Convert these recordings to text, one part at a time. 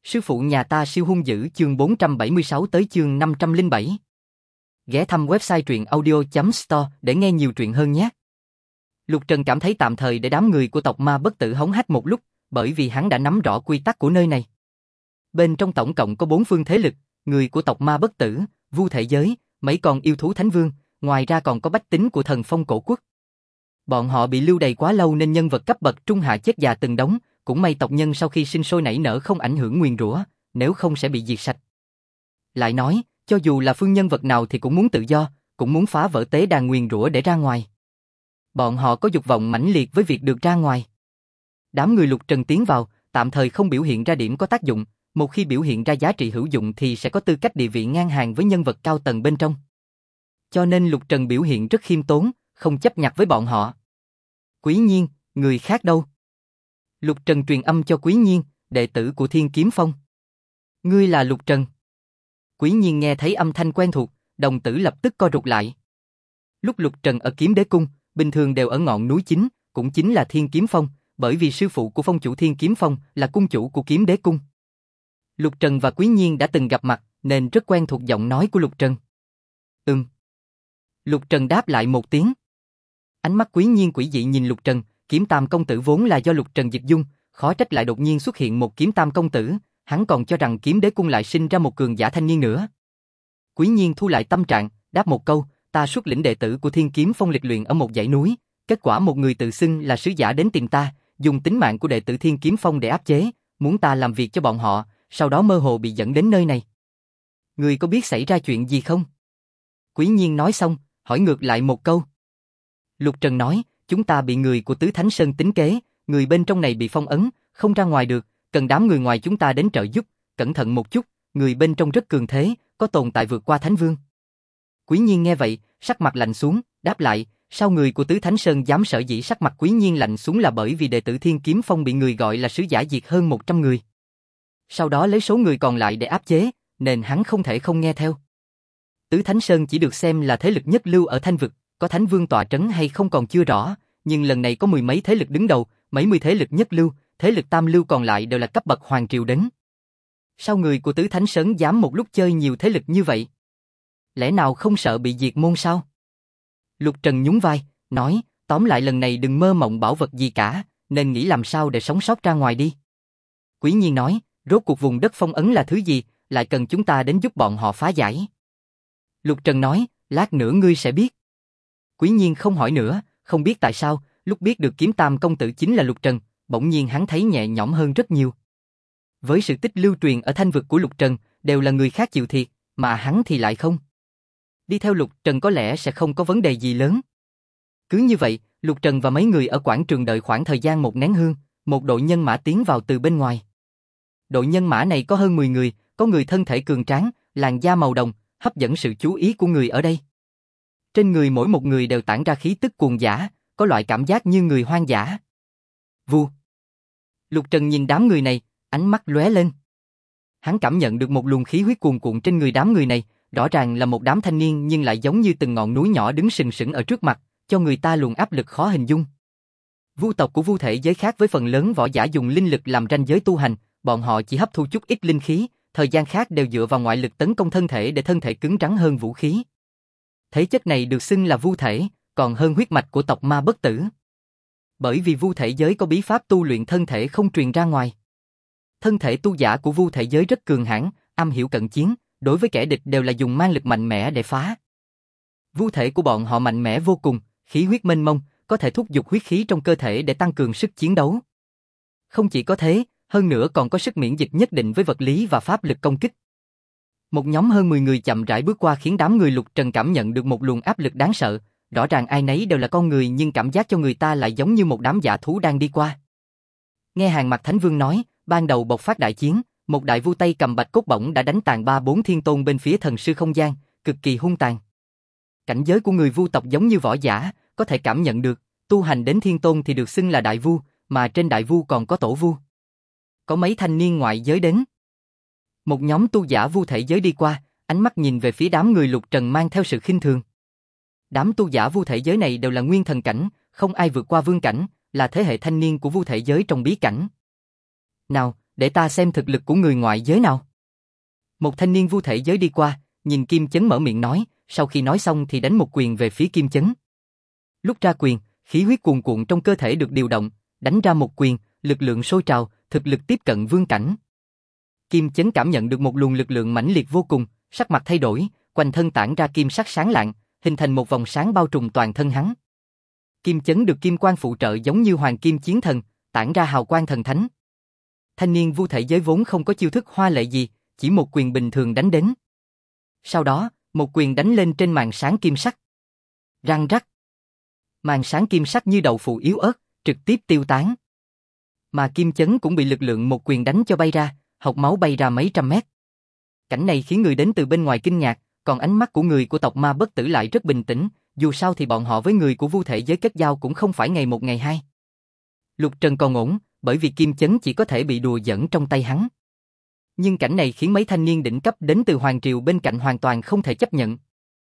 Sư phụ nhà ta siêu hung dữ chương 476 tới chương 507. Ghé thăm website truyện audio.store để nghe nhiều truyện hơn nhé. Lục Trần cảm thấy tạm thời để đám người của tộc ma bất tử hống hách một lúc, bởi vì hắn đã nắm rõ quy tắc của nơi này. Bên trong tổng cộng có 4 phương thế lực, người của tộc ma bất tử, Vu Thể Giới, mấy con yêu thú thánh vương, ngoài ra còn có bách tính của thần phong cổ quốc. Bọn họ bị lưu đày quá lâu nên nhân vật cấp bậc trung hạ chết già từng đống, cũng may tộc nhân sau khi sinh sôi nảy nở không ảnh hưởng nguyền rủa, nếu không sẽ bị diệt sạch. Lại nói, cho dù là phương nhân vật nào thì cũng muốn tự do, cũng muốn phá vỡ tế đàn nguyền rủa để ra ngoài. Bọn họ có dục vọng mãnh liệt với việc được ra ngoài. Đám người Lục Trần tiến vào, tạm thời không biểu hiện ra điểm có tác dụng, một khi biểu hiện ra giá trị hữu dụng thì sẽ có tư cách địa vị ngang hàng với nhân vật cao tầng bên trong. Cho nên Lục Trần biểu hiện rất khiêm tốn, không chấp nhặt với bọn họ. Quý Nhiên, người khác đâu? Lục Trần truyền âm cho Quý Nhiên, đệ tử của Thiên Kiếm Phong. Ngươi là Lục Trần. Quý Nhiên nghe thấy âm thanh quen thuộc, đồng tử lập tức co rụt lại. Lúc Lục Trần ở Kiếm Đế Cung, bình thường đều ở ngọn núi chính, cũng chính là Thiên Kiếm Phong, bởi vì sư phụ của phong chủ Thiên Kiếm Phong là cung chủ của Kiếm Đế Cung. Lục Trần và Quý Nhiên đã từng gặp mặt, nên rất quen thuộc giọng nói của Lục Trần. Lục Trần đáp lại một tiếng. Ánh mắt Quý Nhiên quỷ dị nhìn Lục Trần, Kiếm Tam công tử vốn là do Lục Trần dịch dung, khó trách lại đột nhiên xuất hiện một Kiếm Tam công tử, hắn còn cho rằng Kiếm Đế Cung lại sinh ra một cường giả thanh niên nữa. Quý Nhiên thu lại tâm trạng, đáp một câu, ta xuất lĩnh đệ tử của Thiên Kiếm Phong lịch luyện ở một dãy núi, kết quả một người tự xưng là sứ giả đến tìm ta, dùng tính mạng của đệ tử Thiên Kiếm Phong để áp chế, muốn ta làm việc cho bọn họ, sau đó mơ hồ bị dẫn đến nơi này. Ngươi có biết xảy ra chuyện gì không? Quý Nhiên nói xong, hỏi ngược lại một câu. Lục Trần nói, chúng ta bị người của Tứ Thánh Sơn tính kế, người bên trong này bị phong ấn, không ra ngoài được, cần đám người ngoài chúng ta đến trợ giúp, cẩn thận một chút, người bên trong rất cường thế, có tồn tại vượt qua Thánh Vương. Quý Nhiên nghe vậy, sắc mặt lạnh xuống, đáp lại, sao người của Tứ Thánh Sơn dám sở dĩ sắc mặt Quý Nhiên lạnh xuống là bởi vì đệ tử Thiên Kiếm Phong bị người gọi là sứ giả diệt hơn 100 người. Sau đó lấy số người còn lại để áp chế, nên hắn không thể không nghe theo. Tứ Thánh Sơn chỉ được xem là thế lực nhất lưu ở Thanh Vực, có Thánh Vương tọa trấn hay không còn chưa rõ, nhưng lần này có mười mấy thế lực đứng đầu, mấy mươi thế lực nhất lưu, thế lực tam lưu còn lại đều là cấp bậc hoàng triều đến. Sao người của Tứ Thánh Sơn dám một lúc chơi nhiều thế lực như vậy? Lẽ nào không sợ bị diệt môn sao? Lục Trần nhún vai, nói, tóm lại lần này đừng mơ mộng bảo vật gì cả, nên nghĩ làm sao để sống sót ra ngoài đi. Quý Nhiên nói, rốt cuộc vùng đất phong ấn là thứ gì, lại cần chúng ta đến giúp bọn họ phá giải. Lục Trần nói, lát nữa ngươi sẽ biết. Quý Nhiên không hỏi nữa, không biết tại sao, lúc biết được Kiếm Tam công tử chính là Lục Trần, bỗng nhiên hắn thấy nhẹ nhõm hơn rất nhiều. Với sự tích lưu truyền ở Thanh Vực của Lục Trần, đều là người khác chịu thiệt, mà hắn thì lại không. Đi theo Lục Trần có lẽ sẽ không có vấn đề gì lớn. Cứ như vậy, Lục Trần và mấy người ở quảng trường đợi khoảng thời gian một nén hương, một đội nhân mã tiến vào từ bên ngoài. Đội nhân mã này có hơn 10 người, có người thân thể cường tráng, làn da màu đồng, hấp dẫn sự chú ý của người ở đây. Trên người mỗi một người đều tản ra khí tức cuồng dã, có loại cảm giác như người hoang dã. Vù. Lục Trần nhìn đám người này, ánh mắt lóe lên. Hắn cảm nhận được một luồng khí huyết cuồn cuộn trên người đám người này, rõ ràng là một đám thanh niên nhưng lại giống như từng ngọn núi nhỏ đứng sừng sững ở trước mặt, cho người ta luồng áp lực khó hình dung. Vu tộc của Vu Thể Giới khác với phần lớn võ giả dùng linh lực làm ranh giới tu hành, bọn họ chỉ hấp thu chút ít linh khí, thời gian khác đều dựa vào ngoại lực tấn công thân thể để thân thể cứng rắn hơn vũ khí. Thể chất này được xưng là Vu thể, còn hơn huyết mạch của tộc ma bất tử. Bởi vì Vu Thể Giới có bí pháp tu luyện thân thể không truyền ra ngoài. Thân thể tu giả của Vu Thể Giới rất cường hãn, am hiểu cận chiến, đối với kẻ địch đều là dùng man lực mạnh mẽ để phá. Vu thể của bọn họ mạnh mẽ vô cùng, khí huyết mênh mông, có thể thúc giục huyết khí trong cơ thể để tăng cường sức chiến đấu. Không chỉ có thế, hơn nữa còn có sức miễn dịch nhất định với vật lý và pháp lực công kích. Một nhóm hơn 10 người chậm rãi bước qua khiến đám người Lục Trần cảm nhận được một luồng áp lực đáng sợ, rõ ràng ai nấy đều là con người nhưng cảm giác cho người ta lại giống như một đám dã thú đang đi qua. Nghe Hàng Mặc Thánh Vương nói, ban đầu bộc phát đại chiến, một đại vu tay cầm bạch cốt bổng đã đánh tàn 3-4 thiên tôn bên phía thần sư không gian, cực kỳ hung tàn. Cảnh giới của người vu tộc giống như võ giả, có thể cảm nhận được, tu hành đến thiên tôn thì được xưng là đại vu, mà trên đại vu còn có tổ vu. Có mấy thanh niên ngoại giới đến. Một nhóm tu giả Vu Thể Giới đi qua, ánh mắt nhìn về phía đám người Lục Trần mang theo sự khinh thường. Đám tu giả Vu Thể Giới này đều là nguyên thần cảnh, không ai vượt qua vương cảnh, là thế hệ thanh niên của Vu Thể Giới trong bí cảnh. Nào, để ta xem thực lực của người ngoại giới nào. Một thanh niên vu thể giới đi qua, nhìn Kim Chấn mở miệng nói, sau khi nói xong thì đánh một quyền về phía Kim Chấn. Lúc ra quyền, khí huyết cuồn cuộn trong cơ thể được điều động, đánh ra một quyền, lực lượng sôi trào, thực lực tiếp cận vương cảnh. Kim Chấn cảm nhận được một luồng lực lượng mãnh liệt vô cùng, sắc mặt thay đổi, quanh thân tản ra kim sắc sáng lạng, hình thành một vòng sáng bao trùm toàn thân hắn. Kim Chấn được kim quang phụ trợ giống như hoàng kim chiến thần, tản ra hào quang thần thánh. Thanh niên vu thể giới vốn không có chiêu thức hoa lệ gì, chỉ một quyền bình thường đánh đến. Sau đó, một quyền đánh lên trên màn sáng kim sắc. Răng rắc. Màn sáng kim sắc như đậu phụ yếu ớt, trực tiếp tiêu tán. Mà Kim Chấn cũng bị lực lượng một quyền đánh cho bay ra, hộc máu bay ra mấy trăm mét. Cảnh này khiến người đến từ bên ngoài kinh ngạc, còn ánh mắt của người của tộc ma bất tử lại rất bình tĩnh, dù sao thì bọn họ với người của vu thể giới kết giao cũng không phải ngày một ngày hai. Lục Trần còn ổn, bởi vì Kim Chấn chỉ có thể bị đùa giỡn trong tay hắn. Nhưng cảnh này khiến mấy thanh niên đỉnh cấp đến từ Hoàng Triều bên cạnh hoàn toàn không thể chấp nhận.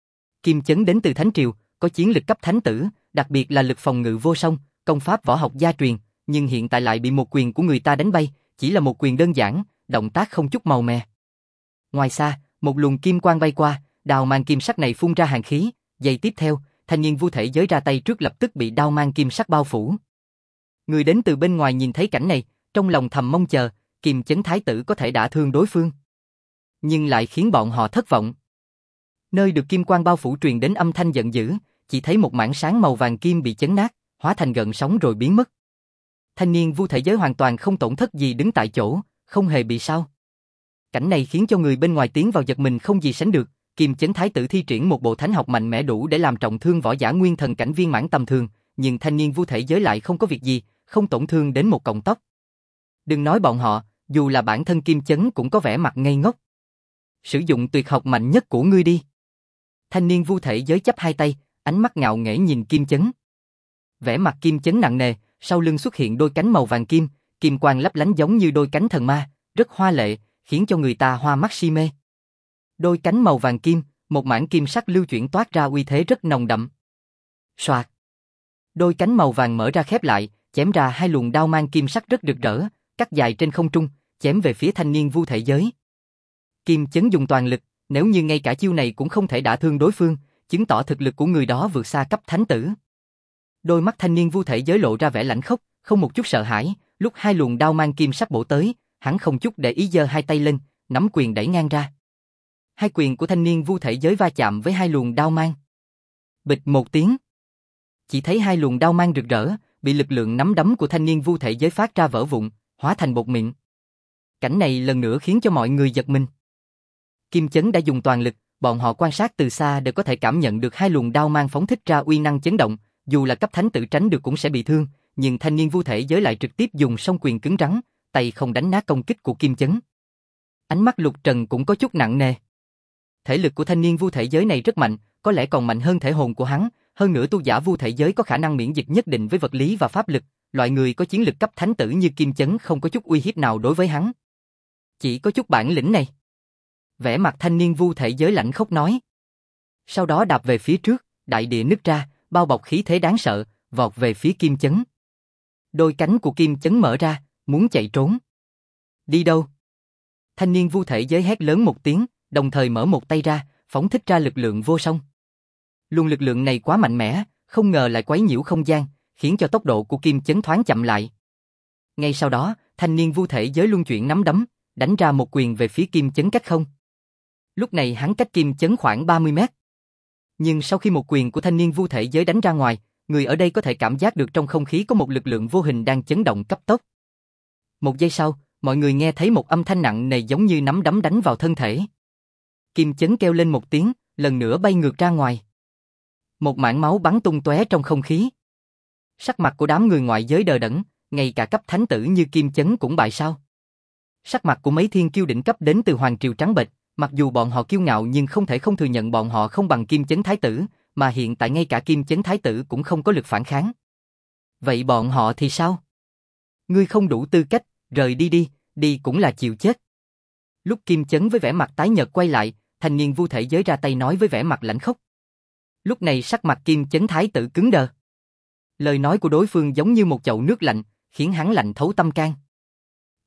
Kim Chấn đến từ Thánh Triều, có chiến lực cấp thánh tử, đặc biệt là lực phòng ngự vô song, công pháp võ học gia truyền, nhưng hiện tại lại bị một quyền của người ta đánh bay, chỉ là một quyền đơn giản, động tác không chút màu mè. Ngoài xa, một luồng kim quang bay qua, đao mang kim sắc này phun ra hàn khí, giây tiếp theo, thanh niên vu thể giới ra tay trước lập tức bị đao mang kim sắc bao phủ. Người đến từ bên ngoài nhìn thấy cảnh này, trong lòng thầm mong chờ, Kim Chấn thái tử có thể đả thương đối phương. Nhưng lại khiến bọn họ thất vọng. Nơi được kim quang bao phủ truyền đến âm thanh giận dữ, chỉ thấy một mảng sáng màu vàng kim bị chấn nát, hóa thành gợn sóng rồi biến mất. Thanh niên vu thể giới hoàn toàn không tổn thất gì đứng tại chỗ, không hề bị sao. Cảnh này khiến cho người bên ngoài tiến vào giật mình không gì sánh được, Kim Chấn thái tử thi triển một bộ thánh học mạnh mẽ đủ để làm trọng thương võ giả nguyên thần cảnh viên mãn tầm thường, nhưng thanh niên vu thể giới lại không có việc gì, không tổn thương đến một cọng tóc. Đừng nói bọn họ, dù là bản thân Kim Chấn cũng có vẻ mặt ngây ngốc. Sử dụng tuyệt học mạnh nhất của ngươi đi. Thanh niên vu thể giới chắp hai tay, ánh mắt ngạo nghễ nhìn Kim Chấn. Vẻ mặt Kim Chấn nặng nề, sau lưng xuất hiện đôi cánh màu vàng kim, kim quang lấp lánh giống như đôi cánh thần ma, rất hoa lệ, khiến cho người ta hoa mắt si mê. Đôi cánh màu vàng kim, một mảng kim sắc lưu chuyển toát ra uy thế rất nồng đậm. Soạt. Đôi cánh màu vàng mở ra khép lại, chém ra hai luồng đao mang kim sắc rất rực rỡ, cắt dài trên không trung, chém về phía thanh niên vu thể giới. Kim Chấn dùng toàn lực, nếu như ngay cả chiêu này cũng không thể đả thương đối phương, chứng tỏ thực lực của người đó vượt xa cấp thánh tử. Đôi mắt thanh niên vu thể giới lộ ra vẻ lãnh khốc, không một chút sợ hãi, lúc hai luồng đao mang kim sắc bổ tới, hắn không chút để ý giơ hai tay lên, nắm quyền đẩy ngang ra. Hai quyền của thanh niên vu thể giới va chạm với hai luồng đao mang. Bịch một tiếng. Chỉ thấy hai luồng đao mang rực rỡ, bị lực lượng nắm đấm của thanh niên vu thể giới phát ra vỡ vụn, hóa thành bột mịn. Cảnh này lần nữa khiến cho mọi người giật mình. Kim Chấn đã dùng toàn lực, bọn họ quan sát từ xa đều có thể cảm nhận được hai luồng đao mang phóng thích ra uy năng chấn động, dù là cấp thánh tử tránh được cũng sẽ bị thương, nhưng thanh niên vu thể giới lại trực tiếp dùng song quyền cứng rắn, tay không đánh nát công kích của Kim Chấn. Ánh mắt Lục Trần cũng có chút nặng nề. Thể lực của thanh niên vu thể giới này rất mạnh, có lẽ còn mạnh hơn thể hồn của hắn, hơn nữa tu giả vu thể giới có khả năng miễn dịch nhất định với vật lý và pháp lực, loại người có chiến lực cấp thánh tử như Kim Chấn không có chút uy hiếp nào đối với hắn. Chỉ có chút bản lĩnh này. Vẻ mặt thanh niên vu thể giới lạnh khốc nói. Sau đó đạp về phía trước, đại địa nứt ra, bao bọc khí thế đáng sợ, vọt về phía Kim Chấn. Đôi cánh của Kim Chấn mở ra, muốn chạy trốn. Đi đâu? Thanh niên vu thể giới hét lớn một tiếng, đồng thời mở một tay ra, phóng thích ra lực lượng vô song. Luồng lực lượng này quá mạnh mẽ, không ngờ lại quấy nhiễu không gian, khiến cho tốc độ của Kim Chấn thoáng chậm lại. Ngay sau đó, thanh niên vu thể giới luân chuyển nắm đấm, đánh ra một quyền về phía Kim Chấn cách không. Lúc này hắn cách Kim Chấn khoảng 30 mét. Nhưng sau khi một quyền của thanh niên vu thể giới đánh ra ngoài, người ở đây có thể cảm giác được trong không khí có một lực lượng vô hình đang chấn động cấp tốc. Một giây sau, mọi người nghe thấy một âm thanh nặng nề giống như nắm đấm đánh vào thân thể. Kim Chấn kêu lên một tiếng, lần nữa bay ngược ra ngoài. Một mảng máu bắn tung tóe trong không khí. Sắc mặt của đám người ngoại giới đờ đẫn, ngay cả cấp thánh tử như Kim Chấn cũng bại sao. Sắc mặt của mấy thiên kiêu đỉnh cấp đến từ Hoàng Triều trắng bệch, mặc dù bọn họ kiêu ngạo nhưng không thể không thừa nhận bọn họ không bằng Kim Chấn thái tử, mà hiện tại ngay cả Kim Chấn thái tử cũng không có lực phản kháng. Vậy bọn họ thì sao? Ngươi không đủ tư cách, rời đi đi, đi cũng là chịu chết. Lúc Kim Chấn với vẻ mặt tái nhợt quay lại, thanh niên vu thể giới ra tay nói với vẻ mặt lãnh khốc. Lúc này sắc mặt Kim Chấn thái tử cứng đờ. Lời nói của đối phương giống như một chậu nước lạnh, khiến hắn lạnh thấu tâm can.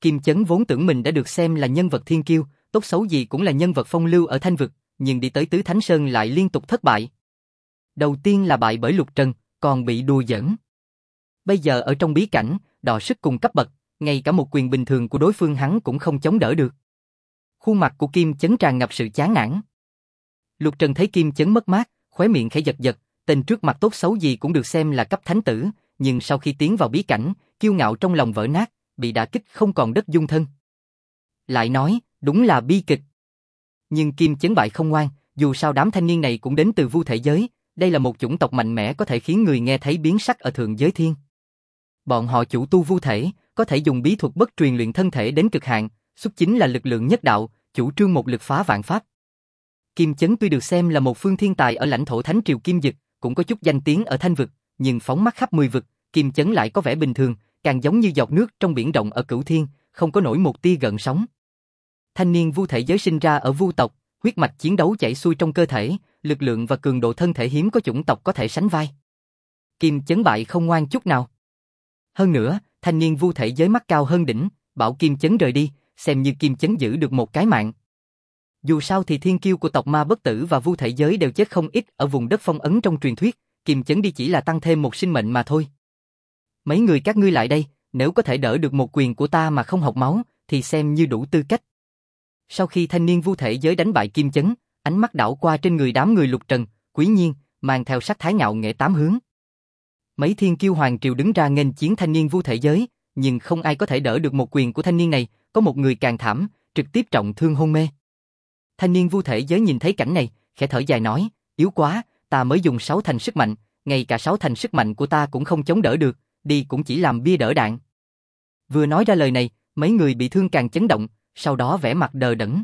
Kim Chấn vốn tưởng mình đã được xem là nhân vật thiên kiêu, tốt xấu gì cũng là nhân vật phong lưu ở Thanh Vực, nhưng đi tới Tứ Thánh Sơn lại liên tục thất bại. Đầu tiên là bại bởi Lục Trần, còn bị đùa giỡn. Bây giờ ở trong bí cảnh, đọ sức cùng cấp bậc, ngay cả một quyền bình thường của đối phương hắn cũng không chống đỡ được. Khuôn mặt của Kim Chấn tràn ngập sự chán nản. Lục Trần thấy Kim Chấn mất mát, khóe miệng khẽ giật giật, tên trước mặt tốt xấu gì cũng được xem là cấp thánh tử, nhưng sau khi tiến vào bí cảnh, kiêu ngạo trong lòng vỡ nát, bị đả kích không còn đất dung thân. Lại nói, đúng là bi kịch. Nhưng Kim Chấn bại không ngoan, dù sao đám thanh niên này cũng đến từ vu thể giới, đây là một chủng tộc mạnh mẽ có thể khiến người nghe thấy biến sắc ở thượng giới thiên. Bọn họ chủ tu vu thể, có thể dùng bí thuật bất truyền luyện thân thể đến cực hạn, xuất chính là lực lượng nhất đạo, chủ trương một lực phá vạn pháp. Kim Chấn tuy được xem là một phương thiên tài ở lãnh thổ Thánh Triều Kim Dực, cũng có chút danh tiếng ở Thanh Vực, nhưng phóng mắt khắp 10 vực, Kim Chấn lại có vẻ bình thường, càng giống như giọt nước trong biển rộng ở Cửu Thiên, không có nổi một tia gợn sóng. Thanh niên vu thể giới sinh ra ở vu tộc, huyết mạch chiến đấu chảy xuôi trong cơ thể, lực lượng và cường độ thân thể hiếm có chủng tộc có thể sánh vai. Kim Chấn bại không ngoan chút nào. Hơn nữa, thanh niên vu thể giới mắt cao hơn đỉnh, bảo Kim Chấn rời đi, xem như Kim Chấn giữ được một cái mạng. Dù sao thì thiên kiêu của tộc ma bất tử và vu thể giới đều chết không ít ở vùng đất phong ấn trong truyền thuyết, Kim Chấn đi chỉ là tăng thêm một sinh mệnh mà thôi. Mấy người các ngươi lại đây, nếu có thể đỡ được một quyền của ta mà không học máu, thì xem như đủ tư cách. Sau khi thanh niên vu thể giới đánh bại Kim Chấn, ánh mắt đảo qua trên người đám người Lục Trần, Quý Nhiên, mang theo sắc thái ngạo nghễ tám hướng. Mấy thiên kiêu hoàng triều đứng ra nghênh chiến thanh niên vu thể giới, nhưng không ai có thể đỡ được một quyền của thanh niên này, có một người càng thảm, trực tiếp trọng thương hôn mê. Thanh niên vu thể giới nhìn thấy cảnh này, khẽ thở dài nói, yếu quá, ta mới dùng 6 thành sức mạnh, ngay cả 6 thành sức mạnh của ta cũng không chống đỡ được, đi cũng chỉ làm bia đỡ đạn. Vừa nói ra lời này, mấy người bị thương càng chấn động, sau đó vẻ mặt đờ đẫn.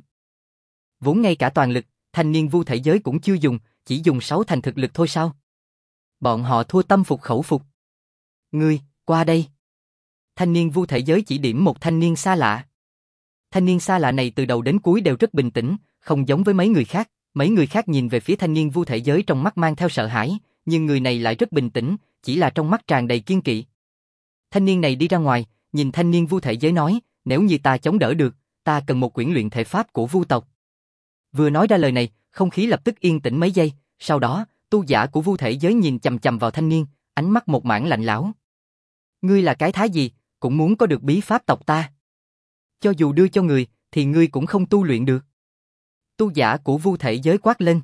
Vốn ngay cả toàn lực, thanh niên vu thể giới cũng chưa dùng, chỉ dùng 6 thành thực lực thôi sao? Bọn họ thua tâm phục khẩu phục. Ngươi, qua đây. Thanh niên vu thể giới chỉ điểm một thanh niên xa lạ. Thanh niên xa lạ này từ đầu đến cuối đều rất bình tĩnh, không giống với mấy người khác. Mấy người khác nhìn về phía thanh niên vu thể giới trong mắt mang theo sợ hãi, nhưng người này lại rất bình tĩnh, chỉ là trong mắt tràn đầy kiên kỵ. Thanh niên này đi ra ngoài, nhìn thanh niên vu thể giới nói, nếu như ta chống đỡ được, ta cần một quyển luyện thể pháp của vu tộc. Vừa nói ra lời này, không khí lập tức yên tĩnh mấy giây, sau đó, tu giả của vu thể giới nhìn chằm chằm vào thanh niên, ánh mắt một mảng lạnh lẽo. Ngươi là cái thái gì, cũng muốn có được bí pháp tộc ta. Cho dù đưa cho người, thì ngươi cũng không tu luyện được. Tu giả của vu thể giới quát lên.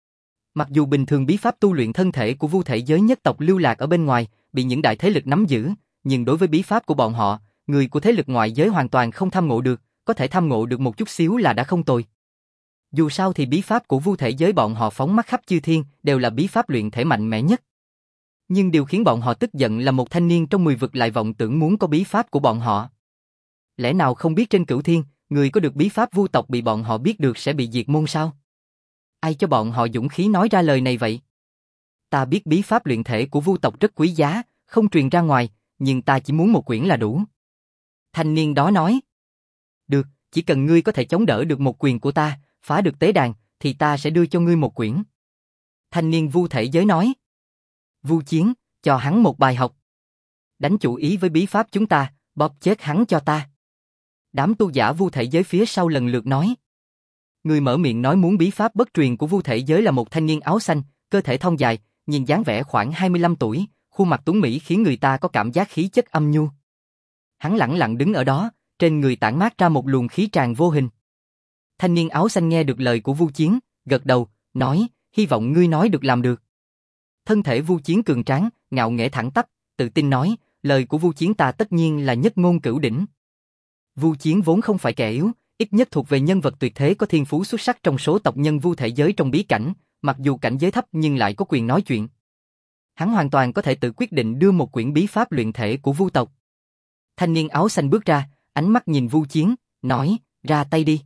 Mặc dù bình thường bí pháp tu luyện thân thể của vu thể giới nhất tộc lưu lạc ở bên ngoài, bị những đại thế lực nắm giữ, nhưng đối với bí pháp của bọn họ, người của thế lực ngoại giới hoàn toàn không tham ngộ được, có thể tham ngộ được một chút xíu là đã không tồi. Dù sao thì bí pháp của vu thể giới bọn họ phóng mắt khắp chư thiên đều là bí pháp luyện thể mạnh mẽ nhất. Nhưng điều khiến bọn họ tức giận là một thanh niên trong 10 vực lại vọng tưởng muốn có bí pháp của bọn họ. Lẽ nào không biết trên Cửu Thiên, người có được bí pháp vu tộc bị bọn họ biết được sẽ bị diệt môn sao? Ai cho bọn họ dũng khí nói ra lời này vậy? Ta biết bí pháp luyện thể của vu tộc rất quý giá, không truyền ra ngoài, nhưng ta chỉ muốn một quyển là đủ. Thanh niên đó nói. Được, chỉ cần ngươi có thể chống đỡ được một quyền của ta, phá được tế đàn, thì ta sẽ đưa cho ngươi một quyển. Thanh niên vu thể giới nói. Vu Chiến, cho hắn một bài học. Đánh chủ ý với bí pháp chúng ta, bóp chết hắn cho ta. Đám tu giả vu thể giới phía sau lần lượt nói. Người mở miệng nói muốn bí pháp bất truyền của vu thể giới là một thanh niên áo xanh, cơ thể thon dài, nhìn dáng vẻ khoảng 25 tuổi, khuôn mặt tuấn mỹ khiến người ta có cảm giác khí chất âm nhu. Hắn lẳng lặng đứng ở đó, trên người tản mát ra một luồng khí tràn vô hình. Thanh niên áo xanh nghe được lời của Vu Chiến, gật đầu, nói, hy vọng ngươi nói được làm được. Thân thể Vu Chiến cường tráng, ngạo nghễ thẳng tắp, tự tin nói, lời của Vu Chiến ta tất nhiên là nhất ngôn cửu đỉnh. Vu Chiến vốn không phải kẻ yếu, ít nhất thuộc về nhân vật tuyệt thế có thiên phú xuất sắc trong số tộc nhân vu thể giới trong bí cảnh, mặc dù cảnh giới thấp nhưng lại có quyền nói chuyện. Hắn hoàn toàn có thể tự quyết định đưa một quyển bí pháp luyện thể của vu tộc. Thanh niên áo xanh bước ra, ánh mắt nhìn Vu Chiến, nói, ra tay đi.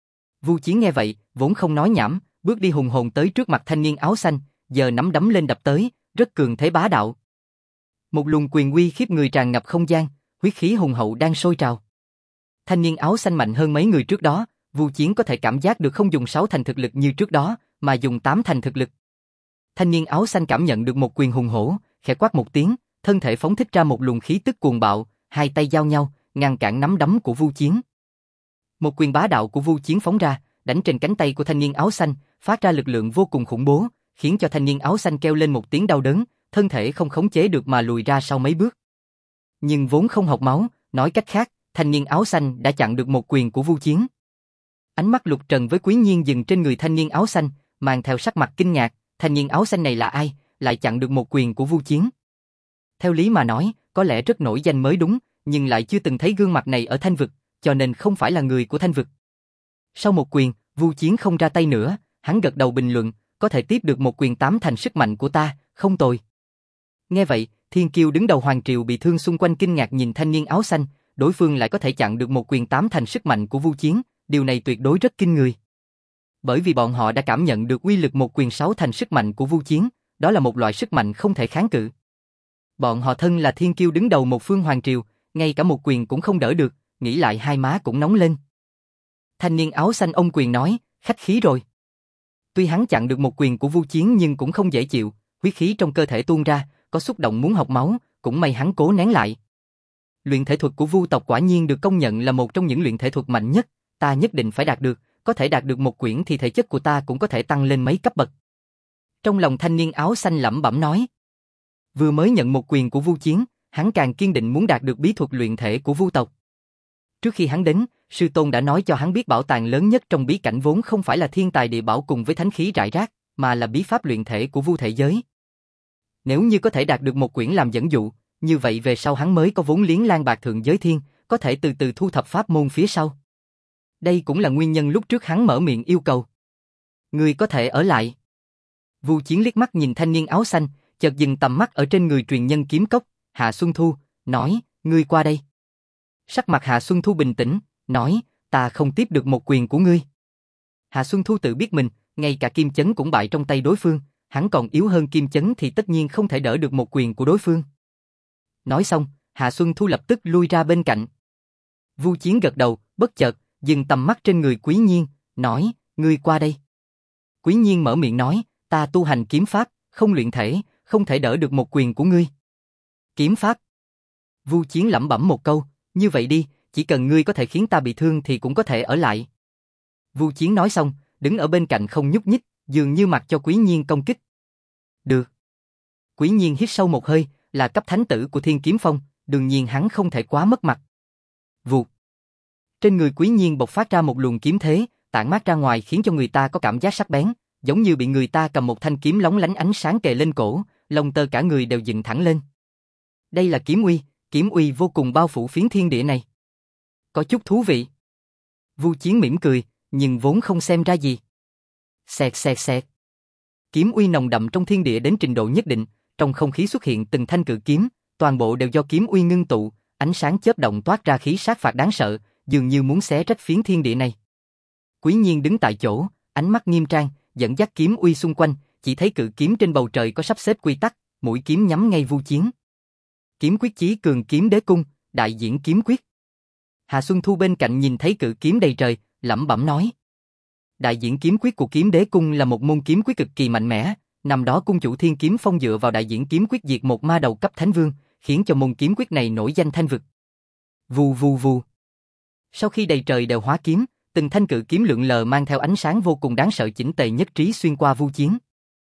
Vu Chiến nghe vậy, vốn không nói nhảm, bước đi hùng hồn tới trước mặt thanh niên áo xanh, giờ nắm đấm lên đập tới, rất cường thế bá đạo. Một luồng quyền uy khiếp người tràn ngập không gian, huyết khí hùng hậu đang sôi trào. Thanh niên áo xanh mạnh hơn mấy người trước đó, Vu Chiến có thể cảm giác được không dùng 6 thành thực lực như trước đó, mà dùng 8 thành thực lực. Thanh niên áo xanh cảm nhận được một quyền hùng hổ, khẽ quát một tiếng, thân thể phóng thích ra một luồng khí tức cuồng bạo, hai tay giao nhau, ngăn cản nắm đấm của Vu Chiến. Một quyền bá đạo của Vu Chiến phóng ra, đánh trên cánh tay của thanh niên áo xanh, phát ra lực lượng vô cùng khủng bố, khiến cho thanh niên áo xanh kêu lên một tiếng đau đớn, thân thể không khống chế được mà lùi ra sau mấy bước. Nhưng vốn không học máu, nói cách khác, thanh niên áo xanh đã chặn được một quyền của Vu Chiến. Ánh mắt Lục Trần với Quý Nhiên dừng trên người thanh niên áo xanh, mang theo sắc mặt kinh ngạc, thanh niên áo xanh này là ai, lại chặn được một quyền của Vu Chiến. Theo lý mà nói, có lẽ rất nổi danh mới đúng, nhưng lại chưa từng thấy gương mặt này ở Thanh Vực, cho nên không phải là người của Thanh Vực. Sau một quyền, Vu Chiến không ra tay nữa, hắn gật đầu bình luận, có thể tiếp được một quyền 8 thành sức mạnh của ta, không tồi. Nghe vậy, Thiên Kiêu đứng đầu Hoàng Triều bị thương xung quanh kinh ngạc nhìn thanh niên áo xanh, đối phương lại có thể chặn được một quyền 8 thành sức mạnh của Vu Chiến, điều này tuyệt đối rất kinh người. Bởi vì bọn họ đã cảm nhận được uy lực một quyền 6 thành sức mạnh của Vu Chiến, đó là một loại sức mạnh không thể kháng cự. Bọn họ thân là Thiên Kiêu đứng đầu một phương Hoàng Triều, ngay cả một quyền cũng không đỡ được, nghĩ lại hai má cũng nóng lên. Thanh niên áo xanh ôm quyền nói, khách khí rồi. Tuy hắn chặn được một quyền của Vu Chiến nhưng cũng không dễ chịu, huyết khí trong cơ thể tuôn ra, có xúc động muốn học máu, cũng may hắn cố nén lại. Luyện thể thuật của Vu tộc quả nhiên được công nhận là một trong những luyện thể thuật mạnh nhất, ta nhất định phải đạt được, có thể đạt được một quyển thì thể chất của ta cũng có thể tăng lên mấy cấp bậc. Trong lòng thanh niên áo xanh lẩm bẩm nói. Vừa mới nhận một quyền của Vu Chiến, hắn càng kiên định muốn đạt được bí thuật luyện thể của Vu tộc. Trước khi hắn đến, sư tôn đã nói cho hắn biết bảo tàng lớn nhất trong bí cảnh vốn không phải là thiên tài địa bảo cùng với thánh khí rải rác, mà là bí pháp luyện thể của Vu thể giới. Nếu như có thể đạt được một quyển làm dẫn dụ, như vậy về sau hắn mới có vốn liếng lan bạc thượng giới thiên, có thể từ từ thu thập pháp môn phía sau. Đây cũng là nguyên nhân lúc trước hắn mở miệng yêu cầu. Ngươi có thể ở lại. Vu Chiến liếc mắt nhìn thanh niên áo xanh, chợt dừng tầm mắt ở trên người truyền nhân kiếm cốc, Hạ Xuân Thu, nói, ngươi qua đây. Sắc mặt Hạ Xuân Thu bình tĩnh, nói, ta không tiếp được một quyền của ngươi. Hạ Xuân Thu tự biết mình, ngay cả kim chấn cũng bại trong tay đối phương, hắn còn yếu hơn kim chấn thì tất nhiên không thể đỡ được một quyền của đối phương. Nói xong, Hạ Xuân Thu lập tức lui ra bên cạnh. Vu Chiến gật đầu, bất chợt, dừng tầm mắt trên người Quý Nhiên, nói, ngươi qua đây. Quý Nhiên mở miệng nói, ta tu hành kiếm pháp, không luyện thể, không thể đỡ được một quyền của ngươi. Kiếm pháp. Vu Chiến lẩm bẩm một câu, như vậy đi, chỉ cần ngươi có thể khiến ta bị thương thì cũng có thể ở lại. Vu Chiến nói xong, đứng ở bên cạnh không nhúc nhích, dường như mặc cho Quý Nhiên công kích. Được. Quý Nhiên hít sâu một hơi, là cấp thánh tử của Thiên Kiếm Phong, đương nhiên hắn không thể quá mất mặt. Vụt. Trên người Quý Nhiên bộc phát ra một luồng kiếm thế, tản mát ra ngoài khiến cho người ta có cảm giác sắc bén, giống như bị người ta cầm một thanh kiếm lóng lánh ánh sáng kề lên cổ, lông tơ cả người đều dựng thẳng lên. Đây là kiếm uy vô cùng bao phủ phiến thiên địa này. Có chút thú vị. Vu Chiến mỉm cười, nhưng vốn không xem ra gì. Xẹt xẹt xẹt. Kiếm uy nồng đậm trong thiên địa đến trình độ nhất định, trong không khí xuất hiện từng thanh cự kiếm, toàn bộ đều do kiếm uy ngưng tụ, ánh sáng chớp động toát ra khí sát phạt đáng sợ, dường như muốn xé rách phiến thiên địa này. Quý Nhiên đứng tại chỗ, ánh mắt nghiêm trang, dẫn dắt kiếm uy xung quanh, chỉ thấy cự kiếm trên bầu trời có sắp xếp quy tắc, mũi kiếm nhắm ngay Vu Chiến. Kiếm quyết chí cường kiếm đế cung, đại diễn kiếm quyết. Hạ Xuân Thu bên cạnh nhìn thấy cự kiếm đầy trời, lẩm bẩm nói. Đại diễn kiếm quyết của kiếm đế cung là một môn kiếm quyết cực kỳ mạnh mẽ, năm đó cung chủ Thiên Kiếm Phong dựa vào đại diễn kiếm quyết diệt một ma đầu cấp thánh vương, khiến cho môn kiếm quyết này nổi danh Thanh Vực. Vù vù vù. Sau khi đầy trời đều hóa kiếm, từng thanh cự kiếm lượn lờ mang theo ánh sáng vô cùng đáng sợ chỉnh tề nhất trí xuyên qua Vu Chiến.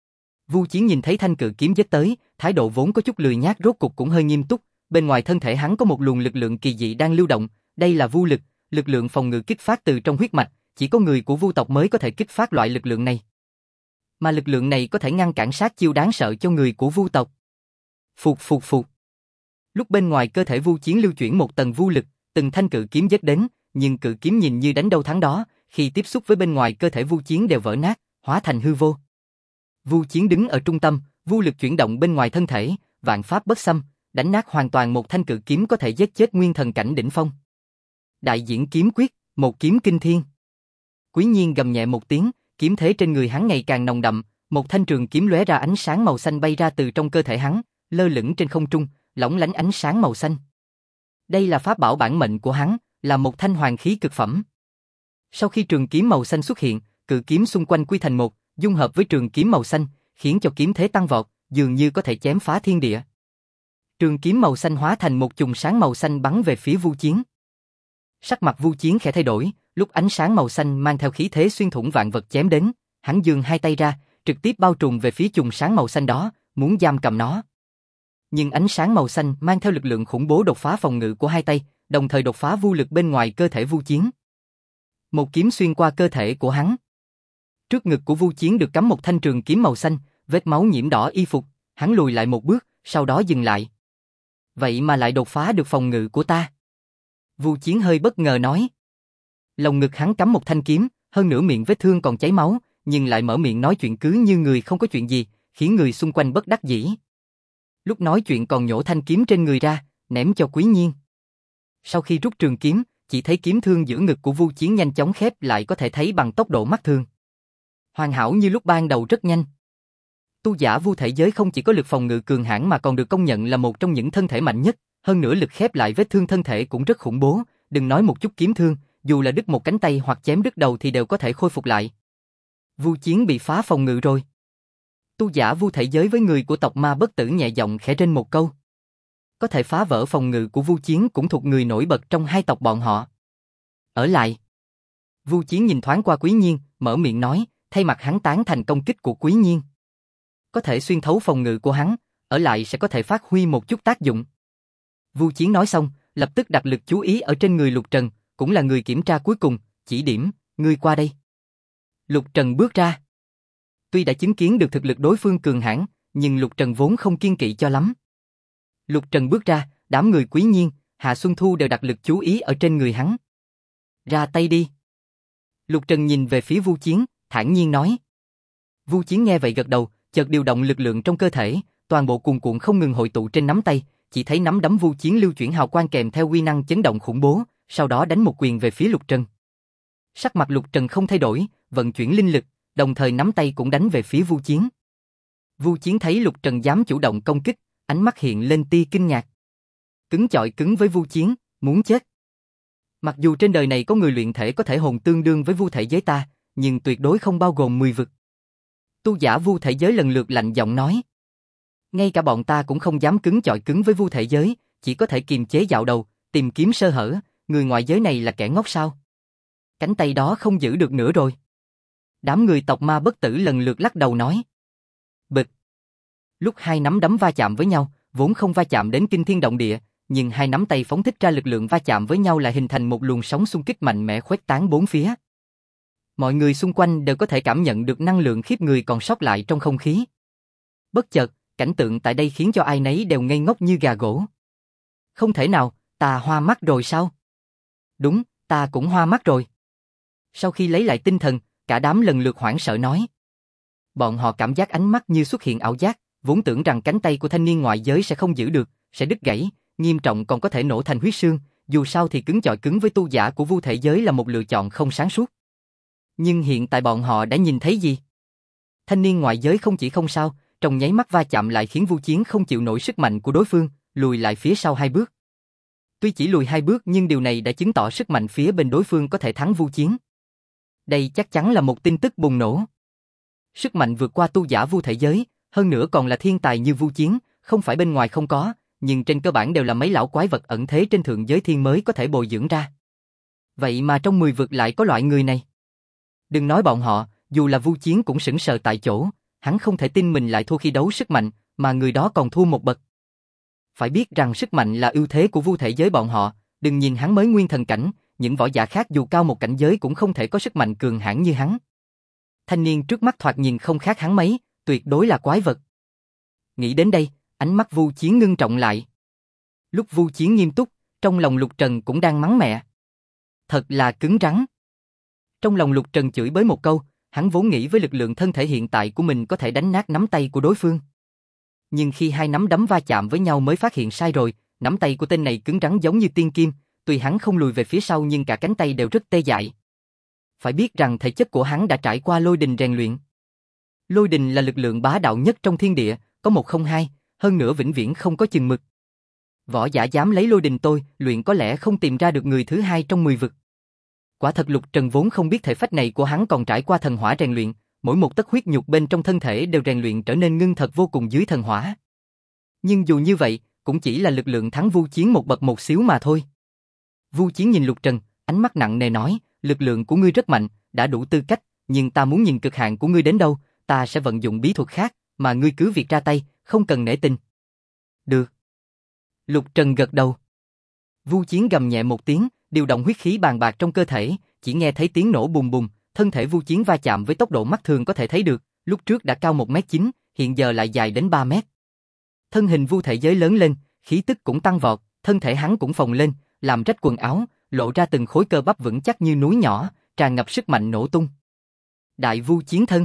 Vu Chiến nhìn thấy thanh cự kiếm giết tới, thái độ vốn có chút lười nhác rốt cục cũng hơi nghiêm túc, bên ngoài thân thể hắn có một luồng lực lượng kỳ dị đang lưu động, đây là vu lực, lực lượng phòng ngự kích phát từ trong huyết mạch, chỉ có người của Vu tộc mới có thể kích phát loại lực lượng này. Mà lực lượng này có thể ngăn cản sát chiêu đáng sợ cho người của Vu tộc. Phụt phụt phụt. Lúc bên ngoài cơ thể Vu Chiến lưu chuyển một tầng vu lực, từng thanh cự kiếm giết đến, nhưng cự kiếm nhìn như đánh đâu thắng đó, khi tiếp xúc với bên ngoài cơ thể Vu Chiến đều vỡ nát, hóa thành hư vô. Vu Chiến đứng ở trung tâm, vu lực chuyển động bên ngoài thân thể, vạn pháp bất xâm, đánh nát hoàn toàn một thanh cự kiếm có thể giết chết nguyên thần cảnh đỉnh phong. Đại diễn kiếm quyết, một kiếm kinh thiên. Quý Nhiên gầm nhẹ một tiếng, kiếm thế trên người hắn ngày càng nồng đậm, một thanh trường kiếm lóe ra ánh sáng màu xanh bay ra từ trong cơ thể hắn, lơ lửng trên không trung, lóng lánh ánh sáng màu xanh. Đây là pháp bảo bản mệnh của hắn, là một thanh hoàng khí cực phẩm. Sau khi trường kiếm màu xanh xuất hiện, cự kiếm xung quanh quy thành một, dung hợp với trường kiếm màu xanh, khiến cho kiếm thế tăng vọt, dường như có thể chém phá thiên địa. Trường kiếm màu xanh hóa thành một chùm sáng màu xanh bắn về phía Vu Chiến. Sắc mặt Vu Chiến khẽ thay đổi, lúc ánh sáng màu xanh mang theo khí thế xuyên thủng vạn vật chém đến, hắn giương hai tay ra, trực tiếp bao trùm về phía chùm sáng màu xanh đó, muốn giam cầm nó. Nhưng ánh sáng màu xanh mang theo lực lượng khủng bố đột phá phòng ngự của hai tay, đồng thời đột phá vô lực bên ngoài cơ thể Vu Chiến. Một kiếm xuyên qua cơ thể của hắn. Trước ngực của Vu Chiến được cắm một thanh trường kiếm màu xanh, vết máu nhiễm đỏ y phục, hắn lùi lại một bước, sau đó dừng lại. Vậy mà lại đột phá được phòng ngự của ta. Vu Chiến hơi bất ngờ nói. Lồng ngực hắn cắm một thanh kiếm, hơn nữa miệng vết thương còn chảy máu, nhưng lại mở miệng nói chuyện cứ như người không có chuyện gì, khiến người xung quanh bất đắc dĩ. Lúc nói chuyện còn nhổ thanh kiếm trên người ra, ném cho Quý Nhiên. Sau khi rút trường kiếm, chỉ thấy kiếm thương giữa ngực của Vu Chiến nhanh chóng khép lại có thể thấy bằng tốc độ mắt thường. Hoàn hảo như lúc ban đầu rất nhanh. Tu giả Vu thể giới không chỉ có lực phòng ngự cường hãn mà còn được công nhận là một trong những thân thể mạnh nhất, hơn nữa lực khép lại vết thương thân thể cũng rất khủng bố, đừng nói một chút kiếm thương, dù là đứt một cánh tay hoặc chém đứt đầu thì đều có thể khôi phục lại. Vu Chiến bị phá phòng ngự rồi. Tu giả Vu thể giới với người của tộc Ma Bất Tử nhẹ giọng khẽ trên một câu. Có thể phá vỡ phòng ngự của Vu Chiến cũng thuộc người nổi bật trong hai tộc bọn họ. Ở lại. Vu Chiến nhìn thoáng qua Quý Nhiên, mở miệng nói, thay mặt hắn tán thành công kích của Quý Nhiên. Có thể xuyên thấu phòng ngự của hắn, ở lại sẽ có thể phát huy một chút tác dụng. Vu Chiến nói xong, lập tức đặt lực chú ý ở trên người Lục Trần, cũng là người kiểm tra cuối cùng, chỉ điểm, ngươi qua đây. Lục Trần bước ra. Tuy đã chứng kiến được thực lực đối phương cường hãn, nhưng Lục Trần vốn không kiên kỵ cho lắm. Lục Trần bước ra, đám người Quý Nhiên, Hạ Xuân Thu đều đặt lực chú ý ở trên người hắn. Ra tay đi. Lục Trần nhìn về phía Vu Chiến, thản nhiên nói. Vu Chiến nghe vậy gật đầu, chợt điều động lực lượng trong cơ thể, toàn bộ cuồn cuộn không ngừng hội tụ trên nắm tay, chỉ thấy nắm đấm Vu Chiến lưu chuyển hào quang kèm theo uy năng chấn động khủng bố, sau đó đánh một quyền về phía Lục Trần. Sắc mặt Lục Trần không thay đổi, vận chuyển linh lực, đồng thời nắm tay cũng đánh về phía Vu Chiến. Vu Chiến thấy Lục Trần dám chủ động công kích, ánh mắt hiện lên tia kinh ngạc. Cứng chọi cứng với Vu Chiến, muốn chết. Mặc dù trên đời này có người luyện thể có thể hồn tương đương với Vu thể giới ta, nhưng tuyệt đối không bao gồm 10 vực. Tu giả Vu thể giới lần lượt lạnh giọng nói. Ngay cả bọn ta cũng không dám cứng chọi cứng với Vu thể giới, chỉ có thể kiềm chế dạo đầu, tìm kiếm sơ hở, người ngoại giới này là kẻ ngốc sao? Cánh tay đó không giữ được nữa rồi. Đám người tộc Ma Bất Tử lần lượt lắc đầu nói. Bịch. Lúc hai nắm đấm va chạm với nhau, vốn không va chạm đến kinh thiên động địa, nhưng hai nắm tay phóng thích ra lực lượng va chạm với nhau lại hình thành một luồng sóng xung kích mạnh mẽ khuếch tán bốn phía. Mọi người xung quanh đều có thể cảm nhận được năng lượng khiếp người còn sót lại trong không khí. Bất chợt, cảnh tượng tại đây khiến cho ai nấy đều ngây ngốc như gà gỗ. Không thể nào, ta hoa mắt rồi sao? Đúng, ta cũng hoa mắt rồi. Sau khi lấy lại tinh thần, cả đám lần lượt hoảng sợ nói. Bọn họ cảm giác ánh mắt như xuất hiện ảo giác, vốn tưởng rằng cánh tay của thanh niên ngoại giới sẽ không giữ được, sẽ đứt gãy, nghiêm trọng còn có thể nổ thành huyết xương, dù sao thì cứng chọi cứng với tu giả của Vu thể giới là một lựa chọn không sáng suốt. Nhưng hiện tại bọn họ đã nhìn thấy gì? Thanh niên ngoại giới không chỉ không sao, trong nháy mắt va chạm lại khiến Vu Chiến không chịu nổi sức mạnh của đối phương, lùi lại phía sau 2 bước. Tuy chỉ lùi 2 bước nhưng điều này đã chứng tỏ sức mạnh phía bên đối phương có thể thắng Vu Chiến. Đây chắc chắn là một tin tức bùng nổ. Sức mạnh vượt qua tu giả Vu thể giới, hơn nữa còn là thiên tài như Vu Chiến, không phải bên ngoài không có, nhưng trên cơ bản đều là mấy lão quái vật ẩn thế trên thượng giới thiên mới có thể bồi dưỡng ra. Vậy mà trong 10 vực lại có loại người này. Đừng nói bọn họ, dù là Vu Chiến cũng sững sờ tại chỗ, hắn không thể tin mình lại thua khi đấu sức mạnh, mà người đó còn thua một bậc. Phải biết rằng sức mạnh là ưu thế của Vu thể giới bọn họ, đừng nhìn hắn mới nguyên thần cảnh, những võ giả khác dù cao một cảnh giới cũng không thể có sức mạnh cường hãn như hắn. Thanh niên trước mắt thoạt nhìn không khác hắn mấy, tuyệt đối là quái vật. Nghĩ đến đây, ánh mắt Vu Chiến ngưng trọng lại. Lúc Vu Chiến nghiêm túc, trong lòng Lục Trần cũng đang mắng mẹ. Thật là cứng rắn. Trong lòng Lục Trần chửi bới một câu, hắn vốn nghĩ với lực lượng thân thể hiện tại của mình có thể đánh nát nắm tay của đối phương. Nhưng khi hai nắm đấm va chạm với nhau mới phát hiện sai rồi, nắm tay của tên này cứng rắn giống như tiên kim, tuy hắn không lùi về phía sau nhưng cả cánh tay đều rất tê dại. Phải biết rằng thể chất của hắn đã trải qua lôi đình rèn luyện. Lôi đình là lực lượng bá đạo nhất trong thiên địa, có một không hai, hơn nữa vĩnh viễn không có chừng mực. Võ giả dám lấy lôi đình tôi, luyện có lẽ không tìm ra được người thứ hai trong 10 vực. Quả thật Lục Trần vốn không biết thể phách này của hắn còn trải qua thần hỏa rèn luyện, mỗi một tấc huyết nhục bên trong thân thể đều rèn luyện trở nên ngưng thật vô cùng dưới thần hỏa. Nhưng dù như vậy, cũng chỉ là lực lượng thắng Vu Chiến một bậc một xíu mà thôi. Vu Chiến nhìn Lục Trần, ánh mắt nặng nề nói, lực lượng của ngươi rất mạnh, đã đủ tư cách, nhưng ta muốn nhìn cực hạn của ngươi đến đâu, ta sẽ vận dụng bí thuật khác, mà ngươi cứ việc ra tay, không cần nể tình. Được. Lục Trần gật đầu. Vu Chiến gầm nhẹ một tiếng, điều động huyết khí bàn bạc trong cơ thể, chỉ nghe thấy tiếng nổ bùng bùng, thân thể Vu Chiến va chạm với tốc độ mắt thường có thể thấy được, lúc trước đã cao 1m9, hiện giờ lại dài đến 3 mét. Thân hình Vu Thể Giới lớn lên, khí tức cũng tăng vọt, thân thể hắn cũng phồng lên, làm rách quần áo, lộ ra từng khối cơ bắp vững chắc như núi nhỏ, tràn ngập sức mạnh nổ tung. Đại Vu Chiến thân.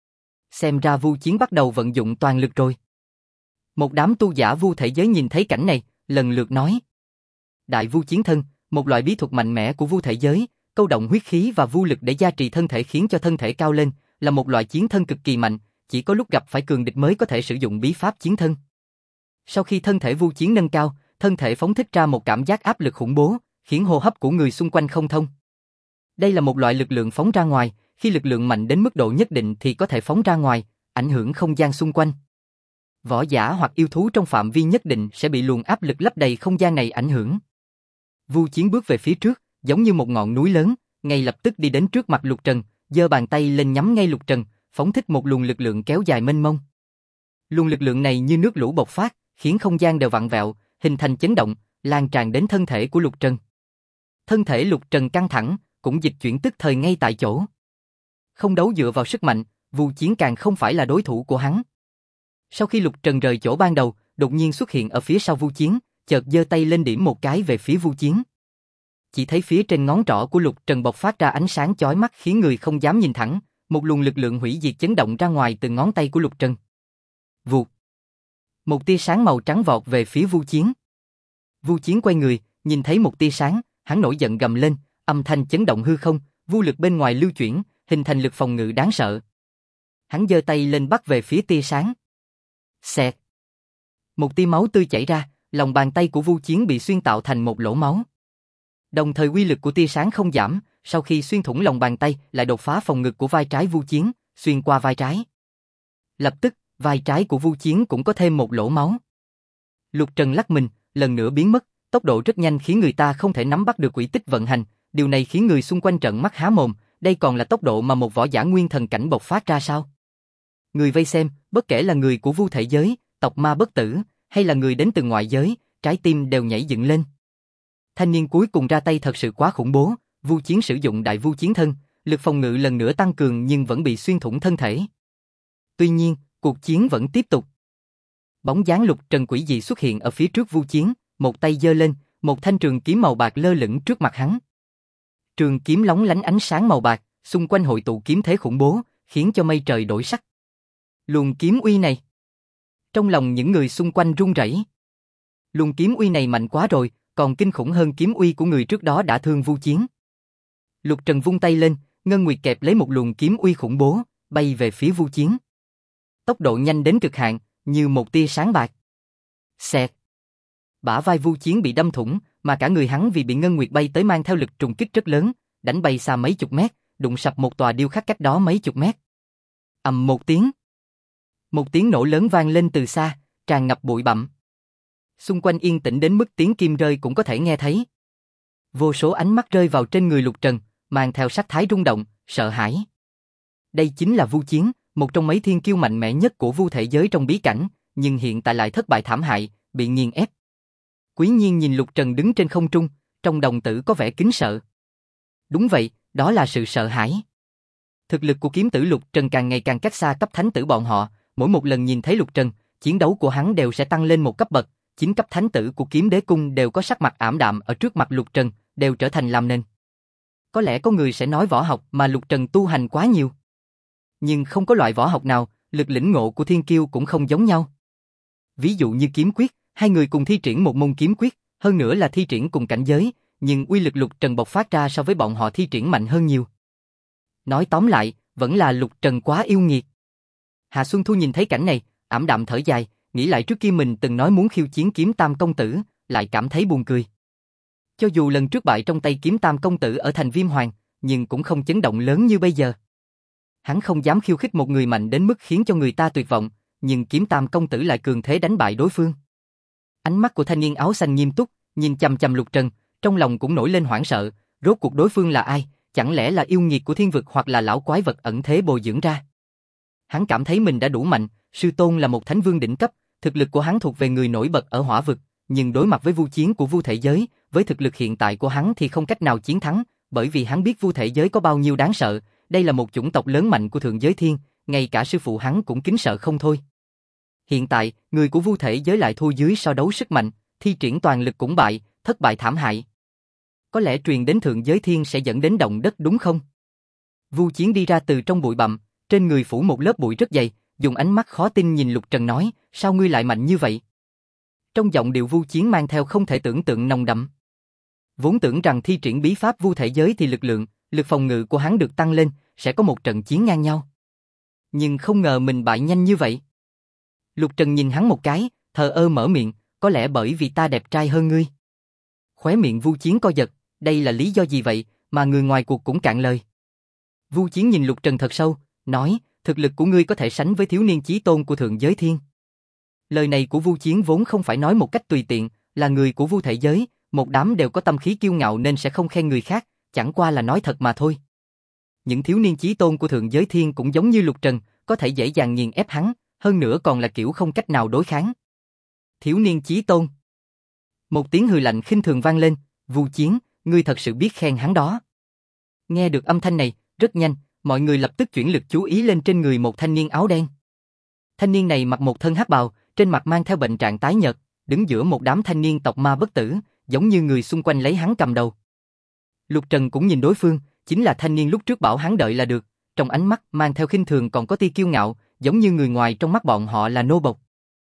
Xem ra Vu Chiến bắt đầu vận dụng toàn lực rồi. Một đám tu giả Vu Thể Giới nhìn thấy cảnh này, lần lượt nói. Đại Vu Chiến thân, một loại bí thuật mạnh mẽ của Vu Thể Giới, câu động huyết khí và vu lực để gia trì thân thể khiến cho thân thể cao lên, là một loại chiến thân cực kỳ mạnh, chỉ có lúc gặp phải cường địch mới có thể sử dụng bí pháp chiến thân. Sau khi thân thể Vu Chiến nâng cao, thân thể phóng thích ra một cảm giác áp lực khủng bố, khiến hô hấp của người xung quanh không thông. Đây là một loại lực lượng phóng ra ngoài, khi lực lượng mạnh đến mức độ nhất định thì có thể phóng ra ngoài, ảnh hưởng không gian xung quanh. Võ giả hoặc yêu thú trong phạm vi nhất định sẽ bị luồng áp lực lấp đầy không gian này ảnh hưởng. Vu Chiến bước về phía trước, giống như một ngọn núi lớn, ngay lập tức đi đến trước mặt Lục Trần, giơ bàn tay lên nhắm ngay Lục Trần, phóng thích một luồng lực lượng kéo dài mênh mông. Luồng lực lượng này như nước lũ bộc phát, khiến không gian đều vặn vẹo, hình thành chấn động, lan tràn đến thân thể của Lục Trần. Thân thể Lục Trần căng thẳng, cũng dịch chuyển tức thời ngay tại chỗ. Không đấu dựa vào sức mạnh, Vu Chiến càng không phải là đối thủ của hắn. Sau khi Lục Trần rời chỗ ban đầu, đột nhiên xuất hiện ở phía sau Vu Chiến, chợt giơ tay lên điểm một cái về phía Vu Chiến. Chỉ thấy phía trên ngón trỏ của Lục Trần bộc phát ra ánh sáng chói mắt khiến người không dám nhìn thẳng, một luồng lực lượng hủy diệt chấn động ra ngoài từ ngón tay của Lục Trần. Vụt. Một tia sáng màu trắng vọt về phía Vu Chiến. Vu Chiến quay người, nhìn thấy một tia sáng, hắn nổi giận gầm lên, âm thanh chấn động hư không, vu lực bên ngoài lưu chuyển, hình thành lực phòng ngự đáng sợ. Hắn giơ tay lên bắt về phía tia sáng. Xẹt. Một tia máu tươi chảy ra, lòng bàn tay của Vu Chiến bị xuyên tạo thành một lỗ máu. Đồng thời uy lực của tia sáng không giảm, sau khi xuyên thủng lòng bàn tay lại đột phá phòng ngực của vai trái Vu Chiến, xuyên qua vai trái. Lập tức, vai trái của Vu Chiến cũng có thêm một lỗ máu. Lục Trần lắc mình, lần nữa biến mất, tốc độ rất nhanh khiến người ta không thể nắm bắt được quỹ tích vận hành, điều này khiến người xung quanh trợn mắt há mồm, đây còn là tốc độ mà một võ giả nguyên thần cảnh bộc phát ra sao? Người vây xem, bất kể là người của Vu Thể Giới, tộc ma bất tử, hay là người đến từ ngoại giới, trái tim đều nhảy dựng lên. Thanh niên cuối cùng ra tay thật sự quá khủng bố, Vu Chiến sử dụng đại vu chiến thân, lực phòng ngự lần nữa tăng cường nhưng vẫn bị xuyên thủng thân thể. Tuy nhiên, cuộc chiến vẫn tiếp tục. Bóng dáng Lục Trần quỷ dị xuất hiện ở phía trước Vu Chiến, một tay giơ lên, một thanh trường kiếm màu bạc lơ lửng trước mặt hắn. Trường kiếm lóng lánh ánh sáng màu bạc, xung quanh hội tụ kiếm thế khủng bố, khiến cho mây trời đổi sắc. Luồng kiếm uy này, trong lòng những người xung quanh run rẩy. Luồng kiếm uy này mạnh quá rồi, còn kinh khủng hơn kiếm uy của người trước đó đã thương Vu Chiến. Lục Trần vung tay lên, Ngân Nguyệt kẹp lấy một luồng kiếm uy khủng bố, bay về phía Vu Chiến. Tốc độ nhanh đến cực hạn, như một tia sáng bạc. Xẹt. Bả vai Vu Chiến bị đâm thủng, mà cả người hắn vì bị Ngân Nguyệt bay tới mang theo lực trùng kích rất lớn, đánh bay xa mấy chục mét, đụng sập một tòa điêu khắc cách đó mấy chục mét. Ầm một tiếng. Một tiếng nổ lớn vang lên từ xa, tràn ngập bụi bặm. Xung quanh yên tĩnh đến mức tiếng kim rơi cũng có thể nghe thấy. Vô số ánh mắt rơi vào trên người Lục Trần, mang theo sắc thái rung động, sợ hãi. Đây chính là Vu Chiến, một trong mấy thiên kiêu mạnh mẽ nhất của Vu Thể Giới trong bí cảnh, nhưng hiện tại lại thất bại thảm hại, bị nghiền ép. Quý Nhiên nhìn Lục Trần đứng trên không trung, trong đồng tử có vẻ kính sợ. Đúng vậy, đó là sự sợ hãi. Thực lực của kiếm tử Lục Trần càng ngày càng cách xa cấp thánh tử bọn họ, mỗi một lần nhìn thấy Lục Trần, chiến đấu của hắn đều sẽ tăng lên một cấp bậc, chính cấp thánh tử của Kiếm Đế Cung đều có sắc mặt ảm đạm ở trước mặt Lục Trần, đều trở thành làm nền. Có lẽ có người sẽ nói võ học mà Lục Trần tu hành quá nhiều. Nhưng không có loại võ học nào, lực lĩnh ngộ của thiên kiêu cũng không giống nhau. Ví dụ như kiếm quyết, hai người cùng thi triển một môn kiếm quyết, hơn nữa là thi triển cùng cảnh giới, nhưng uy lực Lục Trần bộc phát ra so với bọn họ thi triển mạnh hơn nhiều. Nói tóm lại, vẫn là Lục Trần quá yêu nghiệt. Hạ Xuân Thu nhìn thấy cảnh này, ảm đạm thở dài, nghĩ lại trước kia mình từng nói muốn khiêu chiến Kiếm Tam công tử, lại cảm thấy buồn cười. Cho dù lần trước bại trong tay Kiếm Tam công tử ở thành Viêm Hoàng, nhưng cũng không chấn động lớn như bây giờ. Hắn không dám khiêu khích một người mạnh đến mức khiến cho người ta tuyệt vọng, nhưng Kiếm Tam công tử lại cường thế đánh bại đối phương. Ánh mắt của thanh niên áo xanh nghiêm túc, nhìn chằm chằm Lục Trần, trong lòng cũng nổi lên hoảng sợ, Rốt cuộc đối phương là ai, chẳng lẽ là yêu nghiệt của thiên vực hoặc là lão quái vật ẩn thế bồi dưỡng ra? Hắn cảm thấy mình đã đủ mạnh, sư tôn là một thánh vương đỉnh cấp, thực lực của hắn thuộc về người nổi bật ở hỏa vực, nhưng đối mặt với vu chiến của vu thể giới, với thực lực hiện tại của hắn thì không cách nào chiến thắng, bởi vì hắn biết vu thể giới có bao nhiêu đáng sợ, đây là một chủng tộc lớn mạnh của thượng giới thiên, ngay cả sư phụ hắn cũng kính sợ không thôi. Hiện tại, người của vu thể giới lại thua dưới so đấu sức mạnh, thi triển toàn lực cũng bại, thất bại thảm hại. Có lẽ truyền đến thượng giới thiên sẽ dẫn đến động đất đúng không? Vu Chiến đi ra từ trong bụi bặm, trên người phủ một lớp bụi rất dày, dùng ánh mắt khó tin nhìn Lục Trần nói, sao ngươi lại mạnh như vậy? Trong giọng điệu Vu Chiến mang theo không thể tưởng tượng nồng đậm. Vốn tưởng rằng thi triển bí pháp vu thể giới thì lực phòng ngự của hắn được tăng lên, sẽ có một trận chiến ngang nhau. Nhưng không ngờ mình bại nhanh như vậy. Lục Trần nhìn hắn một cái, thờ ơ mở miệng, có lẽ bởi vì ta đẹp trai hơn ngươi. Khóe miệng Vu Chiến co giật, đây là lý do gì vậy, mà người ngoài cuộc cũng cạn lời. Vu Chiến nhìn Lục Trần thật sâu, nói, thực lực của ngươi có thể sánh với thiếu niên chí tôn của thượng giới thiên. Lời này của Vu Chiến vốn không phải nói một cách tùy tiện, là người của vu thể giới, một đám đều có tâm khí kiêu ngạo nên sẽ không khen người khác, chẳng qua là nói thật mà thôi. Những thiếu niên chí tôn của thượng giới thiên cũng giống như Lục Trần, có thể dễ dàng nghiền ép hắn, hơn nữa còn là kiểu không cách nào đối kháng. Thiếu niên chí tôn. Một tiếng hừ lạnh khinh thường vang lên, Vu Chiến, ngươi thật sự biết khen hắn đó. Nghe được âm thanh này, rất nhanh, mọi người lập tức chuyển lực chú ý lên trên người một thanh niên áo đen. Thanh niên này mặc một thân hắc bào, trên mặt mang theo bệnh trạng tái nhợt, đứng giữa một đám thanh niên tộc ma bất tử, giống như người xung quanh lấy hắn cầm đầu. Lục Trần cũng nhìn đối phương, chính là thanh niên lúc trước bảo hắn đợi là được, trong ánh mắt mang theo khinh thường còn có tia kiêu ngạo, giống như người ngoài trong mắt bọn họ là nô bộc.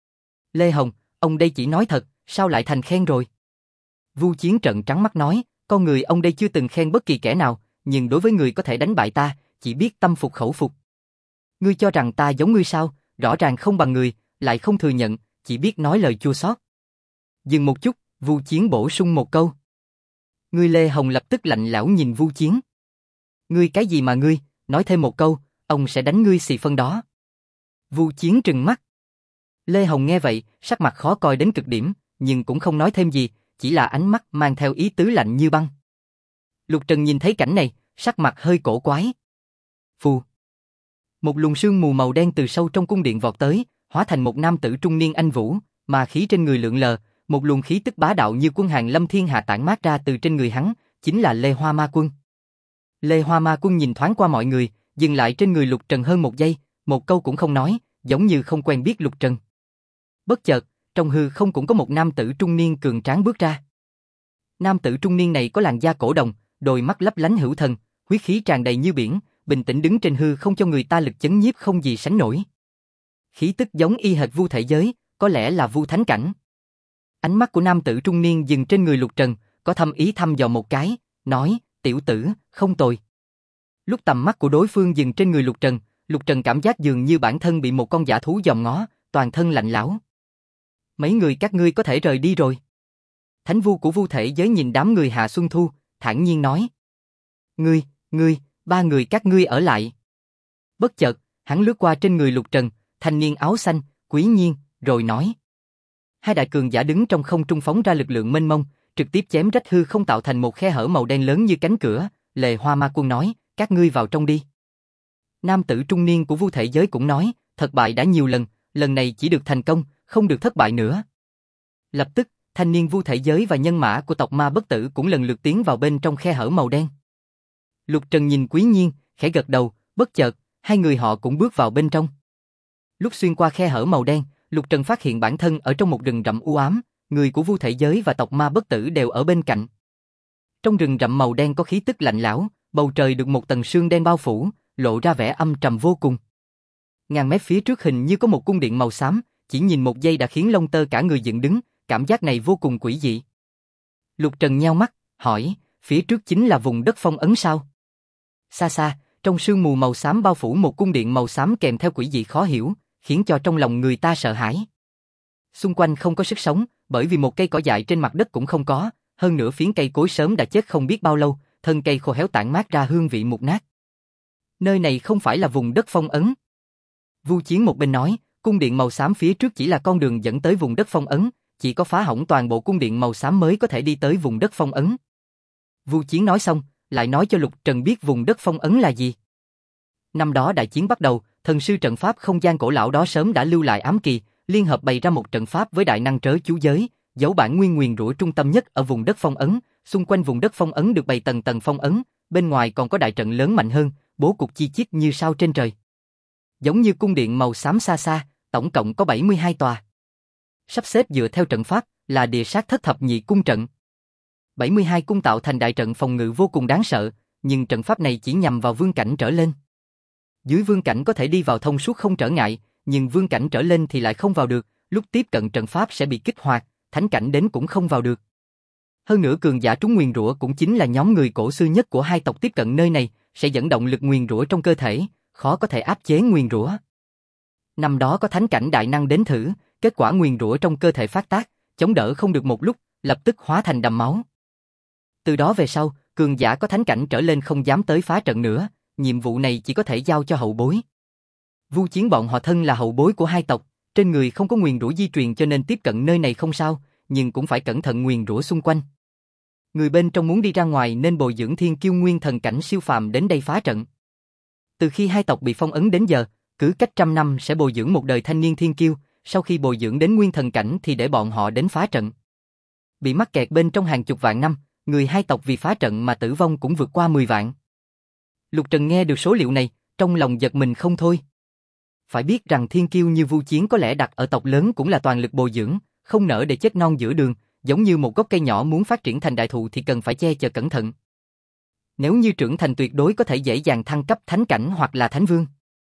Lê Hồng, ông đây chỉ nói thật, sao lại thành khen rồi? Vu Chiến trợn trắng mắt nói, con người ông đây chưa từng khen bất kỳ kẻ nào, nhưng đối với người có thể đánh bại ta, chỉ biết tâm phục khẩu phục. Ngươi cho rằng ta giống ngươi sao, rõ ràng không bằng người, lại không thừa nhận, chỉ biết nói lời chua xót. Dừng một chút, Vu Chiến bổ sung một câu. Ngươi Lê Hồng lập tức lạnh lẽo nhìn Vu Chiến. Ngươi cái gì mà ngươi, nói thêm một câu, ông sẽ đánh ngươi xì phân đó. Vu Chiến trừng mắt. Lê Hồng nghe vậy, sắc mặt khó coi đến cực điểm, nhưng cũng không nói thêm gì, chỉ là ánh mắt mang theo ý tứ lạnh như băng. Lục Trần nhìn thấy cảnh này, sắc mặt hơi cổ quái. Phù. Một luồng sương mù màu đen từ sâu trong cung điện vọt tới, hóa thành một nam tử trung niên anh vũ, mà khí trên người lượn lờ, một luồng khí tức bá đạo như quân hàng lâm thiên hạ tản mát ra từ trên người hắn, chính là Lê Hoa Ma Quân. Lê Hoa Ma Quân nhìn thoáng qua mọi người, dừng lại trên người Lục Trần hơn một giây, một câu cũng không nói, giống như không quen biết Lục Trần. Bất chợt, trong hư không cũng có một nam tử trung niên cường tráng bước ra. Nam tử trung niên này có làn da cổ đồng, đôi mắt lấp lánh hữu thần, huyết khí tràn đầy như biển, bình tĩnh đứng trên hư không cho người ta lực chấn nhiếp không gì sánh nổi. Khí tức giống y hệt vu thể giới, có lẽ là vu thánh cảnh. Ánh mắt của nam tử trung niên dừng trên người Lục Trần, có thâm ý thăm dò một cái, nói, tiểu tử, không tồi. Lúc tầm mắt của đối phương dừng trên người Lục Trần cảm giác dường như bản thân bị một con dã thú dòm ngó, toàn thân lạnh lẽo. Mấy người các ngươi có thể rời đi rồi. Thánh vu của vu thể giới nhìn đám người Hạ Xuân Thu, thản nhiên nói. Ngươi, ba người các ngươi ở lại. Bất chợt, hắn lướt qua trên người Lục Trần, thanh niên áo xanh, Quý Nhiên, rồi nói. Hai đại cường giả đứng trong không trung phóng ra lực lượng mênh mông, trực tiếp chém rách hư không tạo thành một khe hở màu đen lớn như cánh cửa, Lê Hoa Ma Quân nói, các ngươi vào trong đi. Nam tử trung niên của vu thể giới cũng nói, thất bại đã nhiều lần, lần này chỉ được thành công, không được thất bại nữa. Lập tức, thanh niên vu thể giới và nhân mã của tộc ma bất tử cũng lần lượt tiến vào bên trong khe hở màu đen. Lục Trần nhìn Quý Nhiên, khẽ gật đầu, bất chợt, hai người họ cũng bước vào bên trong. Lúc xuyên qua khe hở màu đen, Lục Trần phát hiện bản thân ở trong một rừng rậm u ám, người của vu thể giới và tộc ma bất tử đều ở bên cạnh. Trong rừng rậm màu đen có khí tức lạnh lẽo, bầu trời được một tầng sương đen bao phủ, lộ ra vẻ âm trầm vô cùng. Ngàn mét phía trước hình như có một cung điện màu xám, chỉ nhìn một giây đã khiến lông tơ cả người dựng đứng, cảm giác này vô cùng quỷ dị. Lục Trần nheo mắt, hỏi, phía trước chính là vùng đất phong ấn sao? Xa xa, trong sương mù màu xám bao phủ một cung điện màu xám kèm theo quỷ dị khó hiểu, khiến cho trong lòng người ta sợ hãi. Xung quanh không có sức sống, bởi vì một cây cỏ dại trên mặt đất cũng không có, hơn nữa phiến cây cối sớm đã chết không biết bao lâu, thân cây khô héo tản mát ra hương vị mục nát. Nơi này không phải là vùng đất phong ấn. Vu Chiến một bên nói, cung điện màu xám phía trước chỉ là con đường dẫn tới vùng đất phong ấn, chỉ có phá hỏng toàn bộ cung điện màu xám mới có thể đi tới vùng đất phong ấn. Vu Chiến nói xong, lại nói cho Lục Trần biết vùng đất phong ấn là gì. Năm đó đại chiến bắt đầu, thần sư trận pháp không gian cổ lão đó sớm đã lưu lại ám kỳ, liên hợp bày ra một trận pháp với đại năng trớ chú giới, giấu bản nguyên nguyền rủa trung tâm nhất ở vùng đất phong ấn, xung quanh vùng đất phong ấn được bày tầng tầng phong ấn, bên ngoài còn có đại trận lớn mạnh hơn, bố cục chi chít như sao trên trời. Giống như cung điện màu xám xa xa, tổng cộng có 72 tòa. Sắp xếp dựa theo trận pháp là địa sát thất thập nhị cung trận. 72 cung tạo thành đại trận phòng ngự vô cùng đáng sợ, nhưng trận pháp này chỉ nhằm vào vương cảnh trở lên. Dưới vương cảnh có thể đi vào thông suốt không trở ngại, nhưng vương cảnh trở lên thì lại không vào được, lúc tiếp cận trận pháp sẽ bị kích hoạt, thánh cảnh đến cũng không vào được. Hơn nữa cường giả trúng nguyền rủa cũng chính là nhóm người cổ xưa nhất của hai tộc tiếp cận nơi này, sẽ dẫn động lực nguyền rủa trong cơ thể, khó có thể áp chế nguyền rủa. Năm đó có thánh cảnh đại năng đến thử, kết quả nguyền rủa trong cơ thể phát tác, chống đỡ không được một lúc, lập tức hóa thành đầm máu. Từ đó về sau, cường giả có thánh cảnh trở lên không dám tới phá trận nữa, nhiệm vụ này chỉ có thể giao cho hậu bối. Vu Chiến bọn họ thân là hậu bối của hai tộc, trên người không có nguyền rủa di truyền cho nên tiếp cận nơi này không sao, nhưng cũng phải cẩn thận nguyền rủa xung quanh. Người bên trong muốn đi ra ngoài nên bồi dưỡng thiên kiêu nguyên thần cảnh siêu phàm đến đây phá trận. Từ khi hai tộc bị phong ấn đến giờ, cứ cách 100 năm sẽ bồi dưỡng một đời thanh niên thiên kiêu, sau khi bồi dưỡng đến nguyên thần cảnh thì để bọn họ đến phá trận. Bị mắc kẹt bên trong hàng chục vạn năm, người hai tộc vì phá trận mà tử vong cũng vượt qua 10 vạn. Lục Trần nghe được số liệu này, trong lòng giật mình không thôi. Phải biết rằng thiên kiêu như Vu Chiến có lẽ đặt ở tộc lớn cũng là toàn lực bồi dưỡng, không nỡ để chết non giữa đường, giống như một gốc cây nhỏ muốn phát triển thành đại thụ thì cần phải che chở cẩn thận. Nếu như trưởng thành tuyệt đối có thể dễ dàng thăng cấp thánh cảnh hoặc là thánh vương.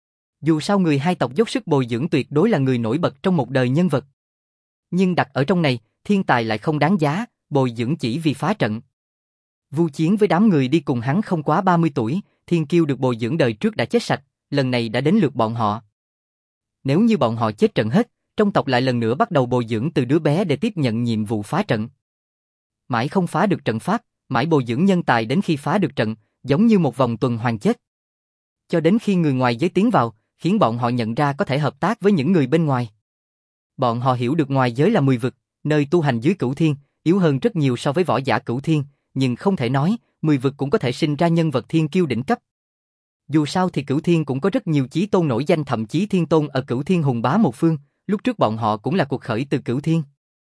Dù sao người hai tộc dốc sức bồi dưỡng tuyệt đối là người nổi bật trong một đời nhân vật. Nhưng đặt ở trong này, thiên tài lại không đáng giá, bồi dưỡng chỉ vì phá trận. Vu Chiến với đám người đi cùng hắn không quá 30 tuổi, thiên kiêu được bồi dưỡng đời trước đã chết sạch, lần này đã đến lượt bọn họ. Nếu như bọn họ chết trận hết, trong tộc lại lần nữa bắt đầu bồi dưỡng từ đứa bé để tiếp nhận nhiệm vụ phá trận. Mãi không phá được trận pháp, mãi bồi dưỡng nhân tài đến khi phá được trận, giống như một vòng tuần hoàn chết. Cho đến khi người ngoài giới tiến vào, khiến bọn họ nhận ra có thể hợp tác với những người bên ngoài. Bọn họ hiểu được ngoài giới là 10 vực, nơi tu hành dưới cửu thiên, yếu hơn rất nhiều so với võ giả cửu thiên, nhưng không thể nói, 10 vực cũng có thể sinh ra nhân vật thiên kiêu đỉnh cấp. Dù sao thì cửu thiên cũng có rất nhiều chí tôn nổi danh, thậm chí thiên tôn ở cửu thiên hùng bá một phương, lúc trước bọn họ cũng là cuộc khởi từ cửu thiên.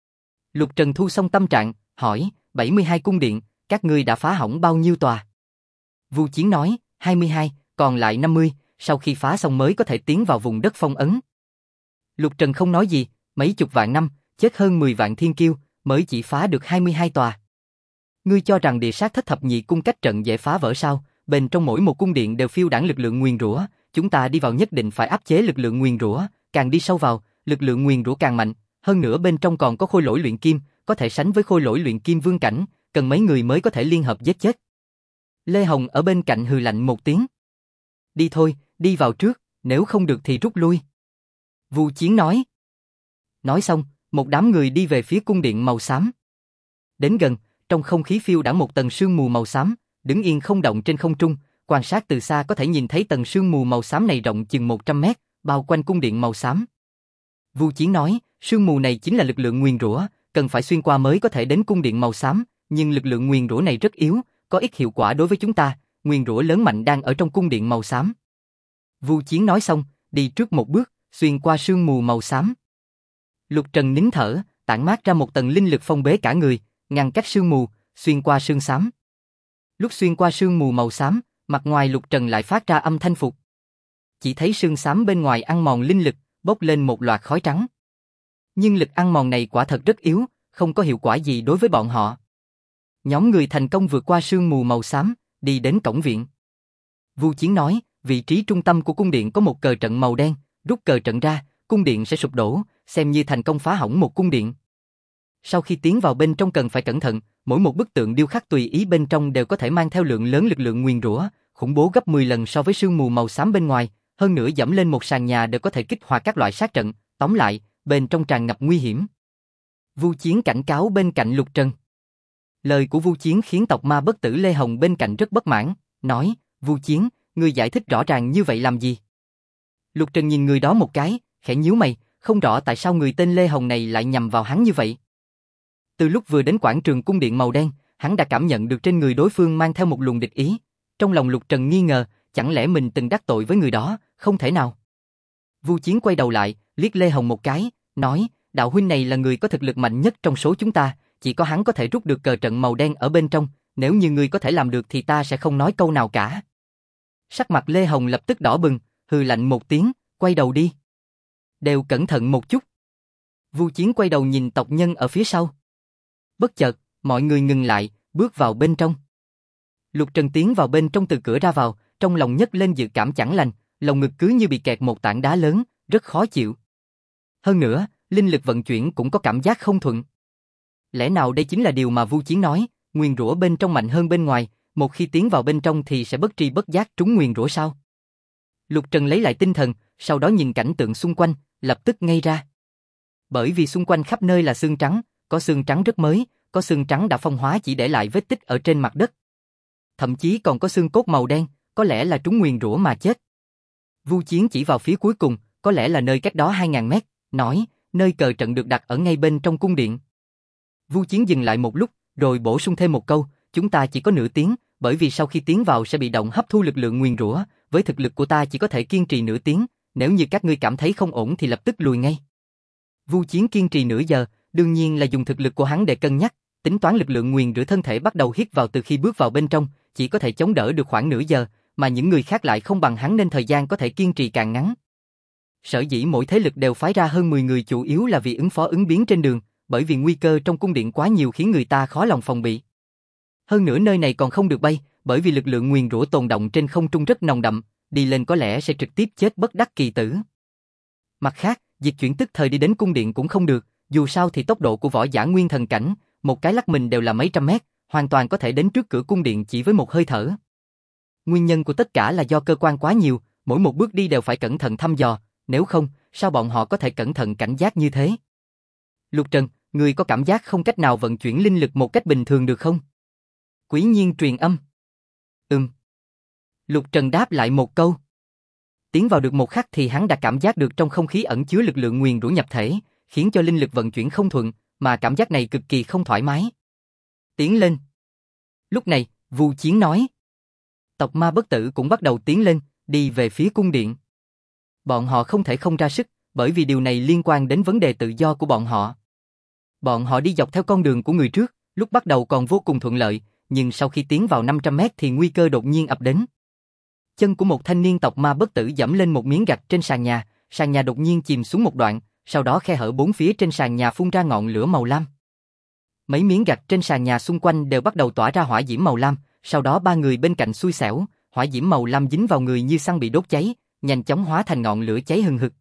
Lục Trần thu xong tâm trạng, hỏi, 72 cung điện, các ngươi đã phá hỏng bao nhiêu tòa? Vu Chiến nói, 22, còn lại 50, sau khi phá xong mới có thể tiến vào vùng đất phong ấn. Lục Trần không nói gì, mấy chục vạn năm, chết hơn 10 vạn thiên kiêu, mới chỉ phá được 22 tòa. Ngươi cho rằng địa sát thất thập nhị cung cách trận dễ phá vỡ sao? Bên trong mỗi một cung điện đều phiêu đãng lực lượng nguyền rủa, chúng ta đi vào nhất định phải áp chế lực lượng nguyền rủa, càng đi sâu vào, lực lượng nguyền rủa càng mạnh, hơn nữa bên trong còn có khôi lỗi luyện kim, có thể sánh với khôi lỗi luyện kim vương cảnh, cần mấy người mới có thể liên hợp giết chết. Lê Hồng ở bên cạnh hừ lạnh một tiếng. Đi thôi, đi vào trước, nếu không được thì rút lui. Vu Chiến nói. Nói xong, một đám người đi về phía cung điện màu xám. Đến gần, trong không khí phiêu đãng một tầng sương mù màu xám, đứng yên không động trên không trung, quan sát từ xa có thể nhìn thấy tầng sương mù màu xám này rộng chừng 100 mét, bao quanh cung điện màu xám. Vu Chiến nói, sương mù này chính là lực lượng nguyền rủa, cần phải xuyên qua mới có thể đến cung điện màu xám, nhưng lực lượng nguyền rủa này rất yếu, có ít hiệu quả đối với chúng ta, nguyền rủa lớn mạnh đang ở trong cung điện màu xám. Vu Chiến nói xong, đi trước một bước, xuyên qua sương mù màu xám. Lục Trần nín thở, tản mát ra một tầng linh lực phong bế cả người, ngăn cách sương mù, xuyên qua sương xám. Lúc xuyên qua sương mù màu xám, mặt ngoài Lục Trần lại phát ra âm thanh phục. Chỉ thấy sương xám bên ngoài ăn mòn linh lực, bốc lên một loạt khói trắng. Nhưng lực ăn mòn này quả thật rất yếu, không có hiệu quả gì đối với bọn họ. Nhóm người thành công vượt qua sương mù màu xám, đi đến cổng viện. Vu Chiến nói, vị trí trung tâm của cung điện có một cờ trận màu đen, rút cờ trận ra, cung điện sẽ sụp đổ, xem như thành công phá hỏng một cung điện. Sau khi tiến vào bên trong cần phải cẩn thận, mỗi một bức tượng điêu khắc tùy ý bên trong đều có thể mang theo lượng lớn lực lượng nguyền rủa, khủng bố gấp 10 lần so với sương mù màu xám bên ngoài, hơn nữa dẫm lên một sàn nhà đều có thể kích hoạt các loại sát trận, tóm lại, bên trong tràn ngập nguy hiểm. Vu Chiến cảnh cáo bên cạnh Lục Trần. Lời của Vu Chiến khiến tộc ma bất tử Lê Hồng bên cạnh rất bất mãn, nói, Vu Chiến, ngươi giải thích rõ ràng như vậy làm gì? Lục Trần nhìn người đó một cái, khẽ nhíu mày, không rõ tại sao người tên Lê Hồng này lại nhằm vào hắn như vậy. Từ lúc vừa đến quảng trường cung điện màu đen, hắn đã cảm nhận được trên người đối phương mang theo một luồng địch ý. Trong lòng Lục Trần nghi ngờ, chẳng lẽ mình từng đắc tội với người đó, không thể nào. Vu Chiến quay đầu lại, liếc Lê Hồng một cái, nói, đạo huynh này là người có thực lực mạnh nhất trong số chúng ta, chỉ có hắn có thể rút được cờ trận màu đen ở bên trong, nếu như ngươi có thể làm được thì ta sẽ không nói câu nào cả. Sắc mặt Lê Hồng lập tức đỏ bừng, hừ lạnh một tiếng, quay đầu đi. Đều cẩn thận một chút. Vu Chiến quay đầu nhìn tộc nhân ở phía sau. Bất chợt, mọi người ngừng lại, bước vào bên trong. Lục Trần tiến vào bên trong từ cửa ra vào, trong lòng nhấc lên dự cảm chẳng lành, lồng ngực cứ như bị kẹt một tảng đá lớn, rất khó chịu. Hơn nữa, linh lực vận chuyển cũng có cảm giác không thuận. Lẽ nào đây chính là điều mà Vu Chiến nói, nguyền rủa bên trong mạnh hơn bên ngoài, một khi tiến vào bên trong thì sẽ bất tri bất giác trúng nguyền rủa sao? Lục Trần lấy lại tinh thần, sau đó nhìn cảnh tượng xung quanh, lập tức ngây ra. Bởi vì xung quanh khắp nơi là xương trắng, có xương trắng rất mới, có xương trắng đã phong hóa chỉ để lại vết tích ở trên mặt đất. Thậm chí còn có xương cốt màu đen, có lẽ là trúng nguyền rủa mà chết. Vu Chiến chỉ vào phía cuối cùng, có lẽ là nơi cách đó 2000 mét, nói, nơi cờ trận được đặt ở ngay bên trong cung điện. Vu Chiến dừng lại một lúc, rồi bổ sung thêm một câu, chúng ta chỉ có nửa tiếng, bởi vì sau khi tiến vào sẽ bị động hấp thu lực lượng nguyền rủa, với thực lực của ta chỉ có thể kiên trì nửa tiếng, nếu như các ngươi cảm thấy không ổn thì lập tức lùi ngay. Vu Chiến kiên trì nửa giờ, đương nhiên là dùng thực lực của hắn để cân nhắc, tính toán lực lượng nguyền rủa thân thể bắt đầu hít vào từ khi bước vào bên trong, chỉ có thể chống đỡ được khoảng nửa giờ, mà những người khác lại không bằng hắn nên thời gian có thể kiên trì càng ngắn. Sở dĩ mỗi thế lực đều phái ra hơn 10 người chủ yếu là vì ứng phó ứng biến trên đường, bởi vì nguy cơ trong cung điện quá nhiều khiến người ta khó lòng phòng bị. Hơn nữa nơi này còn không được bay, bởi vì lực lượng nguyền rủa tồn động trên không trung rất nồng đậm, đi lên có lẽ sẽ trực tiếp chết bất đắc kỳ tử. Mặt khác, dịch chuyển tức thời đi đến cung điện cũng không được, dù sao thì tốc độ của võ giả nguyên thần cảnh, một cái lắc mình đều là mấy trăm mét, hoàn toàn có thể đến trước cửa cung điện chỉ với một hơi thở. Nguyên nhân của tất cả là do cơ quan quá nhiều, mỗi một bước đi đều phải cẩn thận thăm dò, nếu không, sao bọn họ có thể cẩn thận cảnh giác như thế? Lục Trần, người có cảm giác không cách nào vận chuyển linh lực một cách bình thường được không? Quý Nhiên truyền âm. Lục Trần đáp lại một câu. Tiến vào được một khắc thì hắn đã cảm giác được trong không khí ẩn chứa lực lượng nguyền rủa nhập thể, khiến cho linh lực vận chuyển không thuận, mà cảm giác này cực kỳ không thoải mái. Tiến lên. Lúc này, Vu Chiến nói. Tộc ma bất tử cũng bắt đầu tiến lên, đi về phía cung điện. Bọn họ không thể không ra sức, bởi vì điều này liên quan đến vấn đề tự do của bọn họ. Bọn họ đi dọc theo con đường của người trước, lúc bắt đầu còn vô cùng thuận lợi, nhưng sau khi tiến vào 500 mét thì nguy cơ đột nhiên ập đến. Chân của một thanh niên tộc ma bất tử giẫm lên một miếng gạch trên sàn nhà đột nhiên chìm xuống một đoạn, sau đó khe hở bốn phía trên sàn nhà phun ra ngọn lửa màu lam. Mấy miếng gạch trên sàn nhà xung quanh đều bắt đầu tỏa ra hỏa diễm màu lam, sau đó ba người bên cạnh xui xẻo, hỏa diễm màu lam dính vào người như xăng bị đốt cháy, nhanh chóng hóa thành ngọn lửa cháy hừng hực.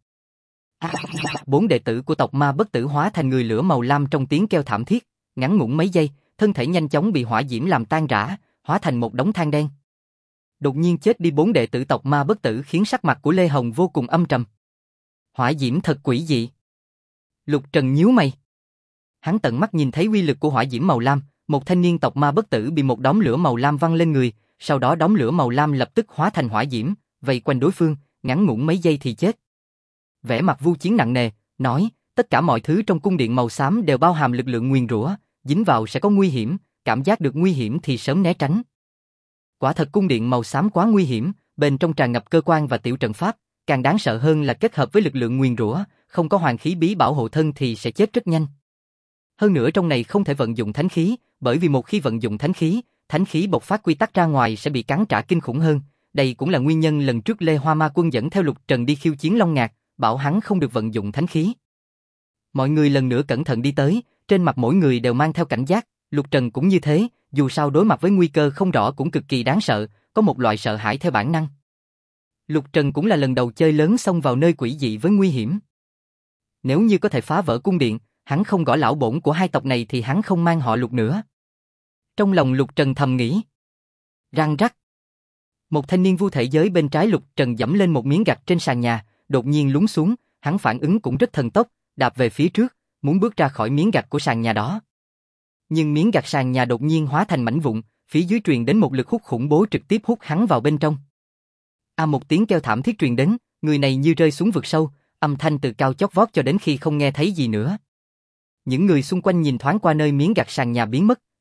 Bốn đệ tử của tộc ma bất tử hóa thành người lửa màu lam trong tiếng kêu thảm thiết, ngắn ngủn mấy giây, thân thể nhanh chóng bị hỏa diễm làm tan rã, hóa thành một đống than đen. Đột nhiên chết đi bốn đệ tử tộc ma bất tử khiến sắc mặt của Lê Hồng vô cùng âm trầm. Hỏa diễm thật quỷ dị. Lục Trần nhíu mày. Hắn tận mắt nhìn thấy uy lực của hỏa diễm màu lam, một thanh niên tộc ma bất tử bị một đốm lửa màu lam văng lên người, sau đó đốm lửa màu lam lập tức hóa thành hỏa diễm, vây quanh đối phương, ngắn ngủn mấy giây thì chết. Vẻ mặt Vu Chiến nặng nề, nói, tất cả mọi thứ trong cung điện màu xám đều bao hàm lực lượng nguyền rủa, dính vào sẽ có nguy hiểm, cảm giác được nguy hiểm thì sớm né tránh. Quả thật cung điện màu xám quá nguy hiểm, bên trong tràn ngập cơ quan và tiểu trận pháp, càng đáng sợ hơn là kết hợp với lực lượng nguyền rủa, không có hoàng khí bí bảo hộ thân thì sẽ chết rất nhanh. Hơn nữa trong này không thể vận dụng thánh khí, bởi vì một khi vận dụng thánh khí bộc phát quy tắc ra ngoài sẽ bị cắn trả kinh khủng hơn. Đây cũng là nguyên nhân lần trước Lê Hoa Ma Quân dẫn theo Lục Trần đi khiêu chiến Long Ngạc, bảo hắn không được vận dụng thánh khí. Mọi người lần nữa cẩn thận đi tới, trên mặt mỗi người đều mang theo cảnh giác, Lục Trần cũng như thế, dù sao đối mặt với nguy cơ không rõ cũng cực kỳ đáng sợ, có một loại sợ hãi theo bản năng. Lục Trần cũng là lần đầu chơi lớn xông vào nơi quỷ dị với nguy hiểm. Nếu như có thể phá vỡ cung điện, hắn không gõ lão bổn của hai tộc này thì hắn không mang họ Lục nữa. Trong lòng Lục Trần thầm nghĩ. Răng rắc. Một thanh niên vu thể giới bên trái Lục Trần giẫm lên một miếng gạch trên sàn nhà, đột nhiên lún xuống, hắn phản ứng cũng rất thần tốc, đạp về phía trước, muốn bước ra khỏi miếng gạch của sàn nhà đó. Nhưng miếng gạch sàn nhà đột nhiên hóa thành mảnh vụn, phía dưới truyền đến một lực hút khủng bố trực tiếp hút hắn vào bên trong. Một tiếng kêu thảm thiết truyền đến, người này như rơi xuống vực sâu, âm thanh từ cao chót vót cho đến khi không nghe thấy gì nữa. Những người xung quanh nhìn thoáng qua nơi miếng gạch sàn nhà biến mất,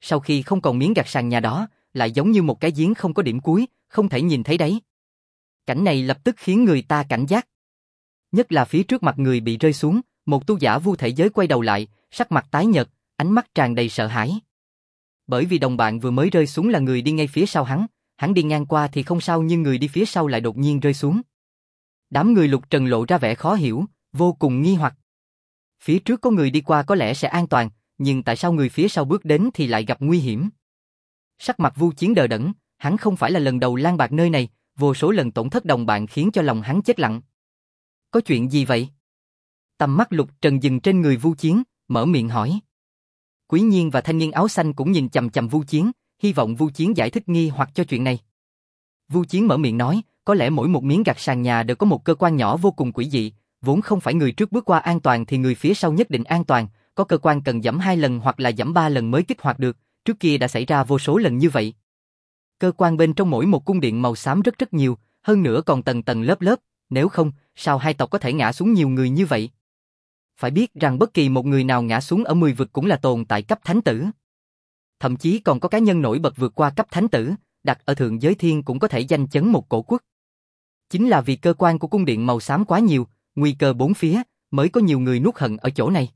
sau khi không còn miếng gạt sàn nhà đó, lại giống như một cái giếng không có điểm cuối, không thể nhìn thấy đáy. Cảnh này lập tức khiến người ta cảnh giác. Nhất là phía trước mặt người bị rơi xuống, một tu giả vu thể giới quay đầu lại, sắc mặt tái nhợt, ánh mắt tràn đầy sợ hãi. Bởi vì đồng bạn vừa mới rơi xuống là người đi ngay phía sau hắn đi ngang qua thì không sao nhưng người đi phía sau lại đột nhiên rơi xuống. Đám người Lục Trần lộ ra vẻ khó hiểu, vô cùng nghi hoặc. Phía trước có người đi qua có lẽ sẽ an toàn, nhưng tại sao người phía sau bước đến thì lại gặp nguy hiểm? Sắc mặt Vu Chiến đờ đẫn, hắn không phải là lần đầu lang bạc nơi này, vô số lần tổn thất đồng bạn khiến cho lòng hắn chết lặng. Có chuyện gì vậy? Tầm mắt Lục Trần dừng trên người Vu Chiến, mở miệng hỏi. Quý Nhiên và thanh niên áo xanh cũng nhìn chằm chằm Vu Chiến, hy vọng Vu Chiến giải thích nghi hoặc cho chuyện này. Vu Chiến mở miệng nói, có lẽ mỗi một miếng gạt sàn nhà đều có một cơ quan nhỏ vô cùng quỷ dị, vốn không phải người trước bước qua an toàn thì người phía sau nhất định an toàn, có cơ quan cần giẫm 2 lần hoặc là giẫm 3 lần mới kích hoạt được, trước kia đã xảy ra vô số lần như vậy. Cơ quan bên trong mỗi một cung điện màu xám rất nhiều, hơn nữa còn tầng tầng lớp lớp, nếu không, sao hai tộc có thể ngã xuống nhiều người như vậy? Phải biết rằng bất kỳ một người nào ngã xuống ở 10 vực cũng là tồn tại cấp thánh tử. Thậm chí còn có cá nhân nổi bật vượt qua cấp thánh tử, đặt ở thượng giới thiên cũng có thể danh chấn một cổ quốc. Chính là vì cơ quan của cung điện màu xám quá nhiều, nguy cơ bốn phía, mới có nhiều người nuốt hận ở chỗ này.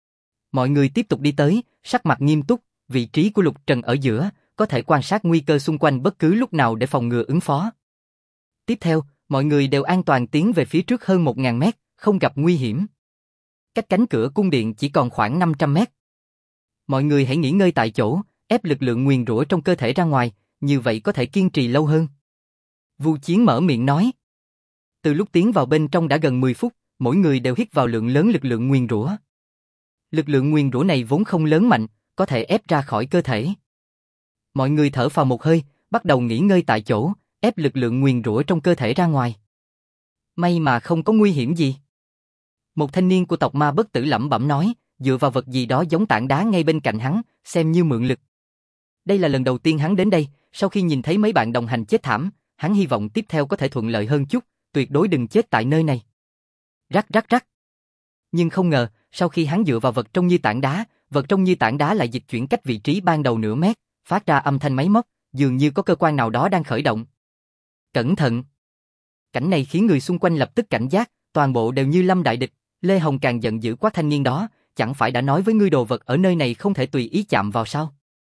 Mọi người tiếp tục đi tới, sắc mặt nghiêm túc, vị trí của Lục Trần ở giữa, có thể quan sát nguy cơ xung quanh bất cứ lúc nào để phòng ngừa ứng phó. Tiếp theo, mọi người đều an toàn tiến về phía trước hơn 1000 mét, không gặp nguy hiểm. Cách cánh cửa cung điện chỉ còn khoảng 500 mét. Mọi người hãy nghỉ ngơi tại chỗ, ép lực lượng nguyền rủa trong cơ thể ra ngoài, như vậy có thể kiên trì lâu hơn. Vu Chiến mở miệng nói. Từ lúc tiến vào bên trong đã gần 10 phút, mỗi người đều hít vào lượng lớn lực lượng nguyền rủa. Lực lượng nguyền rủa này vốn không lớn mạnh, có thể ép ra khỏi cơ thể. Mọi người thở phào một hơi, bắt đầu nghỉ ngơi tại chỗ, ép lực lượng nguyền rủa trong cơ thể ra ngoài. May mà không có nguy hiểm gì. Một thanh niên của tộc Ma Bất Tử lẩm bẩm nói, dựa vào vật gì đó giống tảng đá ngay bên cạnh hắn, xem như mượn lực. Đây là lần đầu tiên hắn đến đây, sau khi nhìn thấy mấy bạn đồng hành chết thảm, hắn hy vọng tiếp theo có thể thuận lợi hơn chút, tuyệt đối đừng chết tại nơi này. Rắc rắc rắc. Nhưng không ngờ, sau khi hắn dựa vào vật trông như tảng đá, vật trông như tảng đá lại dịch chuyển cách vị trí ban đầu nửa mét, phát ra âm thanh máy móc, dường như có cơ quan nào đó đang khởi động. Cẩn thận! Cảnh này khiến người xung quanh lập tức cảnh giác, toàn bộ đều như lâm đại địch. Lê Hồng càng giận dữ quát thanh niên đó, chẳng phải đã nói với ngươi đồ vật ở nơi này không thể tùy ý chạm vào sao?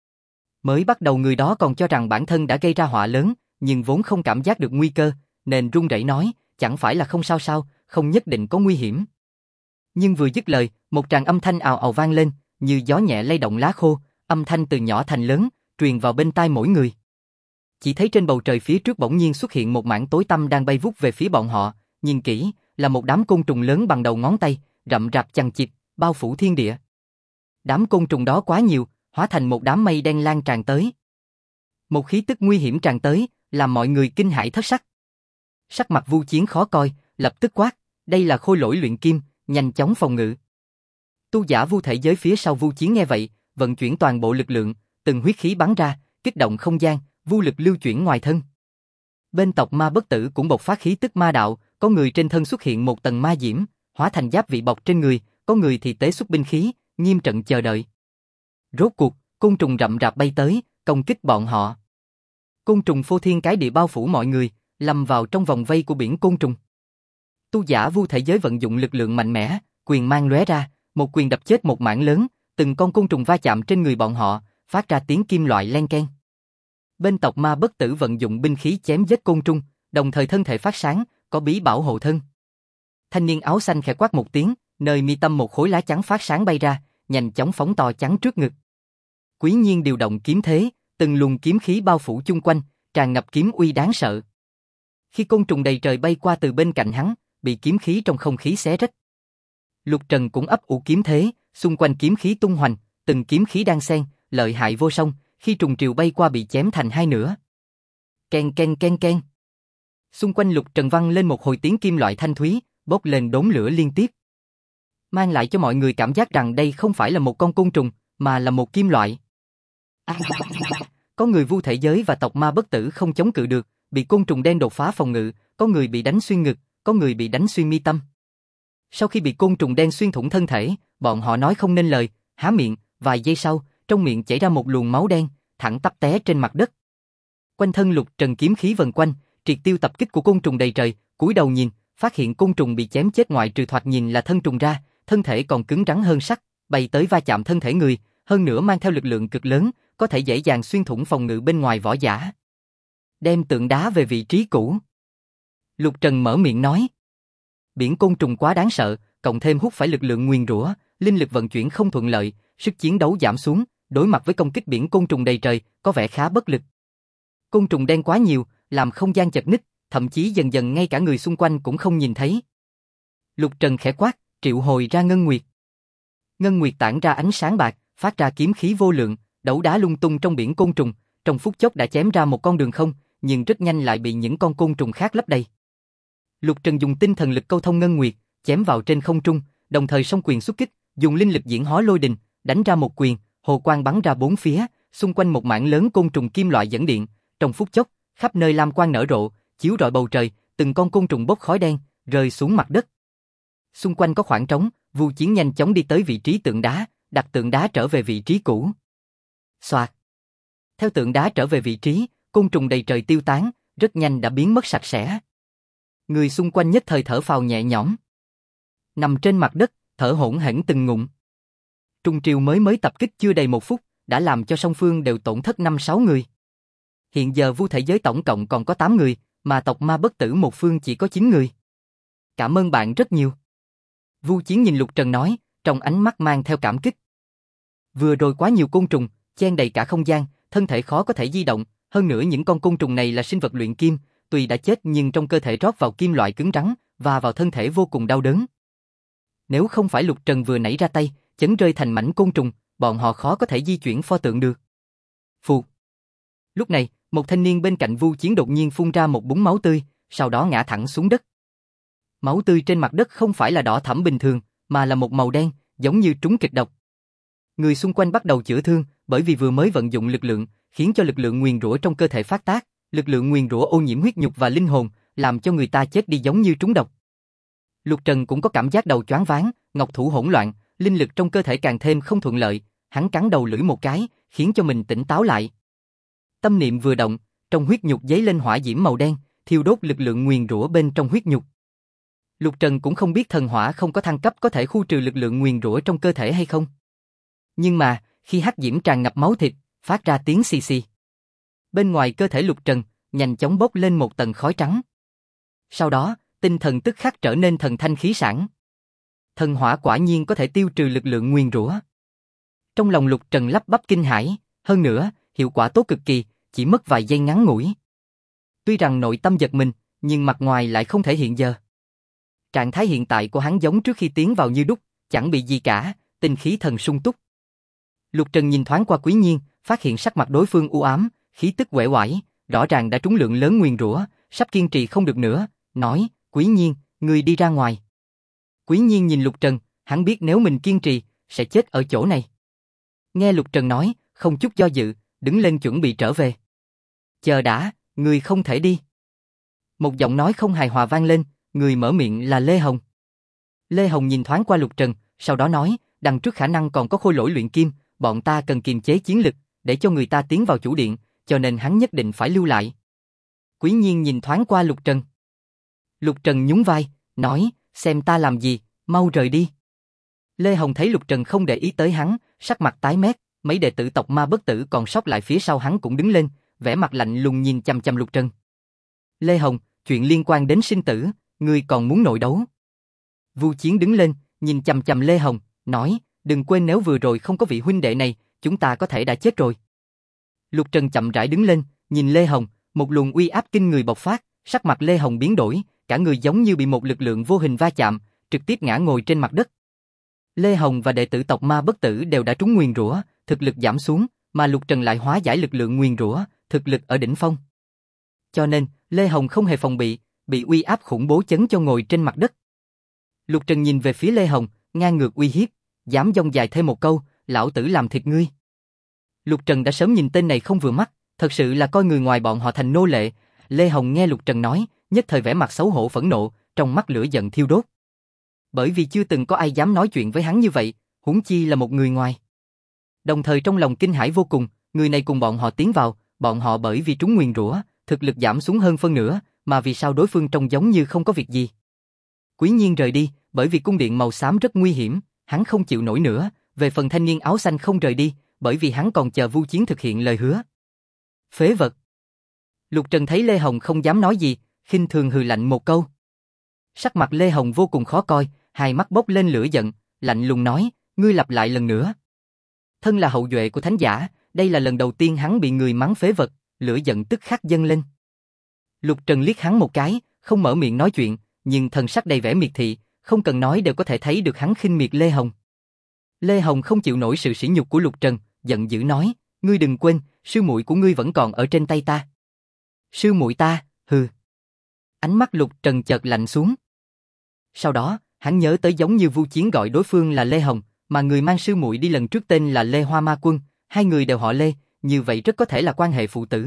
Mới bắt đầu người đó còn cho rằng bản thân đã gây ra họa lớn, nhưng vốn không cảm giác được nguy cơ, nên run rẩy nói, chẳng phải là không sao sao, không nhất định có nguy hiểm. Nhưng vừa dứt lời, một tràng âm thanh ào ào vang lên, như gió nhẹ lay động lá khô, âm thanh từ nhỏ thành lớn, truyền vào bên tai mỗi người. Chỉ thấy trên bầu trời phía trước bỗng nhiên xuất hiện một mảng tối tăm đang bay vút về phía bọn họ, nhìn kỹ, là một đám côn trùng lớn bằng đầu ngón tay, rậm rạp chằng chịt, bao phủ thiên địa. Đám côn trùng đó quá nhiều, hóa thành một đám mây đen lan tràn tới. Một khí tức nguy hiểm tràn tới, làm mọi người kinh hãi thất sắc. Sắc mặt Vu Chiến khó coi, lập tức quát, đây là khôi lỗi luyện kim, nhanh chóng phòng ngự. Tu giả vu thể giới phía sau Vu Chiến nghe vậy, vận chuyển toàn bộ lực lượng, từng huyết khí bắn ra, kích động không gian, vu lực lưu chuyển ngoài thân. Bên tộc Ma Bất Tử cũng bộc phát khí tức ma đạo, có người trên thân xuất hiện một tầng ma diễm, hóa thành giáp vị bọc trên người, có người thì tế xuất binh khí, nghiêm trận chờ đợi. Rốt cuộc, côn trùng rậm rạp bay tới, công kích bọn họ. Côn trùng phô thiên cái địa bao phủ mọi người, lâm vào trong vòng vây của biển côn trùng. Tu giả vu thể giới vận dụng lực lượng mạnh mẽ, quyền mang lóe ra, một quyền đập chết một mảng lớn, từng con côn trùng va chạm trên người bọn họ, phát ra tiếng kim loại len keng. Bên tộc Ma Bất Tử vận dụng binh khí chém giết côn trùng, đồng thời thân thể phát sáng, có bí bảo hộ thân. Thanh niên áo xanh khẽ quát một tiếng, nơi mi tâm một khối lá trắng phát sáng bay ra, nhanh chóng phóng to chắn trước ngực. Quý Nhiên điều động kiếm thế, từng luồng kiếm khí bao phủ chung quanh, tràn ngập kiếm uy đáng sợ. Khi côn trùng đầy trời bay qua từ bên cạnh hắn, bị kiếm khí trong không khí xé rách. Lục Trần cũng ấp ủ kiếm thế, xung quanh kiếm khí tung hoành, từng kiếm khí đan xen, lợi hại vô song, khi trùng triều bay qua bị chém thành hai nửa. Ken ken ken ken. Xung quanh Lục Trần vang lên một hồi tiếng kim loại thanh thúy, bốc lên đốm lửa liên tiếp. Mang lại cho mọi người cảm giác rằng đây không phải là một con côn trùng, mà là một kim loại. Có người vu thể giới và tộc Ma Bất Tử không chống cự được, bị côn trùng đen đột phá phòng ngự, có người bị đánh xuyên ngực, có người bị đánh xuyên mi tâm. Sau khi bị côn trùng đen xuyên thủng thân thể, bọn họ nói không nên lời, há miệng, vài giây sau, trong miệng chảy ra một luồng máu đen, thẳng tắp té trên mặt đất. Quanh thân Lục Trần kiếm khí vần quanh, triệt tiêu tập kích của côn trùng đầy trời, cúi đầu nhìn, phát hiện côn trùng bị chém chết ngoại trừ thoạt nhìn là thân trùng ra, thân thể còn cứng rắn hơn sắt, bay tới va chạm thân thể người, hơn nữa mang theo lực lượng cực lớn, có thể dễ dàng xuyên thủng phòng ngự bên ngoài võ giả. Đem tượng đá về vị trí cũ. Lục Trần mở miệng nói. Biển côn trùng quá đáng sợ, cộng thêm hút phải lực lượng nguyền rủa, linh lực vận chuyển không thuận lợi, sức chiến đấu giảm xuống, đối mặt với công kích biển côn trùng đầy trời, có vẻ khá bất lực. Côn trùng đen quá nhiều, làm không gian chật ních, thậm chí dần dần ngay cả người xung quanh cũng không nhìn thấy. Lục Trần khẽ quát, triệu hồi ra Ngân Nguyệt. Ngân Nguyệt tản ra ánh sáng bạc, phát ra kiếm khí vô lượng, đấu đá lung tung trong biển côn trùng, trong phút chốc đã chém ra một con đường không, nhưng rất nhanh lại bị những con côn trùng khác lấp đầy. Lục Trần dùng tinh thần lực câu thông Ngân Nguyệt, chém vào trên không trung, đồng thời song quyền xuất kích, dùng linh lực diễn hóa lôi đình, đánh ra một quyền, hồ quang bắn ra bốn phía, xung quanh một mảng lớn côn trùng kim loại dẫn điện, trong phút chốc, khắp nơi lam quang nở rộ, chiếu rọi bầu trời, từng con côn trùng bốc khói đen, rơi xuống mặt đất. Xung quanh có khoảng trống, Vu Chiến nhanh chóng đi tới vị trí tượng đá, đặt tượng đá trở về vị trí cũ. Xoạt. Theo tượng đá trở về vị trí, côn trùng đầy trời tiêu tán, rất nhanh đã biến mất sạch sẽ. Người xung quanh nhất thời thở phào nhẹ nhõm. Nằm trên mặt đất, thở hổn hển từng ngụm. Trung Triều mới tập kích chưa đầy một phút, đã làm cho song phương đều tổn thất 5-6 người. Hiện giờ Vu thể giới tổng cộng còn có 8 người, mà tộc Ma Bất Tử một phương chỉ có 9 người. Cảm ơn bạn rất nhiều. Vu Chiến nhìn Lục Trần nói, trong ánh mắt mang theo cảm kích. Vừa rồi quá nhiều côn trùng, chen đầy cả không gian, thân thể khó có thể di động, hơn nữa những con côn trùng này là sinh vật luyện kim, tuy đã chết nhưng trong cơ thể rót vào kim loại cứng rắn, và vào thân thể vô cùng đau đớn. Nếu không phải Lục Trần vừa nảy ra tay, chấn rơi thành mảnh côn trùng, bọn họ khó có thể di chuyển pho tượng được. Phụt. Lúc này, một thanh niên bên cạnh Vu Chiến đột nhiên phun ra một búng máu tươi, sau đó ngã thẳng xuống đất. Máu tươi trên mặt đất không phải là đỏ thẫm bình thường, mà là một màu đen, giống như trúng kịch độc. Người xung quanh bắt đầu chữa thương, bởi vì vừa mới vận dụng lực lượng, khiến cho lực lượng nguyền rủa trong cơ thể phát tác, lực lượng nguyền rủa ô nhiễm huyết nhục và linh hồn, làm cho người ta chết đi giống như trúng độc. Lục Trần cũng có cảm giác đầu choáng váng, ngọc thủ hỗn loạn, linh lực trong cơ thể càng thêm không thuận lợi, hắn cắn đầu lưỡi một cái, khiến cho mình tỉnh táo lại. Tâm niệm vừa động, trong huyết nhục giấy lên hỏa diễm màu đen, thiêu đốt lực lượng nguyền rủa bên trong huyết nhục. Lục Trần cũng không biết thần hỏa không có thăng cấp có thể khu trừ lực lượng nguyền rủa trong cơ thể hay không. Nhưng mà, khi hắc diễm tràn ngập máu thịt, phát ra tiếng xì xì. Bên ngoài cơ thể Lục Trần, nhanh chóng bốc lên một tầng khói trắng. Sau đó, tinh thần tức khắc trở nên thần thanh khí sảng. Thần hỏa quả nhiên có thể tiêu trừ lực lượng nguyền rủa. Trong lòng Lục Trần lắp bắp kinh hãi, hơn nữa, hiệu quả tốt cực kỳ, chỉ mất vài giây ngắn ngủi. Tuy rằng nội tâm giật mình, nhưng mặt ngoài lại không thể hiện giờ. Trạng thái hiện tại của hắn giống trước khi tiến vào như đúc, chẳng bị gì cả, tinh khí thần sung túc. Lục Trần nhìn thoáng qua Quý Nhiên, phát hiện sắc mặt đối phương u ám, khí tức uể oải, rõ ràng đã trúng lượng lớn nguyền rủa, sắp kiên trì không được nữa, nói, Quý Nhiên, ngươi đi ra ngoài. Quý Nhiên nhìn Lục Trần, hắn biết nếu mình kiên trì, sẽ chết ở chỗ này. Nghe Lục Trần nói, không chút do dự, đứng lên chuẩn bị trở về. Chờ đã, ngươi không thể đi. Một giọng nói không hài hòa vang lên, người mở miệng là Lê Hồng. Lê Hồng nhìn thoáng qua Lục Trần, sau đó nói, đằng trước khả năng còn có khôi lỗi luyện kim, bọn ta cần kiềm chế chiến lực, để cho người ta tiến vào chủ điện, cho nên hắn nhất định phải lưu lại. Quý Nhiên nhìn thoáng qua Lục Trần. Lục Trần nhún vai, nói, xem ta làm gì, mau rời đi. Lê Hồng thấy Lục Trần không để ý tới hắn, sắc mặt tái mét, mấy đệ tử tộc Ma Bất Tử còn sót lại phía sau hắn cũng đứng lên, vẻ mặt lạnh lùng nhìn chằm chằm Lục Trần. Lê Hồng, chuyện liên quan đến sinh tử, ngươi còn muốn nội đấu? Vu Chiến đứng lên, nhìn chằm chằm Lê Hồng, nói, đừng quên nếu vừa rồi không có vị huynh đệ này, chúng ta có thể đã chết rồi. Lục Trần chậm rãi đứng lên, nhìn Lê Hồng, một luồng uy áp kinh người bộc phát, sắc mặt Lê Hồng biến đổi, cả người giống như bị một lực lượng vô hình va chạm, trực tiếp ngã ngồi trên mặt đất. Lê Hồng và đệ tử tộc Ma Bất Tử đều đã trúng nguyền rủa, thực lực giảm xuống, mà Lục Trần lại hóa giải lực lượng nguyền rủa, thực lực ở đỉnh phong. Cho nên, Lê Hồng không hề phòng bị uy áp khủng bố chấn cho ngồi trên mặt đất. Lục Trần nhìn về phía Lê Hồng, ngang ngược uy hiếp, dám dông dài thêm một câu, lão tử làm thịt ngươi. Lục Trần đã sớm nhìn tên này không vừa mắt, thật sự là coi người ngoài bọn họ thành nô lệ. Lê Hồng nghe Lục Trần nói, nhất thời vẻ mặt xấu hổ phẫn nộ, trong mắt lửa giận thiêu đốt. Bởi vì chưa từng có ai dám nói chuyện với hắn như vậy, huống chi là một người ngoài. Đồng thời trong lòng kinh hãi vô cùng, người này cùng bọn họ tiến vào, bọn họ bởi vì trúng nguyền rủa, thực lực giảm xuống hơn phân nửa, mà vì sao đối phương trông giống như không có việc gì. Quý Nhiên rời đi, bởi vì cung điện màu xám rất nguy hiểm, hắn không chịu nổi nữa, về phần thanh niên áo xanh không rời đi, bởi vì hắn còn chờ Vu Chiến thực hiện lời hứa. Phế vật. Lục Trần thấy Lê Hồng không dám nói gì, khinh thường hừ lạnh một câu. Sắc mặt Lê Hồng vô cùng khó coi, hai mắt bốc lên lửa giận, lạnh lùng nói, ngươi lặp lại lần nữa. Thân là hậu duệ của thánh giả, đây là lần đầu tiên hắn bị người mắng phế vật, lửa giận tức khắc dâng lên. Lục Trần liếc hắn một cái, không mở miệng nói chuyện, nhưng thần sắc đầy vẻ miệt thị, không cần nói đều có thể thấy được hắn khinh miệt Lê Hồng. Lê Hồng không chịu nổi sự sỉ nhục của Lục Trần, giận dữ nói, ngươi đừng quên, sư muội của ngươi vẫn còn ở trên tay ta. Sư muội ta, hừ. Ánh mắt Lục Trần chợt lạnh xuống. Sau đó, hắn nhớ tới giống như Vu Chiến gọi đối phương là Lê Hồng, mà người mang sư muội đi lần trước tên là Lê Hoa Ma Quân, hai người đều họ Lê, như vậy rất có thể là quan hệ phụ tử.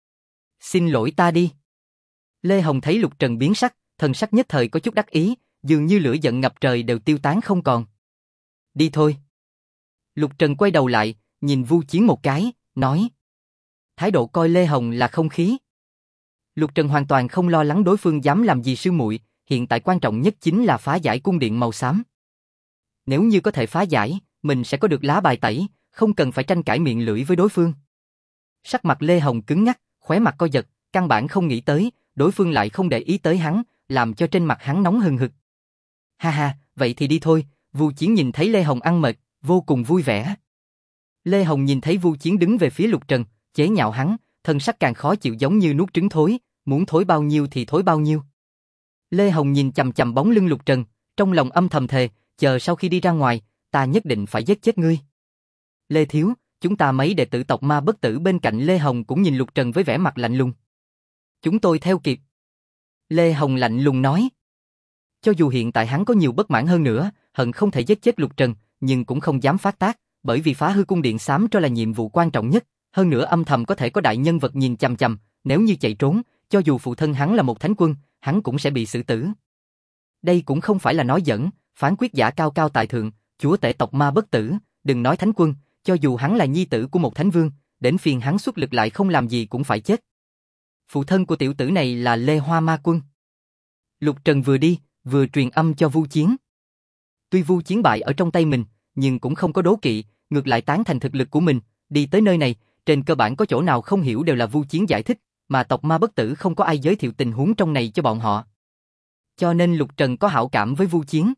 Xin lỗi ta đi. Lê Hồng thấy Lục Trần biến sắc, thần sắc nhất thời có chút đắc ý, dường như lửa giận ngập trời đều tiêu tán không còn. Đi thôi. Lục Trần quay đầu lại, nhìn Vu Chiến một cái, nói. Thái độ coi Lê Hồng là không khí. Lục Trần hoàn toàn không lo lắng đối phương dám làm gì sư muội, hiện tại quan trọng nhất chính là phá giải cung điện màu xám. Nếu như có thể phá giải, mình sẽ có được lá bài tẩy, không cần phải tranh cãi miệng lưỡi với đối phương. Sắc mặt Lê Hồng cứng ngắc, khóe mặt co giật, căn bản không nghĩ tới, đối phương lại không để ý tới hắn, làm cho trên mặt hắn nóng hừng hực. Ha ha, vậy thì đi thôi. Vu Chiến nhìn thấy Lê Hồng ăn mệt, vô cùng vui vẻ. Lê Hồng nhìn thấy Vu Chiến đứng về phía Lục Trần, chế nhạo hắn, thân sắc càng khó chịu giống như nuốt trứng thối, muốn thối bao nhiêu thì thối bao nhiêu. Lê Hồng nhìn chằm chằm bóng lưng Lục Trần, trong lòng âm thầm thề, chờ sau khi đi ra ngoài, ta nhất định phải giết chết ngươi. Lê Thiếu, chúng ta mấy đệ tử tộc Ma Bất Tử bên cạnh Lê Hồng cũng nhìn Lục Trần với vẻ mặt lạnh lùng. Chúng tôi theo kịp. Lê Hồng lạnh lùng nói. Cho dù hiện tại hắn có nhiều bất mãn hơn nữa, hận không thể giết chết Lục Trần, nhưng cũng không dám phát tác, bởi vì phá hư cung điện xám cho là nhiệm vụ quan trọng nhất, hơn nữa âm thầm có thể có đại nhân vật nhìn chằm chằm, nếu như chạy trốn, cho dù phụ thân hắn là một thánh quân, hắn cũng sẽ bị xử tử. Đây cũng không phải là nói giỡn, phán quyết giả cao cao tại thượng, chúa tể tộc Ma Bất Tử, đừng nói thánh quân, cho dù hắn là nhi tử của một thánh vương, đến phiền hắn xuất lực lại không làm gì cũng phải chết. Phụ thân của tiểu tử này là Lê Hoa Ma Quân. Lục Trần vừa đi, vừa truyền âm cho Vu Chiến. Tuy Vu Chiến bại ở trong tay mình, nhưng cũng không có đố kỵ, ngược lại tán thành thực lực của mình, đi tới nơi này, trên cơ bản có chỗ nào không hiểu đều là Vu Chiến giải thích, mà tộc Ma Bất Tử không có ai giới thiệu tình huống trong này cho bọn họ. Cho nên Lục Trần có hảo cảm với Vu Chiến.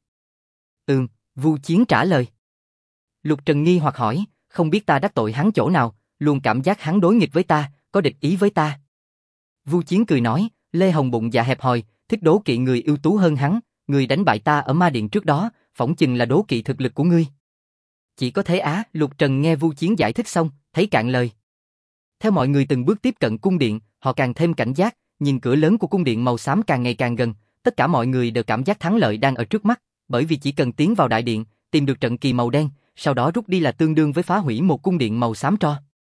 Vu Chiến trả lời. Lục Trần nghi hoặc hỏi, không biết ta đắc tội hắn chỗ nào, luôn cảm giác hắn đối nghịch với ta, có địch ý với ta. Vu Chiến cười nói, Lê Hồng bụng dạ hẹp hòi, thích đố kỵ người ưu tú hơn hắn, người đánh bại ta ở ma điện trước đó, phỏng chừng là đố kỵ thực lực của ngươi. Chỉ có thế á, Lục Trần nghe Vu Chiến giải thích xong, thấy cạn lời. Theo mọi người từng bước tiếp cận cung điện, họ càng thêm cảnh giác, nhìn cửa lớn của cung điện màu xám càng ngày càng gần, tất cả mọi người đều cảm giác thắng lợi đang ở trước mắt, bởi vì chỉ cần tiến vào đại điện, tìm được trận kỳ màu đen, sau đó rút đi là tương đương với phá hủy một cung điện màu xám tro.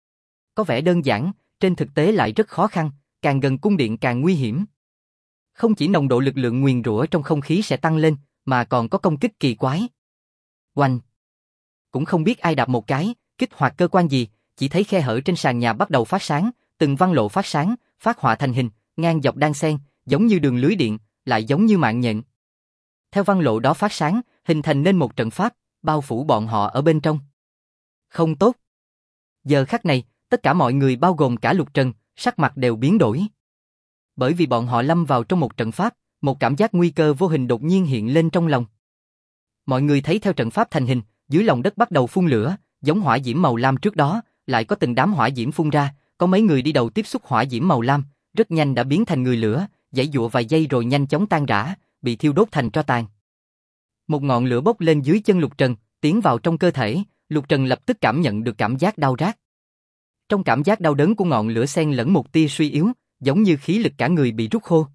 Có vẻ đơn giản, trên thực tế lại rất khó khăn, càng gần cung điện càng nguy hiểm. Không chỉ nồng độ lực lượng nguyền rủa trong không khí sẽ tăng lên, mà còn có công kích kỳ quái. Oanh! Cũng không biết ai đạp một cái, kích hoạt cơ quan gì, chỉ thấy khe hở trên sàn nhà bắt đầu phát sáng, từng văn lộ phát sáng, phát họa thành hình, ngang dọc đan xen, giống như đường lưới điện, lại giống như mạng nhện. Theo văn lộ đó phát sáng, hình thành nên một trận pháp, bao phủ bọn họ ở bên trong. Không tốt. Giờ khắc này, tất cả mọi người bao gồm cả Lục Trần, sắc mặt đều biến đổi. Bởi vì bọn họ lâm vào trong một trận pháp, một cảm giác nguy cơ vô hình đột nhiên hiện lên trong lòng. Mọi người thấy theo trận pháp thành hình, dưới lòng đất bắt đầu phun lửa, giống hỏa diễm màu lam trước đó, lại có từng đám hỏa diễm phun ra, có mấy người đi đầu tiếp xúc hỏa diễm màu lam, rất nhanh đã biến thành người lửa, giãy giụa vài giây rồi nhanh chóng tan rã, bị thiêu đốt thành tro tàn. Một ngọn lửa bốc lên dưới chân Lục Trần, tiến vào trong cơ thể, Lục Trần lập tức cảm nhận được cảm giác đau rát. Trong cảm giác đau đớn của ngọn lửa xen lẫn một tia suy yếu, giống như khí lực cả người bị rút khô.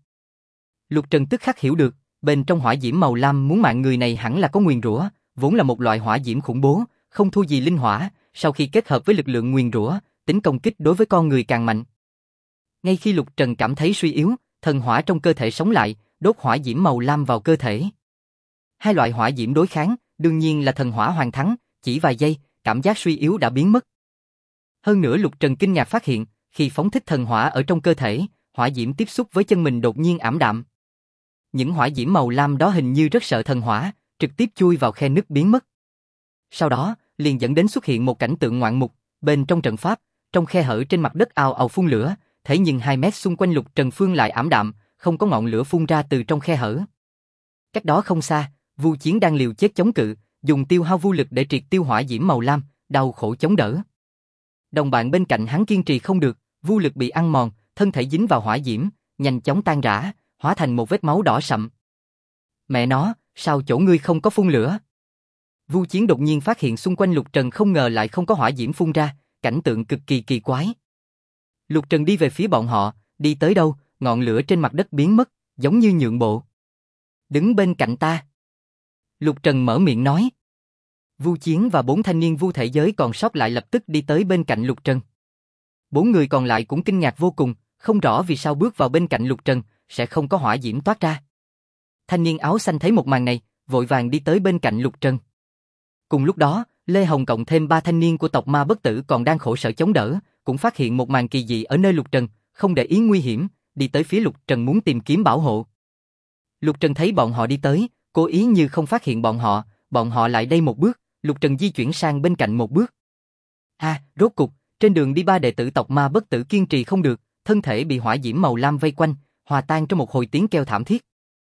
Lục Trần tức khắc hiểu được, bên trong hỏa diễm màu lam muốn mạng người này hẳn là có nguyền rủa, vốn là một loại hỏa diễm khủng bố, không thua gì linh hỏa, sau khi kết hợp với lực lượng nguyền rủa, tính công kích đối với con người càng mạnh. Ngay khi Lục Trần cảm thấy suy yếu, thần hỏa trong cơ thể sống lại, đốt hỏa diễm màu lam vào cơ thể. Hai loại hỏa diễm đối kháng, đương nhiên là thần hỏa hoàn thắng, chỉ vài giây, cảm giác suy yếu đã biến mất. Hơn nữa Lục Trần kinh ngạc phát hiện, khi phóng thích thần hỏa ở trong cơ thể, hỏa diễm tiếp xúc với chân mình đột nhiên ảm đạm. Những hỏa diễm màu lam đó hình như rất sợ thần hỏa, trực tiếp chui vào khe nứt biến mất. Sau đó, liền dẫn đến xuất hiện một cảnh tượng ngoạn mục, bên trong trận pháp, trong khe hở trên mặt đất ào ào phun lửa, thế nhưng 2 mét xung quanh Lục Trần Phương lại ảm đạm, không có ngọn lửa phun ra từ trong khe hở. Cách đó không xa, Vu Chiến đang liều chết chống cự, dùng tiêu hao vu lực để triệt tiêu hỏa diễm màu lam, đau khổ chống đỡ. Đồng bạn bên cạnh hắn kiên trì không được, vu lực bị ăn mòn, thân thể dính vào hỏa diễm, nhanh chóng tan rã, hóa thành một vết máu đỏ sậm. Mẹ nó, sao chỗ ngươi không có phun lửa? Vu Chiến đột nhiên phát hiện xung quanh Lục Trần không ngờ lại không có hỏa diễm phun ra, cảnh tượng cực kỳ kỳ quái. Lục Trần đi về phía bọn họ, đi tới đâu, ngọn lửa trên mặt đất biến mất, giống như nhượng bộ. Đứng bên cạnh ta. Lục Trần mở miệng nói. Vu Chiến và 4 thanh niên vu thể giới còn sót lại lập tức đi tới bên cạnh Lục Trần. 4 người còn lại cũng kinh ngạc vô cùng, không rõ vì sao bước vào bên cạnh Lục Trần, sẽ không có hỏa diễm toát ra. Thanh niên áo xanh thấy một màn này, vội vàng đi tới bên cạnh Lục Trần. Cùng lúc đó, Lê Hồng cộng thêm 3 thanh niên của tộc ma bất tử còn đang khổ sở chống đỡ, cũng phát hiện một màn kỳ dị ở nơi Lục Trần, không để ý nguy hiểm, đi tới phía Lục Trần muốn tìm kiếm bảo hộ. Lục Trần thấy bọn họ đi tới, cố ý như không phát hiện bọn họ lại đây một bước, Lục Trần di chuyển sang bên cạnh một bước. Rốt cục, trên đường đi 3 đệ tử tộc ma bất tử kiên trì không được, thân thể bị hỏa diễm màu lam vây quanh, hòa tan trong một hồi tiếng kêu thảm thiết.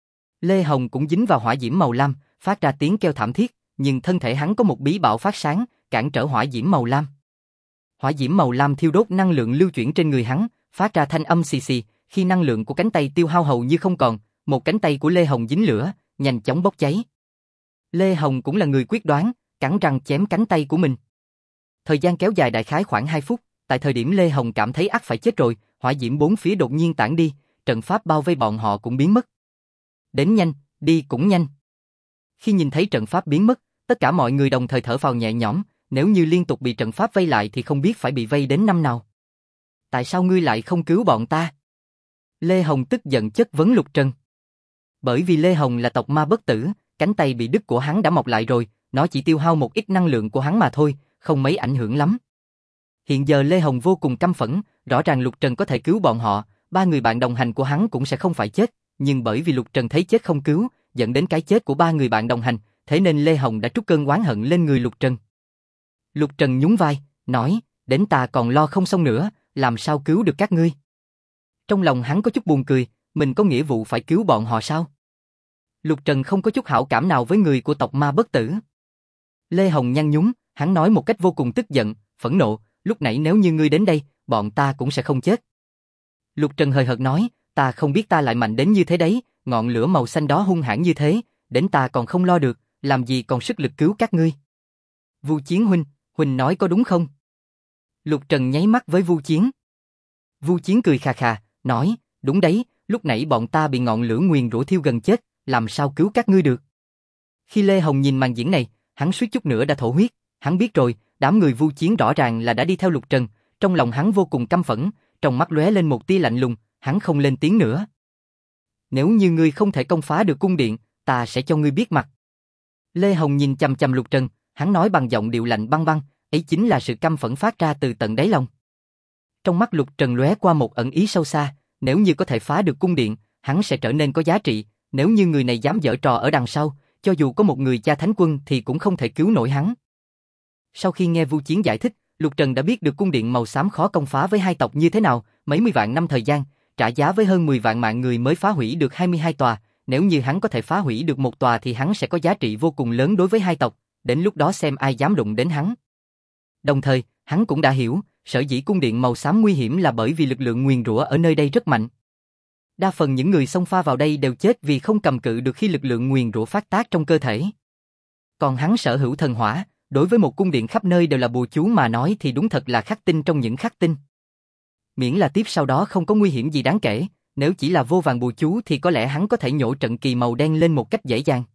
Lê Hồng cũng dính vào hỏa diễm màu lam, phát ra tiếng kêu thảm thiết, nhưng thân thể hắn có một bí bảo phát sáng, cản trở hỏa diễm màu lam. Hỏa diễm màu lam thiêu đốt năng lượng lưu chuyển trên người hắn, phát ra thanh âm xì xì, khi năng lượng của cánh tay tiêu hao hầu như không còn, một cánh tay của Lê Hồng dính lửa, nhanh chóng bốc cháy. Lê Hồng cũng là người quyết đoán, cắn răng chém cánh tay của mình. Thời gian kéo dài đại khái khoảng 2 phút, tại thời điểm Lê Hồng cảm thấy ắt phải chết rồi, hỏa diễm bốn phía đột nhiên tản đi, trận pháp bao vây bọn họ cũng biến mất. Đến nhanh, đi cũng nhanh. Khi nhìn thấy trận pháp biến mất, tất cả mọi người đồng thời thở phào nhẹ nhõm, nếu như liên tục bị trận pháp vây lại thì không biết phải bị vây đến năm nào. Tại sao ngươi lại không cứu bọn ta? Lê Hồng tức giận chất vấn Lục Trần. Bởi vì Lê Hồng là tộc ma bất tử, cánh tay bị đứt của hắn đã mọc lại rồi, nó chỉ tiêu hao một ít năng lượng của hắn mà thôi, không mấy ảnh hưởng lắm. Hiện giờ Lê Hồng vô cùng căm phẫn, rõ ràng Lục Trần có thể cứu bọn họ, 3 người bạn đồng hành của hắn cũng sẽ không phải chết, nhưng bởi vì Lục Trần thấy chết không cứu, dẫn đến cái chết của 3 người bạn đồng hành, thế nên Lê Hồng đã trút cơn oán hận lên người Lục Trần. Lục Trần nhún vai, nói, đến ta còn lo không xong nữa, làm sao cứu được các ngươi? Trong lòng hắn có chút buồn cười, mình có nghĩa vụ phải cứu bọn họ sao? Lục Trần không có chút hảo cảm nào với người của tộc ma bất tử. Lê Hồng nhăn nhún, hắn nói một cách vô cùng tức giận, phẫn nộ, lúc nãy nếu như ngươi đến đây, bọn ta cũng sẽ không chết. Lục Trần hời hợt nói, ta không biết ta lại mạnh đến như thế đấy, ngọn lửa màu xanh đó hung hãn như thế, đến ta còn không lo được, làm gì còn sức lực cứu các ngươi. Vu Chiến huynh nói có đúng không? Lục Trần nháy mắt với Vu Chiến. Vu Chiến cười khà khà, nói, đúng đấy, lúc nãy bọn ta bị ngọn lửa nguyền rủa thiêu gần chết, làm sao cứu các ngươi được. Khi Lê Hồng nhìn màn diễn này, hắn suýt chút nữa đã thổ huyết, hắn biết rồi, đám người Vu Chiến rõ ràng là đã đi theo Lục Trần, trong lòng hắn vô cùng căm phẫn, trong mắt lóe lên một tia lạnh lùng, hắn không lên tiếng nữa. Nếu như ngươi không thể công phá được cung điện, ta sẽ cho ngươi biết mặt. Lê Hồng nhìn chằm chằm Lục Trần, hắn nói bằng giọng điệu lạnh băng băng, ấy chính là sự căm phẫn phát ra từ tận đáy lòng. Trong mắt Lục Trần lóe qua một ẩn ý sâu xa, nếu như có thể phá được cung điện, hắn sẽ trở nên có giá trị, nếu như người này dám giở trò ở đằng sau, cho dù có một người cha thánh quân thì cũng không thể cứu nổi hắn. Sau khi nghe Vu Chiến giải thích, Lục Trần đã biết được cung điện màu xám khó công phá với hai tộc như thế nào, mấy mươi vạn năm thời gian, trả giá với hơn 10 vạn mạng người mới phá hủy được 22 tòa, nếu như hắn có thể phá hủy được một tòa thì hắn sẽ có giá trị vô cùng lớn đối với hai tộc, đến lúc đó xem ai dám đụng đến hắn. Đồng thời, hắn cũng đã hiểu, sở dĩ cung điện màu xám nguy hiểm là bởi vì lực lượng nguyền rủa ở nơi đây rất mạnh. Đa phần những người xông pha vào đây đều chết vì không cầm cự được khi lực lượng nguyền rủa phát tác trong cơ thể. Còn hắn sở hữu thần hỏa, đối với một cung điện khắp nơi đều là bùa chú mà nói thì đúng thật là khắc tinh trong những khắc tinh. Miễn là tiếp sau đó không có nguy hiểm gì đáng kể, nếu chỉ là vô vàn bùa chú thì có lẽ hắn có thể nhổ trận kỳ màu đen lên một cách dễ dàng.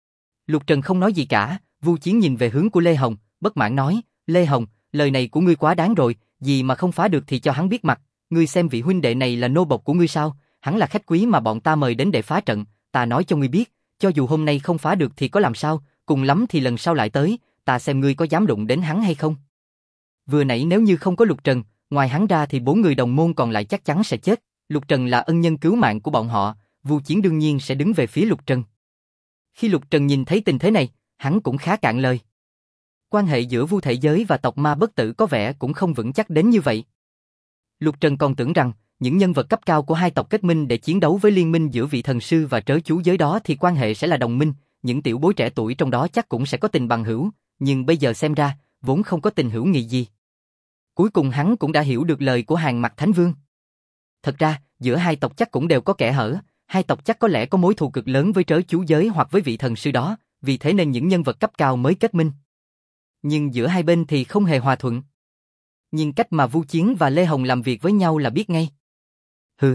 Lục Trần không nói gì cả, Vu Chiến nhìn về hướng của Lê Hồng, bất mãn nói, Lê Hồng, lời này của ngươi quá đáng rồi, gì mà không phá được thì cho hắn biết mặt, ngươi xem vị huynh đệ này là nô bộc của ngươi sao, hắn là khách quý mà bọn ta mời đến để phá trận, ta nói cho ngươi biết, cho dù hôm nay không phá được thì có làm sao, cùng lắm thì lần sau lại tới, ta xem ngươi có dám đụng đến hắn hay không. Vừa nãy nếu như không có Lục Trần, ngoài hắn ra thì 4 người đồng môn còn lại chắc chắn sẽ chết. Lục Trần là ân nhân cứu mạng của bọn họ, Vu Chiến đương nhiên sẽ đứng về phía Lục Trần. Khi Lục Trần nhìn thấy tình thế này, hắn cũng khá cạn lời. Quan hệ giữa Vu Thể Giới và tộc Ma Bất Tử có vẻ cũng không vững chắc đến như vậy. Lục Trần còn tưởng rằng, những nhân vật cấp cao của hai tộc kết minh để chiến đấu với liên minh giữa vị thần sư và trớ chú giới đó thì quan hệ sẽ là đồng minh, những tiểu bối trẻ tuổi trong đó chắc cũng sẽ có tình bằng hữu, nhưng bây giờ xem ra, vốn không có tình hữu nghị gì. Cuối cùng hắn cũng đã hiểu được lời của Hàng Mặc Thánh Vương. Thật ra, giữa hai tộc chắc cũng đều có kẽ hở, hai tộc chắc có lẽ có mối thù cực lớn với trớ chú giới hoặc với vị thần sư đó, vì thế nên những nhân vật cấp cao mới kết minh. Nhưng giữa hai bên thì không hề hòa thuận. Nhìn cách mà Vu Chiến và Lê Hồng làm việc với nhau là biết ngay. Hừ.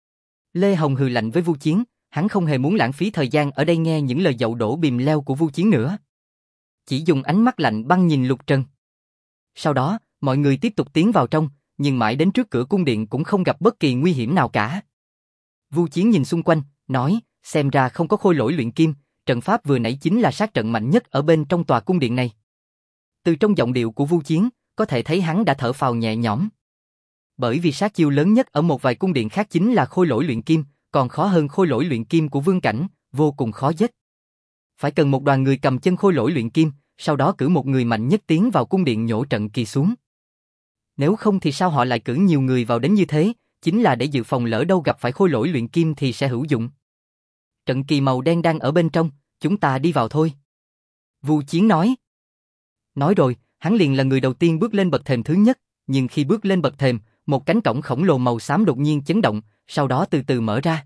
Lê Hồng hừ lạnh với Vu Chiến, hắn không hề muốn lãng phí thời gian ở đây nghe những lời dậu đổ bìm leo của Vu Chiến nữa. Chỉ dùng ánh mắt lạnh băng nhìn Lục Trần. Sau đó, mọi người tiếp tục tiến vào trong, nhưng mãi đến trước cửa cung điện cũng không gặp bất kỳ nguy hiểm nào cả. Vu Chiến nhìn xung quanh, nói, xem ra không có khôi lỗi luyện kim, trận pháp vừa nãy chính là sát trận mạnh nhất ở bên trong tòa cung điện này. Từ trong giọng điệu của Vu Chiến, có thể thấy hắn đã thở phào nhẹ nhõm. Bởi vì sát chiêu lớn nhất ở một vài cung điện khác chính là khôi lỗi luyện kim, còn khó hơn khôi lỗi luyện kim của vương cảnh, vô cùng khó giết. Phải cần một đoàn người cầm chân khôi lỗi luyện kim, sau đó cử một người mạnh nhất tiến vào cung điện nhổ trận kỳ xuống. Nếu không thì sao họ lại cử nhiều người vào đến như thế, chính là để dự phòng lỡ đâu gặp phải khôi lỗi luyện kim thì sẽ hữu dụng. Trận kỳ màu đen đang ở bên trong, chúng ta đi vào thôi. Vu Chiến nói. Nói rồi, hắn liền là người đầu tiên bước lên bậc thềm thứ nhất, nhưng khi bước lên bậc thềm, một cánh cổng khổng lồ màu xám đột nhiên chấn động, sau đó từ từ mở ra.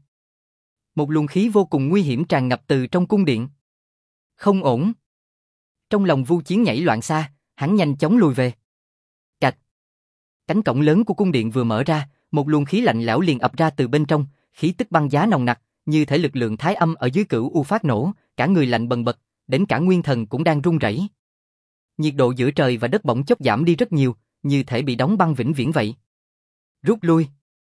Một luồng khí vô cùng nguy hiểm tràn ngập từ trong cung điện. Không ổn. Trong lòng Vu Chiến nhảy loạn xạ, hắn nhanh chóng lùi về. Cạch. Cánh cổng lớn của cung điện vừa mở ra, một luồng khí lạnh lẽo liền ập ra từ bên trong, khí tức băng giá nồng nặc, như thể lực lượng thái âm ở dưới cửu u phát nổ, cả người lạnh bần bật, đến cả nguyên thần cũng đang run rẩy. Nhiệt độ giữa trời và đất bỗng chốc giảm đi rất nhiều, như thể bị đóng băng vĩnh viễn vậy. Rút lui.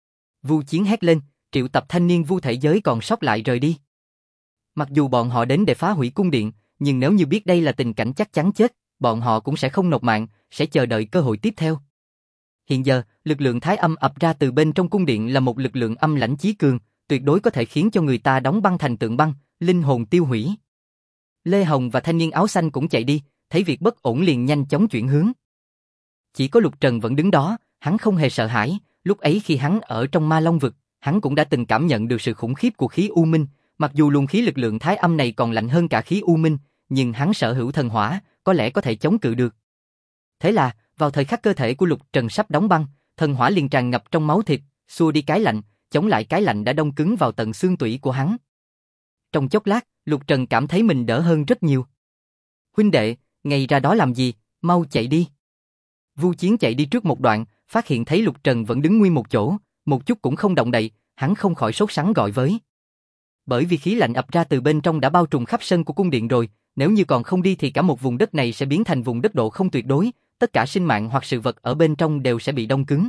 Vu Chiến hét lên, triệu tập thanh niên Vu Thể Giới còn sót lại rời đi. Mặc dù bọn họ đến để phá hủy cung điện, nhưng nếu như biết đây là tình cảnh chắc chắn chết, bọn họ cũng sẽ không nộp mạng, sẽ chờ đợi cơ hội tiếp theo. Hiện giờ, lực lượng thái âm ập ra từ bên trong cung điện là một lực lượng âm lãnh chí cường, tuyệt đối có thể khiến cho người ta đóng băng thành tượng băng, linh hồn tiêu hủy. Lê Hồng và thanh niên áo xanh cũng chạy đi, thấy việc bất ổn liền nhanh chóng chuyển hướng. Chỉ có Lục Trần vẫn đứng đó, hắn không hề sợ hãi, lúc ấy khi hắn ở trong Ma Long vực, hắn cũng đã từng cảm nhận được sự khủng khiếp của khí U Minh, mặc dù luồng khí lực lượng thái âm này còn lạnh hơn cả khí U Minh, nhưng hắn sở hữu thần hỏa, có lẽ có thể chống cự được. Thế là, vào thời khắc cơ thể của Lục Trần sắp đóng băng, thần hỏa liền tràn ngập trong máu thịt, xua đi cái lạnh, chống lại cái lạnh đã đông cứng vào tận xương tủy của hắn. Trong chốc lát, Lục Trần cảm thấy mình đỡ hơn rất nhiều. Huynh đệ, ngay ra đó làm gì, mau chạy đi. Vu Chiến chạy đi trước một đoạn, phát hiện thấy Lục Trần vẫn đứng nguyên một chỗ, một chút cũng không động đậy, hắn không khỏi sốt sắng gọi với. Bởi vì khí lạnh ập ra từ bên trong đã bao trùm khắp sân của cung điện rồi, nếu như còn không đi thì cả một vùng đất này sẽ biến thành vùng đất độ không tuyệt đối, tất cả sinh mạng hoặc sự vật ở bên trong đều sẽ bị đông cứng.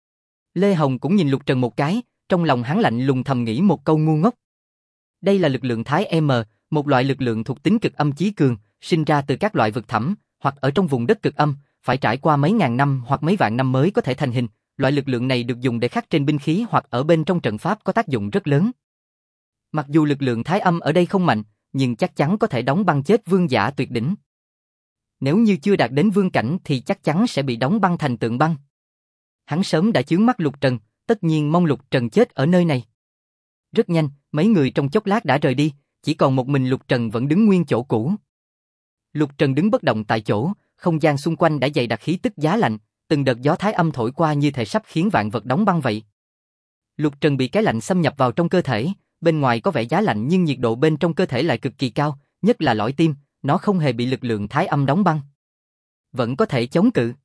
Lê Hồng cũng nhìn Lục Trần một cái, trong lòng hắn lạnh lùng thầm nghĩ một câu ngu ngốc. Đây là lực lượng Thái M, một loại lực lượng thuộc tính cực âm chí cường, sinh ra từ các loại vực thẳm, hoặc ở trong vùng đất cực âm, phải trải qua mấy ngàn năm hoặc mấy vạn năm mới có thể thành hình. Loại lực lượng này được dùng để khắc trên binh khí hoặc ở bên trong trận pháp có tác dụng rất lớn. Mặc dù lực lượng Thái âm ở đây không mạnh, nhưng chắc chắn có thể đóng băng chết vương giả tuyệt đỉnh. Nếu như chưa đạt đến vương cảnh thì chắc chắn sẽ bị đóng băng thành tượng băng. Hắn sớm đã chướng mắt Lục Trần, tất nhiên mong Lục Trần chết ở nơi này. Rất nhanh, mấy người trong chốc lát đã rời đi, chỉ còn một mình Lục Trần vẫn đứng nguyên chỗ cũ. Lục Trần đứng bất động tại chỗ, không gian xung quanh đã dày đặc khí tức giá lạnh, từng đợt gió thái âm thổi qua như thể sắp khiến vạn vật đóng băng vậy. Lục Trần bị cái lạnh xâm nhập vào trong cơ thể, bên ngoài có vẻ giá lạnh nhưng nhiệt độ bên trong cơ thể lại cực kỳ cao, nhất là lõi tim, nó không hề bị lực lượng thái âm đóng băng. Vẫn có thể chống cự.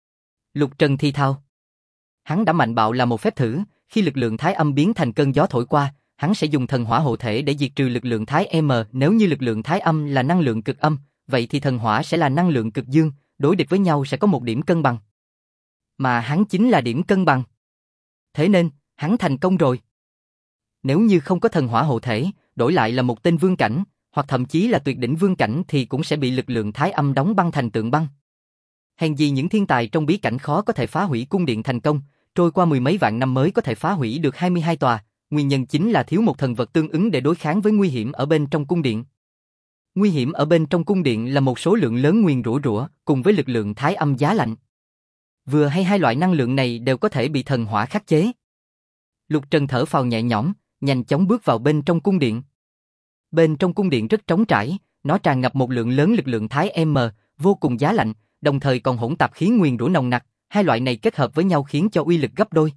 Lục Trần thì thào. Hắn đã mạnh bạo là một phép thử, khi lực lượng thái âm biến thành cơn gió thổi qua, hắn sẽ dùng thần hỏa hộ thể để diệt trừ lực lượng thái M. Nếu như lực lượng thái âm là năng lượng cực âm, vậy thì thần hỏa sẽ là năng lượng cực dương, đối địch với nhau sẽ có một điểm cân bằng. Mà hắn chính là điểm cân bằng. Thế nên, hắn thành công rồi. Nếu như không có thần hỏa hộ thể, đổi lại là một tên vương cảnh, hoặc thậm chí là tuyệt đỉnh vương cảnh thì cũng sẽ bị lực lượng thái âm đóng băng thành tượng băng. Hèn gì những thiên tài trong bí cảnh khó có thể phá hủy cung điện thành công, trôi qua mười mấy vạn năm mới có thể phá hủy được 22 tòa, nguyên nhân chính là thiếu một thần vật tương ứng để đối kháng với nguy hiểm ở bên trong cung điện. Nguy hiểm ở bên trong cung điện là một số lượng lớn nguyền rủa cùng với lực lượng thái âm giá lạnh. Vừa hay hai loại năng lượng này đều có thể bị thần hỏa khắc chế. Lục Trần thở phào nhẹ nhõm, nhanh chóng bước vào bên trong cung điện. Bên trong cung điện rất trống trải, nó tràn ngập một lượng lớn lực lượng thái M, vô cùng giá lạnh, đồng thời còn hỗn tạp khí nguyền rủa nồng nặc, hai loại này kết hợp với nhau khiến cho uy lực gấp đôi.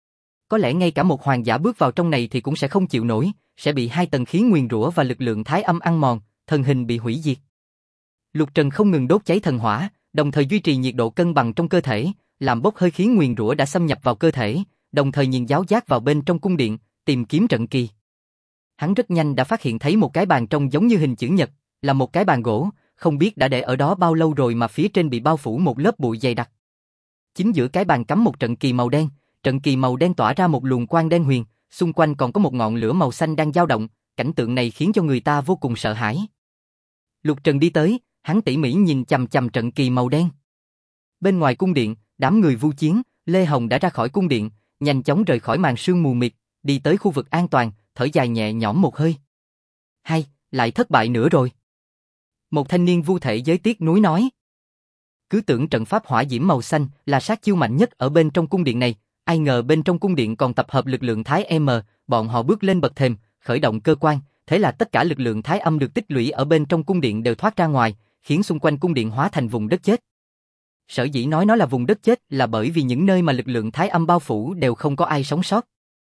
Có lẽ ngay cả một hoàng giả bước vào trong này thì cũng sẽ không chịu nổi, sẽ bị hai tầng khí nguyền rủa và lực lượng thái âm ăn mòn, thần hình bị hủy diệt. Lục Trần không ngừng đốt cháy thần hỏa, đồng thời duy trì nhiệt độ cân bằng trong cơ thể, làm bốc hơi khí nguyền rủa đã xâm nhập vào cơ thể, đồng thời nhìn giáo giác vào bên trong cung điện, tìm kiếm trận kỳ. Hắn rất nhanh đã phát hiện thấy một cái bàn trông giống như hình chữ nhật, là một cái bàn gỗ, không biết đã để ở đó bao lâu rồi mà phía trên bị bao phủ một lớp bụi dày đặc. Chính giữa cái bàn cắm một trận kỳ màu đen, trận kỳ màu đen tỏa ra một luồng quang đen huyền, xung quanh còn có một ngọn lửa màu xanh đang dao động, cảnh tượng này khiến cho người ta vô cùng sợ hãi. Lục Trần đi tới, hắn tỉ mỉ nhìn chằm chằm trận kỳ màu đen. Bên ngoài cung điện, đám người vu chiến, Lê Hồng đã ra khỏi cung điện, nhanh chóng rời khỏi màn sương mù mịt, đi tới khu vực an toàn, thở dài nhẹ nhõm một hơi. Hay, lại thất bại nữa rồi. Một thanh niên vu thể giới tiếc nuối nói. Cứ tưởng trận pháp hỏa diễm màu xanh là sát chiêu mạnh nhất ở bên trong cung điện này, ai ngờ bên trong cung điện còn tập hợp lực lượng thái M, bọn họ bước lên bậc thềm, khởi động cơ quan, thế là tất cả lực lượng thái âm được tích lũy ở bên trong cung điện đều thoát ra ngoài, khiến xung quanh cung điện hóa thành vùng đất chết. Sở dĩ nói nó là vùng đất chết là bởi vì những nơi mà lực lượng thái âm bao phủ đều không có ai sống sót.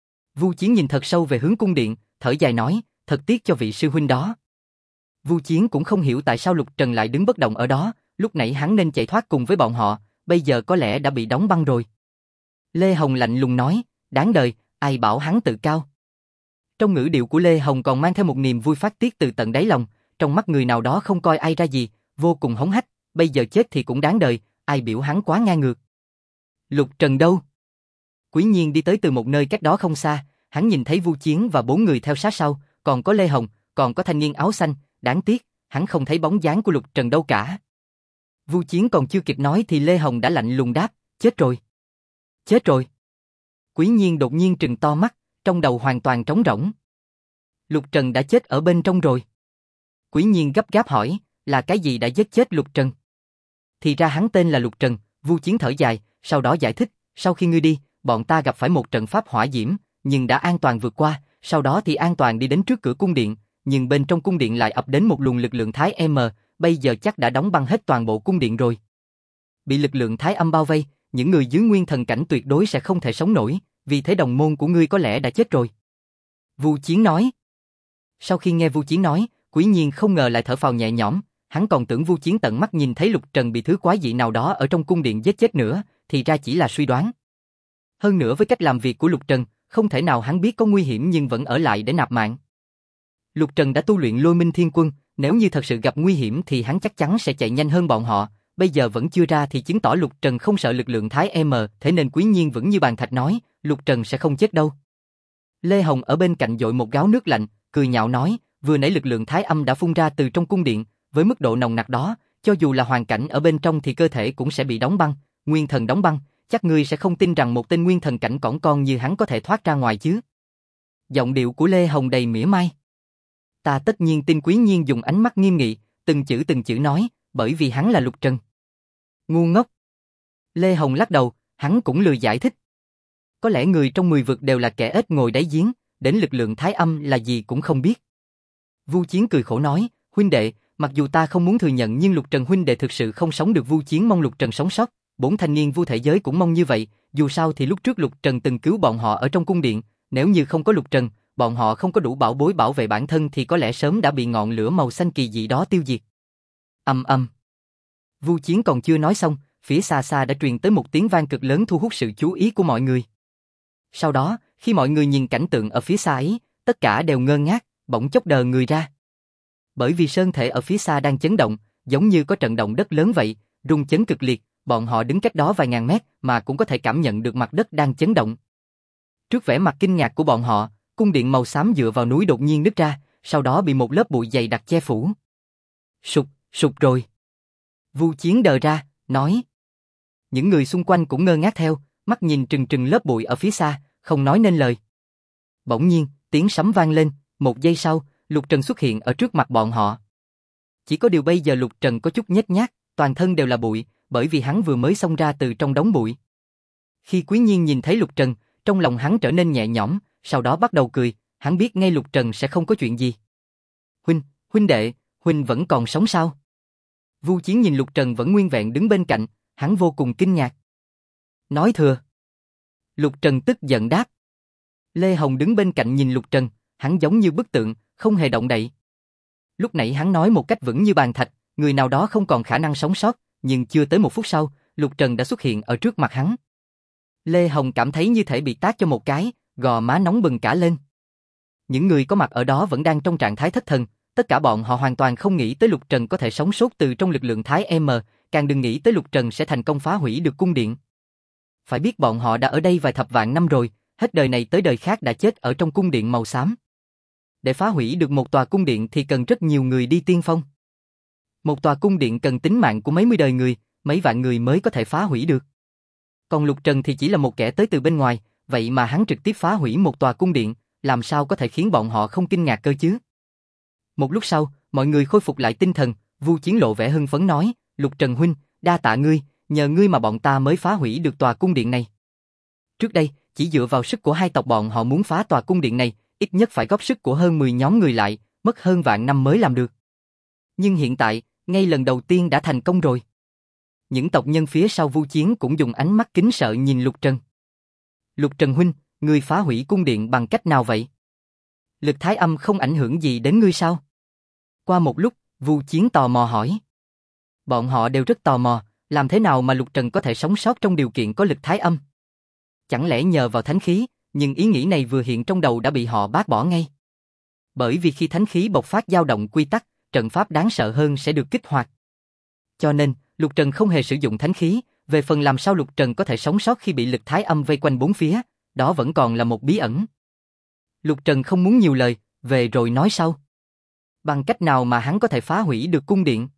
Vu Chiến nhìn thật sâu về hướng cung điện, thở dài nói, thật tiếc cho vị sư huynh đó. Vu Chiến cũng không hiểu tại sao Lục Trần lại đứng bất động ở đó, lúc nãy hắn nên chạy thoát cùng với bọn họ, bây giờ có lẽ đã bị đóng băng rồi. Lê Hồng lạnh lùng nói, đáng đời, ai bảo hắn tự cao. Trong ngữ điệu của Lê Hồng còn mang theo một niềm vui phát tiết từ tận đáy lòng, trong mắt người nào đó không coi ai ra gì, vô cùng hống hách, bây giờ chết thì cũng đáng đời, ai biểu hắn quá ngang ngược. Lục Trần đâu? Quý Nhiên đi tới từ một nơi cách đó không xa, hắn nhìn thấy Vu Chiến và 4 người theo sát sau, còn có Lê Hồng, còn có thanh niên áo xanh, đáng tiếc, hắn không thấy bóng dáng của Lục Trần đâu cả. Vu Chiến còn chưa kịp nói thì Lê Hồng đã lạnh lùng đáp, chết rồi. Chết rồi. Quý Nhiên đột nhiên trừng to mắt, trong đầu hoàn toàn trống rỗng. Lục Trần đã chết ở bên trong rồi. Quý Nhiên gấp gáp hỏi, là cái gì đã giết chết Lục Trần? Thì ra hắn tên là Lục Trần, Vu Chiến thở dài, sau đó giải thích, sau khi ngươi đi, bọn ta gặp phải một trận pháp hỏa diễm, nhưng đã an toàn vượt qua, sau đó thì an toàn đi đến trước cửa cung điện, nhưng bên trong cung điện lại ập đến một luồng lực lượng thái M, bây giờ chắc đã đóng băng hết toàn bộ cung điện rồi. Bị lực lượng thái âm bao vây, những người dưới nguyên thần cảnh tuyệt đối sẽ không thể sống nổi, vì thế đồng môn của ngươi có lẽ đã chết rồi. Vu Chiến nói. Sau khi nghe Vu Chiến nói, Quý Nhiên không ngờ lại thở phào nhẹ nhõm, hắn còn tưởng Vu Chiến tận mắt nhìn thấy Lục Trần bị thứ quái dị nào đó ở trong cung điện giết chết nữa, thì ra chỉ là suy đoán. Hơn nữa với cách làm việc của Lục Trần, không thể nào hắn biết có nguy hiểm nhưng vẫn ở lại để nạp mạng. Lục Trần đã tu luyện Lôi Minh Thiên Quân, nếu như thật sự gặp nguy hiểm thì hắn chắc chắn sẽ chạy nhanh hơn bọn họ, bây giờ vẫn chưa ra thì chứng tỏ Lục Trần không sợ lực lượng thái M, thế nên Quý Nhiên vẫn như bàn thạch nói, Lục Trần sẽ không chết đâu. Lê Hồng ở bên cạnh dội một gáo nước lạnh, cười nhạo nói, vừa nãy lực lượng thái âm đã phun ra từ trong cung điện, với mức độ nồng nặc đó, cho dù là hoàn cảnh ở bên trong thì cơ thể cũng sẽ bị đóng băng, nguyên thần đóng băng, chắc ngươi sẽ không tin rằng một tên nguyên thần cảnh cỏn con như hắn có thể thoát ra ngoài chứ. Giọng điệu của Lê Hồng đầy mỉa mai. Ta tất nhiên tin. Quý Nhiên dùng ánh mắt nghiêm nghị, từng chữ nói, bởi vì hắn là Lục Trần. Ngu ngốc. Lê Hồng lắc đầu, hắn cũng lười giải thích. Có lẽ người trong 10 vực đều là kẻ ếch ngồi đáy giếng, đến lực lượng thái âm là gì cũng không biết. Vu Chiến cười khổ nói, huynh đệ, mặc dù ta không muốn thừa nhận nhưng Lục Trần huynh đệ thực sự không sống được. Vu Chiến mong Lục Trần sống sót, 4 thanh niên vu thể giới cũng mong như vậy, dù sao thì lúc trước Lục Trần từng cứu bọn họ ở trong cung điện, nếu như không có Lục Trần, bọn họ không có đủ bảo bối bảo vệ bản thân thì có lẽ sớm đã bị ngọn lửa màu xanh kỳ dị đó tiêu diệt. Ầm ầm. Vu Chiến còn chưa nói xong, phía xa xa đã truyền tới một tiếng vang cực lớn thu hút sự chú ý của mọi người. Sau đó, khi mọi người nhìn cảnh tượng ở phía xa ấy, tất cả đều ngơ ngác, bỗng chốc đờ người ra. Bởi vì sơn thể ở phía xa đang chấn động, giống như có trận động đất lớn vậy, rung chấn cực liệt, bọn họ đứng cách đó vài ngàn mét mà cũng có thể cảm nhận được mặt đất đang chấn động. Trước vẻ mặt kinh ngạc của bọn họ, cung điện màu xám dựa vào núi đột nhiên nứt ra, sau đó bị một lớp bụi dày đặc che phủ. Sụp rồi. Vu Chiến đờ ra, nói. Những người xung quanh cũng ngơ ngác theo, mắt nhìn trừng trừng lớp bụi ở phía xa, không nói nên lời. Bỗng nhiên, tiếng sấm vang lên, một giây sau, Lục Trần xuất hiện ở trước mặt bọn họ. Chỉ có điều bây giờ Lục Trần có chút nhếch nhác, toàn thân đều là bụi, bởi vì hắn vừa mới xông ra từ trong đống bụi. Khi Quý Nhiên nhìn thấy Lục Trần, trong lòng hắn trở nên nhẹ nhõm, sau đó bắt đầu cười, hắn biết ngay Lục Trần sẽ không có chuyện gì. Huynh đệ, huynh vẫn còn sống sao? Vu Chiến nhìn Lục Trần vẫn nguyên vẹn đứng bên cạnh, hắn vô cùng kinh ngạc. Nói thừa. Lục Trần tức giận đáp. Lê Hồng đứng bên cạnh nhìn Lục Trần, hắn giống như bức tượng, không hề động đậy. Lúc nãy hắn nói một cách vững như bàn thạch, người nào đó không còn khả năng sống sót, nhưng chưa tới một phút sau, Lục Trần đã xuất hiện ở trước mặt hắn. Lê Hồng cảm thấy như thể bị tát cho một cái, gò má nóng bừng cả lên. Những người có mặt ở đó vẫn đang trong trạng thái thất thần, tất cả bọn họ hoàn toàn không nghĩ tới Lục Trần có thể sống sót từ trong lực lượng Thái M, càng đừng nghĩ tới Lục Trần sẽ thành công phá hủy được cung điện. Phải biết bọn họ đã ở đây vài thập vạn năm rồi, hết đời này tới đời khác đã chết ở trong cung điện màu xám. Để phá hủy được một tòa cung điện thì cần rất nhiều người đi tiên phong. Một tòa cung điện cần tính mạng của mấy mươi đời người, mấy vạn người mới có thể phá hủy được. Còn Lục Trần thì chỉ là một kẻ tới từ bên ngoài, vậy mà hắn trực tiếp phá hủy một tòa cung điện, làm sao có thể khiến bọn họ không kinh ngạc cơ chứ? Một lúc sau, mọi người khôi phục lại tinh thần, Vu Chiến lộ vẻ hưng phấn nói, Lục Trần huynh, đa tạ ngươi, nhờ ngươi mà bọn ta mới phá hủy được tòa cung điện này. Trước đây, chỉ dựa vào sức của hai tộc bọn họ muốn phá tòa cung điện này, ít nhất phải góp sức của hơn 10 nhóm người lại, mất hơn vạn năm mới làm được. Nhưng hiện tại, ngay lần đầu tiên đã thành công rồi. Những tộc nhân phía sau Vu Chiến cũng dùng ánh mắt kính sợ nhìn Lục Trần. Lục Trần huynh, ngươi phá hủy cung điện bằng cách nào vậy? Lực thái âm không ảnh hưởng gì đến ngươi sao? Qua một lúc, Vu Chiến tò mò hỏi. Bọn họ đều rất tò mò, làm thế nào mà Lục Trần có thể sống sót trong điều kiện có lực thái âm? Chẳng lẽ nhờ vào thánh khí, nhưng ý nghĩ này vừa hiện trong đầu đã bị họ bác bỏ ngay. Bởi vì khi thánh khí bộc phát dao động quy tắc, trận pháp đáng sợ hơn sẽ được kích hoạt. Cho nên, Lục Trần không hề sử dụng thánh khí, về phần làm sao Lục Trần có thể sống sót khi bị lực thái âm vây quanh bốn phía, đó vẫn còn là một bí ẩn. Lục Trần không muốn nhiều lời, về rồi nói sau. Bằng cách nào mà hắn có thể phá hủy được cung điện?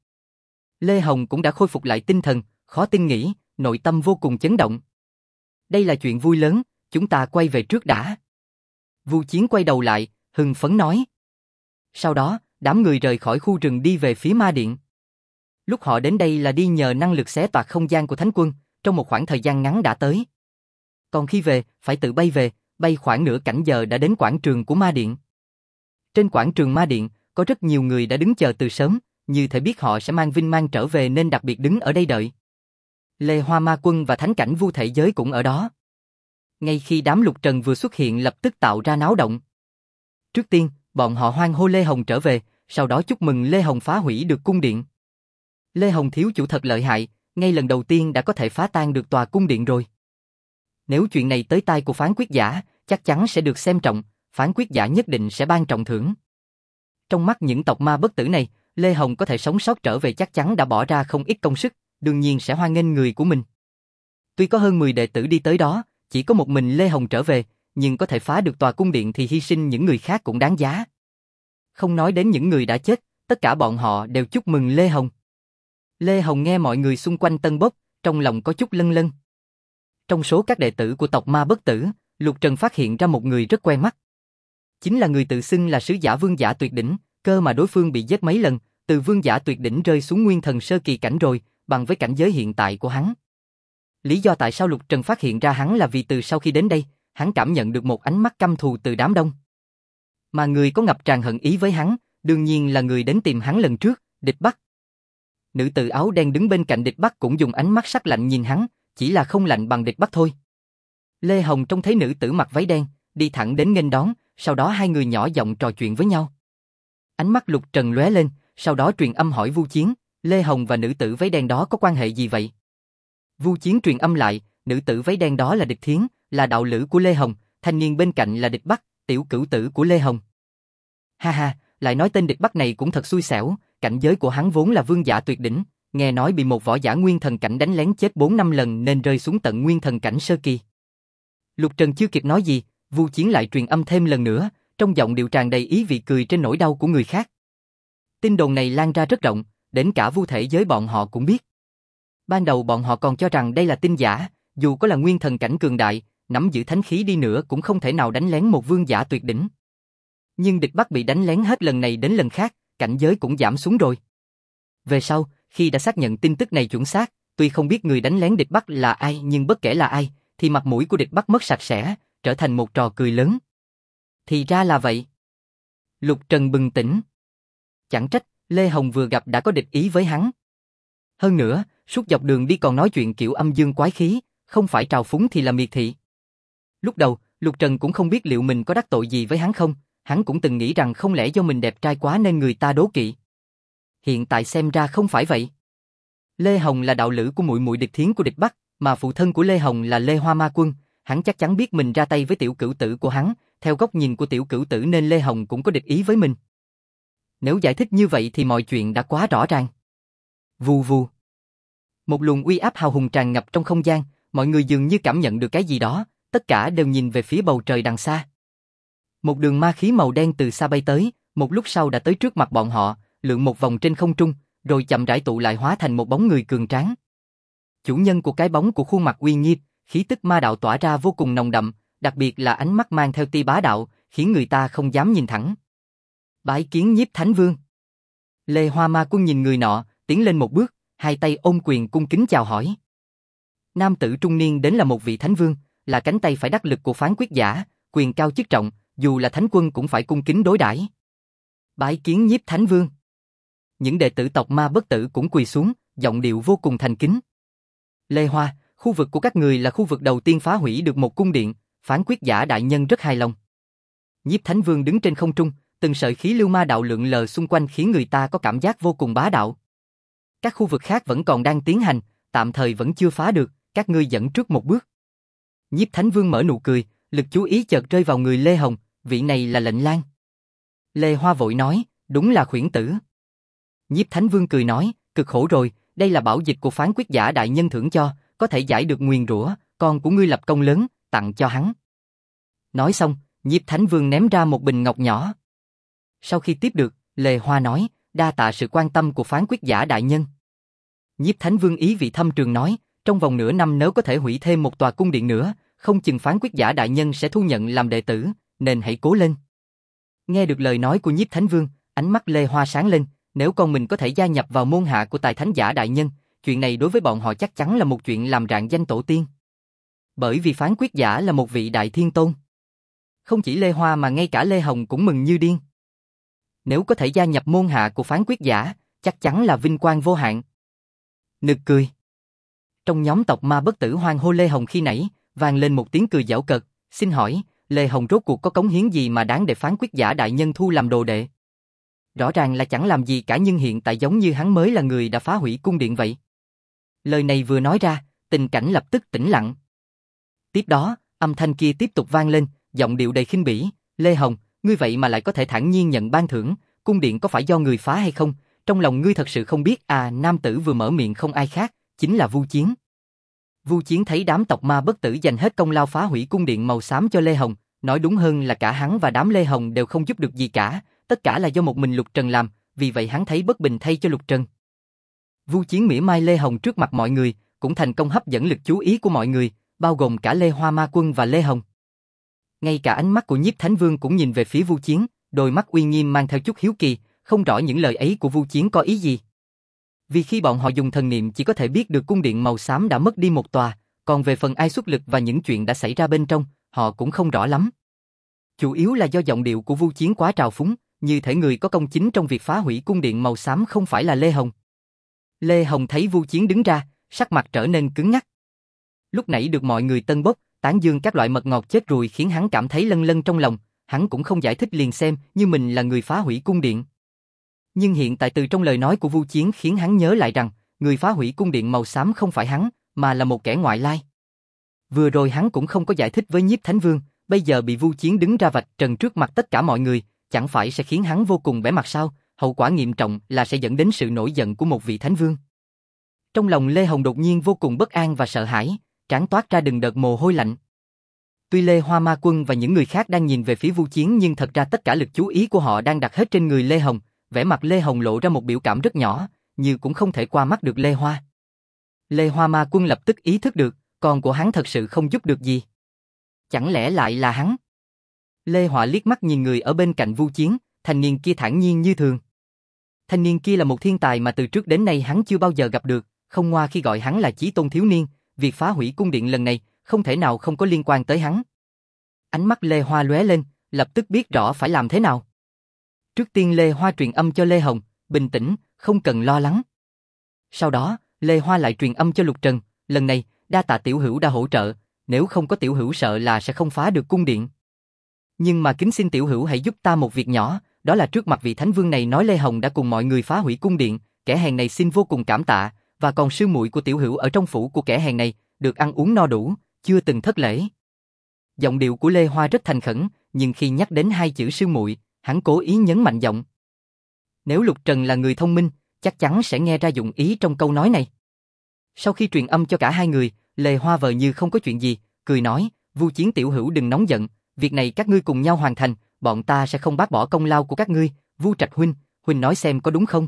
Lê Hồng cũng đã khôi phục lại tinh thần, khó tin nghĩ, nội tâm vô cùng chấn động. Đây là chuyện vui lớn, chúng ta quay về trước đã. Vu Chiến quay đầu lại, hưng phấn nói. Sau đó, đám người rời khỏi khu rừng đi về phía ma điện. Lúc họ đến đây là đi nhờ năng lực xé toạc không gian của Thánh Quân, trong một khoảng thời gian ngắn đã tới. Còn khi về, phải tự bay về, bay khoảng nửa canh giờ đã đến quảng trường của ma điện. Trên quảng trường ma điện, có rất nhiều người đã đứng chờ từ sớm, như thể biết họ sẽ mang vinh mang trở về nên đặc biệt đứng ở đây đợi. Lê Hoa Ma Quân và thánh cảnh Vu Thể Giới cũng ở đó. Ngay khi đám Lục Trần vừa xuất hiện lập tức tạo ra náo động. Trước tiên, bọn họ hoan hô Lê Hồng trở về, sau đó chúc mừng Lê Hồng phá hủy được cung điện. Lê Hồng thiếu chủ thật lợi hại, ngay lần đầu tiên đã có thể phá tan được tòa cung điện rồi. Nếu chuyện này tới tai của phán quyết giả, chắc chắn sẽ được xem trọng, phán quyết giả nhất định sẽ ban trọng thưởng. Trong mắt những tộc ma bất tử này, Lê Hồng có thể sống sót trở về chắc chắn đã bỏ ra không ít công sức, đương nhiên sẽ hoan nghênh người của mình. Tuy có hơn 10 đệ tử đi tới đó, chỉ có một mình Lê Hồng trở về, nhưng có thể phá được tòa cung điện thì hy sinh những người khác cũng đáng giá. Không nói đến những người đã chết, tất cả bọn họ đều chúc mừng Lê Hồng. Lê Hồng nghe mọi người xung quanh tân bốc, trong lòng có chút lâng lâng. Trong số các đệ tử của tộc ma bất tử, Lục Trần phát hiện ra một người rất quen mắt. Chính là người tự xưng là sứ giả vương giả tuyệt đỉnh, cơ mà đối phương bị giết mấy lần, từ vương giả tuyệt đỉnh rơi xuống nguyên thần sơ kỳ cảnh rồi, bằng với cảnh giới hiện tại của hắn. Lý do tại sao Lục Trần phát hiện ra hắn là vì từ sau khi đến đây, hắn cảm nhận được một ánh mắt căm thù từ đám đông. Mà người có ngập tràn hận ý với hắn, đương nhiên là người đến tìm hắn lần trước, Địch Bắc. Nữ tử áo đen đứng bên cạnh Địch Bắc cũng dùng ánh mắt sắc lạnh nhìn hắn, chỉ là không lạnh bằng Địch Bắc thôi. Lê Hồng trông thấy nữ tử mặc váy đen, đi thẳng đến nghênh đón, sau đó hai người nhỏ giọng trò chuyện với nhau. Ánh mắt Lục Trần lóe lên, sau đó truyền âm hỏi Vu Chiến, Lê Hồng và nữ tử váy đen đó có quan hệ gì vậy? Vu Chiến truyền âm lại, nữ tử váy đen đó là Địch Thiến, là đạo lữ của Lê Hồng, thanh niên bên cạnh là Địch Bắc, tiểu cửu tử của Lê Hồng. Ha ha, lại nói tên Địch Bắc này cũng thật xui xẻo, cảnh giới của hắn vốn là vương giả tuyệt đỉnh, nghe nói bị một võ giả nguyên thần cảnh đánh lén chết 4-5 lần nên rơi xuống tận nguyên thần cảnh sơ kỳ. Lục Trần chưa kịp nói gì, Vu Chiến lại truyền âm thêm lần nữa, trong giọng điệu tràn đầy ý vị cười trên nỗi đau của người khác. Tin đồn này lan ra rất rộng, đến cả vu thể giới bọn họ cũng biết. Ban đầu bọn họ còn cho rằng đây là tin giả, dù có là nguyên thần cảnh cường đại, nắm giữ thánh khí đi nữa cũng không thể nào đánh lén một vương giả tuyệt đỉnh. Nhưng địch Bắc bị đánh lén hết lần này đến lần khác, cảnh giới cũng giảm xuống rồi. Về sau, khi đã xác nhận tin tức này chuẩn xác, tuy không biết người đánh lén địch Bắc là ai nhưng bất kể là ai, thì mặt mũi của địch Bắc mất sạch sẽ, trở thành một trò cười lớn. Thì ra là vậy. Lục Trần bừng tỉnh. Chẳng trách, Lê Hồng vừa gặp đã có địch ý với hắn. Hơn nữa, suốt dọc đường đi còn nói chuyện kiểu âm dương quái khí, không phải trào phúng thì là miệt thị. Lúc đầu, Lục Trần cũng không biết liệu mình có đắc tội gì với hắn không, hắn cũng từng nghĩ rằng không lẽ do mình đẹp trai quá nên người ta đố kỵ. Hiện tại xem ra không phải vậy. Lê Hồng là đạo lữ của muội muội Địch Thiến của địch Bắc, mà phụ thân của Lê Hồng là Lê Hoa Ma Quân, hắn chắc chắn biết mình ra tay với tiểu cửu tử của hắn, theo góc nhìn của tiểu cửu tử nên Lê Hồng cũng có địch ý với mình. Nếu giải thích như vậy thì mọi chuyện đã quá rõ ràng. Vù vù. Một luồng uy áp hào hùng tràn ngập trong không gian, mọi người dường như cảm nhận được cái gì đó, tất cả đều nhìn về phía bầu trời đằng xa. Một đường ma khí màu đen từ xa bay tới, một lúc sau đã tới trước mặt bọn họ, lượn một vòng trên không trung, rồi chậm rãi tụ lại hóa thành một bóng người cường tráng. Chủ nhân của cái bóng của khuôn mặt uy nghiêm, khí tức ma đạo tỏa ra vô cùng nồng đậm, đặc biệt là ánh mắt mang theo tia bá đạo, khiến người ta không dám nhìn thẳng. Bái kiến Nhiếp Thánh Vương. Lê Hoa Ma Quân nhìn người nọ, tiến lên một bước, hai tay ôm quyền cung kính chào hỏi. Nam tử trung niên đến là một vị thánh vương, là cánh tay phải đắc lực của phán quyết giả, quyền cao chức trọng, dù là thánh quân cũng phải cung kính đối đãi. Bái kiến Nhiếp Thánh Vương. Những đệ tử tộc Ma Bất Tử cũng quỳ xuống, giọng điệu vô cùng thành kính. Lê Hoa, khu vực của các người là khu vực đầu tiên phá hủy được một cung điện, phán quyết giả đại nhân rất hài lòng. Nhiếp Thánh Vương đứng trên không trung, từng sợi khí lưu ma đạo lượn lờ xung quanh khiến người ta có cảm giác vô cùng bá đạo. Các khu vực khác vẫn còn đang tiến hành, tạm thời vẫn chưa phá được, các ngươi dẫn trước một bước. Nhiếp Thánh Vương mở nụ cười, lực chú ý chợt rơi vào người Lê Hồng, vị này là Lệnh Lang. Lê Hoa vội nói, đúng là khuyển tử. Nhiếp Thánh Vương cười nói, cực khổ rồi, đây là bảo dịch của phán quyết giả đại nhân thưởng cho, có thể giải được nguyền rủa, con của ngươi lập công lớn, tặng cho hắn. Nói xong, Nhiếp Thánh Vương ném ra một bình ngọc nhỏ. Sau khi tiếp được, Lê Hoa nói, đa tạ sự quan tâm của phán quyết giả đại nhân. Nhiếp Thánh Vương ý vị thâm trường nói, trong vòng nửa năm nếu có thể hủy thêm một tòa cung điện nữa, không chừng phán quyết giả đại nhân sẽ thu nhận làm đệ tử, nên hãy cố lên. Nghe được lời nói của Nhiếp Thánh Vương, ánh mắt Lê Hoa sáng lên, nếu con mình có thể gia nhập vào môn hạ của Tài Thánh giả đại nhân, chuyện này đối với bọn họ chắc chắn là một chuyện làm rạng danh tổ tiên. Bởi vì phán quyết giả là một vị đại thiên tôn. Không chỉ Lê Hoa mà ngay cả Lê Hồng cũng mừng như điên. Nếu có thể gia nhập môn hạ của phán quyết giả, chắc chắn là vinh quang vô hạn. Nực cười. Trong nhóm tộc Ma Bất Tử hoan hô Lê Hồng khi nãy, vang lên một tiếng cười giễu cợt, xin hỏi, Lê Hồng rốt cuộc có cống hiến gì mà đáng để phán quyết giả đại nhân thu làm đồ đệ? Rõ ràng là chẳng làm gì cả nhưng hiện tại giống như hắn mới là người đã phá hủy cung điện vậy. Lời này vừa nói ra, tình cảnh lập tức tĩnh lặng. Tiếp đó, âm thanh kia tiếp tục vang lên, giọng điệu đầy khinh bỉ, Lê Hồng, ngươi vậy mà lại có thể thản nhiên nhận ban thưởng, cung điện có phải do người phá hay không? Trong lòng ngươi thật sự không biết à? Nam tử vừa mở miệng không ai khác, chính là Vu Chiến. Vu Chiến thấy đám tộc Ma Bất Tử dành hết công lao phá hủy cung điện màu xám cho Lê Hồng, nói đúng hơn là cả hắn và đám Lê Hồng đều không giúp được gì cả, tất cả là do một mình Lục Trần làm, vì vậy hắn thấy bất bình thay cho Lục Trần. Vu Chiến mỉa mai Lê Hồng trước mặt mọi người, cũng thành công hấp dẫn lực chú ý của mọi người, bao gồm cả Lê Hoa Ma Quân và Lê Hồng. Ngay cả ánh mắt của Nhiếp Thánh Vương cũng nhìn về phía Vu Chiến, đôi mắt uy nghiêm mang theo chút hiếu kỳ, không rõ những lời ấy của Vu Chiến có ý gì. Vì khi bọn họ dùng thần niệm chỉ có thể biết được cung điện màu xám đã mất đi một tòa, còn về phần ai xuất lực và những chuyện đã xảy ra bên trong, họ cũng không rõ lắm. Chủ yếu là do giọng điệu của Vu Chiến quá trào phúng, như thể người có công chính trong việc phá hủy cung điện màu xám không phải là Lê Hồng. Lê Hồng thấy Vu Chiến đứng ra, sắc mặt trở nên cứng ngắc. Lúc nãy được mọi người tân bốc, tán dương các loại mật ngọt chết ruồi khiến hắn cảm thấy lâng lâng trong lòng, hắn cũng không giải thích liền xem như mình là người phá hủy cung điện. Nhưng hiện tại từ trong lời nói của Vu Chiến khiến hắn nhớ lại rằng, người phá hủy cung điện màu xám không phải hắn, mà là một kẻ ngoại lai. Vừa rồi hắn cũng không có giải thích với Nhiếp Thánh Vương, bây giờ bị Vu Chiến đứng ra vạch trần trước mặt tất cả mọi người, chẳng phải sẽ khiến hắn vô cùng bẽ mặt sao? Hậu quả nghiêm trọng là sẽ dẫn đến sự nổi giận của một vị Thánh Vương. Trong lòng Lê Hồng đột nhiên vô cùng bất an và sợ hãi, trán toát ra từng đợt mồ hôi lạnh. Tuy Lê Hoa Ma Quân và những người khác đang nhìn về phía Vu Chiến nhưng thật ra tất cả lực chú ý của họ đang đặt hết trên người Lê Hồng, vẻ mặt Lê Hồng lộ ra một biểu cảm rất nhỏ, như cũng không thể qua mắt được Lê Hoa. Lê Hoa Ma Quân lập tức ý thức được, con của hắn thật sự không giúp được gì. Chẳng lẽ lại là hắn? Lê Họa liếc mắt nhìn người ở bên cạnh Vu Chiến, thanh niên kia thản nhiên như thường. Thanh niên kia là một thiên tài mà từ trước đến nay hắn chưa bao giờ gặp được, không ngoa khi gọi hắn là chí tôn thiếu niên, việc phá hủy cung điện lần này không thể nào không có liên quan tới hắn. Ánh mắt Lê Hoa lóe lên, lập tức biết rõ phải làm thế nào. Trước tiên Lê Hoa truyền âm cho Lê Hồng, bình tĩnh, không cần lo lắng. Sau đó, Lê Hoa lại truyền âm cho Lục Trần, lần này, đa tạ tiểu hữu đã hỗ trợ, nếu không có tiểu hữu sợ là sẽ không phá được cung điện. Nhưng mà kính xin tiểu hữu hãy giúp ta một việc nhỏ, đó là trước mặt vị thánh vương này nói Lê Hồng đã cùng mọi người phá hủy cung điện, kẻ hèn này xin vô cùng cảm tạ, và còn sư muội của tiểu hữu ở trong phủ của kẻ hèn này, được ăn uống no đủ, chưa từng thất lễ. Giọng điệu của Lê Hoa rất thành khẩn, nhưng khi nhắc đến hai chữ sư muội, hắn cố ý nhấn mạnh giọng. Nếu Lục Trần là người thông minh, chắc chắn sẽ nghe ra dụng ý trong câu nói này. Sau khi truyền âm cho cả hai người, Lê Hoa vờ như không có chuyện gì, cười nói, Vu Chiến tiểu hữu đừng nóng giận, việc này các ngươi cùng nhau hoàn thành, bọn ta sẽ không bác bỏ công lao của các ngươi, Vu Trạch huynh nói xem có đúng không?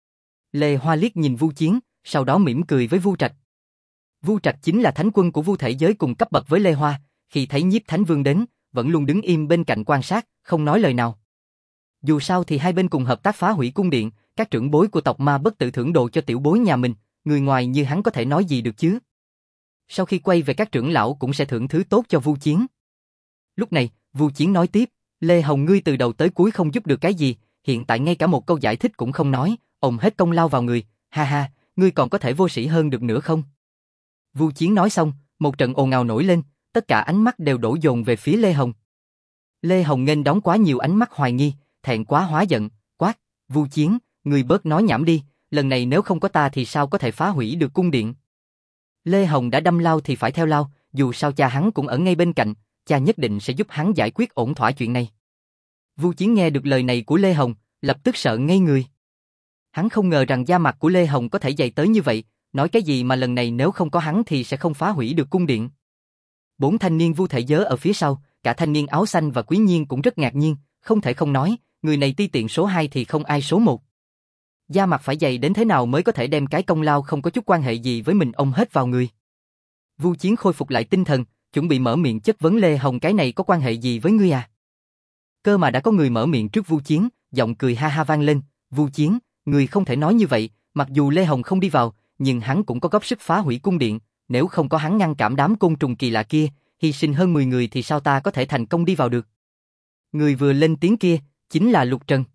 Lê Hoa liếc nhìn Vu Chiến, sau đó mỉm cười với Vu Trạch. Vu Trạch chính là thánh quân của Vu thể giới cùng cấp bậc với Lê Hoa, khi thấy Nhiếp Thánh Vương đến, vẫn luôn đứng im bên cạnh quan sát, không nói lời nào. Dù sao thì hai bên cùng hợp tác phá hủy cung điện, các trưởng bối của tộc Ma Bất tự thưởng đồ cho tiểu bối nhà mình, người ngoài như hắn có thể nói gì được chứ? Sau khi quay về các trưởng lão cũng sẽ thưởng thứ tốt cho Vu Chiến. Lúc này, Vu Chiến nói tiếp, Lê Hồng ngươi từ đầu tới cuối không giúp được cái gì, hiện tại ngay cả một câu giải thích cũng không nói, ôm hết công lao vào người, ha ha, ngươi còn có thể vô sĩ hơn được nữa không? Vu Chiến nói xong, một trận ồn ào nổi lên, tất cả ánh mắt đều đổ dồn về phía Lê Hồng. Lê Hồng nghênh đón quá nhiều ánh mắt hoài nghi, thẹn quá hóa giận, quát, Vu Chiến, ngươi bớt nói nhảm đi, lần này nếu không có ta thì sao có thể phá hủy được cung điện? Lê Hồng đã đâm lao thì phải theo lao, dù sao cha hắn cũng ở ngay bên cạnh, cha nhất định sẽ giúp hắn giải quyết ổn thỏa chuyện này. Vu Chiến nghe được lời này của Lê Hồng, lập tức sợ ngây người. Hắn không ngờ rằng da mặt của Lê Hồng có thể dày tới như vậy, nói cái gì mà lần này nếu không có hắn thì sẽ không phá hủy được cung điện. Bốn thanh niên Vu thể giới ở phía sau, cả thanh niên áo xanh và Quý Nhiên cũng rất ngạc nhiên, không thể không nói, người này ti tiện số 2 thì không ai số 1. Da mặt phải dày đến thế nào mới có thể đem cái công lao không có chút quan hệ gì với mình ông hết vào người. Vu Chiến khôi phục lại tinh thần, chuẩn bị mở miệng chất vấn Lê Hồng cái này có quan hệ gì với ngươi à? Cơ mà đã có người mở miệng trước Vu Chiến, giọng cười ha ha vang lên, Vu Chiến, ngươi không thể nói như vậy, mặc dù Lê Hồng không đi vào, nhưng hắn cũng có góp sức phá hủy cung điện, nếu không có hắn ngăn cản đám côn trùng kỳ lạ kia, hy sinh hơn 10 người thì sao ta có thể thành công đi vào được? Người vừa lên tiếng kia, chính là Lục Trần.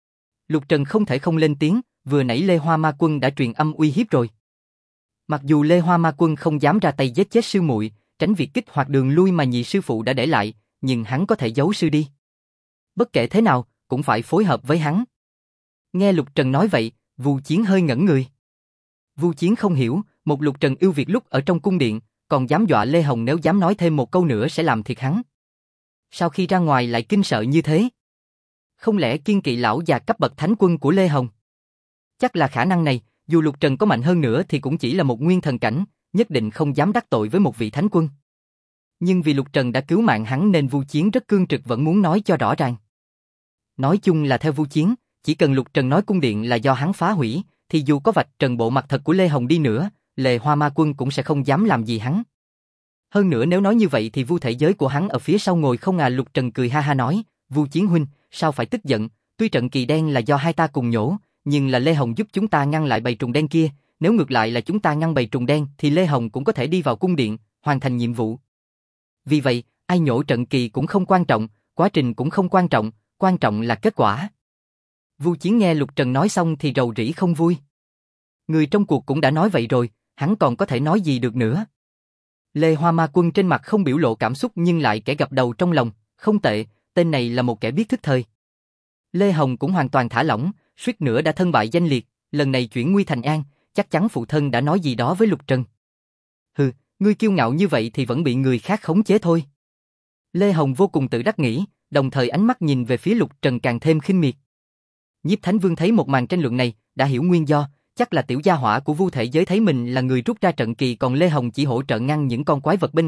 Lục Trần không thể không lên tiếng, vừa nãy Lê Hoa Ma Quân đã truyền âm uy hiếp rồi. Mặc dù Lê Hoa Ma Quân không dám ra tay giết chết sư muội, tránh việc kích hoạt đường lui mà nhị sư phụ đã để lại, nhưng hắn có thể giấu sư đi. Bất kể thế nào, cũng phải phối hợp với hắn. Nghe Lục Trần nói vậy, Vu Chiến hơi ngẩn người. Vu Chiến không hiểu, một Lục Trần yêu Việt lúc ở trong cung điện, còn dám dọa Lê Hồng nếu dám nói thêm một câu nữa sẽ làm thiệt hắn. Sau khi ra ngoài lại kinh sợ như thế? Không lẽ kiên kỵ lão già cấp bậc thánh quân của Lê Hồng? Chắc là khả năng này, dù Lục Trần có mạnh hơn nữa thì cũng chỉ là một nguyên thần cảnh, nhất định không dám đắc tội với một vị thánh quân. Nhưng vì Lục Trần đã cứu mạng hắn nên Vu Chiến rất cương trực vẫn muốn nói cho rõ ràng. Nói chung là theo Vu Chiến, chỉ cần Lục Trần nói cung điện là do hắn phá hủy, thì dù có vạch trần bộ mặt thật của Lê Hồng đi nữa, Lê Hoa Ma Quân cũng sẽ không dám làm gì hắn. Hơn nữa nếu nói như vậy thì Vu thể giới của hắn ở phía sau ngồi không à? Lục Trần cười ha ha nói, Vu Chiến huynh, sao phải tức giận, tuy trận kỳ đen là do hai ta cùng nhổ, nhưng là Lê Hồng giúp chúng ta ngăn lại bầy trùng đen kia, nếu ngược lại là chúng ta ngăn bầy trùng đen thì Lê Hồng cũng có thể đi vào cung điện, hoàn thành nhiệm vụ. Vì vậy, ai nhổ trận kỳ cũng không quan trọng, quá trình cũng không quan trọng là kết quả. Vu Chiến nghe Lục Trần nói xong thì rầu rĩ không vui. Người trong cuộc cũng đã nói vậy rồi, hắn còn có thể nói gì được nữa. Lê Hoa Ma Quân trên mặt không biểu lộ cảm xúc nhưng lại kẻ gập đầu trong lòng, không tệ, tên này là một kẻ biết thức thời. Lê Hồng cũng hoàn toàn thả lỏng, suýt nữa đã thân bại danh liệt, lần này chuyển nguy thành an, chắc chắn phụ thân đã nói gì đó với Lục Trần. Hừ, ngươi kiêu ngạo như vậy thì vẫn bị người khác khống chế thôi. Lê Hồng vô cùng tự đắc nghĩ, đồng thời ánh mắt nhìn về phía Lục Trần càng thêm khinh miệt. Nhiếp Thánh Vương thấy một màn tranh luận này, đã hiểu nguyên do, chắc là tiểu gia hỏa của Vu thể giới thấy mình là người rút ra trận kỳ còn Lê Hồng chỉ hỗ trợ ngăn những con quái vật bên ngoài,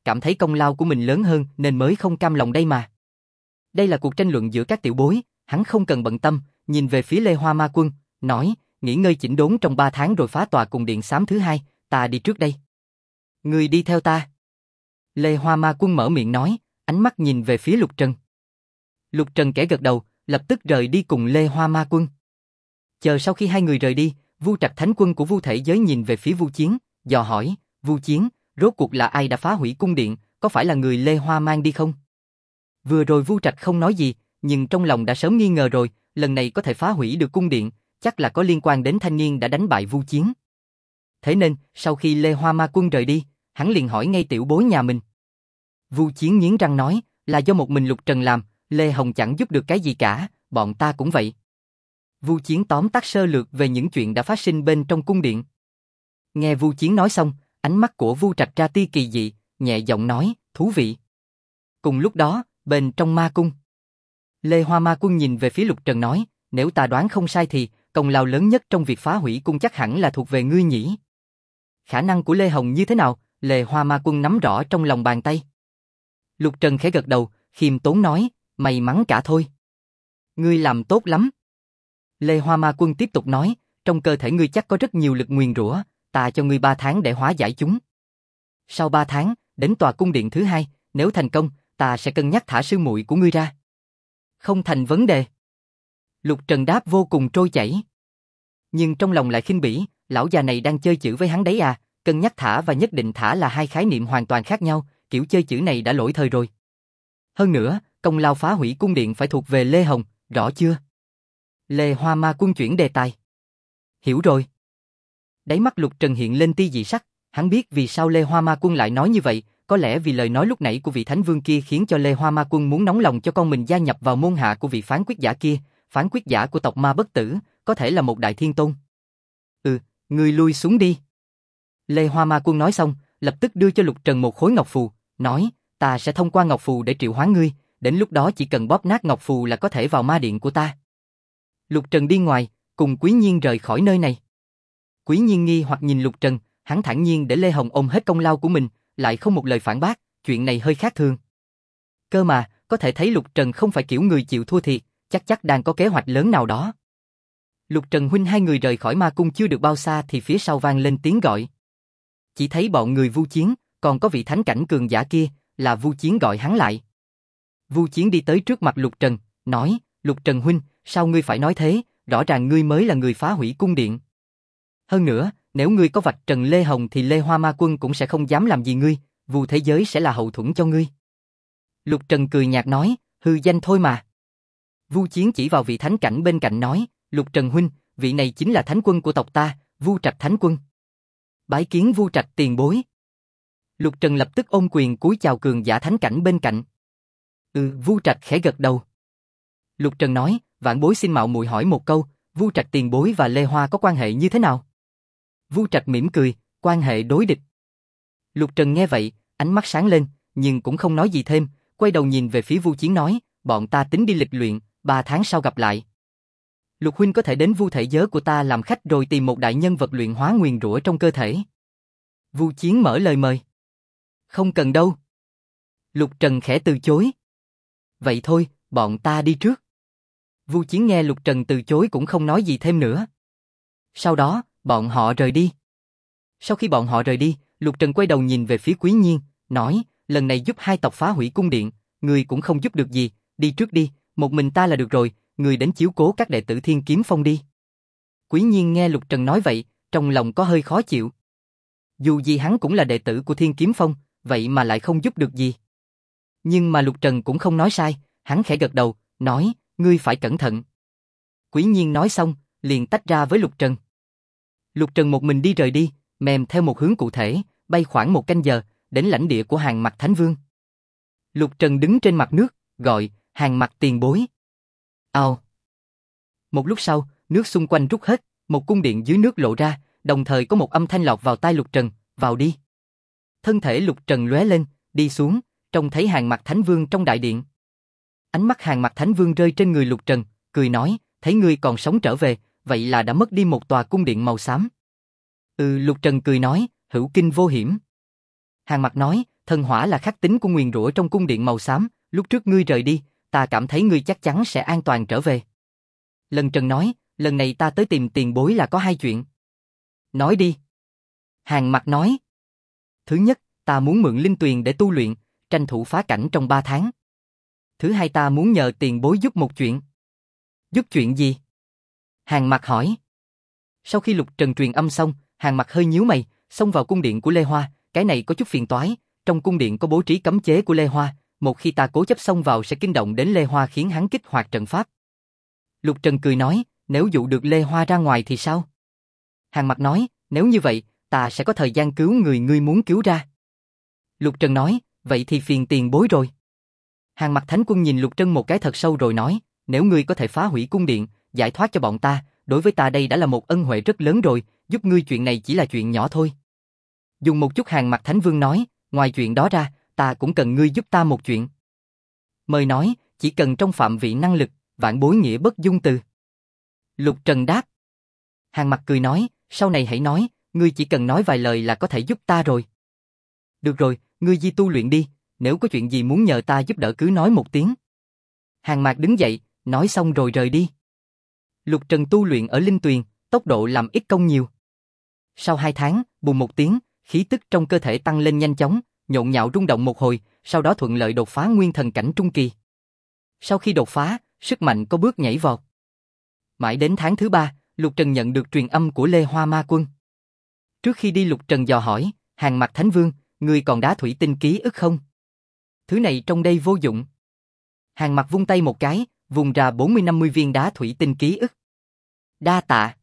cảm thấy công lao của mình lớn hơn nên mới không cam lòng đây mà. Đây là cuộc tranh luận giữa các tiểu bối, hắn không cần bận tâm, nhìn về phía Lê Hoa Ma Quân, nói, nghỉ ngơi chỉnh đốn trong 3 tháng rồi phá tòa cùng điện xám thứ hai, ta đi trước đây. Ngươi đi theo ta. Lê Hoa Ma Quân mở miệng nói, ánh mắt nhìn về phía Lục Trần. Lục Trần kẻ gật đầu, lập tức rời đi cùng Lê Hoa Ma Quân. Chờ sau khi hai người rời đi, Vu Trạch thánh quân của Vu Thể Giới nhìn về phía Vu Chiến, dò hỏi, Vu Chiến, rốt cuộc là ai đã phá hủy cung điện, có phải là người Lê Hoa mang đi không? Vừa rồi Vu Trạch không nói gì, nhưng trong lòng đã sớm nghi ngờ rồi, lần này có thể phá hủy được cung điện, chắc là có liên quan đến thanh niên đã đánh bại Vu Chiến. Thế nên, sau khi Lê Hoa Ma Quân rời đi, hắn liền hỏi ngay tiểu bối nhà mình. Vu Chiến nghiến răng nói, là do một mình Lục Trần làm, Lê Hồng chẳng giúp được cái gì cả, bọn ta cũng vậy. Vu Chiến tóm tắt sơ lược về những chuyện đã phát sinh bên trong cung điện. Nghe Vu Chiến nói xong, ánh mắt của Vu Trạch ra tia kỳ dị, nhẹ giọng nói, thú vị. Cùng lúc đó, bên trong ma cung, Lê Hoa Ma Quân nhìn về phía Lục Trần nói, nếu ta đoán không sai thì, công lao lớn nhất trong việc phá hủy cung chắc hẳn là thuộc về ngươi nhỉ. Khả năng của Lê Hồng như thế nào, Lê Hoa Ma Quân nắm rõ trong lòng bàn tay. Lục Trần khẽ gật đầu, khiêm tốn nói, may mắn cả thôi. Ngươi làm tốt lắm. Lê Hoa Ma Quân tiếp tục nói, trong cơ thể ngươi chắc có rất nhiều lực nguyền rủa, ta cho ngươi 3 tháng để hóa giải chúng. Sau 3 tháng, đến tòa cung điện thứ hai, nếu thành công, ta sẽ cân nhắc thả sư muội của ngươi ra. Không thành vấn đề. Lục Trần đáp vô cùng trôi chảy. Nhưng trong lòng lại khinh bỉ, lão già này đang chơi chữ với hắn đấy à, cân nhắc thả và nhất định thả là hai khái niệm hoàn toàn khác nhau, kiểu chơi chữ này đã lỗi thời rồi. Hơn nữa, công lao phá hủy cung điện phải thuộc về Lê Hồng, rõ chưa? Lê Hoa Ma Quân chuyển đề tài. Hiểu rồi. Đáy mắt Lục Trần hiện lên tia dị sắc, hắn biết vì sao Lê Hoa Ma Quân lại nói như vậy, có lẽ vì lời nói lúc nãy của vị thánh vương kia khiến cho Lê Hoa Ma Quân muốn nóng lòng cho con mình gia nhập vào môn hạ của vị phán quyết giả kia, phán quyết giả của tộc Ma Bất Tử, có thể là một đại thiên tôn. Ngươi lui xuống đi. Lê Hoa Ma Quân nói xong, lập tức đưa cho Lục Trần một khối ngọc phù, nói, ta sẽ thông qua ngọc phù để triệu hoán ngươi, đến lúc đó chỉ cần bóp nát ngọc phù là có thể vào ma điện của ta. Lục Trần đi ngoài, cùng Quý Nhiên rời khỏi nơi này. Quý Nhiên nghi hoặc nhìn Lục Trần, hắn thản nhiên để Lê Hồng ôm hết công lao của mình, lại không một lời phản bác, chuyện này hơi khác thường. Cơ mà, có thể thấy Lục Trần không phải kiểu người chịu thua thiệt, chắc đang có kế hoạch lớn nào đó. Lục Trần huynh hai người rời khỏi ma cung chưa được bao xa thì phía sau vang lên tiếng gọi. Chỉ thấy bọn người Vu Chiến, còn có vị thánh cảnh cường giả kia, là Vu Chiến gọi hắn lại. Vu Chiến đi tới trước mặt Lục Trần, nói, Lục Trần huynh, sao ngươi phải nói thế, rõ ràng ngươi mới là người phá hủy cung điện. Hơn nữa, nếu ngươi có vạch trần Lê Hồng thì Lê Hoa Ma Quân cũng sẽ không dám làm gì ngươi, Vu Thế Giới sẽ là hậu thuẫn cho ngươi. Lục Trần cười nhạt nói, hư danh thôi mà. Vu Chiến chỉ vào vị thánh cảnh bên cạnh nói, Lục Trần huynh, vị này chính là thánh quân của tộc ta, Vu Trạch thánh quân. Bái kiến Vu Trạch tiền bối. Lục Trần lập tức ôm quyền cúi chào cường giả thánh cảnh bên cạnh. Vu Trạch khẽ gật đầu. Lục Trần nói, vạn bối xin mạo muội hỏi một câu, Vu Trạch tiền bối và Lê Hoa có quan hệ như thế nào? Vu Trạch mỉm cười, quan hệ đối địch. Lục Trần nghe vậy, ánh mắt sáng lên, nhưng cũng không nói gì thêm, quay đầu nhìn về phía Vu Chiến nói, bọn ta tính đi lịch luyện, 3 tháng sau gặp lại. Lục huynh có thể đến Vu Thể Giới của ta làm khách rồi tìm một đại nhân vật luyện hóa nguyền rủa trong cơ thể. Vu Chiến mở lời mời. Không cần đâu. Lục Trần khẽ từ chối. Vậy thôi, bọn ta đi trước. Vu Chiến nghe Lục Trần từ chối cũng không nói gì thêm nữa. Sau đó, bọn họ rời đi. Sau khi bọn họ rời đi, Lục Trần quay đầu nhìn về phía Quý Nhiên, nói, lần này giúp hai tộc phá hủy cung điện, người cũng không giúp được gì, đi trước đi, một mình ta là được rồi, người đến chiếu cố các đệ tử Thiên Kiếm Phong đi. Quý Nhiên nghe Lục Trần nói vậy, trong lòng có hơi khó chịu. Dù gì hắn cũng là đệ tử của Thiên Kiếm Phong, vậy mà lại không giúp được gì. Nhưng mà Lục Trần cũng không nói sai, hắn khẽ gật đầu, nói, ngươi phải cẩn thận. Quý Nhiên nói xong, liền tách ra với Lục Trần. Lục Trần một mình đi rời đi, mèm theo một hướng cụ thể, bay khoảng 1 canh giờ, đến lãnh địa của Hàng Mặc Thánh Vương. Lục Trần đứng trên mặt nước, gọi, Hàng Mặc tiền bối. Ao. Một lúc sau, nước xung quanh rút hết, một cung điện dưới nước lộ ra, đồng thời có một âm thanh lọt vào tai Lục Trần, vào đi. Thân thể Lục Trần lóe lên, đi xuống, trông thấy Hàng Mặc Thánh Vương trong đại điện. Ánh mắt Hàng Mặc Thánh Vương rơi trên người Lục Trần, cười nói, thấy ngươi còn sống trở về, vậy là đã mất đi một tòa cung điện màu xám. Lục Trần cười nói, hữu kinh vô hiểm. Hàng Mặc nói, thần hỏa là khắc tính của nguyền rủa trong cung điện màu xám, lúc trước ngươi rời đi, ta cảm thấy ngươi chắc chắn sẽ an toàn trở về. Lân Trần nói, lần này ta tới tìm tiền bối là có hai chuyện. Nói đi. Hàn Mặc nói. Thứ nhất, ta muốn mượn linh tuyền để tu luyện, tranh thủ phá cảnh trong 3 tháng. Thứ hai, ta muốn nhờ tiền bối giúp một chuyện. Giúp chuyện gì? Hàn Mặc hỏi. Sau khi Lục Trần truyền âm xong, Hàn Mặc hơi nhíu mày, xông vào cung điện của Lê Hoa, cái này có chút phiền toái, trong cung điện có bố trí cấm chế của Lê Hoa, một khi ta cố chấp xông vào sẽ kinh động đến Lê Hoa khiến hắn kích hoạt trận pháp. Lục Trần cười nói, nếu dụ được Lê Hoa ra ngoài thì sao? Hàn Mặc nói, nếu như vậy, ta sẽ có thời gian cứu người ngươi muốn cứu ra. Lục Trần nói, vậy thì phiền tiền bối rồi. Hàn Mặc Thánh Quân nhìn Lục Trần một cái thật sâu rồi nói, nếu ngươi có thể phá hủy cung điện, giải thoát cho bọn ta, đối với ta đây đã là một ân huệ rất lớn rồi, giúp ngươi chuyện này chỉ là chuyện nhỏ thôi. Dùng một chút. Hàn Mặc Thánh Vương nói, ngoài chuyện đó ra, ta cũng cần ngươi giúp ta một chuyện. Mời nói, chỉ cần trong phạm vị năng lực, vạn bối nghĩa bất dung từ. Lục Trần đáp. Hàn Mặc cười nói, sau này hãy nói, ngươi chỉ cần nói vài lời là có thể giúp ta rồi. Được rồi, ngươi di tu luyện đi, nếu có chuyện gì muốn nhờ ta giúp đỡ cứ nói một tiếng. Hàn Mạc đứng dậy, nói xong rồi rời đi. Lục Trần tu luyện ở linh tuyền, tốc độ làm ít công nhiều. Sau 2 tháng, bùng một tiếng, khí tức trong cơ thể tăng lên nhanh chóng, nhộn nhạo rung động một hồi, sau đó thuận lợi đột phá nguyên thần cảnh trung kỳ. Sau khi đột phá, sức mạnh có bước nhảy vọt. Mãi đến tháng thứ 3, Lục Trần nhận được truyền âm của Lê Hoa Ma Quân. Trước khi đi Lục Trần dò hỏi, Hàn Mặc Thánh Vương, ngươi còn đá thủy tinh ký ức không? Thứ này trong đây vô dụng. Hàn Mặc vung tay một cái, vùng ra 40-50 viên đá thủy tinh ký ức. Đa tạ.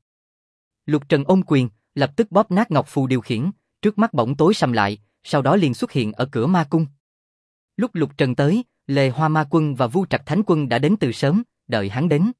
Lục Trần ôm quyền, lập tức bóp nát ngọc phù điều khiển, trước mắt bỗng tối sầm lại, sau đó liền xuất hiện ở cửa ma cung. Lúc Lục Trần tới, Lê Hoa Ma Quân và Vu Trạch Thánh Quân đã đến từ sớm, đợi hắn đến.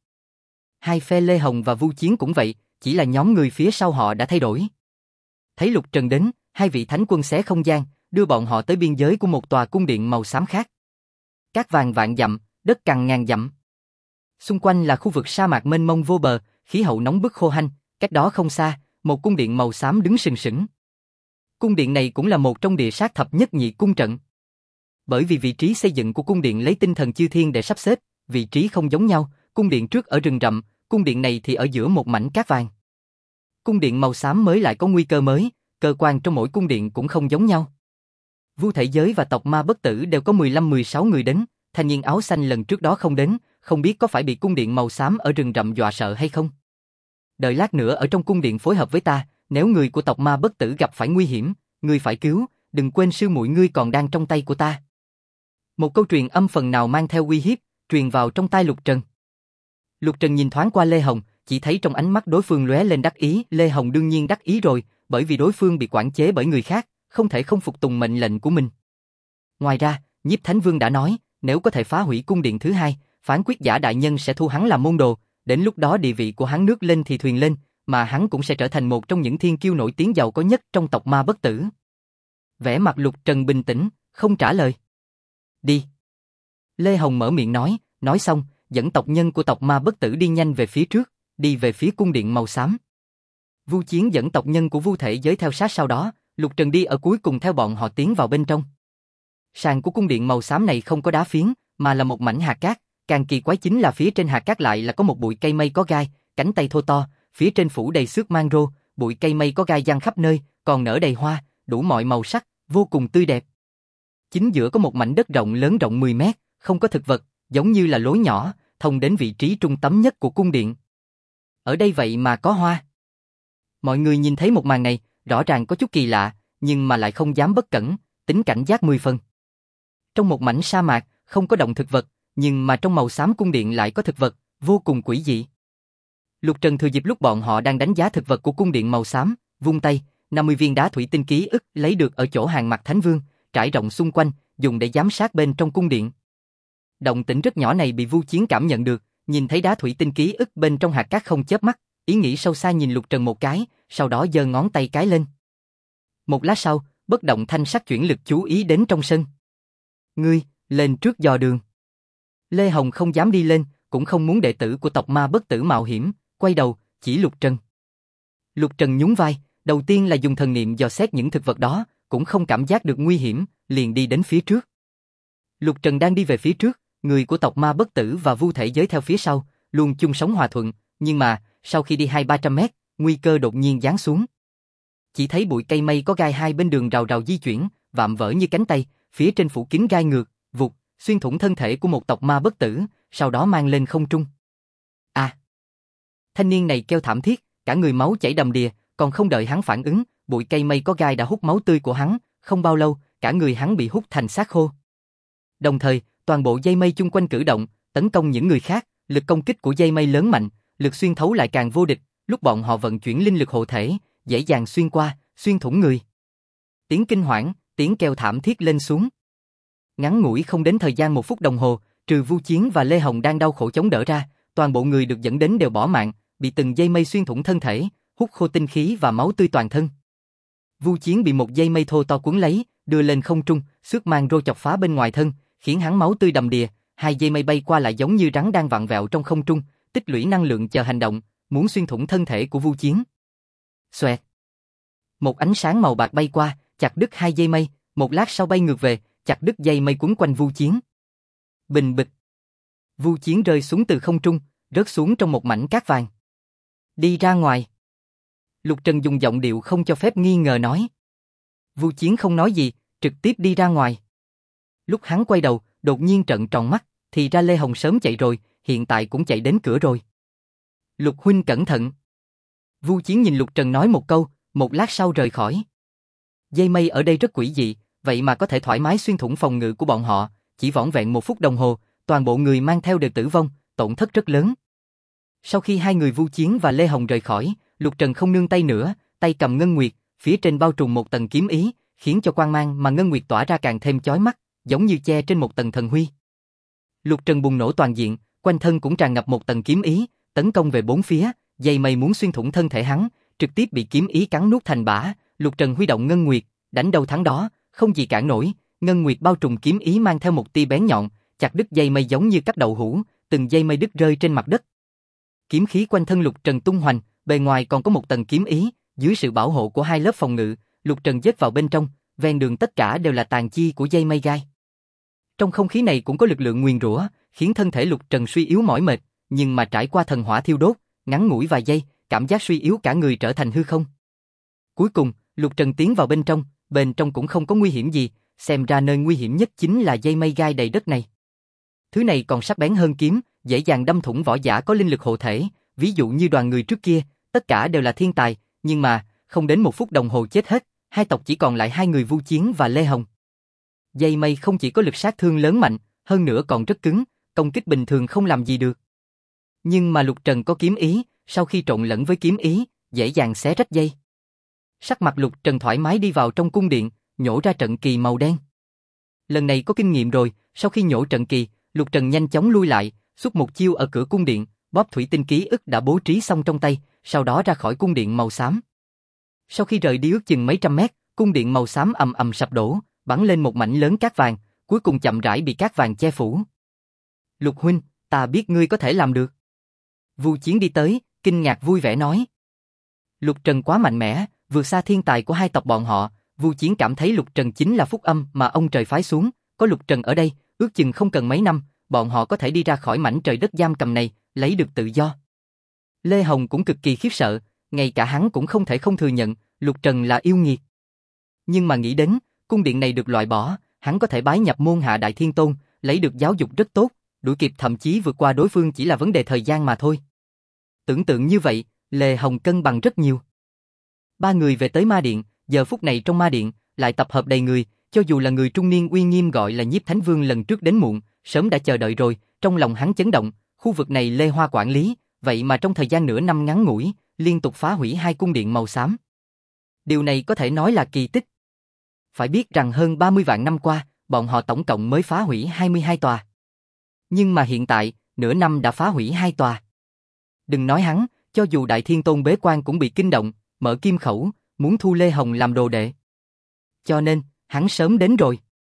Hai phe Lê Hồng và Vu Chiến cũng vậy, chỉ là nhóm người phía sau họ đã thay đổi. Thấy Lục Trần đến, hai vị thánh quân xé không gian, đưa bọn họ tới biên giới của một tòa cung điện màu xám khác. Cát vàng vạn dặm, đất cằn ngàn dặm. Xung quanh là khu vực sa mạc mênh mông vô bờ, khí hậu nóng bức khô hanh, cách đó không xa, một cung điện màu xám đứng sừng sững. Cung điện này cũng là một trong địa sát thập nhất nhị cung trận. Bởi vì vị trí xây dựng của cung điện lấy tinh thần chư thiên để sắp xếp, vị trí không giống nhau, cung điện trước ở rừng rậm, cung điện này thì ở giữa một mảnh cát vàng. Cung điện màu xám mới lại có nguy cơ mới, cơ quan trong mỗi cung điện cũng không giống nhau. Vu Thể Giới và tộc Ma Bất Tử đều có 15-16 người đến, thanh niên áo xanh lần trước đó không đến, không biết có phải bị cung điện màu xám ở rừng rậm dọa sợ hay không. Đợi lát nữa ở trong cung điện phối hợp với ta, nếu người của tộc Ma Bất Tử gặp phải nguy hiểm, ngươi phải cứu, đừng quên sư muội ngươi còn đang trong tay của ta. Một câu truyền âm phần nào mang theo uy hiếp, truyền vào trong tai Lục Trần. Lục Trần nhìn thoáng qua Lê Hồng, chỉ thấy trong ánh mắt đối phương lóe lên đắc ý, Lê Hồng đương nhiên đắc ý rồi, bởi vì đối phương bị quản chế bởi người khác, không thể không phục tùng mệnh lệnh của mình. Ngoài ra, Nhiếp Thánh Vương đã nói, nếu có thể phá hủy cung điện thứ hai, phán quyết giả đại nhân sẽ thu hắn làm môn đồ, đến lúc đó địa vị của hắn nước lên thì thuyền lên, mà hắn cũng sẽ trở thành một trong những thiên kiêu nổi tiếng giàu có nhất trong tộc Ma Bất Tử. Vẻ mặt Lục Trần bình tĩnh, không trả lời. Đi. Lê Hồng mở miệng nói xong, dẫn tộc nhân của tộc Ma Bất Tử đi nhanh về phía trước, đi về phía cung điện màu xám. Vu Chiến dẫn tộc nhân của Vu Thể Giới theo sát sau đó, Lục Trần đi ở cuối cùng theo bọn họ tiến vào bên trong. Sàn của cung điện màu xám này không có đá phiến, mà là một mảnh hạt cát, càng kỳ quái chính là phía trên hạt cát lại là có một bụi cây mây có gai, cánh tay thô to, phía trên phủ đầy xước mang rô, bụi cây mây có gai giăng khắp nơi, còn nở đầy hoa, đủ mọi màu sắc, vô cùng tươi đẹp. Chính giữa có một mảnh đất rộng lớn rộng 10 mét, không có thực vật, giống như là lối nhỏ, thông đến vị trí trung tâm nhất của cung điện. Ở đây vậy mà có hoa. Mọi người nhìn thấy một màn này, rõ ràng có chút kỳ lạ, nhưng mà lại không dám bất cẩn, tính cảnh giác 10 phần. Trong một mảnh sa mạc, không có động thực vật, nhưng mà trong màu xám cung điện lại có thực vật, vô cùng quỷ dị. Lục Trần thừa dịp lúc bọn họ đang đánh giá thực vật của cung điện màu xám, vung tay, 50 viên đá thủy tinh ký ức lấy được ở chỗ Hàn Mặc Thánh Vương, trải rộng xung quanh, dùng để giám sát bên trong cung điện. Động tĩnh rất nhỏ này bị Vu Chiến cảm nhận được, nhìn thấy đá thủy tinh ký ức bên trong hạt cát không chớp mắt, ý nghĩ sâu xa nhìn Lục Trần một cái, sau đó giơ ngón tay cái lên. Một lát sau, bất động thanh sắc chuyển lực chú ý đến trong sân. Ngươi, lên trước dò đường. Lê Hồng không dám đi lên, cũng không muốn đệ tử của tộc Ma Bất Tử mạo hiểm, quay đầu, chỉ Lục Trần. Lục Trần nhún vai, đầu tiên là dùng thần niệm dò xét những thực vật đó, cũng không cảm giác được nguy hiểm, liền đi đến phía trước. Lục Trần đang đi về phía trước, người của tộc ma bất tử và vu thể giới theo phía sau, luôn chung sống hòa thuận, nhưng mà, sau khi đi 200-300 mét, nguy cơ đột nhiên giáng xuống. Chỉ thấy bụi cây mây có gai hai bên đường rào rào di chuyển, vạm vỡ như cánh tay, phía trên phủ kín gai ngược, vụt, xuyên thủng thân thể của một tộc ma bất tử, sau đó mang lên không trung. À! Thanh niên này kêu thảm thiết, cả người máu chảy đầm đìa, còn không đợi hắn phản ứng, bụi cây mây có gai đã hút máu tươi của hắn, không bao lâu, cả người hắn bị hút thành xác khô. Đồng thời, toàn bộ dây mây chung quanh cử động, tấn công những người khác, lực công kích của dây mây lớn mạnh, lực xuyên thấu lại càng vô địch, lúc bọn họ vận chuyển linh lực hộ thể, dễ dàng xuyên qua, xuyên thủng người. Tiếng kinh hoảng, tiếng kêu thảm thiết lên xuống. Ngắn ngủi không đến thời gian 1 phút đồng hồ, trừ Vu Chiến và Lê Hồng đang đau khổ chống đỡ ra, toàn bộ người được dẫn đến đều bỏ mạng, bị từng dây mây xuyên thủng thân thể, hút khô tinh khí và máu tươi toàn thân. Vu Chiến bị một dây mây thô to cuốn lấy, đưa lên không trung, xước mang rô chọc phá bên ngoài thân, khiến hắn máu tươi đầm đìa, hai dây mây bay qua lại giống như rắn đang vặn vẹo trong không trung, tích lũy năng lượng chờ hành động, muốn xuyên thủng thân thể của Vu Chiến. Xoẹt. Một ánh sáng màu bạc bay qua, chặt đứt hai dây mây, một lát sau bay ngược về, chặt đứt dây mây quấn quanh Vu Chiến. Bình bịch. Vu Chiến rơi xuống từ không trung, rớt xuống trong một mảnh cát vàng. Đi ra ngoài. Lục Trần dùng giọng điệu không cho phép nghi ngờ nói. Vu Chiến không nói gì, trực tiếp đi ra ngoài. Lúc hắn quay đầu, đột nhiên trợn tròn mắt, thì ra Lê Hồng sớm chạy rồi, hiện tại cũng chạy đến cửa rồi. Lục huynh cẩn thận. Vu Chiến nhìn Lục Trần nói một câu, một lát sau rời khỏi. Dây mây ở đây rất quỷ dị, vậy mà có thể thoải mái xuyên thủng phòng ngự của bọn họ, chỉ vỏn vẹn 1 phút đồng hồ, toàn bộ người mang theo đều tử vong, tổn thất rất lớn. Sau khi hai người Vu Chiến và Lê Hồng rời khỏi, Lục Trần không nương tay nữa, tay cầm ngân nguyệt, phía trên bao trùm một tầng kiếm ý, khiến cho quang mang mà ngân nguyệt tỏa ra càng thêm chói mắt, giống như che trên một tầng thần huy. Lục Trần bùng nổ toàn diện, quanh thân cũng tràn ngập một tầng kiếm ý, tấn công về bốn phía, dây mây muốn xuyên thủng thân thể hắn, trực tiếp bị kiếm ý cắn nuốt thành bã. Lục Trần huy động ngân nguyệt, đánh đâu thắng đó, không gì cản nổi. Ngân nguyệt bao trùm kiếm ý mang theo một tia bén nhọn, chặt đứt dây mây giống như cắt đậu hũ, từng dây mây đứt rơi trên mặt đất. Kiếm khí quanh thân Lục Trần tung hoành, bề ngoài còn có một tầng kiếm ý, dưới sự bảo hộ của hai lớp phòng ngự, Lục Trần giết vào bên trong, ven đường tất cả đều là tàn chi của dây mây gai. Trong không khí này cũng có lực lượng nguyền rủa, khiến thân thể Lục Trần suy yếu mỏi mệt, nhưng mà trải qua thần hỏa thiêu đốt, ngắn ngủi vài giây, cảm giác suy yếu cả người trở thành hư không. Cuối cùng, Lục Trần tiến vào bên trong cũng không có nguy hiểm gì, xem ra nơi nguy hiểm nhất chính là dây mây gai đầy đất này. Thứ này còn sắc bén hơn kiếm, dễ dàng đâm thủng võ giả có linh lực hộ thể, ví dụ như đoàn người trước kia, tất cả đều là thiên tài, nhưng mà, không đến 1 phút đồng hồ chết hết, hai tộc chỉ còn lại hai người Vu Chiến và Lê Hồng. Dây mây không chỉ có lực sát thương lớn mạnh, hơn nữa còn rất cứng, công kích bình thường không làm gì được. Nhưng mà Lục Trần có kiếm ý, sau khi trộn lẫn với kiếm ý, dễ dàng xé rách dây. Sắc mặt Lục Trần thoải mái đi vào trong cung điện, nhổ ra trận kỳ màu đen. Lần này có kinh nghiệm rồi, sau khi nhổ trận kỳ, Lục Trần nhanh chóng lui lại, xuất một chiêu ở cửa cung điện, bóp thủy tinh ký ức đã bố trí xong trong tay, sau đó ra khỏi cung điện màu xám. Sau khi rời đi ước chừng mấy trăm mét, cung điện màu xám ầm ầm sập đổ, bắn lên một mảnh lớn cát vàng, cuối cùng chậm rãi bị cát vàng che phủ. Lục huynh, ta biết ngươi có thể làm được. Vu Chiến đi tới, kinh ngạc vui vẻ nói. Lục Trần quá mạnh mẽ, vượt xa thiên tài của hai tộc bọn họ. Vu Chiến cảm thấy Lục Trần chính là phúc âm mà ông trời phái xuống, có Lục Trần ở đây, ước chừng không cần mấy năm, bọn họ có thể đi ra khỏi mảnh trời đất giam cầm này, lấy được tự do. Lê Hồng cũng cực kỳ khiếp sợ, ngay cả hắn cũng không thể không thừa nhận, Lục Trần là yêu nghiệt. Nhưng mà nghĩ đến, cung điện này được loại bỏ, hắn có thể bái nhập môn Hạ Đại Thiên Tôn, lấy được giáo dục rất tốt, đuổi kịp thậm chí vượt qua đối phương chỉ là vấn đề thời gian mà thôi. Tưởng tượng như vậy, Lê Hồng cân bằng rất nhiều. Ba người về tới ma điện, giờ phút này trong ma điện, lại tập hợp đầy người, cho dù là người trung niên uy nghiêm gọi là Nhiếp Thánh Vương lần trước đến muộn, sớm đã chờ đợi rồi, trong lòng hắn chấn động, khu vực này Lê Hoa quản lý, vậy mà trong thời gian nửa năm ngắn ngủi, liên tục phá hủy 2 cung điện màu xám. Điều này có thể nói là kỳ tích. Phải biết rằng hơn 30 vạn năm qua, bọn họ tổng cộng mới phá hủy 22 tòa. Nhưng mà hiện tại, nửa năm đã phá hủy 2 tòa. Đừng nói hắn, cho dù Đại Thiên Tôn bế quan cũng bị kinh động, mở kim khẩu, muốn thu Lê Hồng làm đồ đệ. Cho nên, hắn sớm đến rồi.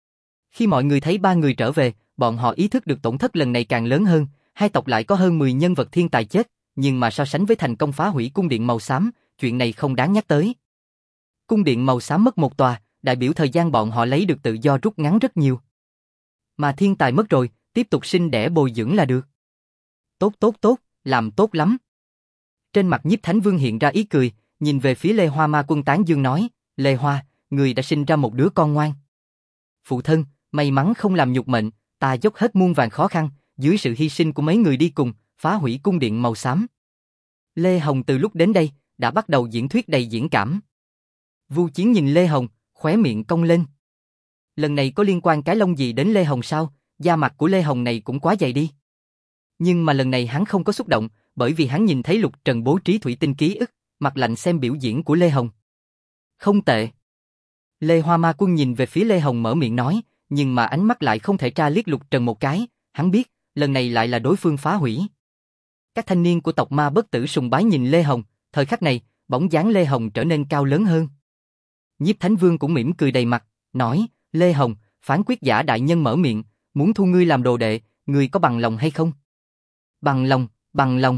Khi mọi người thấy ba người trở về, bọn họ ý thức được tổn thất lần này càng lớn hơn, hai tộc lại có hơn 10 nhân vật thiên tài chết, nhưng mà so sánh với thành công phá hủy cung điện màu xám, chuyện này không đáng nhắc tới. Cung điện màu xám mất 1 tòa, đại biểu thời gian bọn họ lấy được tự do rút ngắn rất nhiều. Mà thiên tài mất rồi, tiếp tục sinh đẻ bồi dưỡng là được. Tốt tốt tốt, làm tốt lắm. Trên mặt Nhiếp Thánh Vương hiện ra ý cười, nhìn về phía Lê Hoa Ma Quân tán dương nói, Lê Hoa, người đã sinh ra một đứa con ngoan. Phụ thân, may mắn không làm nhục mệnh, ta dốc hết muôn vàn khó khăn, dưới sự hy sinh của mấy người đi cùng, phá hủy cung điện màu xám. Lê Hồng từ lúc đến đây, đã bắt đầu diễn thuyết đầy diễn cảm. Vu Chiến nhìn Lê Hồng, khóe miệng cong lên. Lần này có liên quan cái lông gì đến Lê Hồng sao? Da mặt của Lê Hồng này cũng quá dày đi. Nhưng mà lần này hắn không có xúc động, bởi vì hắn nhìn thấy Lục Trần bố trí thủy tinh ký ức, mặt lạnh xem biểu diễn của Lê Hồng. Không tệ. Lê Hoa Ma Quân nhìn về phía Lê Hồng mở miệng nói, nhưng mà ánh mắt lại không thể tra liếc Lục Trần một cái, hắn biết, lần này lại là đối phương phá hủy. Các thanh niên của tộc Ma Bất Tử sùng bái nhìn Lê Hồng, thời khắc này, bóng dáng Lê Hồng trở nên cao lớn hơn. Nhiếp Thánh Vương cũng mỉm cười đầy mặt, nói, Lê Hồng, phán quyết giả đại nhân mở miệng, muốn thu ngươi làm đồ đệ, ngươi có bằng lòng hay không? Bằng lòng, bằng lòng.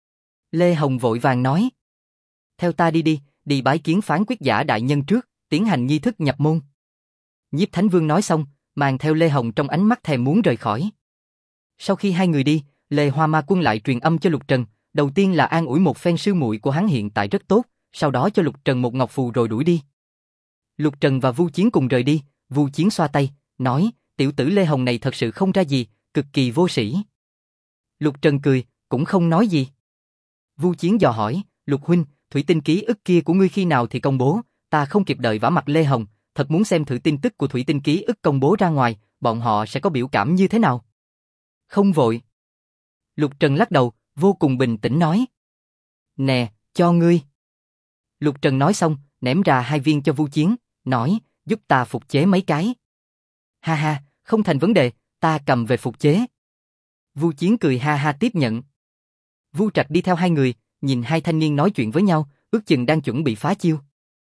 Lê Hồng vội vàng nói. Theo ta đi bái kiến phán quyết giả đại nhân trước, tiến hành nghi thức nhập môn. Nhiếp Thánh Vương nói xong, mang theo Lê Hồng trong ánh mắt thèm muốn rời khỏi. Sau khi hai người đi, Lê Hoa Ma Quân lại truyền âm cho Lục Trần, đầu tiên là an ủi một phen sư muội của hắn hiện tại rất tốt, sau đó cho Lục Trần một ngọc phù rồi đuổi đi. Lục Trần và Vu Chiến cùng rời đi, Vu Chiến xoa tay, nói, tiểu tử Lê Hồng này thật sự không ra gì, cực kỳ vô sĩ. Lục Trần cười, cũng không nói gì. Vu Chiến dò hỏi, Lục huynh, thủy tinh ký ức kia của ngươi khi nào thì công bố, ta không kịp đợi vả mặt Lê Hồng, thật muốn xem thử tin tức của thủy tinh ký ức công bố ra ngoài, bọn họ sẽ có biểu cảm như thế nào. Không vội. Lục Trần lắc đầu, vô cùng bình tĩnh nói. Nè, cho ngươi. Lục Trần nói xong, ném ra 2 viên cho Vu Chiến, nói, giúp ta phục chế mấy cái. Ha ha, không thành vấn đề, ta cầm về phục chế. Vu Chiến cười ha ha tiếp nhận. Vu Trạch đi theo hai người, nhìn hai thanh niên nói chuyện với nhau, ước chừng đang chuẩn bị phá chiêu.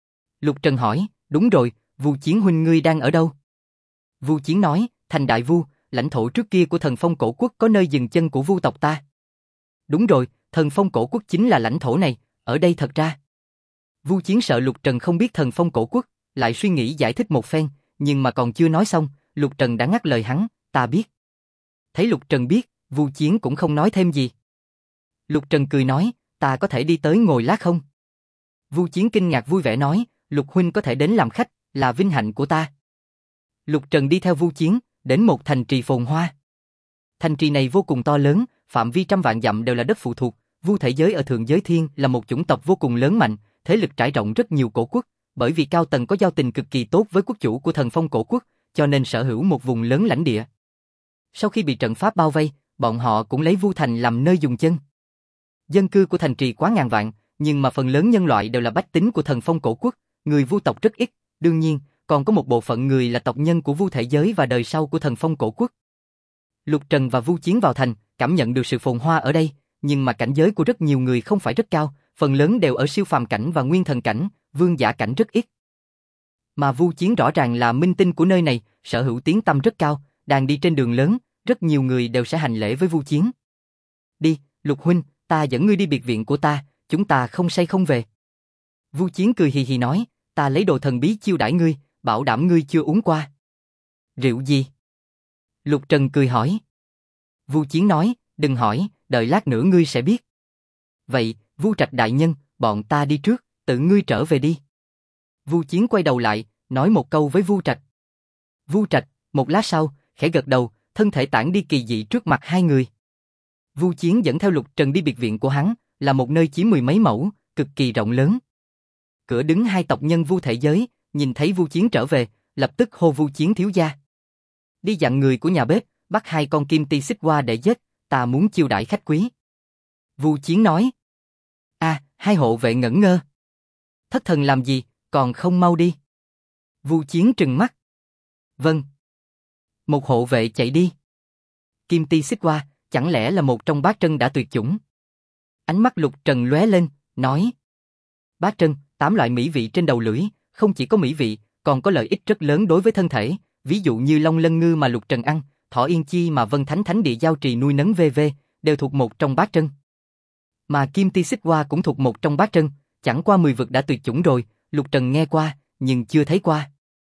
Lục Trần hỏi, đúng rồi, Vu Chiến huynh ngươi đang ở đâu? Vu Chiến nói, thành Đại Vu, lãnh thổ trước kia của Thần Phong Cổ Quốc có nơi dừng chân của Vu tộc ta. Đúng rồi, Thần Phong Cổ Quốc chính là lãnh thổ này, ở đây thật ra. Vu Chiến sợ Lục Trần không biết Thần Phong Cổ Quốc, lại suy nghĩ giải thích một phen, nhưng mà còn chưa nói xong, Lục Trần đã ngắt lời hắn, ta biết. Thấy Lục Trần biết, Vu Chiến cũng không nói thêm gì. Lục Trần cười nói, ta có thể đi tới ngồi lát không? Vu Chiến kinh ngạc vui vẻ nói, Lục huynh có thể đến làm khách, là vinh hạnh của ta. Lục Trần đi theo Vu Chiến, đến một thành trì phồn hoa. Thành trì này vô cùng to lớn, phạm vi trăm vạn dặm đều là đất phụ thuộc, Vu thể giới ở thượng giới thiên là một chủng tộc vô cùng lớn mạnh, thế lực trải rộng rất nhiều cổ quốc, bởi vì cao tầng có giao tình cực kỳ tốt với quốc chủ của Thần Phong Cổ Quốc, cho nên sở hữu một vùng lớn lãnh địa. Sau khi bị trận pháp bao vây, bọn họ cũng lấy Vu thành làm nơi dùng chân. Dân cư của thành trì quá ngàn vạn, nhưng mà phần lớn nhân loại đều là bách tính của Thần Phong Cổ Quốc, người Vu tộc rất ít, đương nhiên, còn có một bộ phận người là tộc nhân của Vu thể giới và đời sau của Thần Phong Cổ Quốc. Lục Trần và Vu Chiến vào thành, cảm nhận được sự phồn hoa ở đây, nhưng mà cảnh giới của rất nhiều người không phải rất cao, phần lớn đều ở siêu phàm cảnh và nguyên thần cảnh, vương giả cảnh rất ít. Mà Vu Chiến rõ ràng là minh tinh của nơi này, sở hữu tiếng tăm rất cao, đang đi trên đường lớn, rất nhiều người đều sẽ hành lễ với Vu Chiến. Đi, Lục huynh, ta dẫn ngươi đi biệt viện của ta, chúng ta không say không về. Vu Chiến cười hì hì nói, ta lấy đồ thần bí chiêu đãi ngươi, bảo đảm ngươi chưa uống qua. Rượu gì? Lục Trần cười hỏi. Vu Chiến nói, đừng hỏi, đợi lát nữa ngươi sẽ biết. Vậy, Vu Trạch đại nhân, bọn ta đi trước, tự ngươi trở về đi. Vu Chiến quay đầu lại, nói một câu với Vu Trạch. Vu Trạch, một lát sau, khẽ gật đầu, thân thể tản đi kỳ dị trước mặt hai người. Vu Chiến dẫn theo Lục Trần đi biệt viện của hắn, là một nơi chiếm 10 mấy mẫu, cực kỳ rộng lớn. Cửa đứng hai tộc nhân Vu thể giới, nhìn thấy Vu Chiến trở về, lập tức hô Vu Chiến thiếu gia. Đi dặn người của nhà bếp, bắt 2 con kim ti xích qua để giết, ta muốn chiêu đãi khách quý. Vu Chiến nói. Hai hộ vệ ngẩn ngơ. Thất thần làm gì, còn không mau đi. Vu Chiến trừng mắt. Vâng. Một hộ vệ chạy đi. Kim ti xích qua, chẳng lẽ là một trong bát trân đã tuyệt chủng? Ánh mắt Lục Trần lóe lên, nói. Bát trân, 8 loại mỹ vị trên đầu lưỡi, không chỉ có mỹ vị, còn có lợi ích rất lớn đối với thân thể, ví dụ như long lân ngư mà Lục Trần ăn, thỏ yên chi mà Vân Thánh Thánh Địa Giao Trì nuôi nấng v.v, đều thuộc một trong bát trân. Mà kim ti xích hoa cũng thuộc một trong bát trân, chẳng qua 10 vực đã tuyệt chủng rồi, Lục Trần nghe qua, nhưng chưa thấy qua.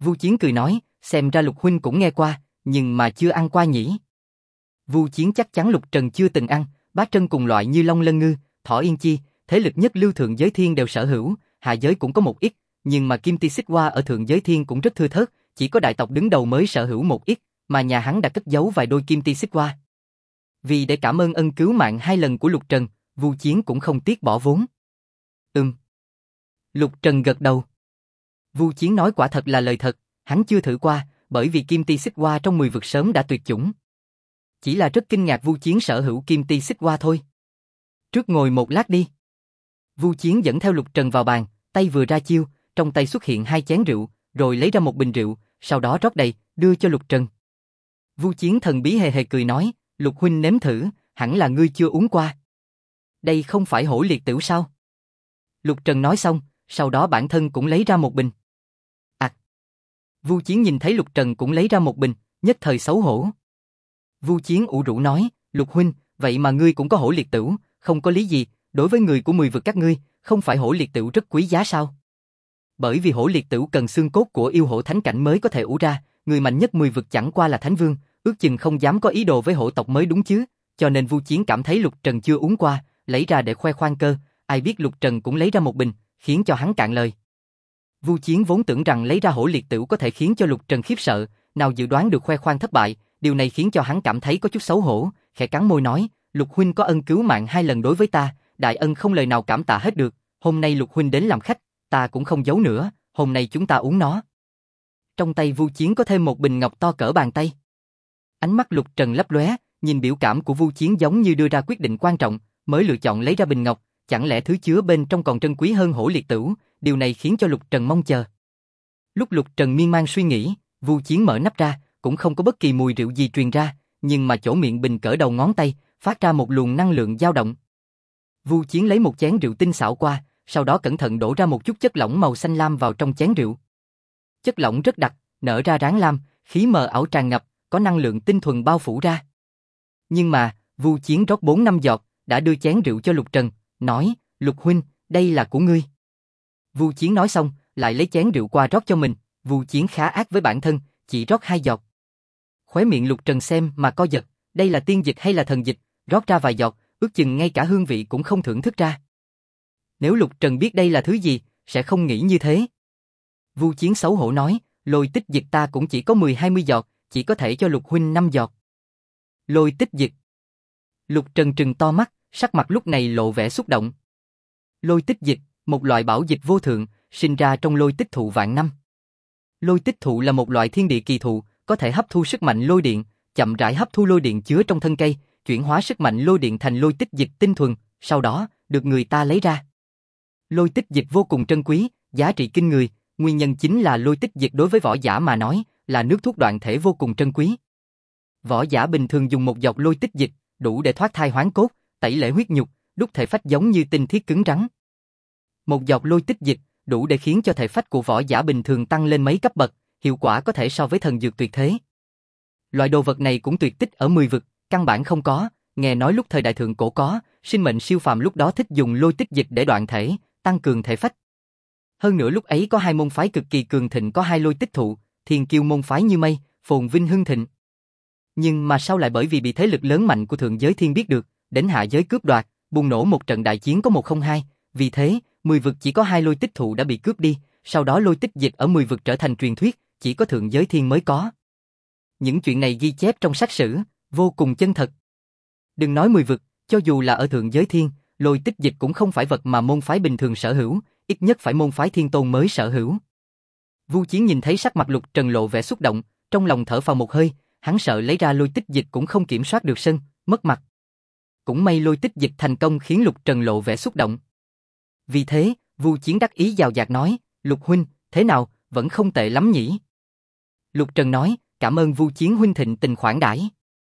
Vu Chiến cười nói, xem ra Lục huynh cũng nghe qua, nhưng mà chưa ăn qua nhỉ. Vu Chiến chắc chắn Lục Trần chưa từng ăn, bá trân cùng loại như Long Lân Ngư, Thỏ Yên Chi, thế lực nhất lưu thượng giới thiên đều sở hữu, hạ giới cũng có một ít, nhưng mà Kim Ti Xích Hoa ở thượng giới thiên cũng rất thưa thớt, chỉ có đại tộc đứng đầu mới sở hữu một ít, mà nhà hắn đã cất giấu vài đôi Kim Ti Xích Hoa. Vì để cảm ơn ân cứu mạng 2 lần của Lục Trần, Vu Chiến cũng không tiếc bỏ vốn. Lục Trần gật đầu. Vu Chiến nói quả thật là lời thật, hắn chưa thử qua, bởi vì Kim Ti Xích Hoa trong 10 vực sớm đã tuyệt chủng. Chỉ là rất kinh ngạc Vu Chiến sở hữu Kim Ti Xích Hoa thôi. Trước ngồi một lát đi. Vu Chiến dẫn theo Lục Trần vào bàn, tay vừa ra chiêu, trong tay xuất hiện 2 chén rượu, rồi lấy ra một bình rượu, sau đó rót đầy, đưa cho Lục Trần. Vu Chiến thần bí hề hề cười nói, Lục huynh nếm thử, hẳn là ngươi chưa uống qua. Đây không phải hổ liệt tửu sao? Lục Trần nói xong, sau đó bản thân cũng lấy ra một bình. Vu Chiến nhìn thấy Lục Trần cũng lấy ra một bình, nhất thời xấu hổ. Vu Chiến ủ rũ nói, Lục huynh, vậy mà ngươi cũng có hổ liệt tửu, không có lý gì, đối với người của 10 vực các ngươi, không phải hổ liệt tửu rất quý giá sao? Bởi vì hổ liệt tửu cần xương cốt của yêu hổ thánh cảnh mới có thể ủ ra, người mạnh nhất 10 vực chẳng qua là thánh vương, ước chừng không dám có ý đồ với hổ tộc mới đúng chứ, cho nên Vu Chiến cảm thấy Lục Trần chưa uống qua, lấy ra để khoe khoang cơ, ai biết Lục Trần cũng lấy ra một bình, khiến cho hắn cạn lời. Vu Chiến vốn tưởng rằng lấy ra hổ liệt tửu có thể khiến cho Lục Trần khiếp sợ, nào dự đoán được khoe khoang thất bại, điều này khiến cho hắn cảm thấy có chút xấu hổ, khẽ cắn môi nói, Lục huynh có ân cứu mạng 2 lần đối với ta, đại ân không lời nào cảm tạ hết được, hôm nay Lục huynh đến làm khách, ta cũng không giấu nữa, hôm nay chúng ta uống nó. Trong tay Vu Chiến có thêm một bình ngọc to cỡ bàn tay. Ánh mắt Lục Trần lấp lóe, nhìn biểu cảm của Vu Chiến giống như đưa ra quyết định quan trọng, mới lựa chọn lấy ra bình ngọc, chẳng lẽ thứ chứa bên trong còn trân quý hơn hổ liệt tửu, điều này khiến cho Lục Trần mong chờ. Lúc Lục Trần miên man suy nghĩ, Vu Chiến mở nắp ra, cũng không có bất kỳ mùi rượu gì truyền ra, nhưng mà chỗ miệng bình cỡ đầu ngón tay, phát ra một luồng năng lượng dao động. Vu Chiến lấy một chén rượu tinh xảo qua, sau đó cẩn thận đổ ra một chút chất lỏng màu xanh lam vào trong chén rượu. Chất lỏng rất đặc, nở ra ráng lam, khí mờ ảo tràn ngập, có năng lượng tinh thuần bao phủ ra. Nhưng mà, Vu Chiến rót 4-5 giọt, đã đưa chén rượu cho Lục Trần, nói, Lục huynh, đây là của ngươi. Vu Chiến nói xong, lại lấy chén rượu qua rót cho mình, Vu Chiến khá ác với bản thân, chỉ rót 2 giọt. Khóe miệng Lục Trần xem mà co giật, đây là tiên dịch hay là thần dịch, rót ra vài giọt, ước chừng ngay cả hương vị cũng không thưởng thức ra. Nếu Lục Trần biết đây là thứ gì, sẽ không nghĩ như thế. Vu Chiến xấu hổ nói, lôi tích dịch ta cũng chỉ có 10-20 giọt, chỉ có thể cho Lục huynh 5 giọt. Lôi tích dịch. Lục Trần trừng to mắt, sắc mặt lúc này lộ vẻ xúc động. Lôi tích dịch, một loại bảo dịch vô thượng, sinh ra trong lôi tích thụ vạn năm. Lôi tích thụ là một loại thiên địa kỳ thụ, có thể hấp thu sức mạnh lôi điện, chậm rãi hấp thu lôi điện chứa trong thân cây, chuyển hóa sức mạnh lôi điện thành lôi tích dịch tinh thuần, sau đó được người ta lấy ra. Lôi tích dịch vô cùng trân quý, giá trị kinh người, nguyên nhân chính là lôi tích dịch đối với võ giả mà nói, là nước thuốc đoạn thể vô cùng trân quý. Võ giả bình thường dùng một giọt lôi tích dịch, đủ để thoát thai hoán cốt, tẩy lễ huyết nhục, đúc thể phách giống như tinh thiết cứng rắn. Một giọt lôi tích dịch, đủ để khiến cho thể phách của võ giả bình thường tăng lên mấy cấp bậc, hiệu quả có thể so với thần dược tuyệt thế. Loại đồ vật này cũng tuyệt tích ở 10 vực, căn bản không có, nghe nói lúc thời đại thượng cổ có, sinh mệnh siêu phàm lúc đó thích dùng lôi tích dịch để đoạn thể, tăng cường thể phách. Hơn nữa lúc ấy có 2 môn phái cực kỳ cường thịnh có 2 lôi tích thụ, thiên kiêu môn phái như mây, phồn vinh hưng thịnh. Nhưng mà sau lại bởi vì bị thế lực lớn mạnh của thượng giới thiên biết được, đến hạ giới cướp đoạt, bùng nổ một trận đại chiến có 102, vì thế, 10 vực chỉ có 2 lôi tích thụ đã bị cướp đi, sau đó lôi tích dịch ở 10 vực trở thành truyền thuyết, chỉ có thượng giới thiên mới có. Những chuyện này ghi chép trong sách sử, vô cùng chân thật. Đừng nói 10 vực, cho dù là ở thượng giới thiên, lôi tích dịch cũng không phải vật mà môn phái bình thường sở hữu, ít nhất phải môn phái thiên tôn mới sở hữu. Vu Chiến nhìn thấy sắc mặt Lục Trần lộ vẻ xúc động, trong lòng thở phào một hơi, hắn sợ lấy ra lôi tích dịch cũng không kiểm soát được sân, mất mặt. Cũng may lôi tích dịch thành công khiến Lục Trần lộ vẻ xúc động. Vì thế, Vu Chiến đắc ý dào dạt nói, Lục huynh, thế nào, vẫn không tệ lắm nhỉ? Lục Trần nói, cảm ơn Vu Chiến huynh thịnh tình khoản đãi.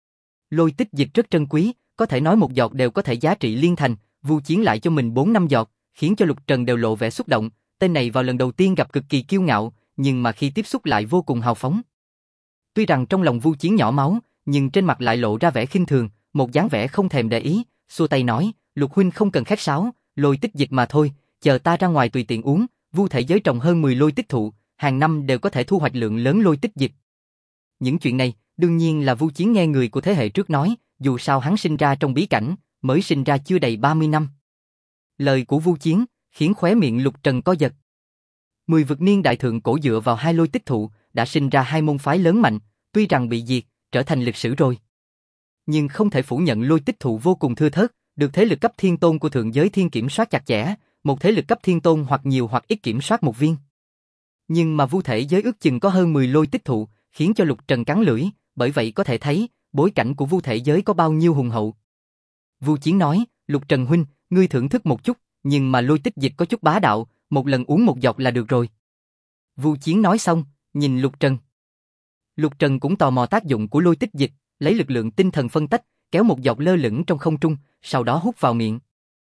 Lôi tích dịch rất trân quý, có thể nói một giọt đều có thể giá trị liên thành, Vu Chiến lại cho mình 4-5 giọt, khiến cho Lục Trần đều lộ vẻ xúc động, tên này vào lần đầu tiên gặp cực kỳ kiêu ngạo, nhưng mà khi tiếp xúc lại vô cùng hào phóng. Tuy rằng trong lòng Vu Chiến nhỏ máu, nhưng trên mặt lại lộ ra vẻ khinh thường, một dáng vẻ không thèm để ý, xua tay nói, Lục huynh không cần khách sáo, lôi tích dịch mà thôi, chờ ta ra ngoài tùy tiện uống, Vu thể giới trồng hơn 10 lôi tích thụ, hàng năm đều có thể thu hoạch lượng lớn lôi tích dịch. Những chuyện này, đương nhiên là Vu Chiến nghe người của thế hệ trước nói, dù sao hắn sinh ra trong bí cảnh, mới sinh ra chưa đầy 30 năm. Lời của Vu Chiến khiến khóe miệng Lục Trần co giật. 10 vực niên đại thượng cổ dựa vào hai lôi tích thụ, đã sinh ra hai môn phái lớn mạnh, tuy rằng bị diệt, trở thành lịch sử rồi. Nhưng không thể phủ nhận lôi tích thụ vô cùng thưa thớt, được thế lực cấp thiên tôn của thượng giới thiên kiểm soát chặt chẽ, một thế lực cấp thiên tôn hoặc nhiều hoặc ít kiểm soát một viên. Nhưng mà Vu thể giới ước chừng có hơn 10 lôi tích thụ, khiến cho Lục Trần cắn lưỡi, bởi vậy có thể thấy, bối cảnh của Vu thể giới có bao nhiêu hùng hậu. Vu Chiến nói, Lục Trần huynh, ngươi thưởng thức một chút, nhưng mà lôi tích dịch có chút bá đạo, một lần uống một giọt là được rồi. Vu Chiến nói xong, nhìn Lục Trần. Lục Trần cũng tò mò tác dụng của lôi tích dịch, lấy lực lượng tinh thần phân tách, kéo một giọt lơ lửng trong không trung, sau đó hút vào miệng.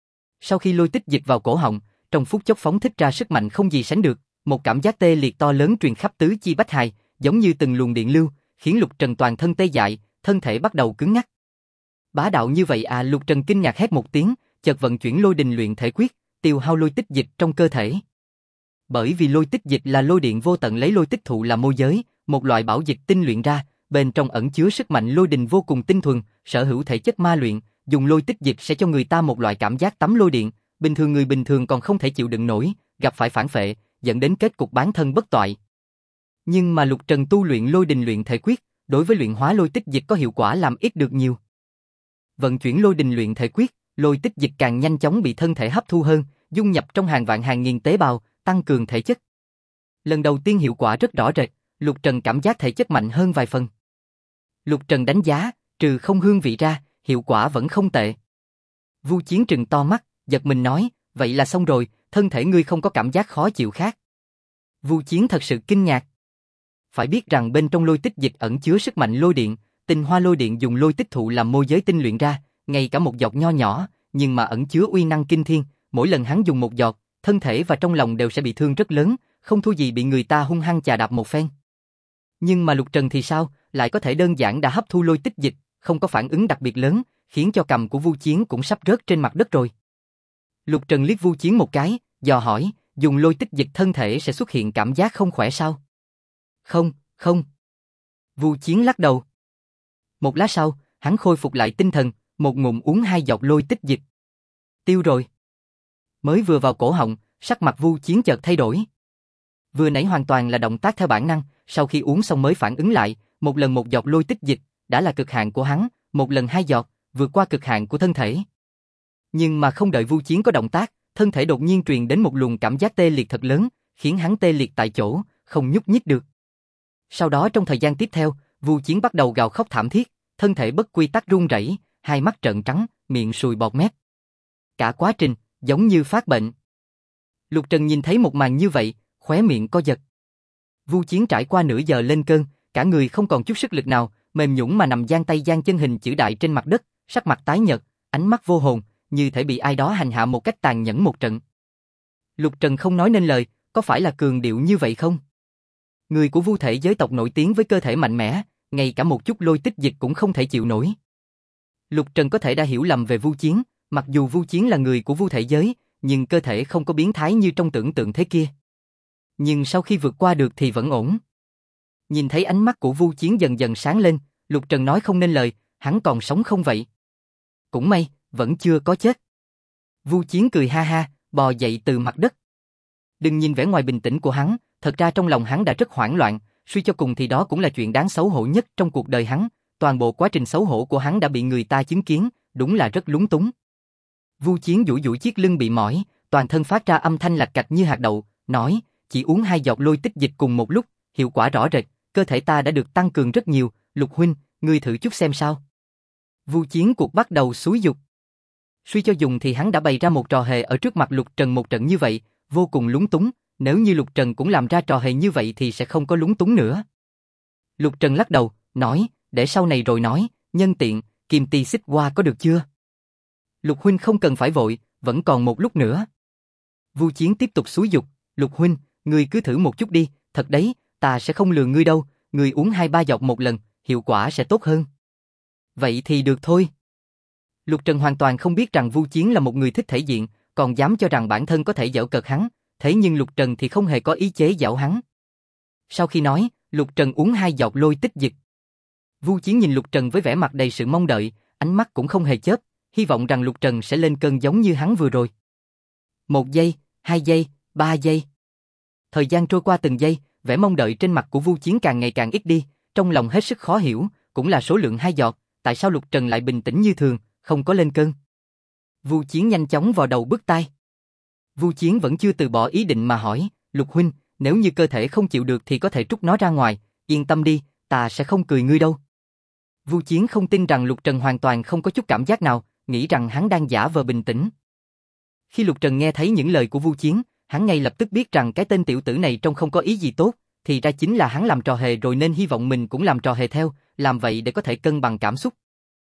Sau khi lôi tích dịch vào cổ họng, trong phút chốc phóng thích ra sức mạnh không gì sánh được, một cảm giác tê liệt to lớn truyền khắp tứ chi bách hài, giống như từng luồng điện lưu, khiến Lục Trần toàn thân tê dại, thân thể bắt đầu cứng ngắc. Bá đạo như vậy à? Lục Trần kinh ngạc hét một tiếng, chợt vận chuyển lôi đình luyện thể quyết, tiêu hao lôi tích dịch trong cơ thể. Bởi vì lôi tích dịch là lôi điện vô tận lấy lôi tích thụ làm môi giới, một loại bảo dịch tinh luyện ra, bên trong ẩn chứa sức mạnh lôi đình vô cùng tinh thuần, sở hữu thể chất ma luyện, dùng lôi tích dịch sẽ cho người ta một loại cảm giác tắm lôi điện, người bình thường còn không thể chịu đựng nổi, gặp phải phản phệ, dẫn đến kết cục bán thân bất toại. Nhưng mà Lục Trần tu luyện lôi đình luyện thể quyết, đối với luyện hóa lôi tích dịch có hiệu quả làm ít được nhiều. Vận chuyển lôi đình luyện thể quyết, lôi tích dịch càng nhanh chóng bị thân thể hấp thu hơn, dung nhập trong hàng vạn hàng nghìn tế bào, tăng cường thể chất. Lần đầu tiên hiệu quả rất rõ rệt, Lục Trần cảm giác thể chất mạnh hơn vài phần. Lục Trần đánh giá, trừ không hương vị ra, hiệu quả vẫn không tệ. Vu Chiến trừng to mắt, giật mình nói, vậy là xong rồi, thân thể ngươi không có cảm giác khó chịu khác. Vu Chiến thật sự kinh ngạc. Phải biết rằng bên trong lôi tích dịch ẩn chứa sức mạnh lôi điện, tinh hoa lôi điện dùng lôi tích thụ làm môi giới tinh luyện ra, ngay cả một giọt nho nhỏ, nhưng mà ẩn chứa uy năng kinh thiên, mỗi lần hắn dùng một giọt, thân thể và trong lòng đều sẽ bị thương rất lớn, không thua gì bị người ta hung hăng chà đạp một phen. Nhưng mà Lục Trần thì sao, lại có thể đơn giản đã hấp thu lôi tích dịch, không có phản ứng đặc biệt lớn, khiến cho cằm của Vu Chiến cũng sắp rớt trên mặt đất rồi. Lục Trần liếc Vu Chiến một cái, dò hỏi, dùng lôi tích dịch thân thể sẽ xuất hiện cảm giác không khỏe sao? Không, không. Vu Chiến lắc đầu. Một lát sau, hắn khôi phục lại tinh thần, một ngụm uống 2 giọt lôi tích dịch. Tiêu rồi. Mới vừa vào cổ họng, sắc mặt Vu Chiến chợt thay đổi. Vừa nãy hoàn toàn là động tác theo bản năng, sau khi uống xong mới phản ứng lại, một lần một giọt lôi tích dịch, đã là cực hạn của hắn, một lần 2 giọt, vượt qua cực hạn của thân thể. Nhưng mà không đợi Vu Chiến có động tác, thân thể đột nhiên truyền đến một luồng cảm giác tê liệt thật lớn, khiến hắn tê liệt tại chỗ, không nhúc nhích được. Sau đó trong thời gian tiếp theo, Vu Chiến bắt đầu gào khóc thảm thiết, thân thể bất quy tắc run rẩy, hai mắt trợn trắng, miệng sùi bọt mép. Cả quá trình, giống như phát bệnh. Lục Trần nhìn thấy một màn như vậy, khóe miệng co giật. Vu Chiến trải qua nửa giờ lên cơn, cả người không còn chút sức lực nào, mềm nhũn mà nằm giang tay giang chân hình chữ đại trên mặt đất, sắc mặt tái nhợt, ánh mắt vô hồn, như thể bị ai đó hành hạ một cách tàn nhẫn một trận. Lục Trần không nói nên lời, có phải là cường điệu như vậy không? Người của Vu thể giới tộc nổi tiếng với cơ thể mạnh mẽ, ngay cả một chút lôi tích dịch cũng không thể chịu nổi. Lục Trần có thể đã hiểu lầm về Vu Chiến, mặc dù Vu Chiến là người của Vu thể giới, nhưng cơ thể không có biến thái như trong tưởng tượng thế kia. Nhưng sau khi vượt qua được thì vẫn ổn. Nhìn thấy ánh mắt của Vu Chiến dần dần sáng lên, Lục Trần nói không nên lời, hắn còn sống không vậy? Cũng may, vẫn chưa có chết. Vu Chiến cười ha ha, bò dậy từ mặt đất. Đừng nhìn vẻ ngoài bình tĩnh của hắn, thật ra trong lòng hắn đã rất hoảng loạn, suy cho cùng thì đó cũng là chuyện đáng xấu hổ nhất trong cuộc đời hắn, toàn bộ quá trình xấu hổ của hắn đã bị người ta chứng kiến, đúng là rất lúng túng. Vu Chiến duỗi duỗi chiếc lưng bị mỏi, toàn thân phát ra âm thanh lạch cạch như hạt đậu, nói, chỉ uống 2 giọt lôi tích dịch cùng một lúc, hiệu quả rõ rệt, cơ thể ta đã được tăng cường rất nhiều, Lục huynh, ngươi thử chút xem sao. Vu Chiến cuộc bắt đầu xúi giục. Suy cho dùng thì hắn đã bày ra một trò hề ở trước mặt Lục Trần một trận như vậy, vô cùng lúng túng, nếu như Lục Trần cũng làm ra trò hề như vậy thì sẽ không có lúng túng nữa. Lục Trần lắc đầu, nói, để sau này rồi nói, nhân tiện, kim ti xích qua có được chưa? Lục huynh không cần phải vội, vẫn còn một lúc nữa. Vu Chiến tiếp tục xúi giục, Lục huynh, ngươi cứ thử một chút đi, thật đấy, ta sẽ không lừa ngươi đâu, ngươi uống 2-3 giọt một lần, hiệu quả sẽ tốt hơn. Vậy thì được thôi. Lục Trần hoàn toàn không biết rằng Vu Chiến là một người thích thể diện, còn dám cho rằng bản thân có thể giễu cợt hắn, thế nhưng Lục Trần thì không hề có ý chế giễu hắn. Sau khi nói, Lục Trần uống 2 giọt lôi tích dịch. Vu Chiến nhìn Lục Trần với vẻ mặt đầy sự mong đợi, ánh mắt cũng không hề chớp, hy vọng rằng Lục Trần sẽ lên cơn giống như hắn vừa rồi. 1 giây, 2 giây, 3 giây. Thời gian trôi qua từng giây, vẻ mong đợi trên mặt của Vu Chiến càng ngày càng ít đi, trong lòng hết sức khó hiểu, cũng là số lượng 2 giọt, tại sao Lục Trần lại bình tĩnh như thường, không có lên cơn. Vu Chiến nhanh chóng vào đầu bứt tai. Vu Chiến vẫn chưa từ bỏ ý định mà hỏi, Lục huynh, nếu như cơ thể không chịu được thì có thể trút nó ra ngoài, yên tâm đi, ta sẽ không cười ngươi đâu. Vu Chiến không tin rằng Lục Trần hoàn toàn không có chút cảm giác nào, nghĩ rằng hắn đang giả vờ bình tĩnh. Khi Lục Trần nghe thấy những lời của Vu Chiến, hắn ngay lập tức biết rằng cái tên tiểu tử này trông không có ý gì tốt, thì ra chính là hắn làm trò hề rồi nên hy vọng mình cũng làm trò hề theo, làm vậy để có thể cân bằng cảm xúc.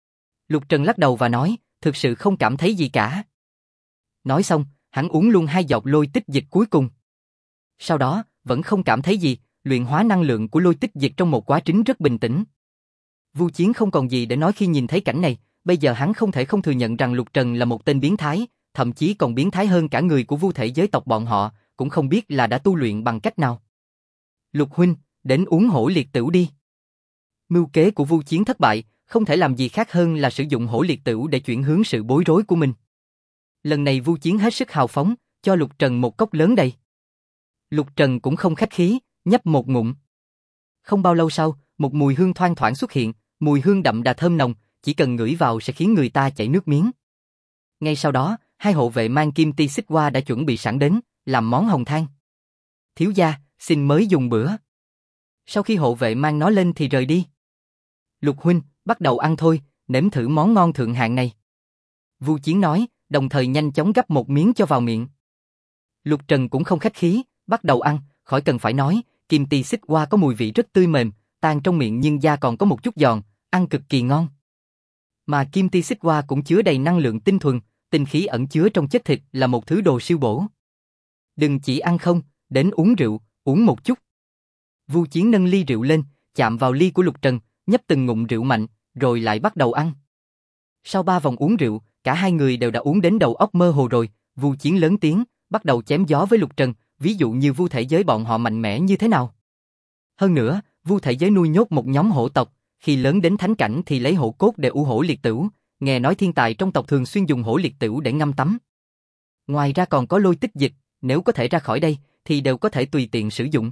Lục Trần lắc đầu và nói, thực sự không cảm thấy gì cả. Nói xong, hắn uống luôn 2 giọt lôi tích dịch cuối cùng. Sau đó, vẫn không cảm thấy gì, luyện hóa năng lượng của lôi tích dịch trong một quá trình rất bình tĩnh. Vu Chiến không còn gì để nói khi nhìn thấy cảnh này, bây giờ hắn không thể không thừa nhận rằng Lục Trần là một tên biến thái, thậm chí còn biến thái hơn cả người của Vu thể giới tộc bọn họ, cũng không biết là đã tu luyện bằng cách nào. Lục huynh, đến uống hổ liệt tửu đi. Mưu kế của Vu Chiến thất bại, không thể làm gì khác hơn là sử dụng hổ liệt tửu để chuyển hướng sự bối rối của mình. Lần này Vu Chiến hết sức hào phóng, cho Lục Trần một cốc lớn đầy. Lục Trần cũng không khách khí, nhấp một ngụm. Không bao lâu sau, một mùi hương thoang thoảng xuất hiện, mùi hương đậm đà thơm nồng, chỉ cần ngửi vào sẽ khiến người ta chảy nước miếng. Ngay sau đó, 2 hộ vệ mang kim ti xích qua đã chuẩn bị sẵn đến, làm món hồng thang. Thiếu gia, xin mới dùng bữa. Sau khi hộ vệ mang nó lên thì rời đi. Lục huynh, bắt đầu ăn thôi, nếm thử món ngon thượng hạng này. Vu Chiến nói, đồng thời nhanh chóng gắp một miếng cho vào miệng. Lục Trần cũng không khách khí, bắt đầu ăn, khỏi cần phải nói, kim ti xích qua có mùi vị rất tươi mềm, tan trong miệng nhưng da còn có một chút giòn, ăn cực kỳ ngon. Mà kim ti xích qua cũng chứa đầy năng lượng tinh thuần, tinh khí ẩn chứa trong chất thịt là một thứ đồ siêu bổ. Đừng chỉ ăn không, đến uống rượu, uống một chút. Vu Chiến nâng ly rượu lên, chạm vào ly của Lục Trần, nhấp từng ngụm rượu mạnh, rồi lại bắt đầu ăn. Sau 3 vòng uống rượu, cả hai người đều đã uống đến đầu óc mơ hồ rồi, Vu Chiến lớn tiếng, bắt đầu chém gió với Lục Trần, ví dụ như Vu thể giới bọn họ mạnh mẽ như thế nào. Hơn nữa, Vu thể giới nuôi nhốt một nhóm hổ tộc, khi lớn đến thánh cảnh thì lấy hổ cốt để ủ hổ liệt tửu, nghe nói thiên tài trong tộc thường xuyên dùng hổ liệt tửu để ngâm tắm. Ngoài ra còn có lôi tích dịch, nếu có thể ra khỏi đây thì đều có thể tùy tiện sử dụng.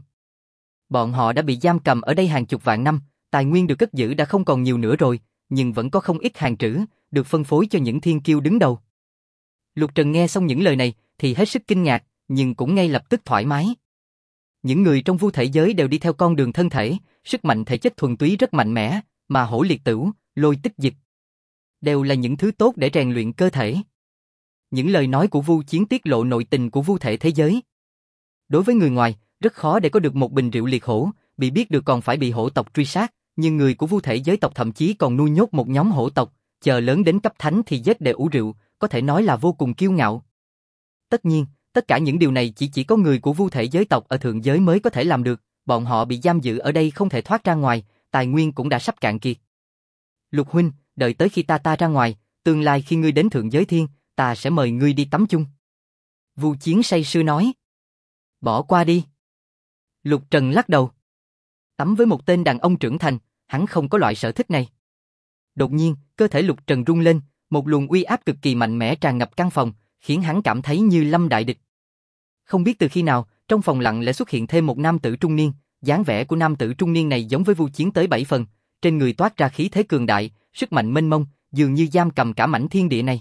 Bọn họ đã bị giam cầm ở đây hàng chục vạn năm, tài nguyên được cất giữ đã không còn nhiều nữa rồi, nhưng vẫn có không ít hàng trữ, được phân phối cho những thiên kiêu đứng đầu. Lục Trần nghe xong những lời này thì hết sức kinh ngạc, nhưng cũng ngay lập tức thoải mái. Những người trong Vu thể giới đều đi theo con đường thân thể, sức mạnh thể chất thuần túy rất mạnh mẽ, mà hổ liệt tửu, lôi tích dịch đều là những thứ tốt để rèn luyện cơ thể. Những lời nói của Vu Chiến tiết lộ nội tình của Vu thể thế giới. Đối với người ngoài, rất khó để có được một bình rượu liệt hổ, bị biết được còn phải bị hổ tộc truy sát, nhưng người của Vu thể giới tộc thậm chí còn nuôi nhốt một nhóm hổ tộc, chờ lớn đến cấp thánh thì giết để ủ rượu, có thể nói là vô cùng kiêu ngạo. Tất nhiên, tất cả những điều này chỉ có người của Vu thể giới tộc ở thượng giới mới có thể làm được, bọn họ bị giam giữ ở đây không thể thoát ra ngoài, tài nguyên cũng đã sắp cạn kiệt. Lục huynh, đợi tới khi ta ra ngoài, tương lai khi ngươi đến thượng giới thiên, ta sẽ mời ngươi đi tắm chung. Vu Chiến say sưa nói. Bỏ qua đi. Lục Trần lắc đầu. Tắm với một tên đàn ông trưởng thành, hắn không có loại sở thích này. Đột nhiên, cơ thể Lục Trần rung lên, một luồng uy áp cực kỳ mạnh mẽ tràn ngập căn phòng, khiến hắn cảm thấy như lâm đại địch. Không biết từ khi nào, trong phòng lặng lẽ xuất hiện thêm một nam tử trung niên, dáng vẻ của nam tử trung niên này giống với Vu Chiến tới 7 phần, trên người toát ra khí thế cường đại, sức mạnh mênh mông, dường như giam cầm cả mảnh thiên địa này.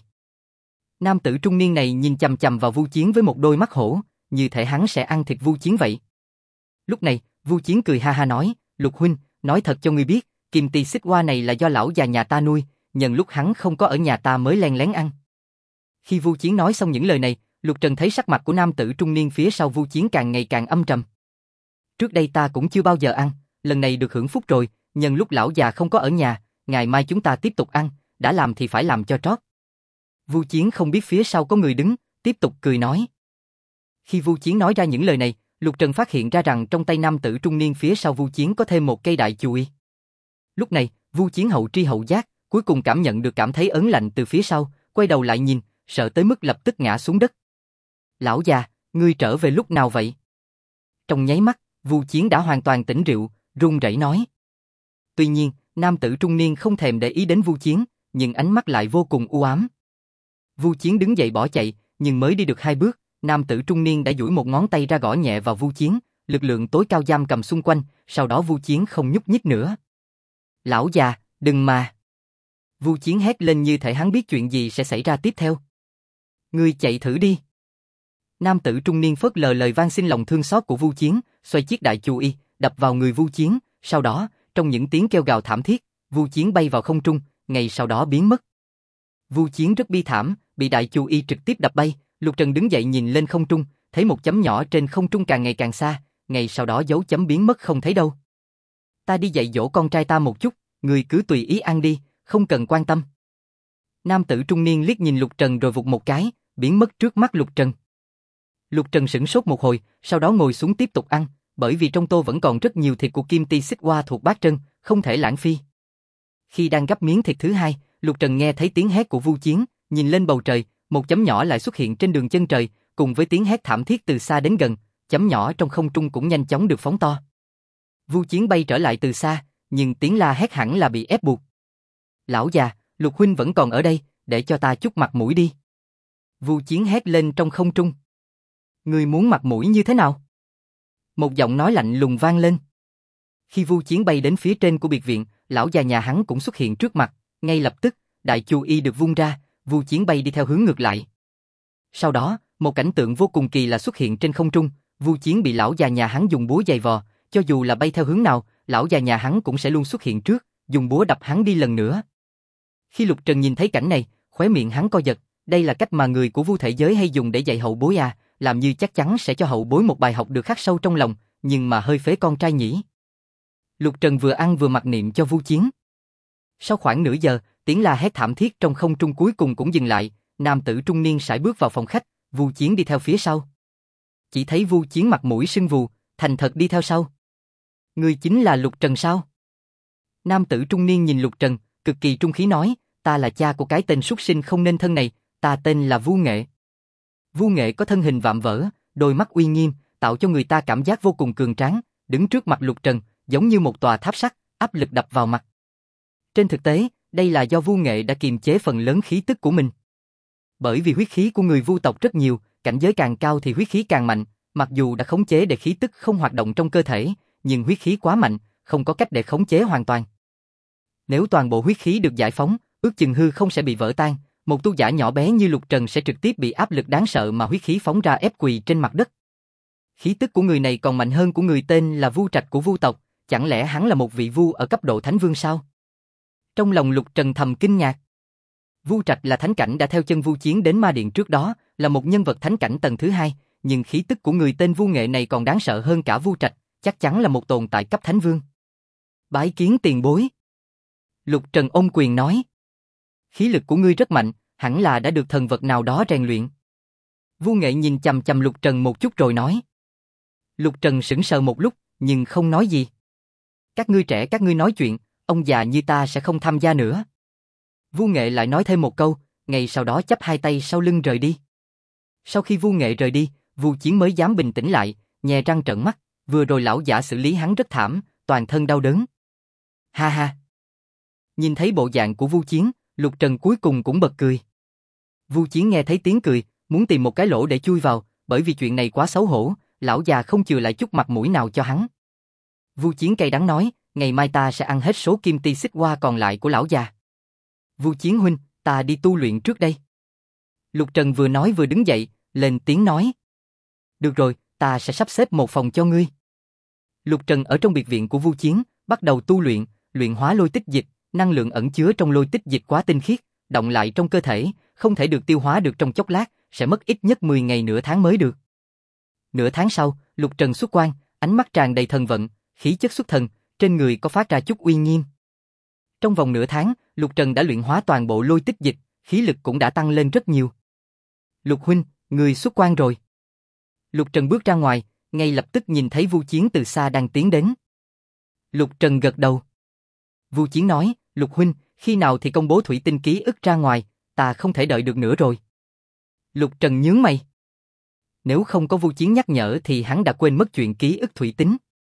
Nam tử trung niên này nhìn chằm chằm vào Vu Chiến với một đôi mắt hổ, như thể hắn sẽ ăn thịt Vu Chiến vậy. Lúc này, Vu Chiến cười ha ha nói, Lục huynh, nói thật cho ngươi biết, kim ti xích hoa này là do lão già nhà ta nuôi, nhân lúc hắn không có ở nhà ta mới len lén ăn. Khi Vu Chiến nói xong những lời này, Lục Trần thấy sắc mặt của nam tử trung niên phía sau Vu Chiến càng ngày càng âm trầm. Trước đây ta cũng chưa bao giờ ăn, lần này được hưởng phúc rồi, nhân lúc lão già không có ở nhà, ngày mai chúng ta tiếp tục ăn, đã làm thì phải làm cho trót. Vu Chiến không biết phía sau có người đứng, tiếp tục cười nói. Khi Vu Chiến nói ra những lời này, Lục Trần phát hiện ra rằng trong tay nam tử trung niên phía sau Vu Chiến có thêm một cây đại chùy. Lúc này, Vu Chiến hậu tri hậu giác, cuối cùng cảm nhận được cảm thấy ớn lạnh từ phía sau, quay đầu lại nhìn, sợ tới mức lập tức ngã xuống đất. Lão già, ngươi trở về lúc nào vậy? Trong nháy mắt, Vu Chiến đã hoàn toàn tỉnh rượu, run rẩy nói. Tuy nhiên, nam tử trung niên không thèm để ý đến Vu Chiến, nhưng ánh mắt lại vô cùng u ám. Vu Chiến đứng dậy bỏ chạy, nhưng mới đi được 2 bước, nam tử trung niên đã duỗi một ngón tay ra gõ nhẹ vào Vu Chiến, lực lượng tối cao giam cầm xung quanh, sau đó Vu Chiến không nhúc nhích nữa. Lão già, đừng mà! Vu Chiến hét lên như thể hắn biết chuyện gì sẽ xảy ra tiếp theo. Ngươi chạy thử đi. Nam tử trung niên phớt lờ lời van xin lòng thương xót của Vu Chiến, xoay chiếc đại chu y, đập vào người Vu Chiến, sau đó, trong những tiếng kêu gào thảm thiết, Vu Chiến bay vào không trung, ngay sau đó biến mất. Vu Chiến rất bi thảm, bị đại chu y trực tiếp đập bay, Lục Trần đứng dậy nhìn lên không trung, thấy một chấm nhỏ trên không trung càng ngày càng xa, ngay sau đó dấu chấm biến mất không thấy đâu. Ta đi dạy dỗ con trai ta một chút, người cứ tùy ý ăn đi, không cần quan tâm. Nam tử trung niên liếc nhìn Lục Trần rồi vụt một cái, biến mất trước mắt Lục Trần. Lục Trần sửng sốt một hồi, sau đó ngồi xuống tiếp tục ăn, bởi vì trong tô vẫn còn rất nhiều thịt của Kim Ti Xích Hoa thuộc bát trân, không thể lãng phí. Khi đang gắp miếng thịt thứ hai, Lục Trần nghe thấy tiếng hét của Vu Chiến, nhìn lên bầu trời, một chấm nhỏ lại xuất hiện trên đường chân trời, cùng với tiếng hét thảm thiết từ xa đến gần, chấm nhỏ trong không trung cũng nhanh chóng được phóng to. Vu Chiến bay trở lại từ xa, nhưng tiếng la hét hẳn là bị ép buộc. Lão già, Lục huynh vẫn còn ở đây, để cho ta chút mặt mũi đi. Vu Chiến hét lên trong không trung. Ngươi muốn mặt mũi như thế nào? Một giọng nói lạnh lùng vang lên. Khi Vu Chiến bay đến phía trên của biệt viện, lão già nhà hắn cũng xuất hiện trước mặt, ngay lập tức, đại chu y được vung ra, Vu Chiến bay đi theo hướng ngược lại. Sau đó, một cảnh tượng vô cùng kỳ lạ xuất hiện trên không trung, Vu Chiến bị lão già nhà hắn dùng búa giày vò, cho dù là bay theo hướng nào, lão già nhà hắn cũng sẽ luôn xuất hiện trước, dùng búa đập hắn đi lần nữa. Khi Lục Trần nhìn thấy cảnh này, khóe miệng hắn co giật, đây là cách mà người của Vu thể giới hay dùng để dạy hậu bối à, làm như chắc chắn sẽ cho hậu bối một bài học được khắc sâu trong lòng, nhưng mà hơi phế con trai nhỉ. Lục Trần vừa ăn vừa mặc niệm cho Vu Chiến. Sau khoảng nửa giờ, tiếng la hét thảm thiết trong không trung cuối cùng cũng dừng lại, nam tử trung niên sải bước vào phòng khách, Vu Chiến đi theo phía sau. Chỉ thấy Vu Chiến mặt mũi sưng vù, thành thật đi theo sau. Ngươi chính là Lục Trần sao? Nam tử trung niên nhìn Lục Trần, cực kỳ trung khí nói, ta là cha của cái tên súc sinh không nên thân này, ta tên là Vu Nghệ. Vu Nghệ có thân hình vạm vỡ, đôi mắt uy nghiêm, tạo cho người ta cảm giác vô cùng cường tráng, đứng trước mặt Lục Trần, giống như một tòa tháp sắt, áp lực đập vào mặt. Trên thực tế, đây là do Vu Nghệ đã kiềm chế phần lớn khí tức của mình. Bởi vì huyết khí của người Vu tộc rất nhiều, cảnh giới càng cao thì huyết khí càng mạnh, mặc dù đã khống chế để khí tức không hoạt động trong cơ thể, nhưng huyết khí quá mạnh, không có cách để khống chế hoàn toàn. Nếu toàn bộ huyết khí được giải phóng, ước chừng hư không sẽ bị vỡ tan, một tu giả nhỏ bé như Lục Trần sẽ trực tiếp bị áp lực đáng sợ mà huyết khí phóng ra ép quỳ trên mặt đất. Khí tức của người này còn mạnh hơn của người tên là Vu Trạch của Vu tộc, chẳng lẽ hắn là một vị Vu ở cấp độ Thánh Vương sao? Trong lòng Lục Trần thầm kinh ngạc. Vu Trạch là thánh cảnh đã theo chân Vu Chiến đến Ma Điện trước đó, là một nhân vật thánh cảnh tầng thứ 2, nhưng khí tức của người tên Vu Nghệ này còn đáng sợ hơn cả Vu Trạch, chắc chắn là một tồn tại cấp Thánh Vương. Bái kiến tiền bối. Lục Trần ôm quyền nói. Khí lực của ngươi rất mạnh, hẳn là đã được thần vật nào đó rèn luyện. Vu Nghệ nhìn chằm chằm Lục Trần một chút rồi nói. Lục Trần sững sờ một lúc, nhưng không nói gì. Các ngươi trẻ các ngươi nói chuyện, ông già như ta sẽ không tham gia nữa. Vu Nghệ lại nói thêm một câu, ngay sau đó chắp hai tay sau lưng rời đi. Sau khi Vu Nghệ rời đi, Vu Chiến mới dám bình tĩnh lại, nhè răng trợn mắt, vừa rồi lão giả xử lý hắn rất thảm, toàn thân đau đớn. Ha ha. Nhìn thấy bộ dạng của Vu Chiến, Lục Trần cuối cùng cũng bật cười. Vu Chiến nghe thấy tiếng cười, muốn tìm một cái lỗ để chui vào, bởi vì chuyện này quá xấu hổ, lão già không chừa lại chút mặt mũi nào cho hắn. Vu Chiến cay đắng nói, ngày mai ta sẽ ăn hết số Kim Ti Xích Hoa còn lại của lão già. Vu Chiến huynh, ta đi tu luyện trước đây. Lục Trần vừa nói vừa đứng dậy, lên tiếng nói. Được rồi, ta sẽ sắp xếp một phòng cho ngươi. Lục Trần ở trong biệt viện của Vu Chiến, bắt đầu tu luyện, luyện hóa lôi tích dịch, năng lượng ẩn chứa trong lôi tích dịch quá tinh khiết, động lại trong cơ thể, không thể được tiêu hóa được trong chốc lát, sẽ mất ít nhất 10 ngày nửa tháng mới được. Nửa tháng sau, Lục Trần xuất quan, ánh mắt tràn đầy thần vận, khí chất xuất thần, trên người có phát ra chút uy nghiêm. Trong vòng nửa tháng, Lục Trần đã luyện hóa toàn bộ lôi tích dịch, khí lực cũng đã tăng lên rất nhiều. Lục huynh, người xuất quan rồi. Lục Trần bước ra ngoài, ngay lập tức nhìn thấy Vu Chiến từ xa đang tiến đến. Lục Trần gật đầu. Vu Chiến nói, Lục huynh, khi nào thì công bố thủy tinh ký ức ra ngoài, ta không thể đợi được nữa rồi. Lục Trần nhướng mày. Nếu không có Vu Chiến nhắc nhở thì hắn đã quên mất chuyện ký ức thủy tinh.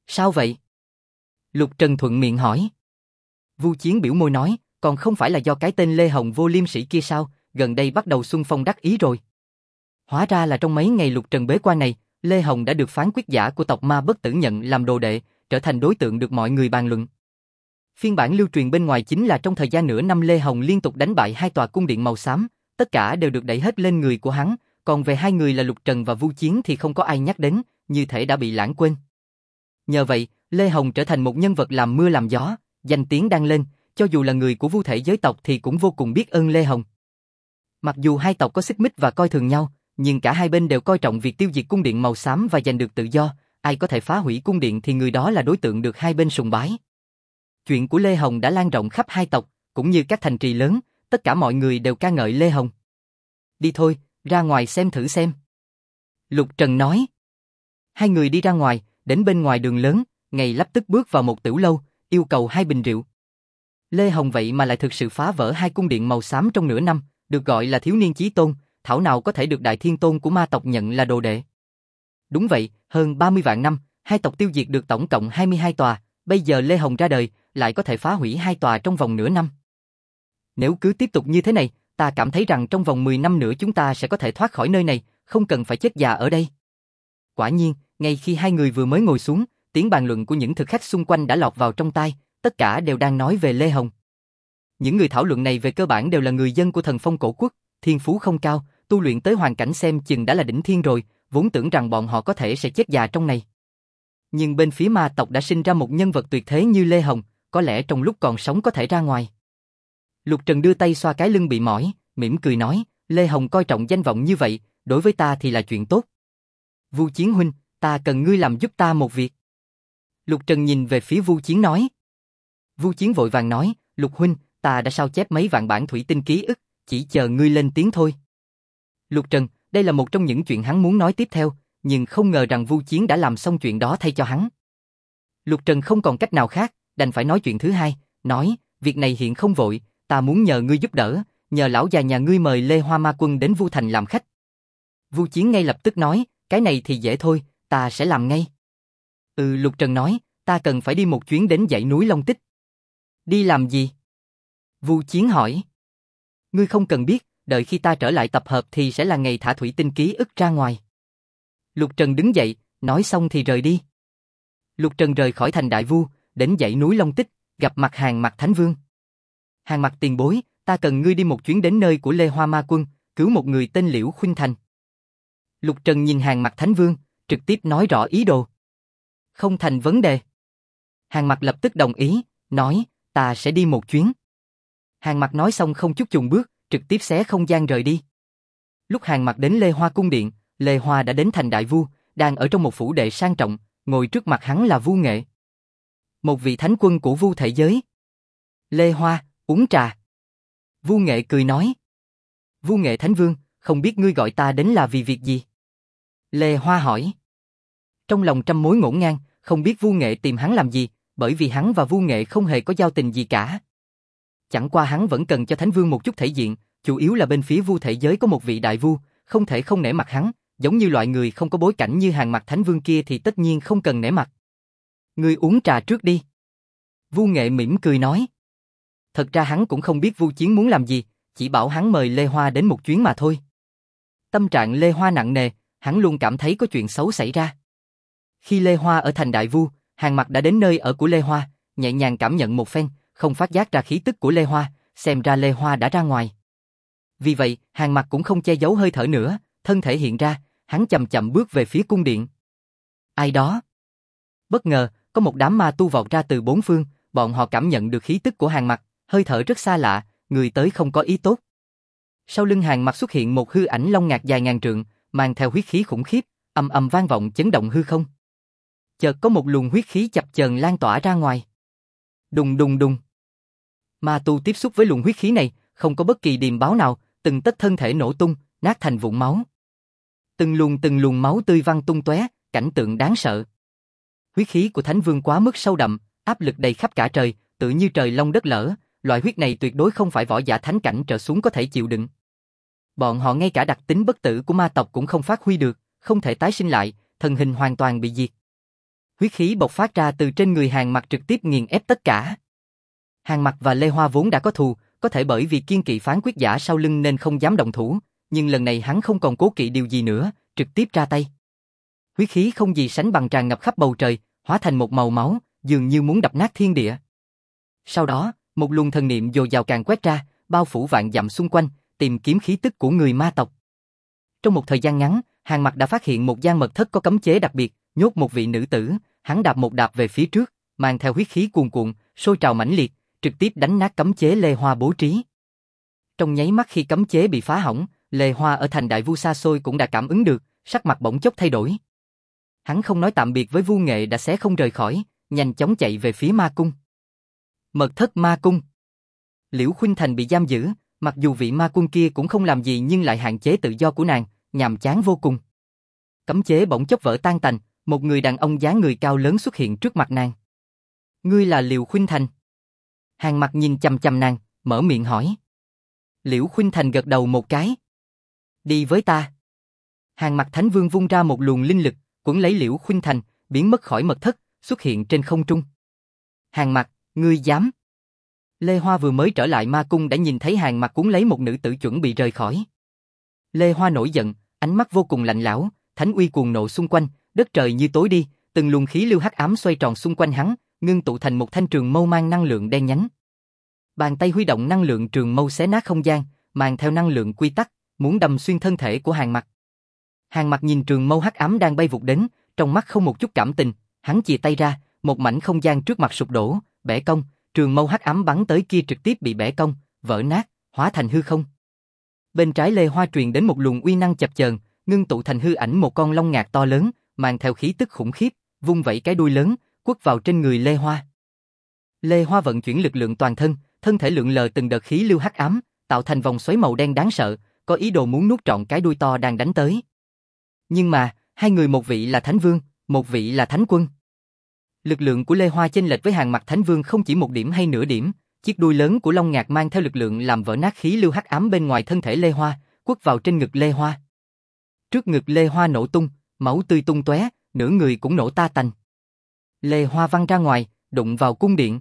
Sao vậy? Lục Trần thuận miệng hỏi. Vu Chiến biểu môi nói, còn không phải là do cái tên Lê Hồng vô liêm sỉ kia sao, gần đây bắt đầu xuân phong đắc ý rồi. Hóa ra là trong mấy ngày Lục Trần bế quan này, Lê Hồng đã được phán quyết giả của tộc Ma Bất Tử nhận làm đồ đệ, trở thành đối tượng được mọi người bàn luận. Phiên bản lưu truyền bên ngoài chính là trong thời gian nửa năm Lê Hồng liên tục đánh bại 2 tòa cung điện màu xám, tất cả đều được đẩy hết lên người của hắn, còn về 2 người là Lục Trần và Vu Chiến thì không có ai nhắc đến, như thể đã bị lãng quên. Nhờ vậy, Lê Hồng trở thành một nhân vật làm mưa làm gió, danh tiếng đang lên, cho dù là người của Vu thể giới tộc thì cũng vô cùng biết ơn Lê Hồng. Mặc dù hai tộc có xích mích và coi thường nhau, nhưng cả hai bên đều coi trọng việc tiêu diệt cung điện màu xám và giành được tự do, ai có thể phá hủy cung điện thì người đó là đối tượng được hai bên sùng bái. Chuyện của Lê Hồng đã lan rộng khắp hai tộc, cũng như các thành trì lớn, tất cả mọi người đều ca ngợi Lê Hồng. Đi thôi, ra ngoài xem thử xem. Lục Trần nói. Hai người đi ra ngoài, đến bên ngoài đường lớn, ngay lập tức bước vào một tiểu lâu, yêu cầu 2 bình rượu. Lê Hồng vậy mà lại thực sự phá vỡ 2 cung điện màu xám trong nửa năm, được gọi là thiếu niên chí tôn, thảo nào có thể được đại thiên tôn của ma tộc nhận là đồ đệ. Đúng vậy, hơn 30 vạn năm, hai tộc tiêu diệt được tổng cộng 22 tòa, bây giờ Lê Hồng ra đời, lại có thể phá hủy 2 tòa trong vòng nửa năm. Nếu cứ tiếp tục như thế này, ta cảm thấy rằng trong vòng 10 năm nữa chúng ta sẽ có thể thoát khỏi nơi này, không cần phải chết già ở đây. Quả nhiên, ngay khi hai người vừa mới ngồi xuống, tiếng bàn luận của những thực khách xung quanh đã lọt vào trong tai, tất cả đều đang nói về Lê Hồng. Những người thảo luận này về cơ bản đều là người dân của Thần Phong cổ quốc, thiên phú không cao, tu luyện tới hoàn cảnh xem chừng đã là đỉnh thiên rồi, vốn tưởng rằng bọn họ có thể sẽ chết già trong này. Nhưng bên phía ma tộc đã sinh ra một nhân vật tuyệt thế như Lê Hồng, có lẽ trong lúc còn sống có thể ra ngoài. Lục Trần đưa tay xoa cái lưng bị mỏi, mỉm cười nói, Lê Hồng coi trọng danh vọng như vậy, đối với ta thì là chuyện tốt. Vu Chiến huynh, ta cần ngươi làm giúp ta một việc. Lục Trần nhìn về phía Vu Chiến nói. Vu Chiến vội vàng nói, Lục huynh, ta đã sao chép mấy vạn bản thủy tinh ký ức, chỉ chờ ngươi lên tiếng thôi. Lục Trần, đây là một trong những chuyện hắn muốn nói tiếp theo, nhưng không ngờ rằng Vu Chiến đã làm xong chuyện đó thay cho hắn. Lục Trần không còn cách nào khác, đành phải nói chuyện thứ hai, nói, việc này hiện không vội, ta muốn nhờ ngươi giúp đỡ, nhờ lão già nhà ngươi mời Lê Hoa Ma Quân đến Vu Thành làm khách. Vu Chiến ngay lập tức nói, cái này thì dễ thôi, ta sẽ làm ngay. Lục Trần nói, ta cần phải đi một chuyến đến dãy núi Long Tích. Đi làm gì? Vu Chiến hỏi. Ngươi không cần biết, đợi khi ta trở lại tập hợp thì sẽ là ngày thả thủy tinh ký ức ra ngoài. Lục Trần đứng dậy, nói xong thì rời đi. Lục Trần rời khỏi thành Đại Vu, đến dãy núi Long Tích, gặp mặt Hàng Mặc Thánh Vương. Hàng Mặc tiền bối, ta cần ngươi đi một chuyến đến nơi của Lê Hoa Ma Quân, cứu một người tên Liễu Khuynh Thành. Lục Trần nhìn Hàng Mặc Thánh Vương, trực tiếp nói rõ ý đồ. Không thành vấn đề. Hàng Mặc lập tức đồng ý, nói, ta sẽ đi một chuyến. Hàng Mặc nói xong không chút chùn bước, trực tiếp xé không gian rời đi. Lúc Hàng Mặc đến Lê Hoa cung điện, Lê Hoa đã đến thành Đại Vu, đang ở trong một phủ đệ sang trọng, ngồi trước mặt hắn là Vu Nghệ. Một vị thánh quân của Vu thể giới. Lê Hoa, uống trà. Vu Nghệ cười nói. Vu Nghệ Thánh Vương, không biết ngươi gọi ta đến là vì việc gì? Lê Hoa hỏi. Trong lòng trăm mối ngổn ngang, không biết Vu Nghệ tìm hắn làm gì, bởi vì hắn và Vu Nghệ không hề có giao tình gì cả. Chẳng qua hắn vẫn cần cho Thánh Vương một chút thể diện, chủ yếu là bên phía Vu thể giới có một vị đại vu, không thể không nể mặt hắn, giống như loại người không có bối cảnh như Hàng Mặc Thánh Vương kia thì tất nhiên không cần nể mặt. Ngươi uống trà trước đi. Vu Nghệ mỉm cười nói. Thật ra hắn cũng không biết Vu Chiến muốn làm gì, chỉ bảo hắn mời Lê Hoa đến một chuyến mà thôi. Tâm trạng Lê Hoa nặng nề, hắn luôn cảm thấy có chuyện xấu xảy ra. Khi Lê Hoa ở thành Đại Vu, Hàng Mặc đã đến nơi ở của Lê Hoa, nhẹ nhàng cảm nhận một phen, không phát giác ra khí tức của Lê Hoa, xem ra Lê Hoa đã ra ngoài. Vì vậy, Hàng Mặc cũng không che giấu hơi thở nữa, thân thể hiện ra, hắn chậm chậm bước về phía cung điện. Ai đó? Bất ngờ, có một đám ma tu vọt ra từ bốn phương, bọn họ cảm nhận được khí tức của Hàng Mặc, hơi thở rất xa lạ, người tới không có ý tốt. Sau lưng Hàng Mặc xuất hiện một hư ảnh long ngạc dài ngàn trượng, mang theo huyết khí khủng khiếp, ầm ầm vang vọng chấn động hư không. Chợt có một luồng huyết khí chập chờn lan tỏa ra ngoài. Đùng đùng đùng. Ma tu tiếp xúc với luồng huyết khí này, không có bất kỳ điềm báo nào, từng tấc thân thể nổ tung, nát thành vụn máu. Từng luồng máu tươi văng tung tóe, cảnh tượng đáng sợ. Huyết khí của Thánh Vương quá mức sâu đậm, áp lực đầy khắp cả trời, tự như trời long đất lở, loại huyết này tuyệt đối không phải võ giả thánh cảnh trở xuống có thể chịu đựng. Bọn họ ngay cả đặc tính bất tử của ma tộc cũng không phát huy được, không thể tái sinh lại, thần hình hoàn toàn bị diệt. Huyết khí bộc phát ra từ trên người Hàn Mặc trực tiếp nghiền ép tất cả. Hàn Mặc và Lê Hoa vốn đã có thù, có thể bởi vì kiên kỵ phán quyết giả sau lưng nên không dám động thủ, nhưng lần này hắn không còn cố kỵ điều gì nữa, trực tiếp ra tay. Huyết khí không gì sánh bằng tràn ngập khắp bầu trời, hóa thành một màu máu, dường như muốn đập nát thiên địa. Sau đó, một luồng thần niệm dồi dào càng quét ra, bao phủ vạn dặm xung quanh, tìm kiếm khí tức của người ma tộc. Trong một thời gian ngắn, Hàn Mặc đã phát hiện một gian mật thất có cấm chế đặc biệt, nhốt một vị nữ tử, hắn đạp một đạp về phía trước, mang theo huyết khí cuồn cuộn, sôi trào mãnh liệt, trực tiếp đánh nát cấm chế Lê Hoa bố trí. Trong nháy mắt khi cấm chế bị phá hỏng, Lê Hoa ở thành Đại Vu xa xôi cũng đã cảm ứng được, sắc mặt bỗng chốc thay đổi. Hắn không nói tạm biệt với Vu Nghệ đã xé không rời khỏi, nhanh chóng chạy về phía ma cung. Mật thất ma cung. Liễu Khuynh Thành bị giam giữ, mặc dù vị ma quân kia cũng không làm gì nhưng lại hạn chế tự do của nàng, nhàm chán vô cùng. Cấm chế bỗng chốc vỡ tan tành, một người đàn ông dáng người cao lớn xuất hiện trước mặt nàng. Ngươi là Liễu Khuynh Thành? Hàn Mặc nhìn chằm chằm nàng, mở miệng hỏi. Liễu Khuynh Thành gật đầu một cái. Đi với ta. Hàn Mặc Thánh Vương vung ra một luồng linh lực, cuốn lấy Liễu Khuynh Thành, biến mất khỏi mật thất, xuất hiện trên không trung. Hàn Mặc, ngươi dám? Lê Hoa vừa mới trở lại ma cung đã nhìn thấy Hàn Mặc cuốn lấy một nữ tử chuẩn bị rời khỏi. Lê Hoa nổi giận, ánh mắt vô cùng lạnh lẽo, thánh uy cuồng nộ xung quanh, đất trời như tối đi, từng luồng khí lưu hắc ám xoay tròn xung quanh hắn, ngưng tụ thành một thanh trường mâu mang năng lượng đen nhánh. Bàn tay huy động năng lượng trường mâu xé nát không gian, mang theo năng lượng quy tắc, muốn đâm xuyên thân thể của Hàn Mặc. Hàn Mặc nhìn trường mâu hắc ám đang bay vụt đến, trong mắt không một chút cảm tình, hắn chìa tay ra, một mảnh không gian trước mặt sụp đổ, bẻ cong, trường mâu hắc ám bắn tới kia trực tiếp bị bẻ cong, vỡ nát, hóa thành hư không. Bên trái Lê Hoa truyền đến một luồng uy năng chập chờn, ngưng tụ thành hư ảnh một con long ngạc to lớn, mang theo khí tức khủng khiếp, vung vẩy cái đuôi lớn, quất vào trên người Lê Hoa. Lê Hoa vận chuyển lực lượng toàn thân, thân thể lượn lờ từng đợt khí lưu hắc ám, tạo thành vòng xoáy màu đen đáng sợ, có ý đồ muốn nuốt trọn cái đuôi to đang đánh tới. Nhưng mà, hai người một vị là Thánh Vương, một vị là Thánh Quân. Lực lượng của Lê Hoa chênh lệch với Hàn Mặc Thánh Vương không chỉ một điểm hay nửa điểm, chiếc đuôi lớn của long ngạc mang theo lực lượng làm vỡ nát khí lưu hắc ám bên ngoài thân thể Lê Hoa, quất vào trên ngực Lê Hoa. Trước ngực Lê Hoa nổ tung, máu tươi tung tóe, nửa người cũng nổ ta tành. Lê Hoa văng ra ngoài, đụng vào cung điện.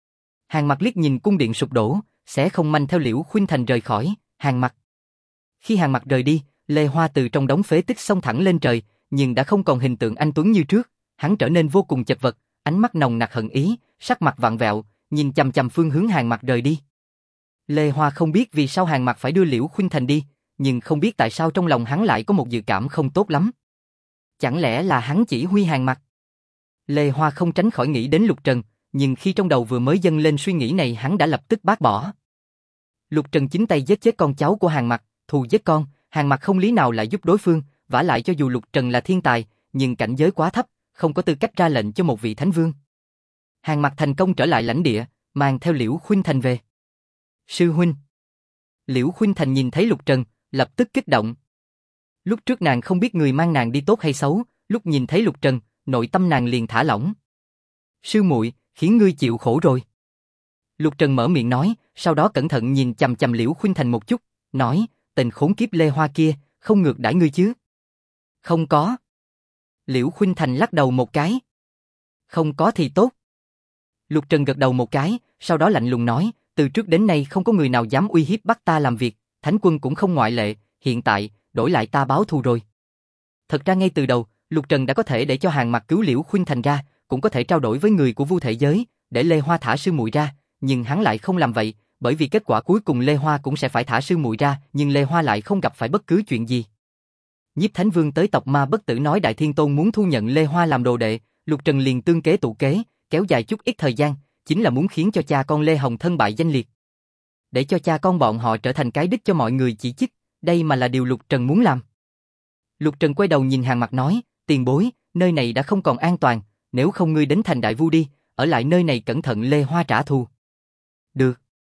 Hàn Mặc liếc nhìn cung điện sụp đổ, sẽ không manh theo Liễu Khuynh Thành rời khỏi. Hàn Mặc. Khi Hàn Mặc rời đi, Lê Hoa từ trong đống phế tích xông thẳng lên trời, nhưng đã không còn hình tượng anh tuấn như trước, hắn trở nên vô cùng chật vật, ánh mắt nồng nặc hận ý, sắc mặt vặn vẹo, nhìn chằm chằm phương hướng Hàn Mặc rời đi. Lê Hoa không biết vì sao Hàn Mặc phải đưa Liễu Khuynh Thành đi, nhưng không biết tại sao trong lòng hắn lại có một dự cảm không tốt lắm. Chẳng lẽ là hắn chỉ huy Hàn Mặc? Lê Hoa không tránh khỏi nghĩ đến Lục Trần, nhưng khi trong đầu vừa mới dâng lên suy nghĩ này hắn đã lập tức bác bỏ. Lục Trần chính tay giết chết con cháu của Hàn Mặc, thù giết con, Hàn Mặc không lý nào lại giúp đối phương, vả lại cho dù Lục Trần là thiên tài, nhưng cảnh giới quá thấp, không có tư cách ra lệnh cho một vị thánh vương. Hàn Mặc thành công trở lại lãnh địa, mang theo Liễu Khuynh Thành về. Sư huynh. Liễu Khuynh Thành nhìn thấy Lục Trần, lập tức kích động. Lúc trước nàng không biết người mang nàng đi tốt hay xấu, lúc nhìn thấy Lục Trần, nội tâm nàng liền thả lỏng. Sư muội, khiến ngươi chịu khổ rồi. Lục Trần mở miệng nói, sau đó cẩn thận nhìn chằm chằm Liễu Khuynh Thành một chút, nói, tên khốn kiếp Lê Hoa kia, không ngược đãi ngươi chứ? Không có. Liễu Khuynh Thành lắc đầu một cái. Không có thì tốt. Lục Trần gật đầu một cái, sau đó lạnh lùng nói, từ trước đến nay không có người nào dám uy hiếp bắt ta làm việc, Thánh Quân cũng không ngoại lệ, hiện tại, đổi lại ta báo thù rồi. Thật ra ngay từ đầu, Lục Trần đã có thể để cho Hàn Mặc cứu Liễu Khuynh Thành ra, cũng có thể trao đổi với người của Vu Thể Giới, để Lê Hoa thả sư muội ra, nhưng hắn lại không làm vậy, bởi vì kết quả cuối cùng Lê Hoa cũng sẽ phải thả sư muội ra, nhưng Lê Hoa lại không gặp phải bất cứ chuyện gì. Nhiếp Thánh Vương tới tộc Ma Bất Tử nói Đại Thiên Tôn muốn thu nhận Lê Hoa làm đồ đệ, Lục Trần liền tương kế tụ kế, kéo dài chút ít thời gian, chính là muốn khiến cho cha con Lê Hồng thân bại danh liệt. Để cho cha con bọn họ trở thành cái đích cho mọi người chỉ trích, đây mà là điều Lục Trần muốn làm. Lục Trần quay đầu nhìn Hàn Mặc nói, tiền bối, nơi này đã không còn an toàn, nếu không ngươi đến thành Đại Vu đi, ở lại nơi này cẩn thận Lê Hoa trả thù. Được.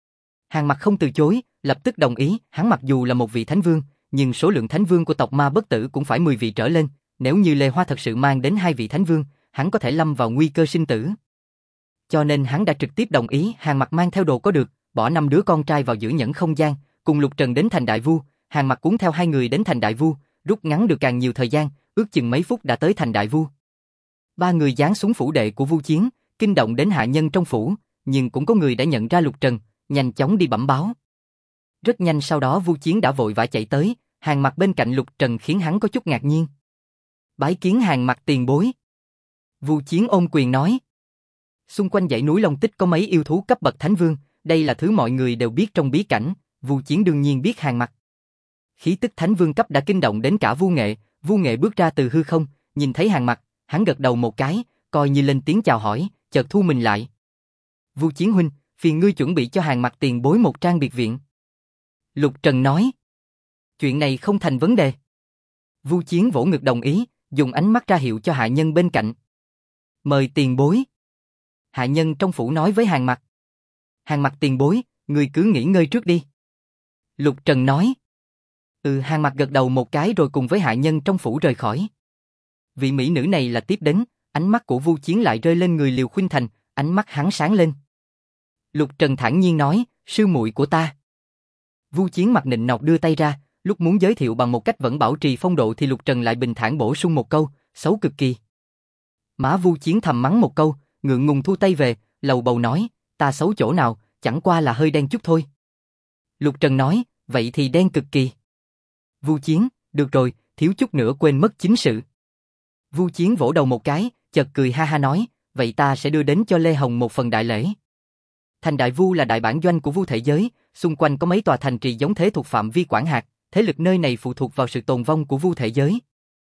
Hàn Mặc không từ chối, lập tức đồng ý, hắn mặc dù là một vị thánh vương, nhưng số lượng thánh vương của tộc Ma Bất Tử cũng phải 10 vị trở lên, nếu như Lê Hoa thật sự mang đến 2 vị thánh vương, hắn có thể lâm vào nguy cơ sinh tử. Cho nên hắn đã trực tiếp đồng ý, Hàn Mặc mang theo đồ có được, bỏ 5 đứa con trai vào giữa nhẫn không gian, cùng Lục Trần đến thành Đại Vu, Hàn Mặc cuốn theo 2 người đến thành Đại Vu, rút ngắn được càng nhiều thời gian, ước chừng mấy phút đã tới thành Đại Vu. Ba người giáng xuống phủ đệ của Vu Chiến, kinh động đến hạ nhân trong phủ, nhưng cũng có người đã nhận ra Lục Trần, nhanh chóng đi bẩm báo. Rất nhanh sau đó Vu Chiến đã vội vã chạy tới, Hàn Mặc bên cạnh Lục Trần khiến hắn có chút ngạc nhiên. Bái kiến Hàn Mặc tiền bối. Vu Chiến ôm quyền nói. Xung quanh dãy núi Long Tích có mấy yêu thú cấp bậc thánh vương, đây là thứ mọi người đều biết trong bí cảnh, Vu Chiến đương nhiên biết Hàn Mặc. Khí tức thánh vương cấp đã kinh động đến cả Vu Nghệ bước ra từ hư không, nhìn thấy Hàn Mặc, hắn gật đầu một cái, coi như lên tiếng chào hỏi, chợt thu mình lại. Vu Chiến huynh, phiền ngươi chuẩn bị cho Hàn Mặc tiền bối một trang biệt viện. Lục Trần nói. Chuyện này không thành vấn đề. Vu Chiến vỗ ngực đồng ý, dùng ánh mắt ra hiệu cho hạ nhân bên cạnh. Mời tiền bối. Hạ nhân trong phủ nói với Hàn Mặc. Hàn Mặc tiền bối, ngươi cứ nghỉ ngơi trước đi. Lục Trần nói. Hàn Mặc gật đầu một cái rồi cùng với hạ nhân trong phủ rời khỏi. Vị mỹ nữ này là tiếp đến, ánh mắt của Vu Chiến lại rơi lên người Liều Khuynh Thành, ánh mắt hắn sáng lên. Lục Trần thản nhiên nói, sư muội của ta. Vu Chiến mặt nịnh nọt đưa tay ra, lúc muốn giới thiệu bằng một cách vẫn bảo trì phong độ thì Lục Trần lại bình thản bổ sung một câu, xấu cực kỳ. Má Vu Chiến thầm mắng một câu, ngượng ngùng thu tay về, lầu bầu nói, ta xấu chỗ nào, chẳng qua là hơi đen chút thôi. Lục Trần nói, vậy thì đen cực kỳ. Vu Chiến, được rồi, thiếu chút nữa quên mất chính sự. Vu Chiến vỗ đầu một cái, chợt cười ha ha nói, vậy ta sẽ đưa đến cho Lê Hồng một phần đại lễ. Thành Đại Vu là đại bản doanh của Vu thể giới, xung quanh có mấy tòa thành trì giống thế thuộc phạm vi quản hạt, thế lực nơi này phụ thuộc vào sự tồn vong của Vu thể giới.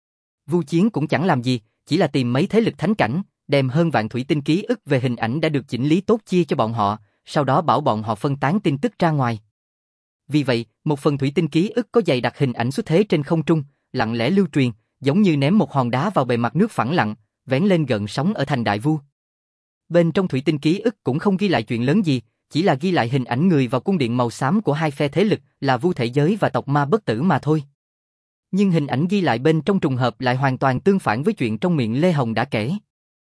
Vu Chiến cũng chẳng làm gì, chỉ là tìm mấy thế lực thánh cảnh, đem hơn vạn thủy tinh ký ức về hình ảnh đã được chỉnh lý tốt chia cho bọn họ, sau đó bảo bọn họ phân tán tin tức ra ngoài. Vì vậy, một phần thủy tinh ký ức có dày đặc hình ảnh xuất thế trên không trung, lặng lẽ lưu truyền, giống như ném một hòn đá vào bề mặt nước phẳng lặng, vén lên gợn sóng ở Thành Đại Vu. Bên trong thủy tinh ký ức cũng không ghi lại chuyện lớn gì, chỉ là ghi lại hình ảnh người vào cung điện màu xám của hai phe thế lực là Vu thể giới và tộc ma bất tử mà thôi. Nhưng hình ảnh ghi lại bên trong trùng hợp lại hoàn toàn tương phản với chuyện trong miệng Lê Hồng đã kể.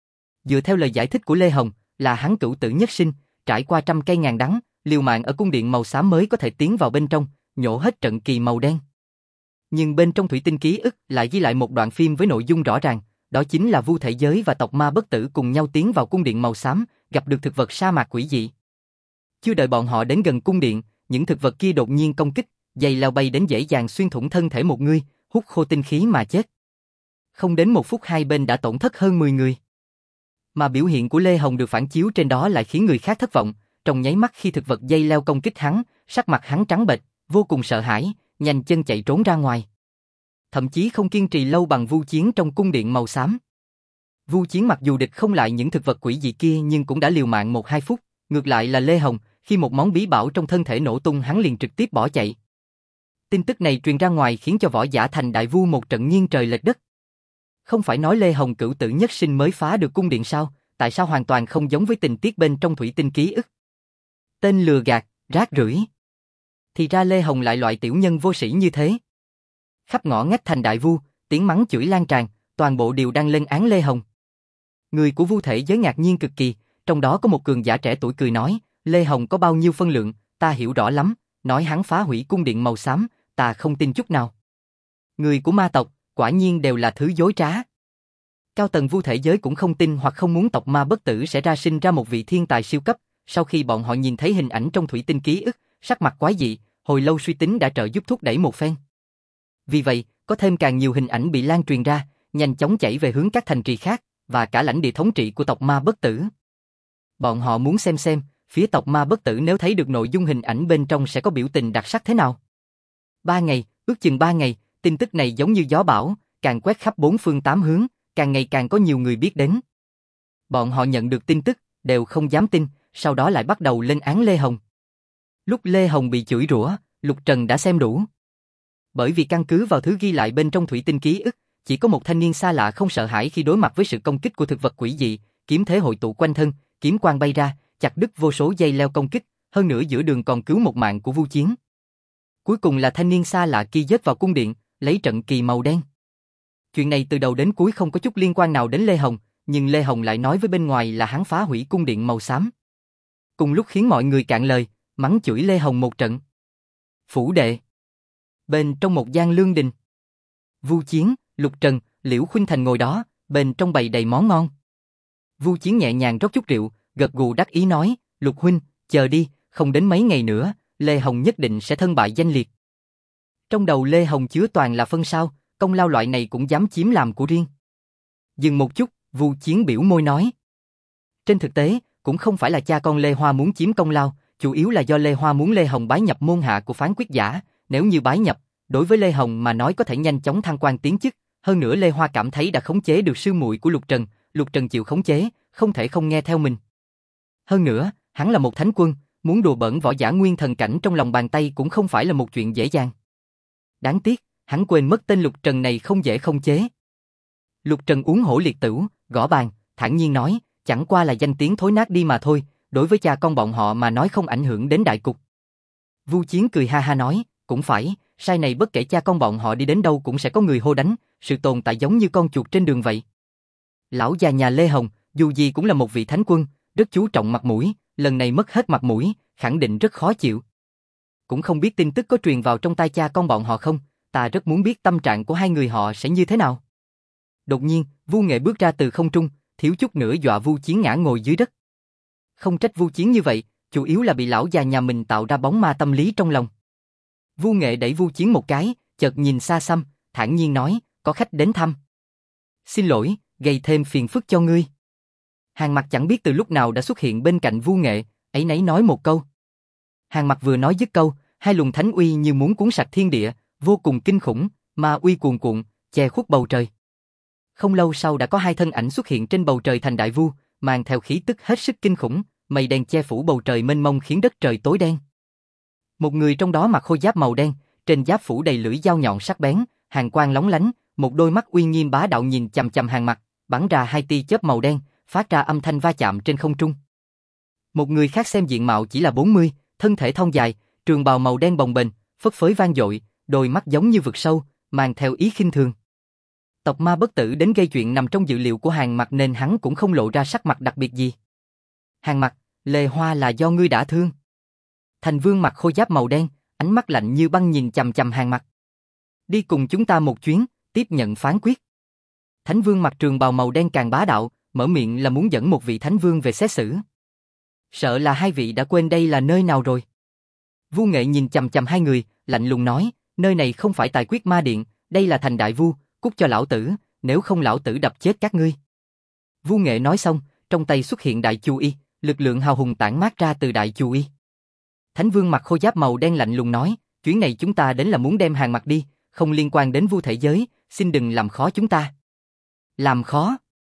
Dựa theo lời giải thích của Lê Hồng, là hắn cửu tử nhất sinh, trải qua trăm cây ngàn đắng, liều mạng ở cung điện màu xám mới có thể tiến vào bên trong, nhổ hết trận kỳ màu đen. Nhưng bên trong thủy tinh ký ức lại ghi lại một đoạn phim với nội dung rõ ràng, đó chính là Vu thể giới và tộc ma bất tử cùng nhau tiến vào cung điện màu xám, gặp được thực vật sa mạc quỷ dị. Chưa đợi bọn họ đến gần cung điện, những thực vật kia đột nhiên công kích, dây leo bay đến dễ dàng xuyên thủng thân thể một người, hút khô tinh khí mà chết. Không đến một phút hai bên đã tổn thất hơn 10 người. Mà biểu hiện của Lê Hồng được phản chiếu trên đó lại khiến người khác thất vọng, trong nháy mắt khi thực vật dây leo công kích hắn, sắc mặt hắn trắng bệch, vô cùng sợ hãi, nhanh chân chạy trốn ra ngoài. Thậm chí không kiên trì lâu bằng Vu Chiến trong cung điện màu xám. Vu Chiến mặc dù địch không lại những thực vật quỷ dị kia nhưng cũng đã liều mạng 1-2 phút, ngược lại là Lê Hồng, khi một món bí bảo trong thân thể nổ tung hắn liền trực tiếp bỏ chạy. Tin tức này truyền ra ngoài khiến cho võ giả Thành Đại Vu một trận nghiêng trời lệch đất. Không phải nói Lê Hồng cửu tử nhất sinh mới phá được cung điện sao, tại sao hoàn toàn không giống với tình tiết bên trong thủy tinh ký ức? Tên lừa gạt, rác rưởi. Thì ra Lê Hồng lại loại tiểu nhân vô sĩ như thế. Khắp ngõ ngách Thành Đại Vu, tiếng mắng chửi lan tràn, toàn bộ đều đang lên án Lê Hồng. Người của Vu thể giới ngạc nhiên cực kỳ, trong đó có một cường giả trẻ tuổi cười nói, Lê Hồng có bao nhiêu phân lượng, ta hiểu rõ lắm, nói hắn phá hủy cung điện màu xám, ta không tin chút nào. Người của ma tộc, quả nhiên đều là thứ dối trá. Cao tầng Vu thể giới cũng không tin hoặc không muốn tộc ma bất tử sẽ ra sinh ra một vị thiên tài siêu cấp, sau khi bọn họ nhìn thấy hình ảnh trong thủy tinh ký ức, sắc mặt quái dị, hồi lâu suy tính đã trợ giúp thúc đẩy một phen. Vì vậy, có thêm càng nhiều hình ảnh bị lan truyền ra, nhanh chóng chảy về hướng các thành trì khác, và cả lãnh địa thống trị của tộc ma bất tử. Bọn họ muốn xem, phía tộc ma bất tử nếu thấy được nội dung hình ảnh bên trong sẽ có biểu tình đặc sắc thế nào. 3 ngày, ước chừng 3 ngày, tin tức này giống như gió bão, càng quét khắp 4 phương 8 hướng, càng ngày càng có nhiều người biết đến. Bọn họ nhận được tin tức, đều không dám tin, sau đó lại bắt đầu lên án Lê Hồng. Lúc Lê Hồng bị chửi rủa, Lục Trần đã xem đủ. Bởi vì căn cứ vào thứ ghi lại bên trong thủy tinh ký ức, chỉ có một thanh niên xa lạ không sợ hãi khi đối mặt với sự công kích của thực vật quỷ dị, kiếm thế hội tụ quanh thân, kiếm quang bay ra, chặt đứt vô số dây leo công kích, hơn nữa giữa đường còn cứu một mạng của Vu Chiến. Cuối cùng là thanh niên xa lạ kia giết vào cung điện, lấy trận kỳ màu đen. Chuyện này từ đầu đến cuối không có chút liên quan nào đến Lê Hồng, nhưng Lê Hồng lại nói với bên ngoài là hắn phá hủy cung điện màu xám. Cùng lúc khiến mọi người cạn lời, mắng chửi Lê Hồng một trận. Phủ đệ. Bên trong một gian lương đình. Vu Chiến, Lục Trần, Liễu Khuynh Thành ngồi đó, bên trong bày đầy món ngon. Vu Chiến nhẹ nhàng rót chút rượu, gật gù đắc ý nói, Lục huynh, chờ đi, không đến mấy ngày nữa, Lê Hồng nhất định sẽ thân bại danh liệt. Trong đầu Lê Hồng chứa toàn là phân sao, công lao loại này cũng dám chiếm làm của riêng. Dừng một chút, Vu Chiến biểu môi nói. Trên thực tế, cũng không phải là cha con Lê Hoa muốn chiếm công lao, chủ yếu là do Lê Hoa muốn Lê Hồng bái nhập môn hạ của phán quyết giả, nếu như bái nhập, đối với Lê Hồng mà nói có thể nhanh chóng thăng quan tiến chức, hơn nữa Lê Hoa cảm thấy đã khống chế được sư muội của Lục Trần chịu khống chế, không thể không nghe theo mình. Hơn nữa, hắn là một thánh quân, muốn đùa bỡn võ giả nguyên thần cảnh trong lòng bàn tay cũng không phải là một chuyện dễ dàng. Đáng tiếc, hắn quên mất tên Lục Trần này không dễ khống chế. Lục Trần uống hổ liệt tửu, gõ bàn, thản nhiên nói, chẳng qua là danh tiếng thối nát đi mà thôi, đối với cha con bọn họ mà nói không ảnh hưởng đến đại cục. Vu Chiến cười ha ha nói, cũng phải, sai này bất kể cha con bọn họ đi đến đâu cũng sẽ có người hô đánh, sự tồn tại giống như con chuột trên đường vậy. Lão già nhà Lê Hồng, dù gì cũng là một vị thánh quân, rất chú trọng mặt mũi, lần này mất hết mặt mũi, khẳng định rất khó chịu. Cũng không biết tin tức có truyền vào trong tai cha con bọn họ không, ta rất muốn biết tâm trạng của hai người họ sẽ như thế nào. Đột nhiên, Vu Nghệ bước ra từ không trung, thiếu chút nữa dọa Vu Chiến ngã ngồi dưới đất. Không trách Vu Chiến như vậy, chủ yếu là bị lão già nhà mình tạo ra bóng ma tâm lý trong lòng. Vu Nghệ đẩy Vu Chiến một cái, chợt nhìn xa xăm, thản nhiên nói, có khách đến thăm. Xin lỗi, gây thêm phiền phức cho ngươi. Hàng Mặc chẳng biết từ lúc nào đã xuất hiện bên cạnh Vu Nghệ, ấy nấy nói một câu. Hàng Mặc vừa nói dứt câu, hai luồng thánh uy như muốn cuốn sạch thiên địa, vô cùng kinh khủng, ma uy cuồn cuộn, che khuất bầu trời. Không lâu sau đã có hai thân ảnh xuất hiện trên bầu trời thành đại vu, mang theo khí tức hết sức kinh khủng, mây đen che phủ bầu trời mênh mông khiến đất trời tối đen. Một người trong đó mặc khôi giáp màu đen, trên giáp phủ đầy lưỡi dao nhọn sắc bén, hàn quang lóng lánh, một đôi mắt uy nghiêm bá đạo nhìn chằm chằm Hàng Mặc, bắn ra hai tia chớp màu đen, phát ra âm thanh va chạm trên không trung. Một người khác xem diện mạo chỉ là 40, thân thể thon dài, trường bào màu đen bồng bềnh, phất phới vang dội, đôi mắt giống như vực sâu, mang theo ý khinh thường. Tộc ma bất tử đến gây chuyện nằm trong dự liệu của Hàng Mặc nên hắn cũng không lộ ra sắc mặt đặc biệt gì. Hàng Mặc, Lê Hoa là do ngươi đã thương. Thành Vương mặc khôi giáp màu đen, ánh mắt lạnh như băng nhìn chằm chằm Hàng Mặc. Đi cùng chúng ta một chuyến, tiếp nhận phán quyết. Thánh Vương mặc trường bào màu đen càng bá đạo, mở miệng là muốn dẫn một vị Thánh Vương về xét xử. Sợ là hai vị đã quên đây là nơi nào rồi. Vu Nghệ nhìn chằm chằm hai người, lạnh lùng nói, nơi này không phải tài quyết ma điện, đây là thành đại vu, cút cho lão tử, nếu không lão tử đập chết các ngươi. Vu Nghệ nói xong, trong tay xuất hiện đại chu y, lực lượng hào hùng tản mát ra từ đại chu y. Thánh Vương mặc khôi giáp màu đen lạnh lùng nói, chuyến này chúng ta đến là muốn đem Hàng Mặc đi, không liên quan đến Vu thể giới, xin đừng làm khó chúng ta. Làm khó?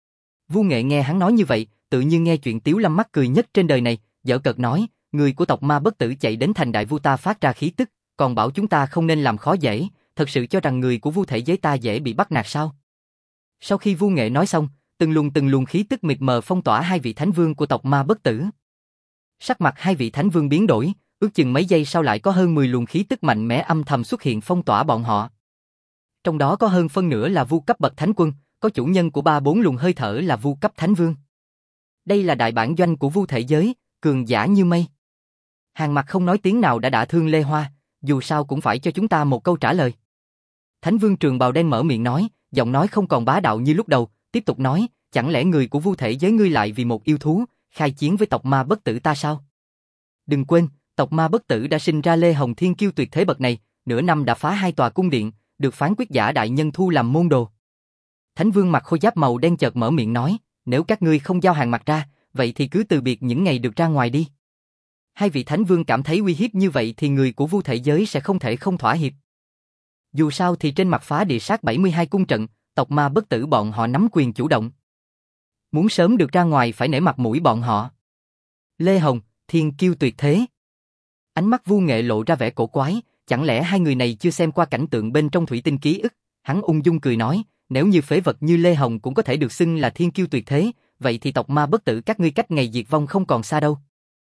Vu Nghệ nghe hắn nói như vậy, tự nhiên nghe chuyện Tiếu Lâm mắc cười nhất trên đời này, giở cợt nói, người của tộc ma bất tử chạy đến thành đại vu ta phát ra khí tức, còn bảo chúng ta không nên làm khó dễ, thật sự cho rằng người của Vu thể giới ta dễ bị bắt nạt sao? Sau khi Vu Nghệ nói xong, từng luồng khí tức mịt mờ phong tỏa hai vị thánh vương của tộc ma bất tử. Sắc mặt hai vị thánh vương biến đổi, ước chừng mấy giây sau lại có hơn 10 luồng khí tức mạnh mẽ âm thầm xuất hiện phong tỏa bọn họ. Trong đó có hơn phân nửa là vu cấp bậc thánh quân, có chủ nhân của 3-4 luồng hơi thở là vu cấp thánh vương. Đây là đại bản doanh của Vu thể giới, cường giả như mây. Hàng Mặc không nói tiếng nào đã đả thương Lê Hoa, dù sao cũng phải cho chúng ta một câu trả lời. Thánh Vương trường bào đen mở miệng nói, giọng nói không còn bá đạo như lúc đầu, tiếp tục nói, chẳng lẽ người của Vu thể giới ngươi lại vì một yêu thú, khai chiến với tộc ma bất tử ta sao? Đừng quên, tộc ma bất tử đã sinh ra Lê Hồng thiên kiêu tuyệt thế bậc này, nửa năm đã phá 2 tòa cung điện, được phán quyết giả đại nhân thu làm môn đồ. Thánh Vương mặc khôi giáp màu đen chợt mở miệng nói, nếu các ngươi không giao Hàng Mặc ra, vậy thì cứ từ biệt những ngày được ra ngoài đi. Hai vị Thánh Vương cảm thấy uy hiếp như vậy thì người của Vu thể giới sẽ không thể không thỏa hiệp. Dù sao thì trên mặt phá địa sát 72 cung trận, tộc ma bất tử bọn họ nắm quyền chủ động. Muốn sớm được ra ngoài phải nể mặt mũi bọn họ. Lê Hồng, thiên kiêu tuyệt thế. Ánh mắt Vu Nghệ lộ ra vẻ cổ quái, chẳng lẽ hai người này chưa xem qua cảnh tượng bên trong thủy tinh ký ức? Hắn ung dung cười nói, nếu như phế vật như Lê Hồng cũng có thể được xưng là thiên kiêu tuyệt thế, vậy thì tộc ma bất tử các ngươi cách ngày diệt vong không còn xa đâu.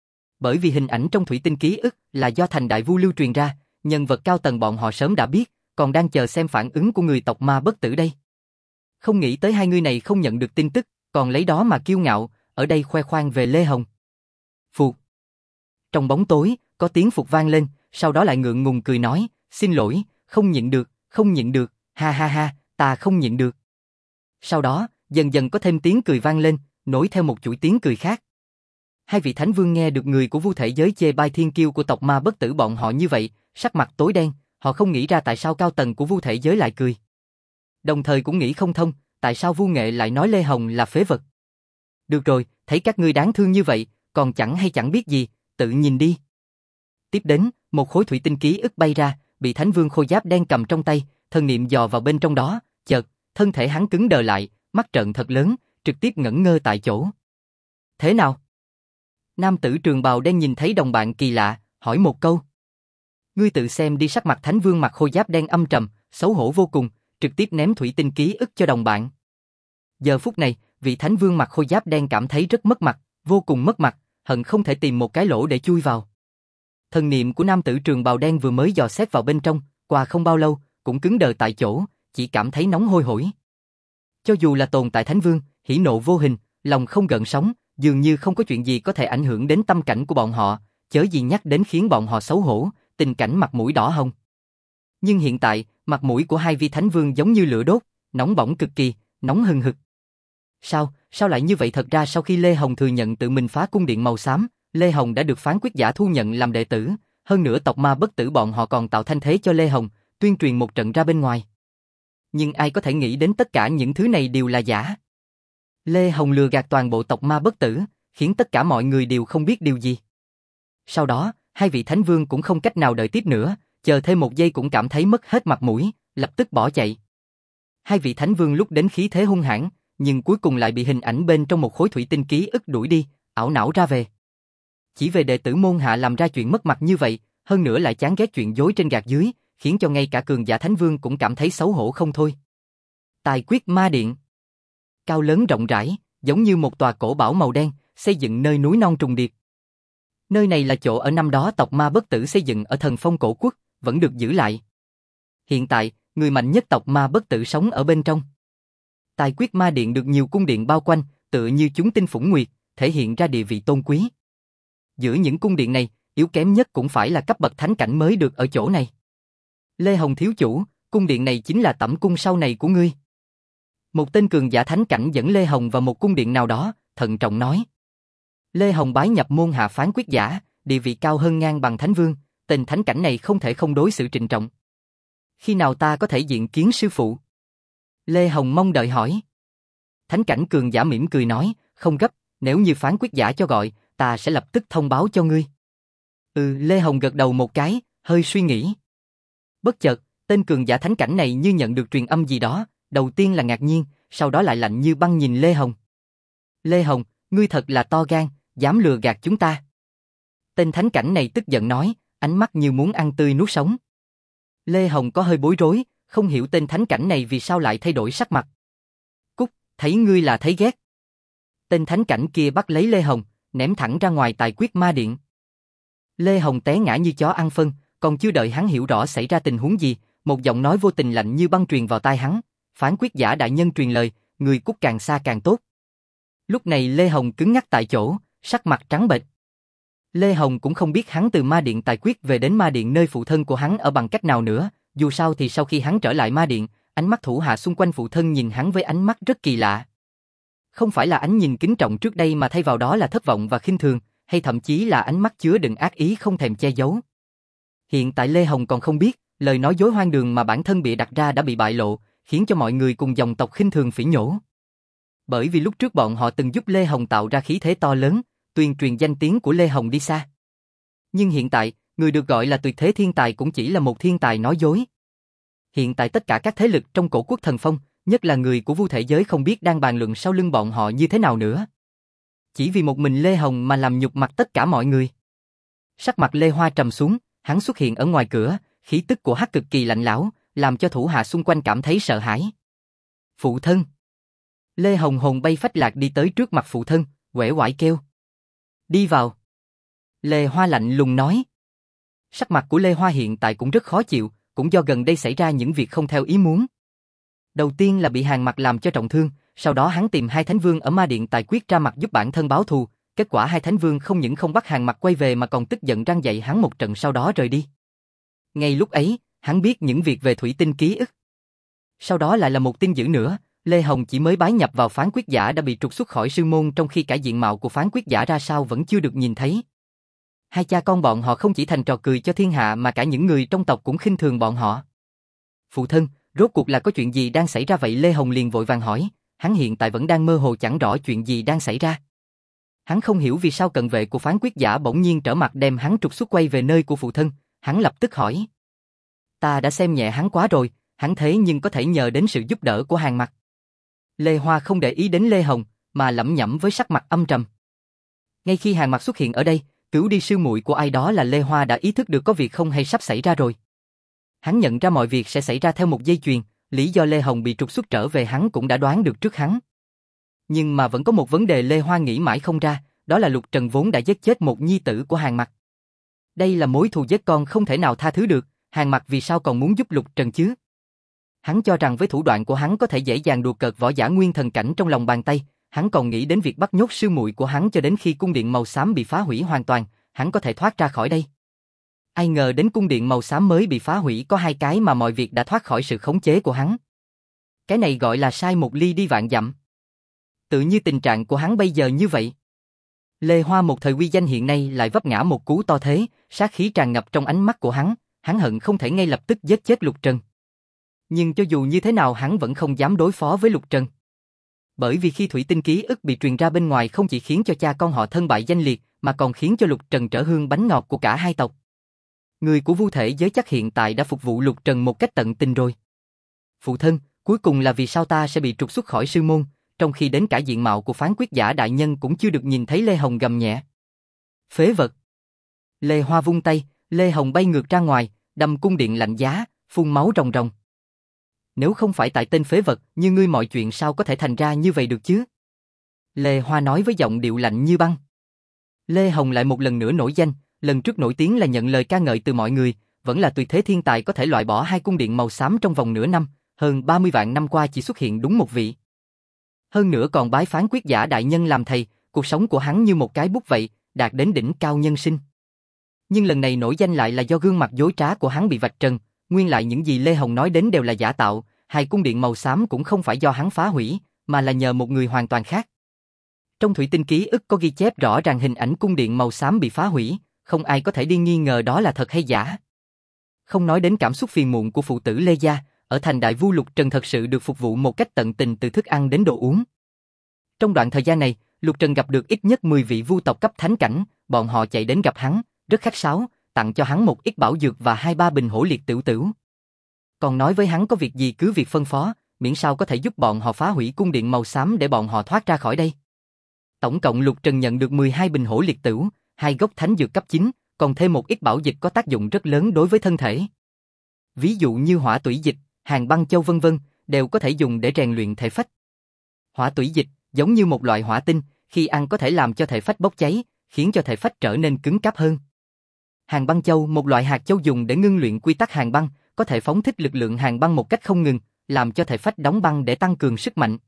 Bởi vì hình ảnh trong thủy tinh ký ức là do thành đại vu lưu truyền ra, nhân vật cao tầng bọn họ sớm đã biết, còn đang chờ xem phản ứng của người tộc ma bất tử đây. Không nghĩ tới hai người này không nhận được tin tức, còn lấy đó mà kiêu ngạo, ở đây khoe khoang về Lê Hồng. Phục. Trong bóng tối, có tiếng phục vang lên, sau đó lại ngượng ngùng cười nói, xin lỗi, không nhịn được, ha ha ha, ta không nhịn được. Sau đó, dần dần có thêm tiếng cười vang lên, nối theo một chuỗi tiếng cười khác. Hai vị thánh vương nghe được người của Vu thể giới chê bai thiên kiêu của tộc ma bất tử bọn họ như vậy, sắc mặt tối đen, họ không nghĩ ra tại sao cao tầng của Vu thể giới lại cười. Đồng thời cũng nghĩ không thông, tại sao Vu Nghệ lại nói Lê Hồng là phế vật. Được rồi, thấy các ngươi đáng thương như vậy, còn chẳng hay chẳng biết gì, tự nhìn đi. Tiếp đến, một khối thủy tinh ký ức bay ra, bị Thánh Vương khôi giáp đen cầm trong tay, thần niệm dò vào bên trong đó, chợt, thân thể hắn cứng đờ lại, mắt trợn thật lớn, trực tiếp ngẩn ngơ tại chỗ. Thế nào? Nam tử trường bào đen nhìn thấy đồng bạn kỳ lạ, hỏi một câu. Ngươi tự xem đi, sắc mặt Thánh Vương mặc khôi giáp đen âm trầm, xấu hổ vô cùng, trực tiếp ném thủy tinh ký ức cho đồng bạn. Giờ phút này, vị Thánh Vương mặc khôi giáp đen cảm thấy rất mất mặt, vô cùng mất mặt, hận không thể tìm một cái lỗ để chui vào. Thần niệm của nam tử trường bào đen vừa mới dò xét vào bên trong, qua không bao lâu, cũng cứng đờ tại chỗ, chỉ cảm thấy nóng hôi hổi. Cho dù là tồn tại Thánh Vương, hỉ nộ vô hình, lòng không gợn sóng, dường như không có chuyện gì có thể ảnh hưởng đến tâm cảnh của bọn họ, chớ gì nhắc đến khiến bọn họ xấu hổ, tình cảnh mặt mũi đỏ hồng. Nhưng hiện tại, mặt mũi của hai vị Thánh Vương giống như lửa đốt, nóng bỏng cực kỳ, nóng hừng hực. Sao lại như vậy? Thật ra sau khi Lê Hồng thừa nhận tự mình phá cung điện màu xám, Lê Hồng đã được phán quyết giả thu nhận làm đệ tử, hơn nữa tộc ma bất tử bọn họ còn tạo thanh thế cho Lê Hồng, tuyên truyền một trận ra bên ngoài. Nhưng ai có thể nghĩ đến tất cả những thứ này đều là giả. Lê Hồng lừa gạt toàn bộ tộc ma bất tử, khiến tất cả mọi người đều không biết điều gì. Sau đó, hai vị Thánh Vương cũng không cách nào đợi tiếp nữa, chờ thêm một giây cũng cảm thấy mất hết mặt mũi, lập tức bỏ chạy. Hai vị Thánh Vương lúc đến khí thế hung hãn, nhưng cuối cùng lại bị hình ảnh bên trong một khối thủy tinh ký ức đuổi đi, ảo não ra về. Chỉ về đệ tử môn hạ làm ra chuyện mất mặt như vậy, hơn nữa lại chán ghét chuyện dối trên gạt dưới, khiến cho ngay cả cường giả Thánh Vương cũng cảm thấy xấu hổ không thôi. Tài quyết ma điện. Cao lớn rộng rãi, giống như một tòa cổ bảo màu đen, xây dựng nơi núi non trùng điệp. Nơi này là chỗ ở năm đó tộc ma bất tử xây dựng ở Thần Phong cổ quốc, vẫn được giữ lại. Hiện tại, người mạnh nhất tộc ma bất tử sống ở bên trong. Tài quyết ma điện được nhiều cung điện bao quanh, tựa như chúng tinh phủng nguyệt, thể hiện ra địa vị tôn quý. Giữa những cung điện này, yếu kém nhất cũng phải là cấp bậc thánh cảnh mới được ở chỗ này. Lê Hồng thiếu chủ, cung điện này chính là tẩm cung sau này của ngươi. Một tên cường giả thánh cảnh dẫn Lê Hồng vào một cung điện nào đó, thận trọng nói. Lê Hồng bái nhập môn hạ phán quyết giả, địa vị cao hơn ngang bằng Thánh Vương, tên thánh cảnh này không thể không đối xử trịnh trọng. Khi nào ta có thể diện kiến sư phụ? Lê Hồng mong đợi hỏi. Thánh cảnh cường giả mỉm cười nói, không gấp, nếu như phán quyết giả cho gọi, ta sẽ lập tức thông báo cho ngươi. Lê Hồng gật đầu một cái, hơi suy nghĩ. Bất chợt, tên cường giả thánh cảnh này như nhận được truyền âm gì đó, đầu tiên là ngạc nhiên, sau đó lại lạnh như băng nhìn Lê Hồng. Lê Hồng, ngươi thật là to gan, dám lừa gạt chúng ta. Tên thánh cảnh này tức giận nói, ánh mắt như muốn ăn tươi nuốt sống. Lê Hồng có hơi bối rối, không hiểu tên thánh cảnh này vì sao lại thay đổi sắc mặt. Cút, thấy ngươi là thấy ghét. Tên thánh cảnh kia bắt lấy Lê Hồng, ném thẳng ra ngoài tài quyết ma điện. Lê Hồng té ngã như chó ăn phân, còn chưa đợi hắn hiểu rõ xảy ra tình huống gì, một giọng nói vô tình lạnh như băng truyền vào tai hắn. Phán quyết giả đại nhân truyền lời, người cút càng xa càng tốt. Lúc này Lê Hồng cứng ngắc tại chỗ, sắc mặt trắng bệch. Lê Hồng cũng không biết hắn từ ma điện tài quyết về đến ma điện nơi phụ thân của hắn ở bằng cách nào nữa, dù sao thì sau khi hắn trở lại ma điện, ánh mắt thủ hạ xung quanh phụ thân nhìn hắn với ánh mắt rất kỳ lạ. Không phải là ánh nhìn kính trọng trước đây mà thay vào đó là thất vọng và khinh thường, hay thậm chí là ánh mắt chứa đựng ác ý không thèm che giấu. Hiện tại Lê Hồng còn không biết, lời nói dối hoang đường mà bản thân bịa đặt ra đã bị bại lộ, khiến cho mọi người cùng dòng tộc khinh thường phỉ nhổ. Bởi vì lúc trước bọn họ từng giúp Lê Hồng tạo ra khí thế to lớn, tuyên truyền danh tiếng của Lê Hồng đi xa. Nhưng hiện tại, người được gọi là tuyệt thế thiên tài cũng chỉ là một thiên tài nói dối. Hiện tại tất cả các thế lực trong cổ quốc Thần Phong, nhất là người của Vu thể giới không biết đang bàn luận sau lưng bọn họ như thế nào nữa. Chỉ vì một mình Lê Hồng mà làm nhục mặt tất cả mọi người. Sắc mặt Lê Hoa trầm xuống, hắn xuất hiện ở ngoài cửa, khí tức của hắn cực kỳ lạnh lẽo, làm cho thủ hạ xung quanh cảm thấy sợ hãi. Phụ thân. Lê Hồng hồn bay phách lạc đi tới trước mặt phụ thân, uể oải kêu. Đi vào. Lê Hoa lạnh lùng nói. Sắc mặt của Lê Hoa hiện tại cũng rất khó chịu, cũng do gần đây xảy ra những việc không theo ý muốn. Đầu tiên là bị Hàn Mặc làm cho trọng thương, sau đó hắn tìm hai thánh vương ở ma điện tài quyết ra mặt giúp bản thân báo thù, kết quả hai thánh vương không những không bắt Hàn Mặc quay về mà còn tức giận răn dạy hắn một trận sau đó rời đi. Ngay lúc ấy, hắn biết những việc về thủy tinh ký ức. Sau đó lại là một tin dữ nữa, Lê Hồng chỉ mới bái nhập vào phán quyết giả đã bị trục xuất khỏi sư môn, trong khi cả diện mạo của phán quyết giả ra sao vẫn chưa được nhìn thấy. Hai cha con bọn họ không chỉ thành trò cười cho thiên hạ mà cả những người trong tộc cũng khinh thường bọn họ. Phụ thân, rốt cuộc là có chuyện gì đang xảy ra vậy? Lê Hồng liền vội vàng hỏi, hắn hiện tại vẫn đang mơ hồ chẳng rõ chuyện gì đang xảy ra. Hắn không hiểu vì sao cận vệ của phán quyết giả bỗng nhiên trở mặt đem hắn trục xuất quay về nơi của phụ thân, hắn lập tức hỏi. Ta đã xem nhẹ hắn quá rồi, hắn thế nhưng có thể nhờ đến sự giúp đỡ của Hàn Mặc. Lê Hoa không để ý đến Lê Hồng, mà lẩm nhẩm với sắc mặt âm trầm. Ngay khi Hàn Mặc xuất hiện ở đây, cứu đi sư muội của ai đó là Lê Hoa đã ý thức được có việc không hay sắp xảy ra rồi. Hắn nhận ra mọi việc sẽ xảy ra theo một dây chuyền, lý do Lê Hồng bị trục xuất trở về hắn cũng đã đoán được trước hắn. Nhưng mà vẫn có một vấn đề Lê Hoa nghĩ mãi không ra, đó là Lục Trần vốn đã giết chết một nhi tử của Hàn Mặc. Đây là mối thù giết con không thể nào tha thứ được, Hàn Mặc vì sao còn muốn giúp Lục Trần chứ? Hắn cho rằng với thủ đoạn của hắn có thể dễ dàng đùa cợt võ giả nguyên thần cảnh trong lòng bàn tay, hắn còn nghĩ đến việc bắt nhốt sư muội của hắn cho đến khi cung điện màu xám bị phá hủy hoàn toàn, hắn có thể thoát ra khỏi đây. Ai ngờ đến cung điện màu xám mới bị phá hủy có 2 cái mà mọi việc đã thoát khỏi sự khống chế của hắn. Cái này gọi là sai một ly đi vạn dặm. Tự như tình trạng của hắn bây giờ như vậy. Lê Hoa một thời uy danh hiện nay lại vấp ngã một cú to thế, sát khí tràn ngập trong ánh mắt của hắn hận không thể ngay lập tức giết chết Lục Trần. Nhưng cho dù như thế nào hắn vẫn không dám đối phó với Lục Trần. Bởi vì khi thủy tinh ký ức bị truyền ra bên ngoài không chỉ khiến cho cha con họ thân bại danh liệt, mà còn khiến cho Lục Trần trở hương bánh ngọt của cả hai tộc. Người của Vu thể giới chắc hiện tại đã phục vụ Lục Trần một cách tận tình rồi. Phụ thân, cuối cùng là vì sao ta sẽ bị trục xuất khỏi sư môn, trong khi đến cả diện mạo của phán quyết giả đại nhân cũng chưa được nhìn thấy? Lê Hồng gầm nhẹ. Phế vật. Lê Hoa vung tay, Lê Hồng bay ngược ra ngoài, đâm cung điện lạnh giá, phun máu ròng ròng. Nếu không phải tại tên phế vật, như ngươi mọi chuyện sao có thể thành ra như vậy được chứ? Lê Hoa nói với giọng điệu lạnh như băng. Lê Hồng lại một lần nữa nổi danh, lần trước nổi tiếng là nhận lời ca ngợi từ mọi người, vẫn là tuyệt thế thiên tài có thể loại bỏ 2 cung điện màu xám trong vòng nửa năm, hơn 30 vạn năm qua chỉ xuất hiện đúng một vị. Hơn nữa còn bái phán quyết giả đại nhân làm thầy, cuộc sống của hắn như một cái bút vậy, đạt đến đỉnh cao nhân sinh. Nhưng lần này nổi danh lại là do gương mặt dối trá của hắn bị vạch trần, nguyên lại những gì Lê Hồng nói đến đều là giả tạo, 2 cung điện màu xám cũng không phải do hắn phá hủy, mà là nhờ một người hoàn toàn khác. Trong thủy tinh ký ức có ghi chép rõ ràng hình ảnh cung điện màu xám bị phá hủy, không ai có thể đi nghi ngờ đó là thật hay giả. Không nói đến cảm xúc phiền muộn của phụ tử Lê gia, ở thành Đại Vu Lục Trần thật sự được phục vụ một cách tận tình từ thức ăn đến đồ uống. Trong đoạn thời gian này, Lục Trần gặp được ít nhất 10 vị vu tộc cấp thánh cảnh, bọn họ chạy đến gặp hắn, rất khách sáo, tặng cho hắn một ít bảo dược và 2-3 bình hổ liệt tửu tửu. Còn nói với hắn có việc gì cứ việc phân phó, miễn sao có thể giúp bọn họ phá hủy cung điện màu xám để bọn họ thoát ra khỏi đây. Tổng cộng Lục Trần nhận được 12 bình hổ liệt tửu, 2 gốc thánh dược cấp 9, còn thêm một ít bảo dịch có tác dụng rất lớn đối với thân thể. Ví dụ như hỏa tủy dịch, hàng băng châu vân vân, đều có thể dùng để rèn luyện thể phách. Hỏa tủy dịch giống như một loại hỏa tinh, khi ăn có thể làm cho thể phách bốc cháy, khiến cho thể phách trở nên cứng cáp hơn. Hàng băng châu, một loại hạt châu dùng để ngưng luyện quy tắc hàng băng, có thể phóng thích lực lượng hàng băng một cách không ngừng, làm cho thể phách đóng băng để tăng cường sức mạnh.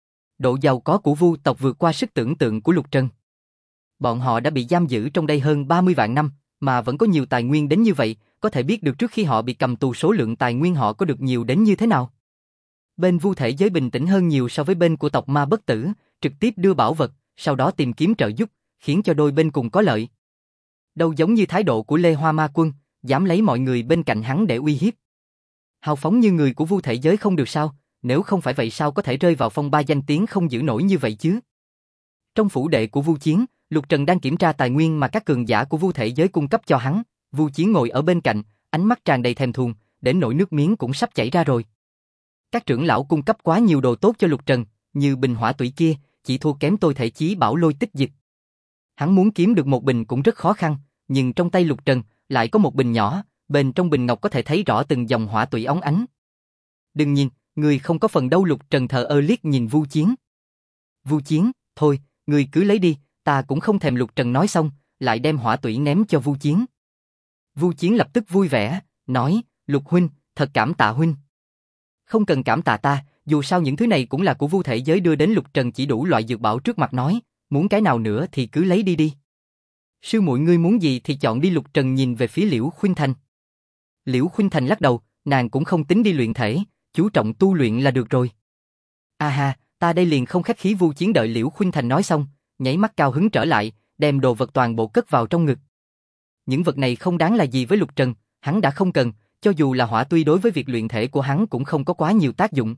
Độ giàu có của Vu tộc vượt qua sức tưởng tượng của Lục Trần. Bọn họ đã bị giam giữ trong đây hơn 30 vạn năm, mà vẫn có nhiều tài nguyên đến như vậy, có thể biết được trước khi họ bị cầm tù số lượng tài nguyên họ có được nhiều đến như thế nào. Bên Vu thể giới bình tĩnh hơn nhiều so với bên của tộc Ma Bất Tử, trực tiếp đưa bảo vật, sau đó tìm kiếm trợ giúp, khiến cho đôi bên cùng có lợi. Đâu giống như thái độ của Lê Hoa Ma Quân, dám lấy mọi người bên cạnh hắn để uy hiếp. Hào phóng như người của Vu thể giới không được sao, nếu không phải vậy sao có thể rơi vào phong ba danh tiếng không giữ nổi như vậy chứ. Trong phủ đệ của Vu Chiến, Lục Trần đang kiểm tra tài nguyên mà các cường giả của Vu thể giới cung cấp cho hắn. Vu Chiến ngồi ở bên cạnh, ánh mắt tràn đầy thèm thuồng, đến nỗi nước miếng cũng sắp chảy ra rồi. Các trưởng lão cung cấp quá nhiều đồ tốt cho Lục Trần, như bình hỏa tủy kia, chỉ thua kém tôi thể chí bảo lôi tích dịch. Hắn muốn kiếm được một bình cũng rất khó khăn, nhưng trong tay Lục Trần lại có một bình nhỏ, bên trong bình ngọc có thể thấy rõ từng dòng hỏa tủy óng ánh. Đừng nhìn, người không có phần đâu. Lục Trần thờ ơ liếc nhìn Vu Chiến. Vu Chiến, thôi, người cứ lấy đi, ta cũng không thèm. Lục Trần nói xong, lại đem hỏa tủy ném cho Vu Chiến. Vu Chiến lập tức vui vẻ, nói, Lục huynh, thật cảm tạ huynh. Không cần cảm tạ ta, dù sao những thứ này cũng là của Vu thể giới đưa đến. Lục Trần chỉ đủ loại dược bảo trước mặt nói, muốn cái nào nữa thì cứ lấy đi đi. Sư muội ngươi muốn gì thì chọn đi. Lục Trần nhìn về phía Liễu Khuynh Thành. Liễu Khuynh Thành lắc đầu, nàng cũng không tính đi luyện thể, chú trọng tu luyện là được rồi. À ha, ta đây liền không khách khí. Vu Chiến đợi Liễu Khuynh Thành nói xong, nhảy mắt cao hứng trở lại, đem đồ vật toàn bộ cất vào trong ngực. Những vật này không đáng là gì với Lục Trần, hắn đã không cần, cho dù là hỏa tuy đối với việc luyện thể của hắn cũng không có quá nhiều tác dụng.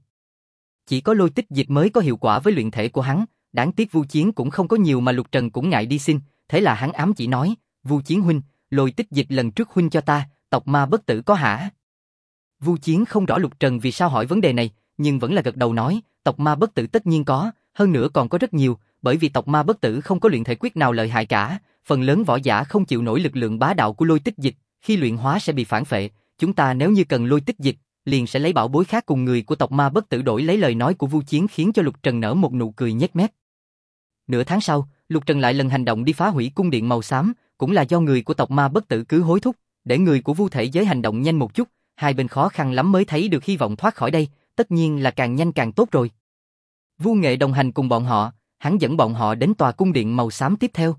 Chỉ có lôi tích dịch mới có hiệu quả với luyện thể của hắn, đáng tiếc Vu Chiến cũng không có nhiều mà Lục Trần cũng ngại đi xin, thế là hắn ám chỉ nói, Vu Chiến huynh, lôi tích dịch lần trước huynh cho ta, tộc ma bất tử có hả? Vu Chiến không rõ Lục Trần vì sao hỏi vấn đề này, nhưng vẫn là gật đầu nói, tộc ma bất tử tất nhiên có, hơn nữa còn có rất nhiều, bởi vì tộc ma bất tử không có luyện thể quyết nào lợi hại cả, phần lớn võ giả không chịu nổi lực lượng bá đạo của lôi tích dịch, khi luyện hóa sẽ bị phản phệ, chúng ta nếu như cần lôi tích dịch, liền sẽ lấy bảo bối khác cùng người của tộc ma bất tử đổi lấy. Lời nói của Vu Chiến khiến cho Lục Trần nở một nụ cười nhếch mép. Nửa tháng sau, Lục Trần lại lần hành động đi phá hủy cung điện màu xám, cũng là do người của tộc ma bất tử cứ hối thúc, để người của Vu thể giới hành động nhanh một chút, hai bên khó khăn lắm mới thấy được hy vọng thoát khỏi đây, tất nhiên là càng nhanh càng tốt rồi. Vu Nghệ đồng hành cùng bọn họ, hắn dẫn bọn họ đến tòa cung điện màu xám tiếp theo.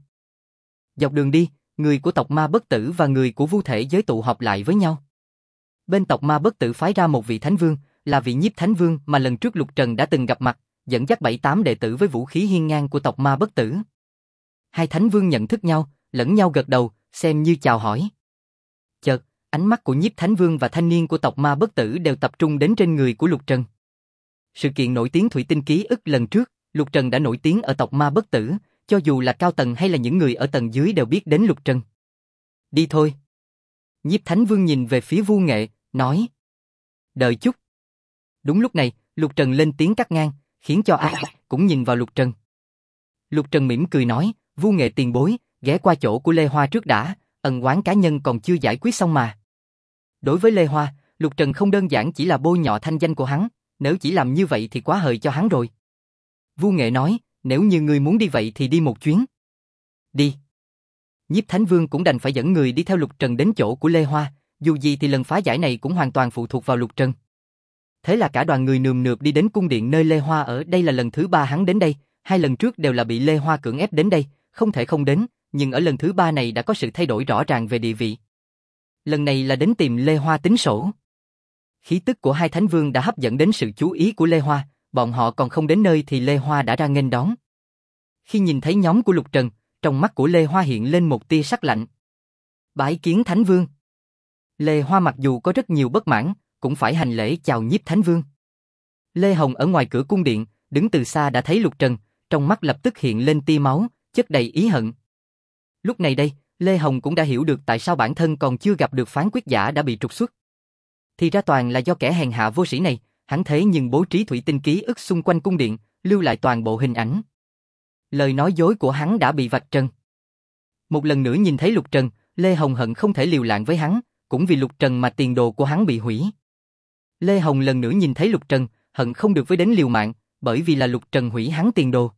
Dọc đường đi, người của tộc ma bất tử và người của Vu thể giới tụ họp lại với nhau. Bên tộc ma bất tử phái ra một vị thánh vương, là vị Nhiếp Thánh Vương mà lần trước Lục Trần đã từng gặp mặt, dẫn dắt 7-8 đệ tử với vũ khí hiên ngang của tộc ma bất tử. Hai thánh vương nhận thức nhau, lẫn nhau gật đầu, xem như chào hỏi. Chợt, ánh mắt của Nhiếp Thánh Vương và thanh niên của tộc ma bất tử đều tập trung đến trên người của Lục Trần. Sự kiện nổi tiếng thủy tinh ký ức lần trước, Lục Trần đã nổi tiếng ở tộc ma bất tử, cho dù là cao tầng hay là những người ở tầng dưới đều biết đến Lục Trần. Đi thôi. Nhiếp Thánh Vương nhìn về phía Vu Nghệ, nói. Đợi chút. Đúng lúc này, Lục Trần lên tiếng cắt ngang, khiến cho ai cũng nhìn vào Lục Trần. Lục Trần mỉm cười nói, Vu Nghệ tiền bối, ghé qua chỗ của Lê Hoa trước đã, ân oán cá nhân còn chưa giải quyết xong mà. Đối với Lê Hoa, Lục Trần không đơn giản chỉ là bôi nhọ thanh danh của hắn, nếu chỉ làm như vậy thì quá hời cho hắn rồi. Vu Nghệ nói, nếu như ngươi muốn đi vậy thì đi một chuyến. Đi. Nhiếp Thánh Vương cũng đành phải dẫn người đi theo Lục Trần đến chỗ của Lê Hoa, dù gì thì lần phá giải này cũng hoàn toàn phụ thuộc vào Lục Trần. Thế là cả đoàn người nườm nượp đi đến cung điện nơi Lê Hoa ở. Đây là lần thứ 3 hắn đến đây, 2 lần trước đều là bị Lê Hoa cưỡng ép đến đây, không thể không đến, nhưng ở lần thứ 3 này đã có sự thay đổi rõ ràng về địa vị. Lần này là đến tìm Lê Hoa tính sổ. Khí tức của hai thánh vương đã hấp dẫn đến sự chú ý của Lê Hoa, bọn họ còn không đến nơi thì Lê Hoa đã ra nghênh đón. Khi nhìn thấy nhóm của Lục Trần, trong mắt của Lê Hoa hiện lên một tia sắc lạnh. Bái kiến Thánh Vương. Lê Hoa mặc dù có rất nhiều bất mãn, cũng phải hành lễ chào Nhiếp Thánh Vương. Lê Hồng ở ngoài cửa cung điện, đứng từ xa đã thấy Lục Trần, trong mắt lập tức hiện lên tia máu, chất đầy ý hận. Lúc này đây, Lê Hồng cũng đã hiểu được tại sao bản thân còn chưa gặp được phán quyết giả đã bị trục xuất. Thì ra toàn là do kẻ hèn hạ vô sĩ này, hắn thế nhưng bố trí thủy tinh ký ức xung quanh cung điện, lưu lại toàn bộ hình ảnh. Lời nói dối của hắn đã bị vạch trần. Một lần nữa nhìn thấy Lục Trần, Lê Hồng hận không thể liều mạng với hắn, cũng vì Lục Trần mà tiền đồ của hắn bị hủy. Lê Hồng lần nữa nhìn thấy Lục Trần, hận không được với đến liều mạng, bởi vì là Lục Trần hủy hắn tiền đồ.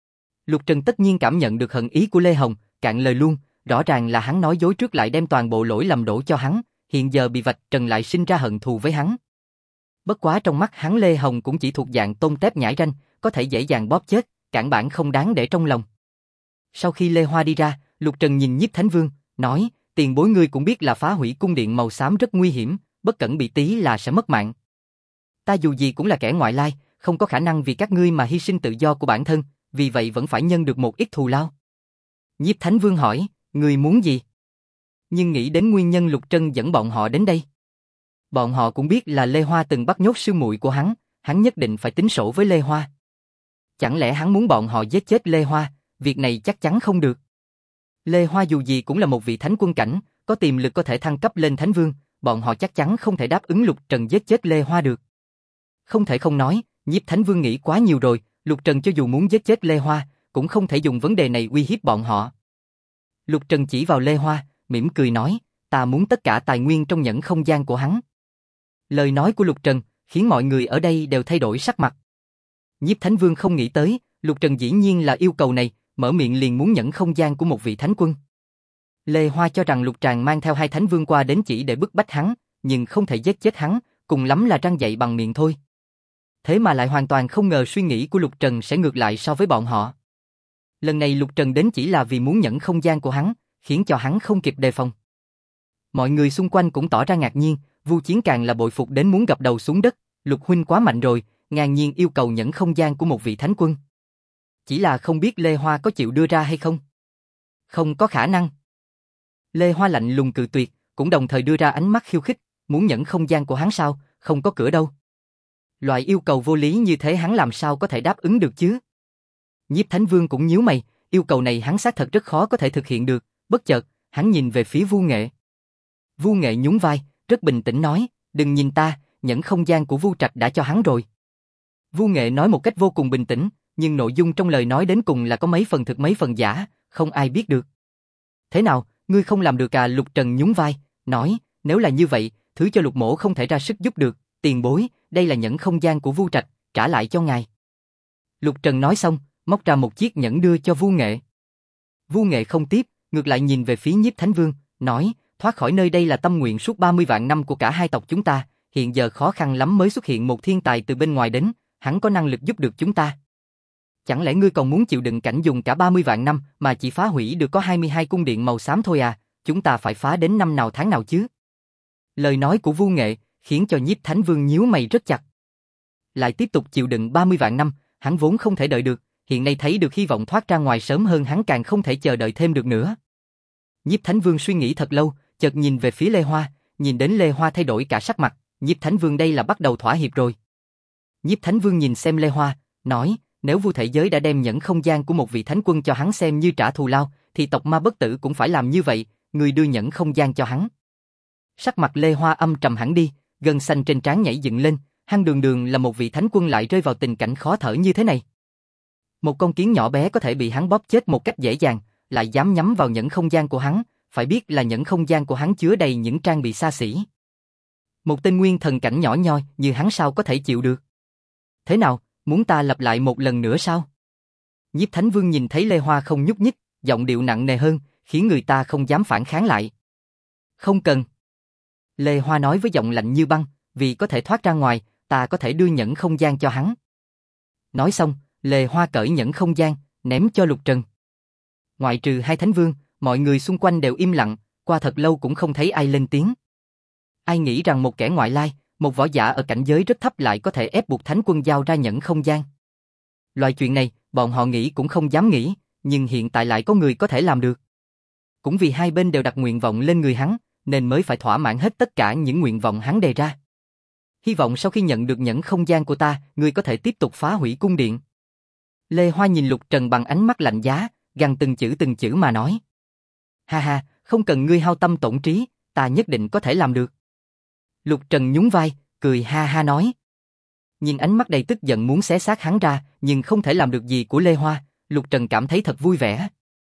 Lục Trần tất nhiên cảm nhận được hận ý của Lê Hồng, cạn lời luôn, rõ ràng là hắn nói dối trước lại đem toàn bộ lỗi lầm đổ cho hắn, hiện giờ bị vạch trần lại sinh ra hận thù với hắn. Bất quá trong mắt hắn Lê Hồng cũng chỉ thuộc dạng tôm tép nhãi ranh, có thể dễ dàng bóp chết, cản bản không đáng để trong lòng. Sau khi Lê Hoa đi ra, Lục Trần nhìn Nhiếp Thánh Vương, nói, tiền bối ngươi cũng biết là phá hủy cung điện màu xám rất nguy hiểm, bất cẩn bị tí là sẽ mất mạng. Ta dù gì cũng là kẻ ngoại lai, không có khả năng vì các ngươi mà hy sinh tự do của bản thân, vì vậy vẫn phải nhân được một ít thù lao. Nhiếp Thánh Vương hỏi, ngươi muốn gì? Nhưng nghĩ đến nguyên nhân Lục Trần dẫn bọn họ đến đây. Bọn họ cũng biết là Lê Hoa từng bắt nhốt sư muội của hắn nhất định phải tính sổ với Lê Hoa. Chẳng lẽ hắn muốn bọn họ giết chết Lê Hoa, việc này chắc chắn không được. Lê Hoa dù gì cũng là một vị thánh quân cảnh, có tiềm lực có thể thăng cấp lên thánh vương, bọn họ chắc chắn không thể đáp ứng Lục Trần giết chết Lê Hoa được. Không thể không nói, Nhiếp Thánh Vương nghĩ quá nhiều rồi, Lục Trần cho dù muốn giết chết Lê Hoa, cũng không thể dùng vấn đề này uy hiếp bọn họ. Lục Trần chỉ vào Lê Hoa, mỉm cười nói, ta muốn tất cả tài nguyên trong nhẫn không gian của hắn. Lời nói của Lục Trần khiến mọi người ở đây đều thay đổi sắc mặt. Nhiếp Thánh Vương không nghĩ tới, Lục Trần dĩ nhiên là yêu cầu này, mở miệng liền muốn nhẫn không gian của một vị thánh quân. Lê Hoa cho rằng Lục Tràng mang theo hai thánh vương qua đến chỉ để bức bách hắn, nhưng không thể giết chết hắn, cùng lắm là răng dạy bằng miệng thôi. Thế mà lại hoàn toàn không ngờ suy nghĩ của Lục Trần sẽ ngược lại so với bọn họ. Lần này Lục Trần đến chỉ là vì muốn nhẫn không gian của hắn, khiến cho hắn không kịp đề phòng. Mọi người xung quanh cũng tỏ ra ngạc nhiên, Vu Chiến càng là bội phục đến muốn gập đầu xuống đất, Lục huynh quá mạnh rồi, ngang nhiên yêu cầu nhẫn không gian của một vị thánh quân. Chỉ là không biết Lê Hoa có chịu đưa ra hay không? Không có khả năng. Lê Hoa lạnh lùng cự tuyệt, cũng đồng thời đưa ra ánh mắt khiêu khích, muốn nhẫn không gian của hắn sao, không có cửa đâu. Loại yêu cầu vô lý như thế hắn làm sao có thể đáp ứng được chứ? Nhiếp Thánh Vương cũng nhíu mày, yêu cầu này hắn xác thật rất khó có thể thực hiện được, bất chợt, hắn nhìn về phía Vu Nghệ. Vu Nghệ nhún vai, rất bình tĩnh nói, đừng nhìn ta, nhẫn không gian của Vu Trạch đã cho hắn rồi. Vu Nghệ nói một cách vô cùng bình tĩnh, nhưng nội dung trong lời nói đến cùng là có mấy phần thực mấy phần giả, không ai biết được. Thế nào, ngươi không làm được à? Lục Trần nhún vai, nói, nếu là như vậy, thứ cho Lục Mỗ không thể ra sức giúp được, tiền bối, đây là nhẫn không gian của Vu Trạch, trả lại cho ngài. Lục Trần nói xong, móc ra một chiếc nhẫn đưa cho Vu Nghệ. Vu Nghệ không tiếp, ngược lại nhìn về phía Nhiếp Thánh Vương, nói, thoát khỏi nơi đây là tâm nguyện suốt 30 vạn năm của cả hai tộc chúng ta, hiện giờ khó khăn lắm mới xuất hiện một thiên tài từ bên ngoài đến, hắn có năng lực giúp được chúng ta. Chẳng lẽ ngươi còn muốn chịu đựng cảnh dùng cả 30 vạn năm mà chỉ phá hủy được có 22 cung điện màu xám thôi à, chúng ta phải phá đến năm nào tháng nào chứ? Lời nói của Vu Nghệ khiến cho Nhiếp Thánh Vương nhíu mày rất chặt. Lại tiếp tục chịu đựng 30 vạn năm, hắn vốn không thể đợi được, hiện nay thấy được hy vọng thoát ra ngoài sớm hơn hắn càng không thể chờ đợi thêm được nữa. Nhiếp Thánh Vương suy nghĩ thật lâu, chợt nhìn về phía Lê Hoa, nhìn đến Lê Hoa thay đổi cả sắc mặt, Nhiếp Thánh Vương đây là bắt đầu thỏa hiệp rồi. Nhiếp Thánh Vương nhìn xem Lê Hoa, nói, nếu Vu Thể Giới đã đem nhẫn không gian của một vị thánh quân cho hắn xem như trả thù lao, thì tộc Ma Bất Tử cũng phải làm như vậy, người đưa nhẫn không gian cho hắn. Sắc mặt Lê Hoa âm trầm hẳn đi, gân xanh trên trán nhảy dựng lên, hắn đường đường là một vị thánh quân lại rơi vào tình cảnh khó thở như thế này. Một con kiến nhỏ bé có thể bị hắn bóp chết một cách dễ dàng, lại dám nhắm vào nhẫn không gian của hắn, phải biết là nhẫn không gian của hắn chứa đầy những trang bị xa xỉ. Một tên nguyên thần cảnh nhỏ nhoi như hắn sao có thể chịu được? Thế nào, muốn ta lặp lại một lần nữa sao? Nhiếp Thánh Vương nhìn thấy Lê Hoa không nhúc nhích, giọng điệu nặng nề hơn, khiến người ta không dám phản kháng lại. Không cần. Lê Hoa nói với giọng lạnh như băng, vì có thể thoát ra ngoài, ta có thể đưa nhẫn không gian cho hắn. Nói xong, Lê Hoa cởi nhẫn không gian, ném cho Lục Trần. Ngoại trừ hai thánh vương, mọi người xung quanh đều im lặng, qua thật lâu cũng không thấy ai lên tiếng. Ai nghĩ rằng một kẻ ngoại lai, một võ giả ở cảnh giới rất thấp lại có thể ép buộc thánh quân giao ra nhẫn không gian. Loại chuyện này, bọn họ nghĩ cũng không dám nghĩ, nhưng hiện tại lại có người có thể làm được. Cũng vì hai bên đều đặt nguyện vọng lên người hắn, nên mới phải thỏa mãn hết tất cả những nguyện vọng hắn đề ra. Hy vọng sau khi nhận được nhẫn không gian của ta, ngươi có thể tiếp tục phá hủy cung điện. Lê Hoa nhìn Lục Trần bằng ánh mắt lạnh giá, gằn từng chữ mà nói. Ha ha, không cần ngươi hao tâm tổn trí, ta nhất định có thể làm được. Lục Trần nhún vai, cười ha ha nói. Nhìn ánh mắt đầy tức giận muốn xé xác hắn ra, nhưng không thể làm được gì của Lê Hoa, Lục Trần cảm thấy thật vui vẻ.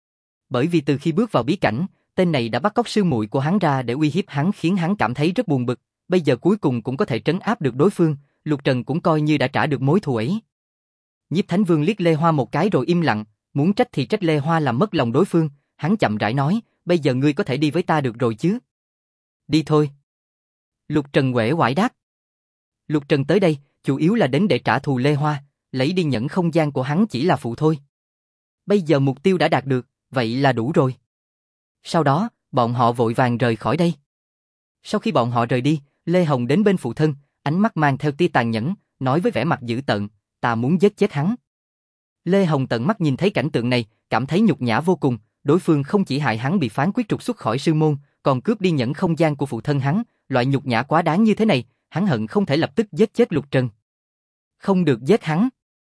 Bởi vì từ khi bước vào bí cảnh, tên này đã bắt cóc sư muội của hắn ra để uy hiếp hắn khiến hắn cảm thấy rất buồn bực, bây giờ cuối cùng cũng có thể trấn áp được đối phương, Lục Trần cũng coi như đã trả được mối thù ấy. Nhiếp Thánh Vương liếc Lê Hoa một cái rồi im lặng, muốn trách thì trách Lê Hoa làm mất lòng đối phương, hắn chậm rãi nói, bây giờ ngươi có thể đi với ta được rồi chứ? Đi thôi. Lục Trần uể oải đáp. Lục Trần tới đây, chủ yếu là đến để trả thù Lê Hoa, lấy đi nhẫn không gian của hắn chỉ là phụ thôi. Bây giờ mục tiêu đã đạt được, vậy là đủ rồi. Sau đó, bọn họ vội vàng rời khỏi đây. Sau khi bọn họ rời đi, Lê Hồng đến bên phụ thân, ánh mắt mang theo tia tàn nhẫn, nói với vẻ mặt dữ tợn, ta muốn giết chết hắn. Lê Hồng tận mắt nhìn thấy cảnh tượng này, cảm thấy nhục nhã vô cùng, đối phương không chỉ hại hắn bị phán quyết trục xuất khỏi sư môn, còn cướp đi nhẫn không gian của phụ thân hắn, loại nhục nhã quá đáng như thế này, hắn hận không thể lập tức giết chết Lục Trần. Không được giết hắn.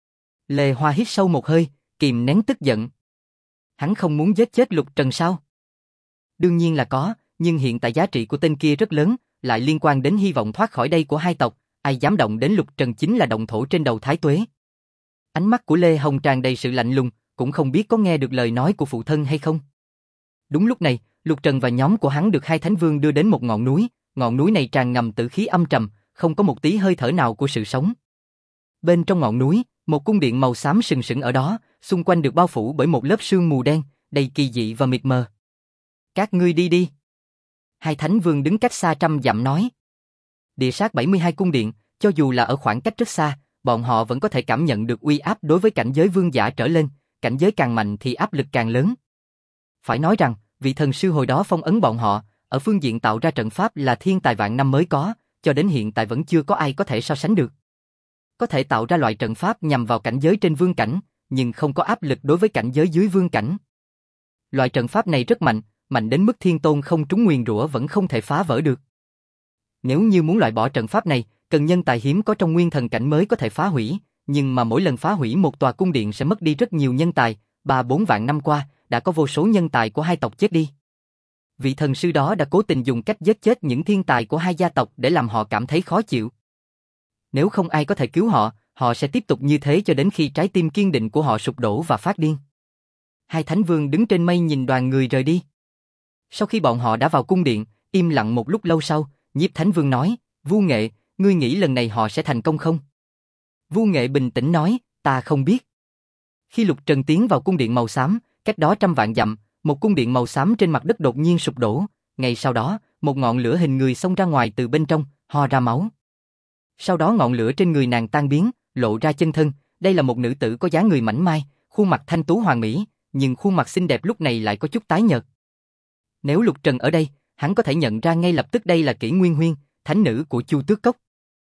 Lê Hoa hít sâu một hơi, kìm nén tức giận. Hắn không muốn giết chết Lục Trần sao? Đương nhiên là có, nhưng hiện tại giá trị của tên kia rất lớn, lại liên quan đến hy vọng thoát khỏi đây của hai tộc, ai dám động đến Lục Trần chính là động thổ trên đầu Thái Tuế. Ánh mắt của Lê Hồng tràn đầy sự lạnh lùng, cũng không biết có nghe được lời nói của phụ thân hay không. Đúng lúc này, Lục Trần và nhóm của hắn được hai thánh vương đưa đến một ngọn núi này tràn ngầm tử khí âm trầm, không có một tí hơi thở nào của sự sống. Bên trong ngọn núi, một cung điện màu xám sừng sững ở đó, xung quanh được bao phủ bởi một lớp sương mù đen, đầy kỳ dị và mịt mờ. Các ngươi đi đi. Hai thánh vương đứng cách xa trăm dặm nói. Địa sát 72 cung điện, cho dù là ở khoảng cách rất xa, bọn họ vẫn có thể cảm nhận được uy áp đối với cảnh giới vương giả trở lên, cảnh giới càng mạnh thì áp lực càng lớn. Phải nói rằng, vị thần sư hồi đó phong ấn bọn họ, ở phương diện tạo ra trận pháp là thiên tài vạn năm mới có, cho đến hiện tại vẫn chưa có ai có thể so sánh được. có thể tạo ra loại trận pháp nhằm vào cảnh giới trên vương cảnh, nhưng không có áp lực đối với cảnh giới dưới vương cảnh. Loại trận pháp này rất mạnh, mạnh đến mức thiên tôn không trúng nguyền rủa vẫn không thể phá vỡ được. Nếu như muốn loại bỏ trận pháp này, cần nhân tài hiếm có trong nguyên thần cảnh mới có thể phá hủy, nhưng mà mỗi lần phá hủy một tòa cung điện sẽ mất đi rất nhiều nhân tài, 3-4 vạn năm qua, đã có vô số nhân tài của hai tộc chết đi. Vị thần sư đó đã cố tình dùng cách giết chết những thiên tài của hai gia tộc để làm họ cảm thấy khó chịu. Nếu không ai có thể cứu họ, họ sẽ tiếp tục như thế cho đến khi trái tim kiên định của họ sụp đổ và phát điên. Hai thánh vương đứng trên mây nhìn đoàn người rời đi. Sau khi bọn họ đã vào cung điện, im lặng một lúc lâu sau, Nhiếp Thánh Vương nói, Vu Nghệ, ngươi nghĩ lần này họ sẽ thành công không? Vu Nghệ bình tĩnh nói, ta không biết. Khi Lục Trần tiến vào cung điện màu xám, cách đó trăm vạn dặm, một cung điện màu xám trên mặt đất đột nhiên sụp đổ. Ngay sau đó, một ngọn lửa hình người xông ra ngoài từ bên trong, ho ra máu. Sau đó ngọn lửa trên người nàng tan biến, lộ ra chân thân. Đây là một nữ tử có dáng người mảnh mai, khuôn mặt thanh tú hoàn mỹ, nhưng khuôn mặt xinh đẹp lúc này lại có chút tái nhợt. Nếu Lục Trần ở đây, hắn có thể nhận ra ngay lập tức đây là Kỷ Nguyên Huyên, thánh nữ của Chu Tước Cốc.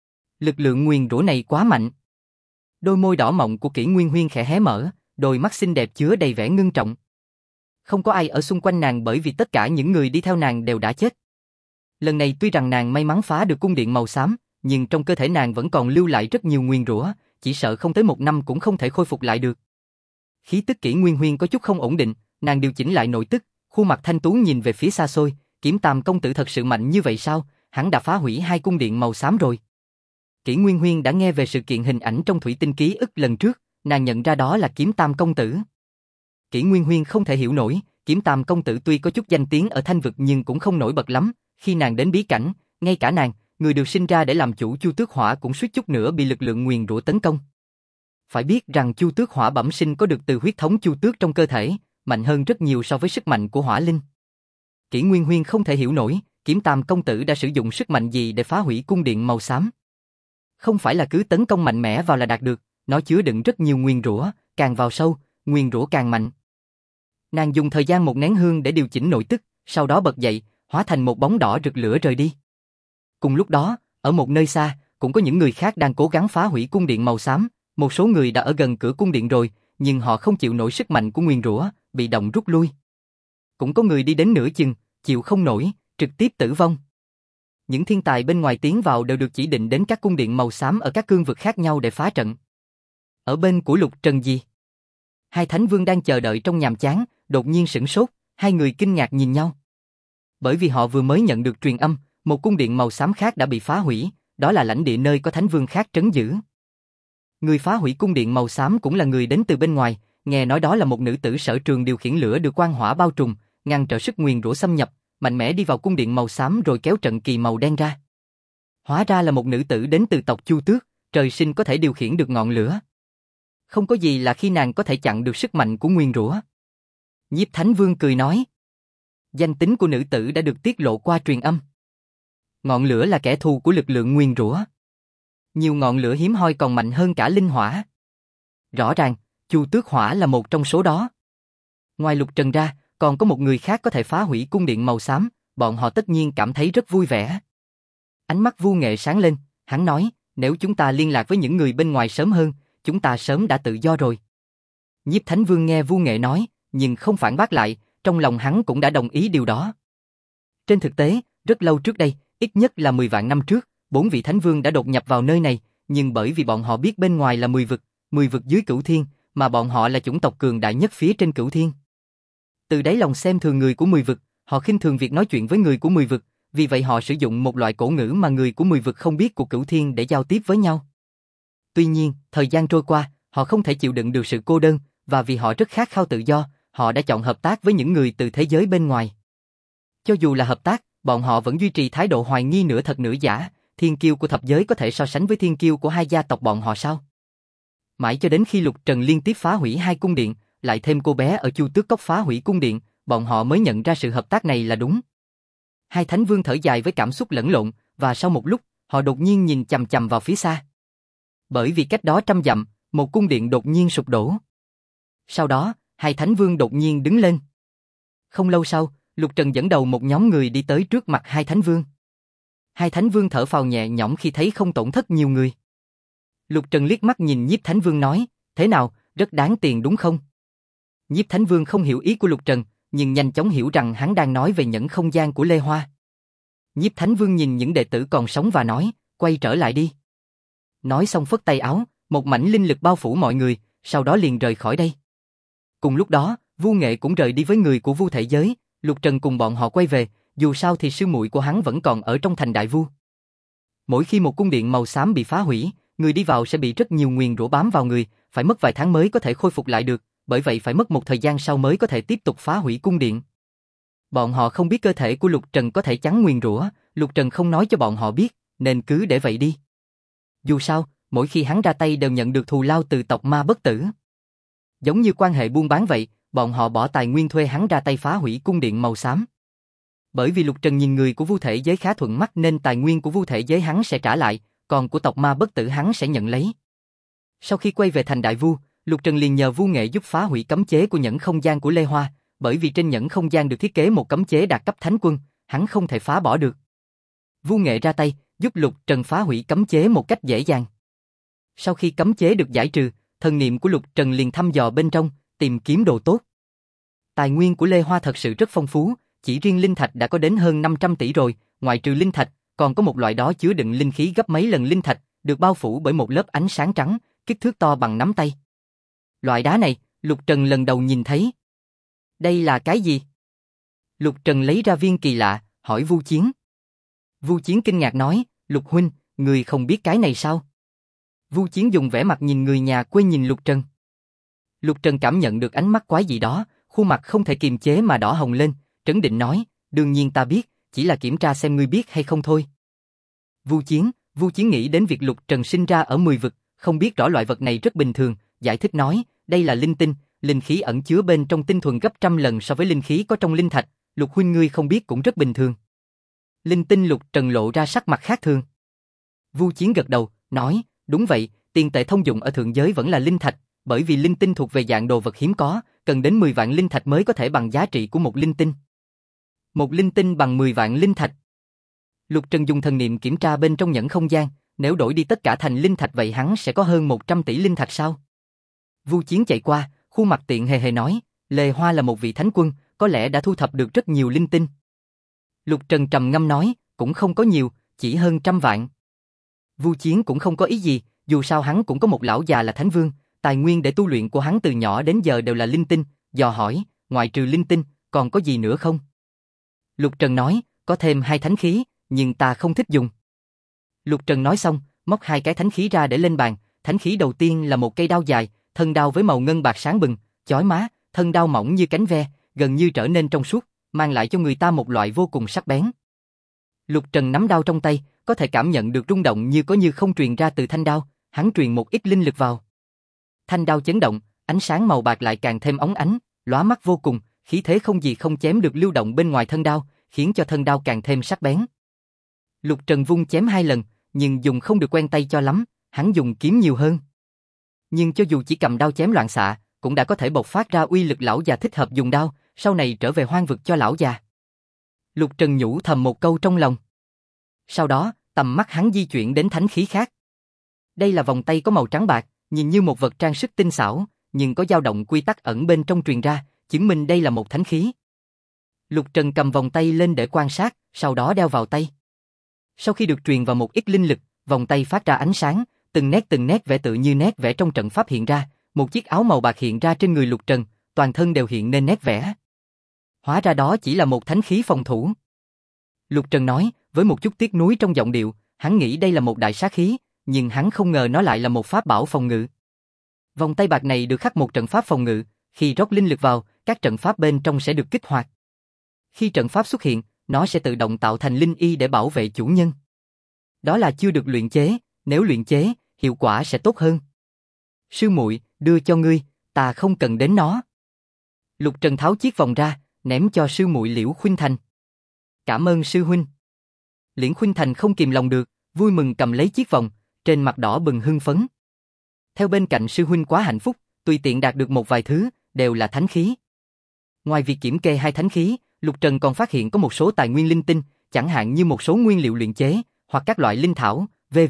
Lực lượng nguyền rủa này quá mạnh. Đôi môi đỏ mọng của Kỷ Nguyên Huyên khẽ hé mở, đôi mắt xinh đẹp chứa đầy vẻ ngưng trọng. Không có ai ở xung quanh nàng bởi vì tất cả những người đi theo nàng đều đã chết. Lần này tuy rằng nàng may mắn phá được cung điện màu xám, nhưng trong cơ thể nàng vẫn còn lưu lại rất nhiều nguyền rủa, chỉ sợ không tới 1 năm cũng không thể khôi phục lại được. Khí tức Kỷ Nguyên Huyên có chút không ổn định, nàng điều chỉnh lại nội tức, khuôn mặt thanh tú nhìn về phía xa xôi, Kiếm Tam công tử thật sự mạnh như vậy sao? Hắn đã phá hủy 2 cung điện màu xám rồi. Kỷ Nguyên Huyên đã nghe về sự kiện hình ảnh trong thủy tinh ký ức lần trước, nàng nhận ra đó là Kiếm Tam công tử. Kỷ Nguyên Huyên không thể hiểu nổi, Kiếm Tam công tử tuy có chút danh tiếng ở Thanh vực nhưng cũng không nổi bật lắm, khi nàng đến bí cảnh, ngay cả nàng, người được sinh ra để làm chủ Chu Tước Hỏa cũng suýt chút nữa bị lực lượng nguyền rủa tấn công. Phải biết rằng Chu Tước Hỏa bẩm sinh có được từ huyết thống Chu Tước trong cơ thể, mạnh hơn rất nhiều so với sức mạnh của Hỏa Linh. Kỷ Nguyên Huyên không thể hiểu nổi, Kiếm Tam công tử đã sử dụng sức mạnh gì để phá hủy cung điện màu xám. Không phải là cứ tấn công mạnh mẽ vào là đạt được, nó chứa đựng rất nhiều nguyền rủa, càng vào sâu, nguyền rủa càng mạnh. Nàng dùng thời gian 1 nén hương để điều chỉnh nội tức, sau đó bật dậy, hóa thành một bóng đỏ rực lửa rời đi. Cùng lúc đó, ở một nơi xa, cũng có những người khác đang cố gắng phá hủy cung điện màu xám, một số người đã ở gần cửa cung điện rồi, nhưng họ không chịu nổi sức mạnh của nguyền rủa, bị động rút lui. Cũng có người đi đến nửa chừng, chịu không nổi, trực tiếp tử vong. Những thiên tài bên ngoài tiến vào đều được chỉ định đến các cung điện màu xám ở các cương vực khác nhau để phá trận. Ở bên của Lục Trần gì? Hai thánh vương đang chờ đợi trong nhàm chán, đột nhiên sửng sốt, hai người kinh ngạc nhìn nhau. Bởi vì họ vừa mới nhận được truyền âm, một cung điện màu xám khác đã bị phá hủy, đó là lãnh địa nơi có thánh vương khác trấn giữ. Người phá hủy cung điện màu xám cũng là người đến từ bên ngoài, nghe nói đó là một nữ tử sở trường điều khiển lửa được quang hỏa bao trùm, ngăn trở sức nguyền rủa xâm nhập, mạnh mẽ đi vào cung điện màu xám rồi kéo trận kỳ màu đen ra. Hóa ra là một nữ tử đến từ tộc Chu Tước, trời sinh có thể điều khiển được ngọn lửa. Không có gì là khi nàng có thể chặn được sức mạnh của nguyền rủa. Nhiếp Thánh Vương cười nói. Danh tính của nữ tử đã được tiết lộ qua truyền âm. Ngọn lửa là kẻ thù của lực lượng nguyền rủa. Nhiều ngọn lửa hiếm hoi còn mạnh hơn cả linh hỏa. Rõ ràng, Chu Tước Hỏa là một trong số đó. Ngoài Lục Trần ra, còn có một người khác có thể phá hủy cung điện màu xám, bọn họ tất nhiên cảm thấy rất vui vẻ. Ánh mắt Vu Nghệ sáng lên, hắn nói, nếu chúng ta liên lạc với những người bên ngoài sớm hơn, chúng ta sớm đã tự do rồi. Nhiếp Thánh Vương nghe Vu Nghệ nói, nhưng không phản bác lại, trong lòng hắn cũng đã đồng ý điều đó. Trên thực tế, rất lâu trước đây, ít nhất là 10 vạn năm trước, 4 vị Thánh Vương đã đột nhập vào nơi này, nhưng bởi vì bọn họ biết bên ngoài là 10 vực dưới Cửu Thiên, mà bọn họ là chủng tộc cường đại nhất phía trên Cửu Thiên. Từ đáy lòng xem thường người của 10 vực, họ khinh thường việc nói chuyện với người của 10 vực, vì vậy họ sử dụng một loại cổ ngữ mà người của 10 vực không biết của Cửu Thiên để giao tiếp với nhau. Tuy nhiên, thời gian trôi qua, họ không thể chịu đựng được sự cô đơn, và vì họ rất khát khao tự do, họ đã chọn hợp tác với những người từ thế giới bên ngoài. Cho dù là hợp tác, bọn họ vẫn duy trì thái độ hoài nghi nửa thật nửa giả, thiên kiêu của thập giới có thể so sánh với thiên kiêu của hai gia tộc bọn họ sao? Mãi cho đến khi Lục Trần liên tiếp phá hủy 2 cung điện, lại thêm cô bé ở Chu Tước Cốc phá hủy cung điện, bọn họ mới nhận ra sự hợp tác này là đúng. Hai thánh vương thở dài với cảm xúc lẫn lộn, và sau một lúc, họ đột nhiên nhìn chằm chằm vào phía xa. Bởi vì cách đó 100 dặm, một cung điện đột nhiên sụp đổ. Sau đó, hai thánh vương đột nhiên đứng lên. Không lâu sau, Lục Trần dẫn đầu một nhóm người đi tới trước mặt hai thánh vương. Hai thánh vương thở phào nhẹ nhõm khi thấy không tổn thất nhiều người. Lục Trần liếc mắt nhìn Nhiếp Thánh Vương nói, thế nào, rất đáng tiền đúng không? Nhiếp Thánh Vương không hiểu ý của Lục Trần, nhưng nhanh chóng hiểu rằng hắn đang nói về nhẫn không gian của Lê Hoa. Nhiếp Thánh Vương nhìn những đệ tử còn sống và nói, quay trở lại đi. Nói xong phất tay áo, một mảnh linh lực bao phủ mọi người, sau đó liền rời khỏi đây. Cùng lúc đó, Vu Nghệ cũng rời đi với người của Vu Thể Giới, Lục Trần cùng bọn họ quay về, dù sao thì sư muội của hắn vẫn còn ở trong thành Đại Vu. Mỗi khi một cung điện màu xám bị phá hủy, người đi vào sẽ bị rất nhiều nguyền rủa bám vào người, phải mất vài tháng mới có thể khôi phục lại được, bởi vậy phải mất một thời gian sau mới có thể tiếp tục phá hủy cung điện. Bọn họ không biết cơ thể của Lục Trần có thể chắn nguyền rủa, Lục Trần không nói cho bọn họ biết, nên cứ để vậy đi. Dù sao, mỗi khi hắn ra tay đều nhận được thù lao từ tộc Ma Bất Tử. Giống như quan hệ buôn bán vậy, bọn họ bỏ tài nguyên thuê hắn ra tay phá hủy cung điện màu xám. Bởi vì Lục Trần nhìn người của Vu Thể Giới khá thuận mắt nên tài nguyên của Vu Thể Giới hắn sẽ trả lại, còn của tộc Ma Bất Tử hắn sẽ nhận lấy. Sau khi quay về thành Đại Vu, Lục Trần liền nhờ Vu Nghệ giúp phá hủy cấm chế của nhẫn không gian của Lê Hoa, bởi vì trên nhẫn không gian được thiết kế một cấm chế đạt cấp thánh quân, hắn không thể phá bỏ được. Vu Nghệ ra tay, giúp Lục Trần phá hủy cấm chế một cách dễ dàng. Sau khi cấm chế được giải trừ, thần niệm của Lục Trần liền thăm dò bên trong, tìm kiếm đồ tốt. Tài nguyên của Lê Hoa thật sự rất phong phú, chỉ riêng linh thạch đã có đến hơn 500 tỷ rồi, ngoại trừ linh thạch, còn có một loại đó chứa đựng linh khí gấp mấy lần linh thạch, được bao phủ bởi một lớp ánh sáng trắng, kích thước to bằng nắm tay. Loại đá này, Lục Trần lần đầu nhìn thấy. Đây là cái gì? Lục Trần lấy ra viên kỳ lạ, hỏi Vu Chiến. Vu Chiến kinh ngạc nói, Lục huynh, người không biết cái này sao? Vu Chiến dùng vẻ mặt nhìn người nhà quê nhìn Lục Trần. Lục Trần cảm nhận được ánh mắt quái dị đó, khuôn mặt không thể kiềm chế mà đỏ hồng lên, trấn định nói, đương nhiên ta biết, chỉ là kiểm tra xem ngươi biết hay không thôi. Vu Chiến nghĩ đến việc Lục Trần sinh ra ở 10 vực, không biết rõ loại vật này rất bình thường, giải thích nói, đây là linh tinh, linh khí ẩn chứa bên trong tinh thuần gấp trăm lần so với linh khí có trong linh thạch, Lục huynh ngươi không biết cũng rất bình thường. Linh tinh. Lục Trần lộ ra sắc mặt khác thường. Vu Chiến gật đầu, nói, đúng vậy, tiền tệ thông dụng ở thượng giới vẫn là linh thạch, bởi vì linh tinh thuộc về dạng đồ vật hiếm có, cần đến 10 vạn linh thạch mới có thể bằng giá trị của một linh tinh. Một linh tinh bằng 10 vạn linh thạch. Lục Trần dùng thần niệm kiểm tra bên trong nhẫn không gian, nếu đổi đi tất cả thành linh thạch vậy hắn sẽ có hơn 100 tỷ linh thạch sao? Vu Chiến chạy qua, khuôn mặt tiện hề hề nói, Lê Hoa là một vị thánh quân, có lẽ đã thu thập được rất nhiều linh tinh. Lục Trần trầm ngâm nói, cũng không có nhiều, chỉ hơn 100 vạn. Vu Chiến cũng không có ý gì, dù sao hắn cũng có một lão già là thánh vương, tài nguyên để tu luyện của hắn từ nhỏ đến giờ đều là linh tinh, dò hỏi, ngoại trừ linh tinh, còn có gì nữa không? Lục Trần nói, có thêm 2 thánh khí, nhưng ta không thích dùng. Lục Trần nói xong, móc 2 cái thánh khí ra để lên bàn, thánh khí đầu tiên là một cây đao dài, thân đao với màu ngân bạc sáng bừng, chói má, thân đao mỏng như cánh ve, gần như trở nên trong suốt, mang lại cho người ta một loại vô cùng sắc bén. Lục Trần nắm đao trong tay, có thể cảm nhận được rung động như có như không truyền ra từ thanh đao, hắn truyền một ít linh lực vào. Thanh đao chấn động, ánh sáng màu bạc lại càng thêm óng ánh, lóa mắt vô cùng, khí thế không gì không chém được lưu động bên ngoài thân đao, khiến cho thân đao càng thêm sắc bén. Lục Trần vung chém 2 lần, nhưng dùng không được quen tay cho lắm, hắn dùng kiếm nhiều hơn. Nhưng cho dù chỉ cầm đao chém loạn xạ, cũng đã có thể bộc phát ra uy lực lão già thích hợp dùng đao, sau này trở về hoang vực cho lão già. Lục Trần nhủ thầm một câu trong lòng. Sau đó, tầm mắt hắn di chuyển đến thánh khí khác. Đây là vòng tay có màu trắng bạc, nhìn như một vật trang sức tinh xảo, nhưng có dao động quy tắc ẩn bên trong truyền ra, chứng minh đây là một thánh khí. Lục Trần cầm vòng tay lên để quan sát, sau đó đeo vào tay. Sau khi được truyền vào một ít linh lực, vòng tay phát ra ánh sáng, từng nét vẽ tự như nét vẽ trong trận pháp hiện ra, một chiếc áo màu bạc hiện ra trên người Lục Trần, toàn thân đều hiện nên nét vẽ. Hóa ra đó chỉ là một thánh khí phòng thủ. Lục Trần nói, với một chút tiếc nuối trong giọng điệu, hắn nghĩ đây là một đại sát khí, nhưng hắn không ngờ nó lại là một pháp bảo phòng ngự. Vòng tay bạc này được khắc một trận pháp phòng ngự, khi rót linh lực vào, các trận pháp bên trong sẽ được kích hoạt. Khi trận pháp xuất hiện, nó sẽ tự động tạo thành linh y để bảo vệ chủ nhân. Đó là chưa được luyện chế, nếu luyện chế, hiệu quả sẽ tốt hơn. Sư muội, đưa cho ngươi, ta không cần đến nó. Lục Trần tháo chiếc vòng ra, ném cho sư muội Liễu Khuynh Thành. Cảm ơn sư huynh. Liễu Khuynh Thành không kìm lòng được, vui mừng cầm lấy chiếc vòng, trên mặt đỏ bừng hưng phấn. Theo bên cạnh sư huynh quá hạnh phúc, tùy tiện đạt được một vài thứ, đều là thánh khí. Ngoài việc kiểm kê 2 thánh khí, Lục Trần còn phát hiện có một số tài nguyên linh tinh, chẳng hạn như một số nguyên liệu luyện chế, hoặc các loại linh thảo, v.v.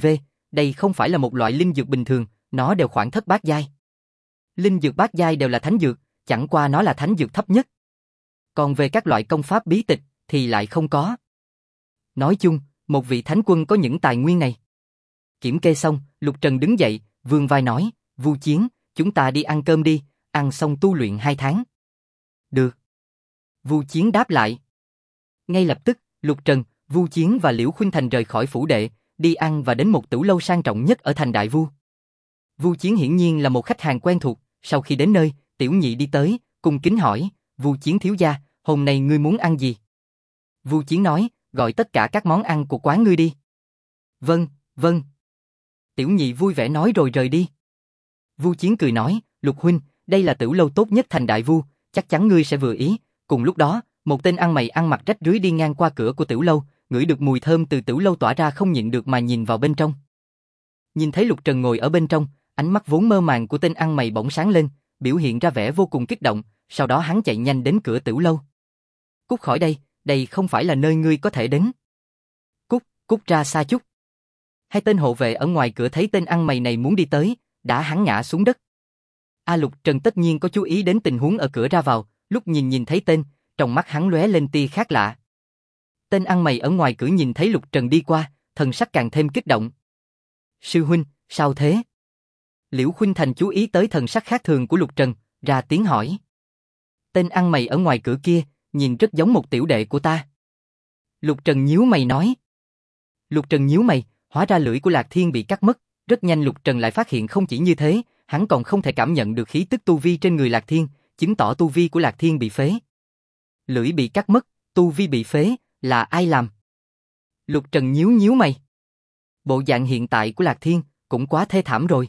đây không phải là một loại linh dược bình thường, nó đều khoảng thất bát giai. Linh dược bát giai đều là thánh dược, chẳng qua nó là thánh dược thấp nhất. Còn về các loại công pháp bí tịch thì lại không có. Nói chung, một vị thánh quân có những tài nguyên này. Kiểm kê xong, Lục Trần đứng dậy, vươn vai nói, Vu Chiến, chúng ta đi ăn cơm đi, ăn xong tu luyện 2 tháng. Được. Vu Chiến đáp lại. Ngay lập tức, Lục Trần, Vu Chiến và Liễu Khuynh Thành rời khỏi phủ đệ, đi ăn và đến một tử lâu sang trọng nhất ở thành Đại Vu. Vu Chiến hiển nhiên là một khách hàng quen thuộc, sau khi đến nơi, Tiểu Nhị đi tới, cung kính hỏi, Vu Chiến thiếu gia, hôm nay ngươi muốn ăn gì? Vu Chiến nói, gọi tất cả các món ăn của quán ngươi đi. Vâng, vâng. Tiểu Nhị vui vẻ nói rồi rời đi. Vu Chiến cười nói, Lục huynh, đây là tử lâu tốt nhất thành Đại Vu, chắc chắn ngươi sẽ vừa ý. Cùng lúc đó, một tên ăn mày ăn mặc rách rưới đi ngang qua cửa của tử lâu, ngửi được mùi thơm từ tử lâu tỏa ra không nhịn được mà nhìn vào bên trong. Nhìn thấy Lục Trần ngồi ở bên trong, ánh mắt vốn mơ màng của tên ăn mày bỗng sáng lên, biểu hiện ra vẻ vô cùng kích động, sau đó hắn chạy nhanh đến cửa tử lâu. Cút khỏi đây, đây không phải là nơi ngươi có thể đến. Cút, cút ra xa chút. Hai tên hộ vệ ở ngoài cửa thấy tên ăn mày này muốn đi tới, đã hắn ngã xuống đất. Lục Trần tất nhiên có chú ý đến tình huống ở cửa ra vào, lúc nhìn thấy tên, trong mắt hắn lóe lên tia khác lạ. Tên ăn mày ở ngoài cửa nhìn thấy Lục Trần đi qua, thần sắc càng thêm kích động. Sư huynh, sao thế? Liễu Khuynh Thành chú ý tới thần sắc khác thường của Lục Trần, ra tiếng hỏi. Tên ăn mày ở ngoài cửa kia, nhìn rất giống một tiểu đệ của ta. Lục Trần nhíu mày nói. Lục Trần nhíu mày, hóa ra lưỡi của Lạc Thiên bị cắt mất, rất nhanh Lục Trần lại phát hiện không chỉ như thế, hắn còn không thể cảm nhận được khí tức tu vi trên người Lạc Thiên, chứng tỏ tu vi của Lạc Thiên bị phế. Lưỡi bị cắt mất, tu vi bị phế, là ai làm? Lục Trần nhíu mày. Bộ dạng hiện tại của Lạc Thiên cũng quá thê thảm rồi.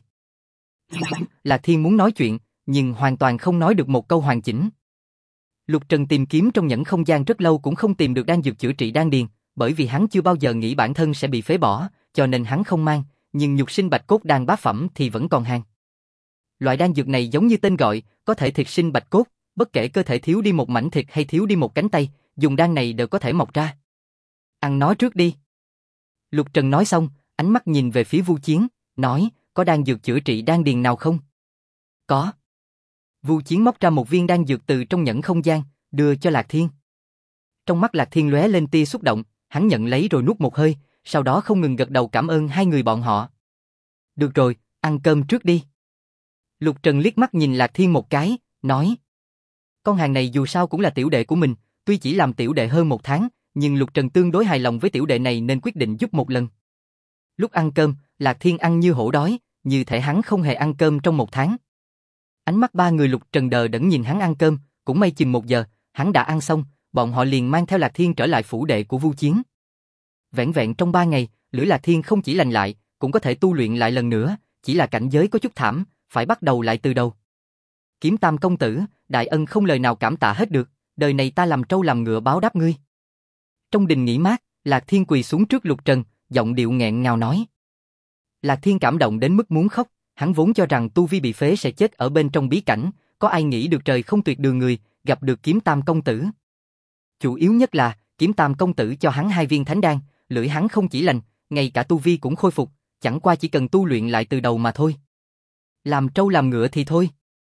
Lạc Thiên muốn nói chuyện, nhưng hoàn toàn không nói được một câu hoàn chỉnh. Lục Trần tìm kiếm trong nhẫn không gian rất lâu cũng không tìm được đan dược chữa trị đan điền, bởi vì hắn chưa bao giờ nghĩ bản thân sẽ bị phế bỏ, cho nên hắn không mang, nhưng nhục sinh bạch cốt đan bát phẩm thì vẫn còn hàng. Loại đan dược này giống như tên gọi, có thể thịt sinh bạch cốt, bất kể cơ thể thiếu đi một mảnh thịt hay thiếu đi một cánh tay, dùng đan này đều có thể mọc ra. Ăn nó trước đi. Lục Trần nói xong, ánh mắt nhìn về phía Vu Chiến, nói, có đan dược chữa trị đan điền nào không? Có. Vu Chiến móc ra một viên đan dược từ trong nhẫn không gian, đưa cho Lạc Thiên. Trong mắt Lạc Thiên lóe lên tia xúc động, hắn nhận lấy rồi nuốt một hơi, sau đó không ngừng gật đầu cảm ơn hai người bọn họ. Được rồi, ăn cơm trước đi. Lục Trần liếc mắt nhìn Lạc Thiên một cái, nói. Con hàng này dù sao cũng là tiểu đệ của mình, tuy chỉ làm tiểu đệ hơn 1 tháng, nhưng Lục Trần tương đối hài lòng với tiểu đệ này nên quyết định giúp một lần. Lúc ăn cơm, Lạc Thiên ăn như hổ đói, như thể hắn không hề ăn cơm trong 1 tháng. Ánh mắt ba người Lục Trần đờ đẫn nhìn hắn ăn cơm, cũng may chừng 1 giờ, hắn đã ăn xong, bọn họ liền mang theo Lạc Thiên trở lại phủ đệ của Vu Chiến. Vẻn vẹn trong 3 ngày, lưỡi Lạc Thiên không chỉ lành lại, cũng có thể tu luyện lại lần nữa, chỉ là cảnh giới có chút thảm, phải bắt đầu lại từ đầu. Kiếm Tam công tử, đại ân không lời nào cảm tạ hết được, đời này ta làm trâu làm ngựa báo đáp ngươi. Trong đình nghỉ mát, Lạc Thiên quỳ xuống trước Lục Trần, giọng điệu nghẹn ngào nói. Lạc Thiên cảm động đến mức muốn khóc, hắn vốn cho rằng tu vi bị phế sẽ chết ở bên trong bí cảnh, có ai nghĩ được trời không tuyệt đường người, gặp được Kiếm Tam công tử. Chủ yếu nhất là, Kiếm Tam công tử cho hắn 2 viên thánh đan, lưỡi hắn không chỉ lành, ngay cả tu vi cũng khôi phục, chẳng qua chỉ cần tu luyện lại từ đầu mà thôi. Làm trâu làm ngựa thì thôi.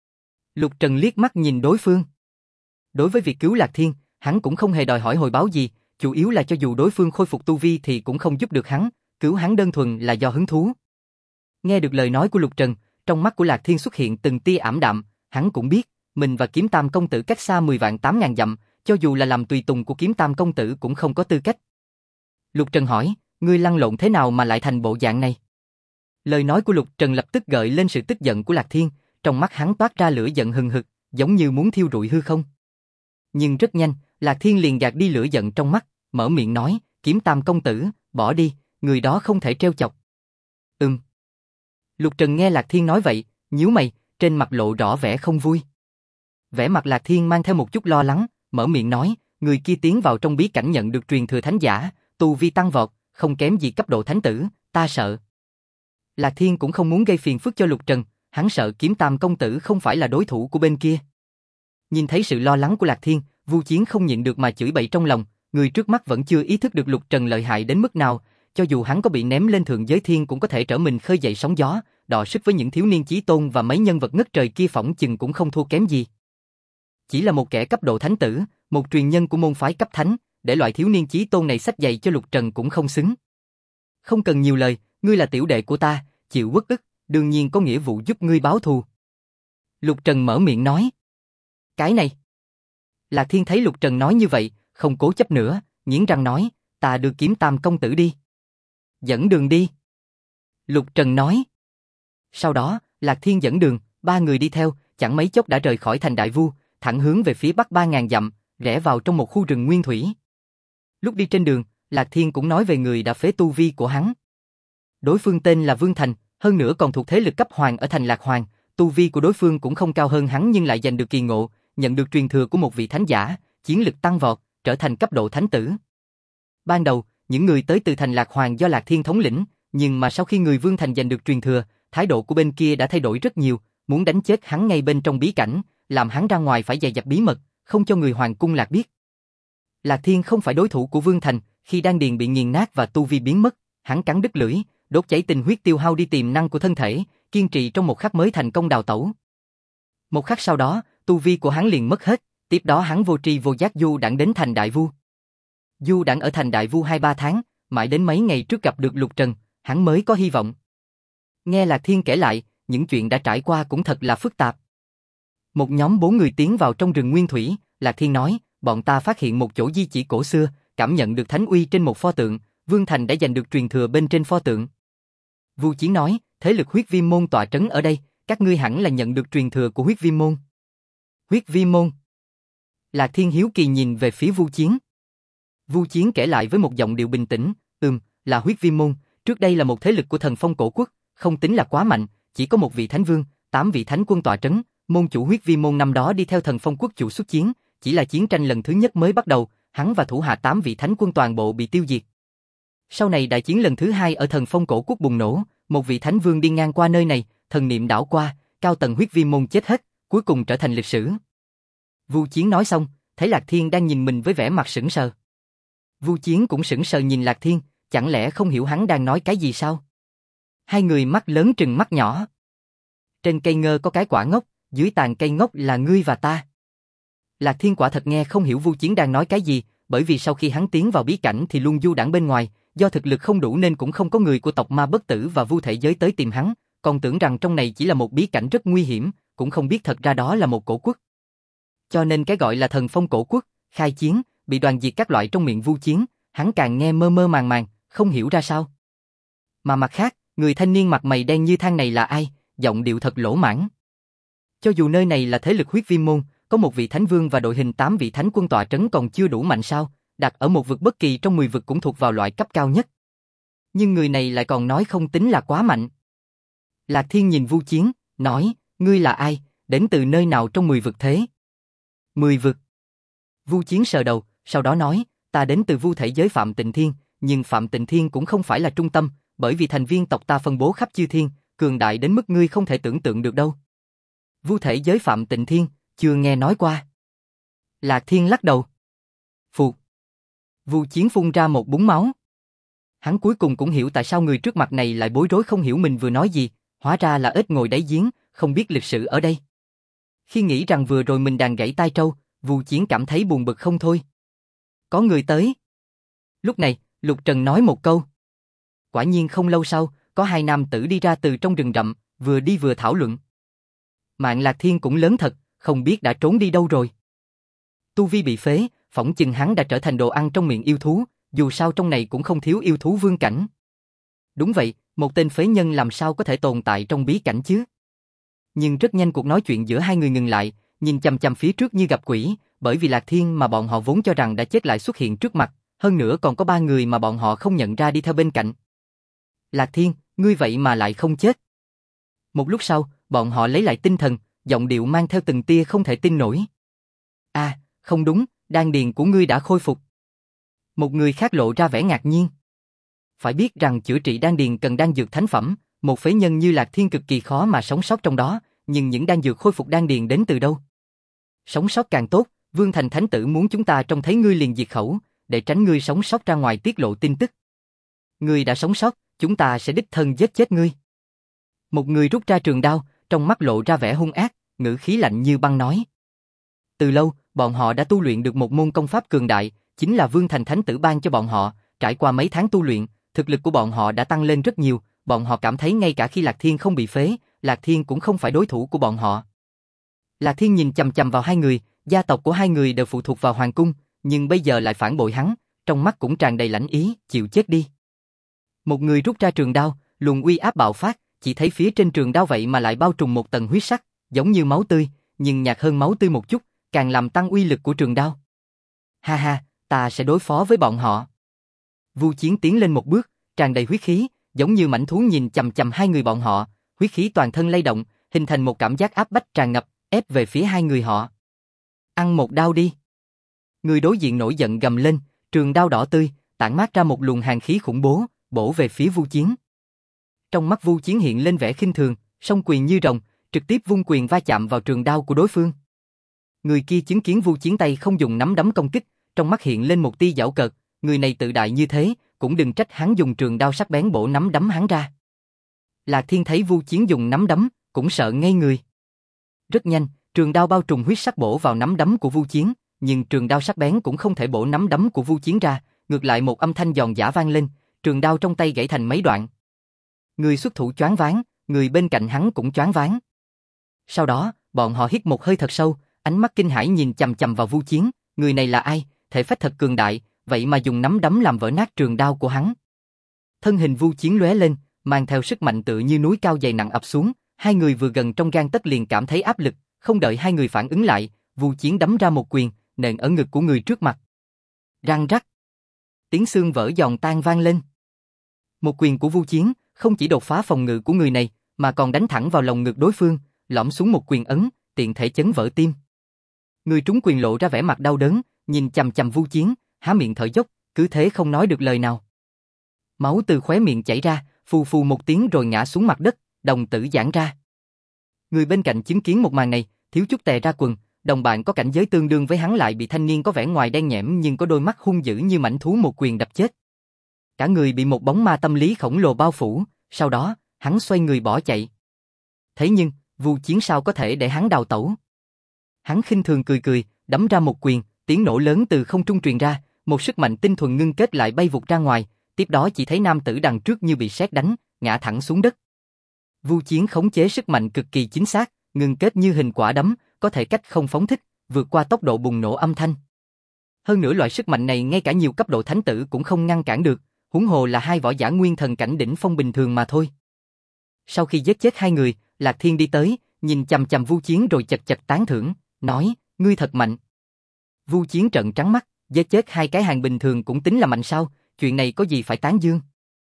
Lục Trần liếc mắt nhìn đối phương. Đối với việc cứu Lạc Thiên, hắn cũng không hề đòi hỏi hồi báo gì, chủ yếu là cho dù đối phương khôi phục tu vi thì cũng không giúp được hắn, cứu hắn đơn thuần là do hứng thú. Nghe được lời nói của Lục Trần, trong mắt của Lạc Thiên xuất hiện từng tia ảm đạm, hắn cũng biết, mình và Kiếm Tam công tử cách xa 10 vạn 8 ngàn dặm, cho dù là làm tùy tùng của Kiếm Tam công tử cũng không có tư cách. Lục Trần hỏi, ngươi lăn lộn thế nào mà lại thành bộ dạng này? Lời nói của Lục Trần lập tức gợi lên sự tức giận của Lạc Thiên, trong mắt hắn toát ra lửa giận hừng hực, giống như muốn thiêu rụi hư không. Nhưng rất nhanh, Lạc Thiên liền gạt đi lửa giận trong mắt, mở miệng nói, Kiếm Tam công tử, bỏ đi, người đó không thể trêu chọc. Lục Trần nghe Lạc Thiên nói vậy, nhíu mày, trên mặt lộ rõ vẻ không vui. Vẻ mặt Lạc Thiên mang theo một chút lo lắng, mở miệng nói, người kia tiến vào trong bí cảnh nhận được truyền thừa thánh giả, tu vi tăng vọt, không kém gì cấp độ thánh tử, ta sợ. Lạc Thiên cũng không muốn gây phiền phức cho Lục Trần, hắn sợ Kiếm Tam công tử không phải là đối thủ của bên kia. Nhìn thấy sự lo lắng của Lạc Thiên, Vu Chiến không nhịn được mà chửi bậy trong lòng, người trước mắt vẫn chưa ý thức được Lục Trần lợi hại đến mức nào, cho dù hắn có bị ném lên thượng giới thiên cũng có thể trở mình khơi dậy sóng gió, đọ sức với những thiếu niên chí tôn và mấy nhân vật ngất trời kia phỏng chừng cũng không thua kém gì. Chỉ là một kẻ cấp độ thánh tử, một truyền nhân của môn phái cấp thánh, để loại thiếu niên chí tôn này xách giày cho Lục Trần cũng không xứng. Không cần nhiều lời, ngươi là tiểu đệ của ta, chịu uất ức, đương nhiên có nghĩa vụ giúp ngươi báo thù. Lục Trần mở miệng nói. Cái này. Lạc Thiên thấy Lục Trần nói như vậy, không cố chấp nữa, nghiến răng nói, ta đưa Kiếm Tam công tử đi. Dẫn đường đi. Lục Trần nói. Sau đó, Lạc Thiên dẫn đường, ba người đi theo, chẳng mấy chốc đã rời khỏi thành Đại Vu, thẳng hướng về phía bắc 3000 dặm, rẽ vào trong một khu rừng nguyên thủy. Lúc đi trên đường, Lạc Thiên cũng nói về người đã phế tu vi của hắn. Đối phương tên là Vương Thành, hơn nữa còn thuộc thế lực cấp hoàng ở thành Lạc Hoàng, tu vi của đối phương cũng không cao hơn hắn nhưng lại giành được kỳ ngộ, nhận được truyền thừa của một vị thánh giả, chiến lực tăng vọt, trở thành cấp độ thánh tử. Ban đầu, những người tới từ thành Lạc Hoàng do Lạc Thiên thống lĩnh, nhưng mà sau khi người Vương Thành giành được truyền thừa, thái độ của bên kia đã thay đổi rất nhiều, muốn đánh chết hắn ngay bên trong bí cảnh, làm hắn ra ngoài phải dè dặt bí mật, không cho người Hoàng cung Lạc biết. Lạc Thiên không phải đối thủ của Vương Thành, khi đan điền bị nghiền nát và tu vi biến mất, hắn cắn đứt lưỡi, đốt cháy tinh huyết tiêu hao đi tiềm năng của thân thể, kiên trì trong một khắc mới thành công đào tẩu. Một khắc sau đó, tu vi của hắn liền mất hết, tiếp đó hắn vô tri vô giác du đãng đến thành Đại Vu. Du đãng ở thành Đại Vu 2-3 tháng, mãi đến mấy ngày trước gặp được Lục Trần, hắn mới có hy vọng. Nghe Lạc Thiên kể lại, những chuyện đã trải qua cũng thật là phức tạp. Một nhóm 4 người tiến vào trong rừng nguyên thủy, Lạc Thiên nói, bọn ta phát hiện một chỗ di chỉ cổ xưa, cảm nhận được thánh uy trên một pho tượng, Vương Thành đã giành được truyền thừa bên trên pho tượng. Vu Chiến nói, thế lực Huyết Viêm môn tọa trấn ở đây, các ngươi hẳn là nhận được truyền thừa của Huyết Viêm môn. Huyết Viêm môn. Lạc Thiên hiếu kỳ nhìn về phía Vu Chiến. Vu Chiến kể lại với một giọng điệu bình tĩnh, là Huyết Viêm môn, trước đây là một thế lực của Thần Phong cổ quốc, không tính là quá mạnh, chỉ có một vị thánh vương, 8 vị thánh quân tọa trấn, môn chủ Huyết Viêm môn năm đó đi theo Thần Phong quốc chủ xuất chiến, chỉ là chiến tranh lần thứ nhất mới bắt đầu, hắn và thủ hạ 8 vị thánh quân toàn bộ bị tiêu diệt. Sau này đại chiến lần thứ 2 ở Thần Phong cổ quốc bùng nổ, một vị thánh vương đi ngang qua nơi này, thần niệm đảo qua, cao tầng Huyết Viêm môn chết hết, cuối cùng trở thành lịch sử. Vu Chiến nói xong, thấy Lạc Thiên đang nhìn mình với vẻ mặt sững sờ. Vu Chiến cũng sững sờ nhìn Lạc Thiên, chẳng lẽ không hiểu hắn đang nói cái gì sao? Hai người mắt lớn trừng mắt nhỏ. Trên cây ngơ có cái quả ngốc, dưới tàn cây ngốc là ngươi và ta. Lạc Thiên quả thật nghe không hiểu Vu Chiến đang nói cái gì, bởi vì sau khi hắn tiến vào bí cảnh thì luôn du đãng bên ngoài, do thực lực không đủ nên cũng không có người của tộc Ma Bất Tử và Vu Thể Giới tới tìm hắn, còn tưởng rằng trong này chỉ là một bí cảnh rất nguy hiểm, cũng không biết thật ra đó là một cổ quốc. Cho nên cái gọi là Thần Phong cổ quốc, khai chiến, bị đoàn diệt các loại trong miệng Vu Chiến, hắn càng nghe mơ mơ màng màng, không hiểu ra sao. Mà mặt khác, người thanh niên mặt mày đen như than này là ai, giọng điệu thật lỗ mãng. Cho dù nơi này là thế lực Huyết Viêm môn, có một vị thánh vương và đội hình 8 vị thánh quân tọa trấn còn chưa đủ mạnh sao, đặt ở một vực bất kỳ trong 10 vực cũng thuộc vào loại cấp cao nhất. Nhưng người này lại còn nói không tính là quá mạnh. Lạc Thiên nhìn Vu Chiến, nói, ngươi là ai, đến từ nơi nào trong 10 vực thế? 10 vực. Vu Chiến sờ đầu, sau đó nói, ta đến từ Vu Thể Giới Phạm Tịnh Thiên, nhưng Phạm Tịnh Thiên cũng không phải là trung tâm, bởi vì thành viên tộc ta phân bố khắp chư thiên, cường đại đến mức ngươi không thể tưởng tượng được đâu. Vu Thể Giới Phạm Tịnh Thiên, chưa nghe nói qua. Lạc Thiên lắc đầu. Phụt. Vu Chiến phun ra một búng máu. Hắn cuối cùng cũng hiểu tại sao người trước mặt này lại bối rối không hiểu mình vừa nói gì, hóa ra là ếch ngồi đáy giếng, không biết lịch sử ở đây. Khi nghĩ rằng vừa rồi mình đàn gãy tai trâu, Vu Chiến cảm thấy buồn bực không thôi. Có người tới. Lúc này, Lục Trần nói một câu. Quả nhiên không lâu sau, có hai nam tử đi ra từ trong rừng rậm, vừa đi vừa thảo luận. Mạng Lạc Thiên cũng lớn thật, không biết đã trốn đi đâu rồi. Tu vi bị phế, phỏng chừng hắn đã trở thành đồ ăn trong miệng yêu thú, dù sao trong này cũng không thiếu yêu thú vương cảnh. Đúng vậy, một tên phế nhân làm sao có thể tồn tại trong bí cảnh chứ? Nhưng rất nhanh cuộc nói chuyện giữa hai người ngừng lại, nhìn chằm chằm phía trước như gặp quỷ, bởi vì Lạc Thiên mà bọn họ vốn cho rằng đã chết lại xuất hiện trước mặt, hơn nữa còn có 3 người mà bọn họ không nhận ra đi theo bên cạnh. Lạc Thiên, ngươi vậy mà lại không chết. Một lúc sau, bọn họ lấy lại tinh thần, giọng điệu mang theo từng tia không thể tin nổi. À, không đúng, đan điền của ngươi đã khôi phục. Một người khác lộ ra vẻ ngạc nhiên. Phải biết rằng chữa trị đan điền cần đan dược thánh phẩm, một phế nhân như Lạc Thiên cực kỳ khó mà sống sót trong đó, nhưng những đan dược khôi phục đan điền đến từ đâu? Sống sót càng tốt, Vương Thành Thánh Tử muốn chúng ta trông thấy ngươi liền diệt khẩu, để tránh ngươi sống sót ra ngoài tiết lộ tin tức. Ngươi đã sống sót, chúng ta sẽ đích thân giết chết ngươi. Một người rút ra trường đao, trong mắt lộ ra vẻ hung ác, ngữ khí lạnh như băng nói. Từ lâu, bọn họ đã tu luyện được một môn công pháp cường đại, chính là Vương Thành Thánh Tử ban cho bọn họ, trải qua mấy tháng tu luyện, thực lực của bọn họ đã tăng lên rất nhiều, bọn họ cảm thấy ngay cả khi Lạc Thiên không bị phế, Lạc Thiên cũng không phải đối thủ của bọn họ. Lạc Thiên nhìn chằm chằm vào hai người, gia tộc của hai người đều phụ thuộc vào hoàng cung, nhưng bây giờ lại phản bội hắn, trong mắt cũng tràn đầy lãnh ý, chịu chết đi. Một người rút ra trường đao, luồng uy áp bạo phát, chỉ thấy phía trên trường đao vậy mà lại bao trùm một tầng huyết sắc, giống như máu tươi, nhưng nhạt hơn máu tươi một chút, càng làm tăng uy lực của trường đao. Ha ha, ta sẽ đối phó với bọn họ. Vu Chiến tiến lên một bước, tràn đầy huyết khí, giống như mãnh thú nhìn chằm chằm hai người bọn họ, huyết khí toàn thân lay động, hình thành một cảm giác áp bách tràn ngập, ép về phía hai người họ. Ăn một đao đi. Người đối diện nổi giận gầm lên, trường đao đỏ tươi, tản mát ra một luồng hàn khí khủng bố, bổ về phía Vu Chiến. Trong mắt Vu Chiến hiện lên vẻ khinh thường, song quyền như rồng, trực tiếp vung quyền va chạm vào trường đao của đối phương. Người kia chứng kiến Vu Chiến tay không dùng nắm đấm công kích, trong mắt hiện lên một tia giảo cợt, người này tự đại như thế, cũng đừng trách hắn dùng trường đao sắc bén bổ nắm đấm hắn ra. Lạc Thiên thấy Vu Chiến dùng nắm đấm, cũng sợ ngây người. Rất nhanh, trường đao bao trùm huyết sắc bổ vào nắm đấm của Vu Chiến, nhưng trường đao sắc bén cũng không thể bổ nắm đấm của Vu Chiến ra, ngược lại một âm thanh giòn giã vang lên, trường đao trong tay gãy thành mấy đoạn. Người xuất thủ choáng váng, người bên cạnh hắn cũng choáng váng. Sau đó, bọn họ hít một hơi thật sâu, ánh mắt kinh hãi nhìn chằm chằm vào Vu Chiến, người này là ai, thể phách thật cường đại, vậy mà dùng nắm đấm làm vỡ nát trường đao của hắn. Thân hình Vu Chiến lóe lên, mang theo sức mạnh tựa như núi cao dày nặng ập xuống, hai người vừa gần trong gang tấc liền cảm thấy áp lực, không đợi hai người phản ứng lại, Vu Chiến đấm ra một quyền, nện ở ngực của người trước mặt. Răng rắc. Tiếng xương vỡ giòn tan vang lên. Một quyền của Vu Chiến không chỉ đột phá phòng ngự của người này, mà còn đánh thẳng vào lồng ngực đối phương, lõm xuống một quyền ấn, tiện thể chấn vỡ tim. Người trúng quyền lộ ra vẻ mặt đau đớn, nhìn chằm chằm Vu Chiến, há miệng thở dốc, cứ thế không nói được lời nào. Máu từ khóe miệng chảy ra, phù phù một tiếng rồi ngã xuống mặt đất, đồng tử giãn ra. Người bên cạnh chứng kiến một màn này, thiếu chút tè ra quần, đồng bạn có cảnh giới tương đương với hắn lại bị thanh niên có vẻ ngoài đen nhẽm nhưng có đôi mắt hung dữ như mãnh thú một quyền đập chết. Cả người bị một bóng ma tâm lý khổng lồ bao phủ, sau đó, hắn xoay người bỏ chạy. Thế nhưng, Vu Chiến sao có thể để hắn đào tẩu? Hắn khinh thường cười cười, đấm ra một quyền, tiếng nổ lớn từ không trung truyền ra, một sức mạnh tinh thuần ngưng kết lại bay vụt ra ngoài, tiếp đó chỉ thấy nam tử đằng trước như bị sét đánh, ngã thẳng xuống đất. Vu Chiến khống chế sức mạnh cực kỳ chính xác, ngưng kết như hình quả đấm, có thể cách không phóng thích, vượt qua tốc độ bùng nổ âm thanh. Hơn nữa loại sức mạnh này ngay cả nhiều cấp độ thánh tử cũng không ngăn cản được, huống hồ là hai võ giả nguyên thần cảnh đỉnh phong bình thường mà thôi. Sau khi giết chết hai người, Lạc Thiên đi tới, nhìn chằm chằm Vu Chiến rồi chật chật tán thưởng, nói, ngươi thật mạnh. Vu Chiến trợn trắng mắt, giết chết hai cái hàng bình thường cũng tính là mạnh sao, chuyện này có gì phải tán dương.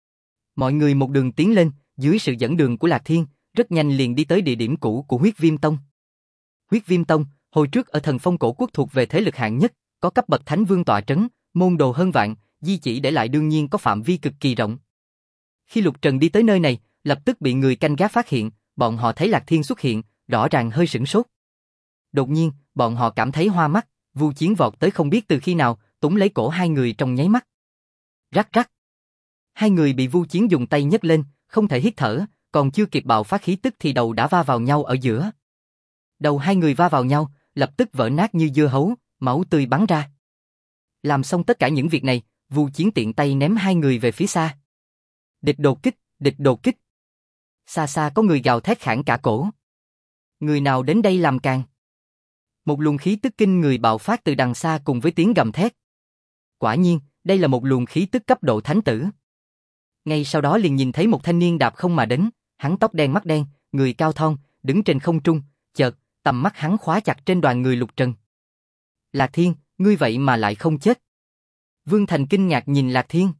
Mọi người một đường tiến lên, dưới sự dẫn đường của Lạc Thiên, rất nhanh liền đi tới địa điểm cũ của Huyết Viêm Tông. Huyết Viêm Tông, hồi trước ở Thần Phong Cổ Quốc thuộc về thế lực hạng nhất, có cấp bậc thánh vương tọa trấn, môn đồ hơn vạn, di chỉ để lại đương nhiên có phạm vi cực kỳ rộng. Khi Lục Trần đi tới nơi này, lập tức bị người canh gác phát hiện, bọn họ thấy Lạc Thiên xuất hiện, rõ ràng hơi sửng sốt. Đột nhiên, bọn họ cảm thấy hoa mắt, Vu Chiến vọt tới không biết từ khi nào, túm lấy cổ hai người trong nháy mắt. Rắc rắc. Hai người bị Vu Chiến dùng tay nhấc lên, không thể hít thở, còn chưa kịp bạo phát khí tức thì đầu đã va vào nhau ở giữa. Đầu hai người va vào nhau, lập tức vỡ nát như dưa hấu, máu tươi bắn ra. Làm xong tất cả những việc này, Vu Chiến tiện tay ném hai người về phía xa. Địch đột kích, địch đột kích. Xa xa có người gào thét khản cả cổ. Người nào đến đây làm càng? Một luồng khí tức kinh người bạo phát từ đằng xa cùng với tiếng gầm thét. Quả nhiên, đây là một luồng khí tức cấp độ thánh tử. Ngay sau đó liền nhìn thấy một thanh niên đạp không mà đến, hắn tóc đen mắt đen, người cao thon, đứng trên không trung, chợt, tầm mắt hắn khóa chặt trên đoàn người Lục Trần. Lạc Thiên, ngươi vậy mà lại không chết. Vương Thành kinh ngạc nhìn Lạc Thiên.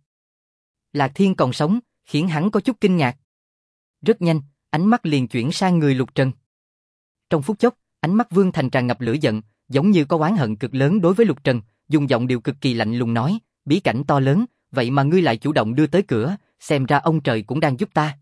Lạc Thiên còn sống, khiến hắn có chút kinh ngạc. Rất nhanh, ánh mắt liền chuyển sang người Lục Trần. Trong phút chốc, ánh mắt Vương Thành tràn ngập lửa giận, giống như có oán hận cực lớn đối với Lục Trần, dùng giọng điệu cực kỳ lạnh lùng nói, bí cảnh to lớn, vậy mà ngươi lại chủ động đưa tới cửa, xem ra ông trời cũng đang giúp ta.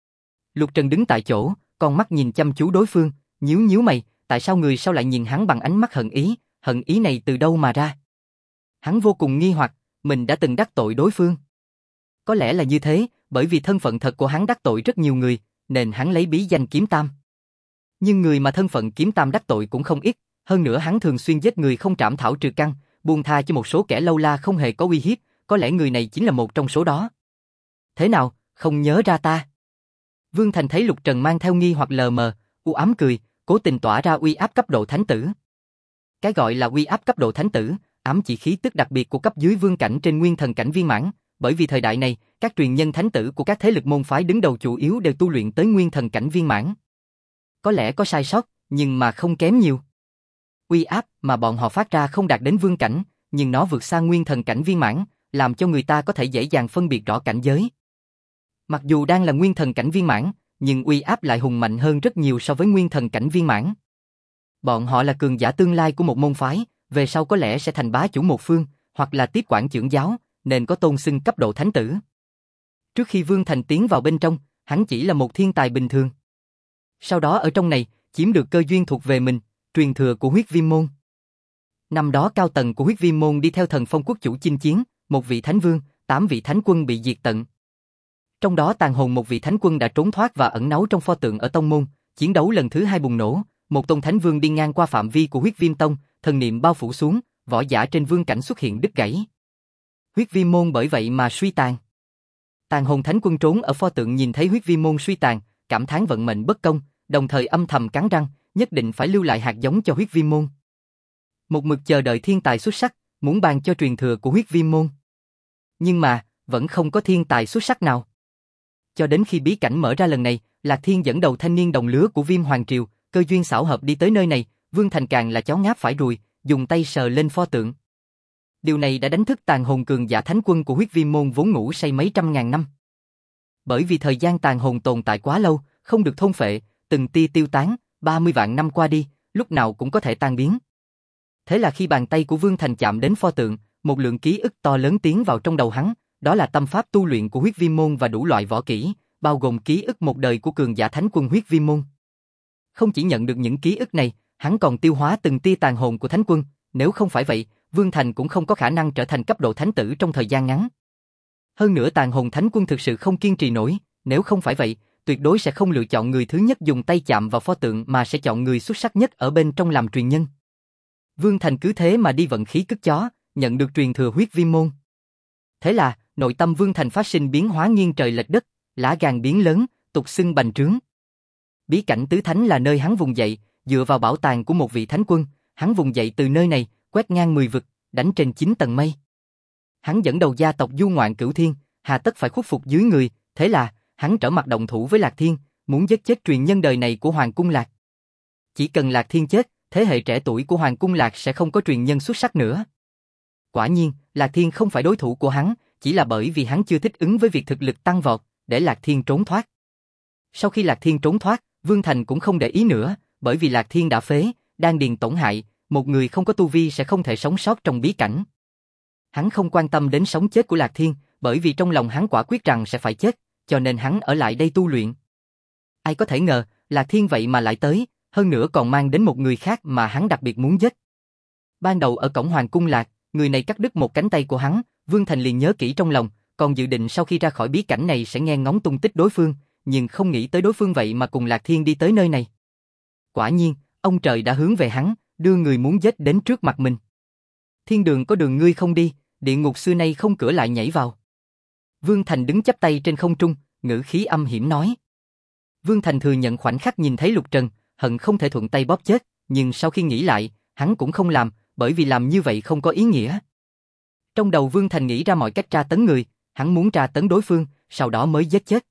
Lục Trần đứng tại chỗ, con mắt nhìn chăm chú đối phương, nhíu nhíu mày, tại sao người sau lại nhìn hắn bằng ánh mắt hận ý này từ đâu mà ra? Hắn vô cùng nghi hoặc, mình đã từng đắc tội đối phương. Có lẽ là như thế, bởi vì thân phận thật của hắn đắc tội rất nhiều người, nên hắn lấy bí danh Kiếm Tam. Nhưng người mà thân phận Kiếm Tam đắc tội cũng không ít, hơn nữa hắn thường xuyên giết người không trảm thảo trừ căn, buông tha cho một số kẻ lâu la không hề có uy hiếp, có lẽ người này chính là một trong số đó. Thế nào, không nhớ ra ta? Vương Thành thấy Lục Trần mang theo nghi hoặc lờ mờ, u ám cười, cố tình tỏa ra uy áp cấp độ thánh tử. Cái gọi là uy áp cấp độ thánh tử, ám chỉ khí tức đặc biệt của cấp dưới vương cảnh trên nguyên thần cảnh viên mãn, bởi vì thời đại này, các truyền nhân thánh tử của các thế lực môn phái đứng đầu chủ yếu đều tu luyện tới nguyên thần cảnh viên mãn. Có lẽ có sai sót, nhưng mà không kém nhiều. Uy áp mà bọn họ phát ra không đạt đến vương cảnh, nhưng nó vượt xa nguyên thần cảnh viên mãn, làm cho người ta có thể dễ dàng phân biệt rõ cảnh giới. Mặc dù đang là nguyên thần cảnh viên mãn, nhưng uy áp lại hùng mạnh hơn rất nhiều so với nguyên thần cảnh viên mãn. Bọn họ là cường giả tương lai của một môn phái, về sau có lẽ sẽ thành bá chủ một phương, hoặc là tiếp quản trưởng giáo, nên có tôn xưng cấp độ thánh tử. Trước khi Vương Thành tiến vào bên trong, hắn chỉ là một thiên tài bình thường. Sau đó ở trong này, chiếm được cơ duyên thuộc về mình, truyền thừa của Huyết Viêm môn. Năm đó cao tầng của Huyết Viêm môn đi theo Thần Phong quốc chủ chinh chiến, một vị thánh vương, 8 vị thánh quân bị diệt tận. Trong đó tàn hồn một vị thánh quân đã trốn thoát và ẩn náu trong pho tượng ở tông môn, chiến đấu lần thứ 2 bùng nổ, một tôn thánh vương đi ngang qua phạm vi của Huyết Viêm tông, thần niệm bao phủ xuống, võ giả trên vương cảnh xuất hiện đứt gãy. Huyết Viêm môn bởi vậy mà suy tàn. Tàn hồn thánh quân trốn ở pho tượng nhìn thấy Huyết Viêm môn suy tàn, cảm thán vận mệnh bất công, đồng thời âm thầm cắn răng, nhất định phải lưu lại hạt giống cho Huyết Viêm môn. Một mực chờ đợi thiên tài xuất sắc, muốn ban cho truyền thừa của Huyết Viêm môn. Nhưng mà, vẫn không có thiên tài xuất sắc nào. Cho đến khi bí cảnh mở ra lần này, Lạc Thiên dẫn đầu thanh niên đồng lứa của Viêm Hoàng Triều, cơ duyên xảo hợp đi tới nơi này, Vương Thành càng là chó ngáp phải ruồi, dùng tay sờ lên pho tượng. Điều này đã đánh thức tàn hồn cường giả thánh quân của Huyết Viêm môn vốn ngủ say mấy trăm ngàn năm. Bởi vì thời gian tàn hồn tồn tại quá lâu, không được thôn phệ, từng tia tiêu tán, 30 vạn năm qua đi, lúc nào cũng có thể tan biến. Thế là khi bàn tay của Vương Thành chạm đến pho tượng, một lượng ký ức to lớn tiến vào trong đầu hắn, đó là tâm pháp tu luyện của Huyết Viêm môn và đủ loại võ kỹ, bao gồm ký ức một đời của cường giả thánh quân Huyết Viêm môn. Không chỉ nhận được những ký ức này, hắn còn tiêu hóa từng tia tàn hồn của thánh quân, nếu không phải vậy, Vương Thành cũng không có khả năng trở thành cấp độ thánh tử trong thời gian ngắn. Hơn nữa tàn hồn thánh quân thực sự không kiên trì nổi, nếu không phải vậy, tuyệt đối sẽ không lựa chọn người thứ nhất dùng tay chạm vào pho tượng mà sẽ chọn người xuất sắc nhất ở bên trong làm truyền nhân. Vương Thành cứ thế mà đi vận khí cứt chó, nhận được truyền thừa Huyết Viêm môn. Thế là, nội tâm Vương Thành phát sinh biến hóa nghiêng trời lệch đất, lá gan biến lớn, tục xưng bành trướng. Bí cảnh tứ thánh là nơi hắn vùng dậy, dựa vào bảo tàng của một vị thánh quân, hắn vùng dậy từ nơi này, quét ngang 10 vực, đánh trên 9 tầng mây. Hắn dẫn đầu gia tộc du ngoạn cửu thiên, hà tất phải khuất phục dưới người, thế là, hắn trở mặt động thủ với Lạc Thiên, muốn giết chết truyền nhân đời này của Hoàng cung Lạc. Chỉ cần Lạc Thiên chết, thế hệ trẻ tuổi của Hoàng cung Lạc sẽ không có truyền nhân xuất sắc nữa. Quả nhiên, Lạc Thiên không phải đối thủ của hắn, chỉ là bởi vì hắn chưa thích ứng với việc thực lực tăng vọt, để Lạc Thiên trốn thoát. Sau khi Lạc Thiên trốn thoát, Vương Thành cũng không để ý nữa, bởi vì Lạc Thiên đã phế, đan điền tổn hại, một người không có tu vi sẽ không thể sống sót trong bí cảnh. Hắn không quan tâm đến sống chết của Lạc Thiên, bởi vì trong lòng hắn quả quyết rằng sẽ phải chết, cho nên hắn ở lại đây tu luyện. Ai có thể ngờ, Lạc Thiên vậy mà lại tới, hơn nữa còn mang đến một người khác mà hắn đặc biệt muốn giết. Ban đầu ở cổng Hoàng cung Lạc, người này cắt đứt một cánh tay của hắn, Vương Thành liền nhớ kỹ trong lòng, còn dự định sau khi ra khỏi bí cảnh này sẽ nghe ngóng tung tích đối phương, nhưng không nghĩ tới đối phương vậy mà cùng Lạc Thiên đi tới nơi này. Quả nhiên, ông trời đã hướng về hắn, đưa người muốn giết đến trước mặt mình. Thiên đường có đường ngươi không đi, địa ngục xưa nay không cửa lại nhảy vào. Vương Thành đứng chắp tay trên không trung, ngữ khí âm hiểm nói. Vương Thành thừa nhận khoảnh khắc nhìn thấy Lục Trần, hận không thể thuận tay bóp chết, nhưng sau khi nghĩ lại, hắn cũng không làm, bởi vì làm như vậy không có ý nghĩa. Trong đầu Vương Thành nghĩ ra mọi cách tra tấn người, hắn muốn tra tấn đối phương, sau đó mới giết chết.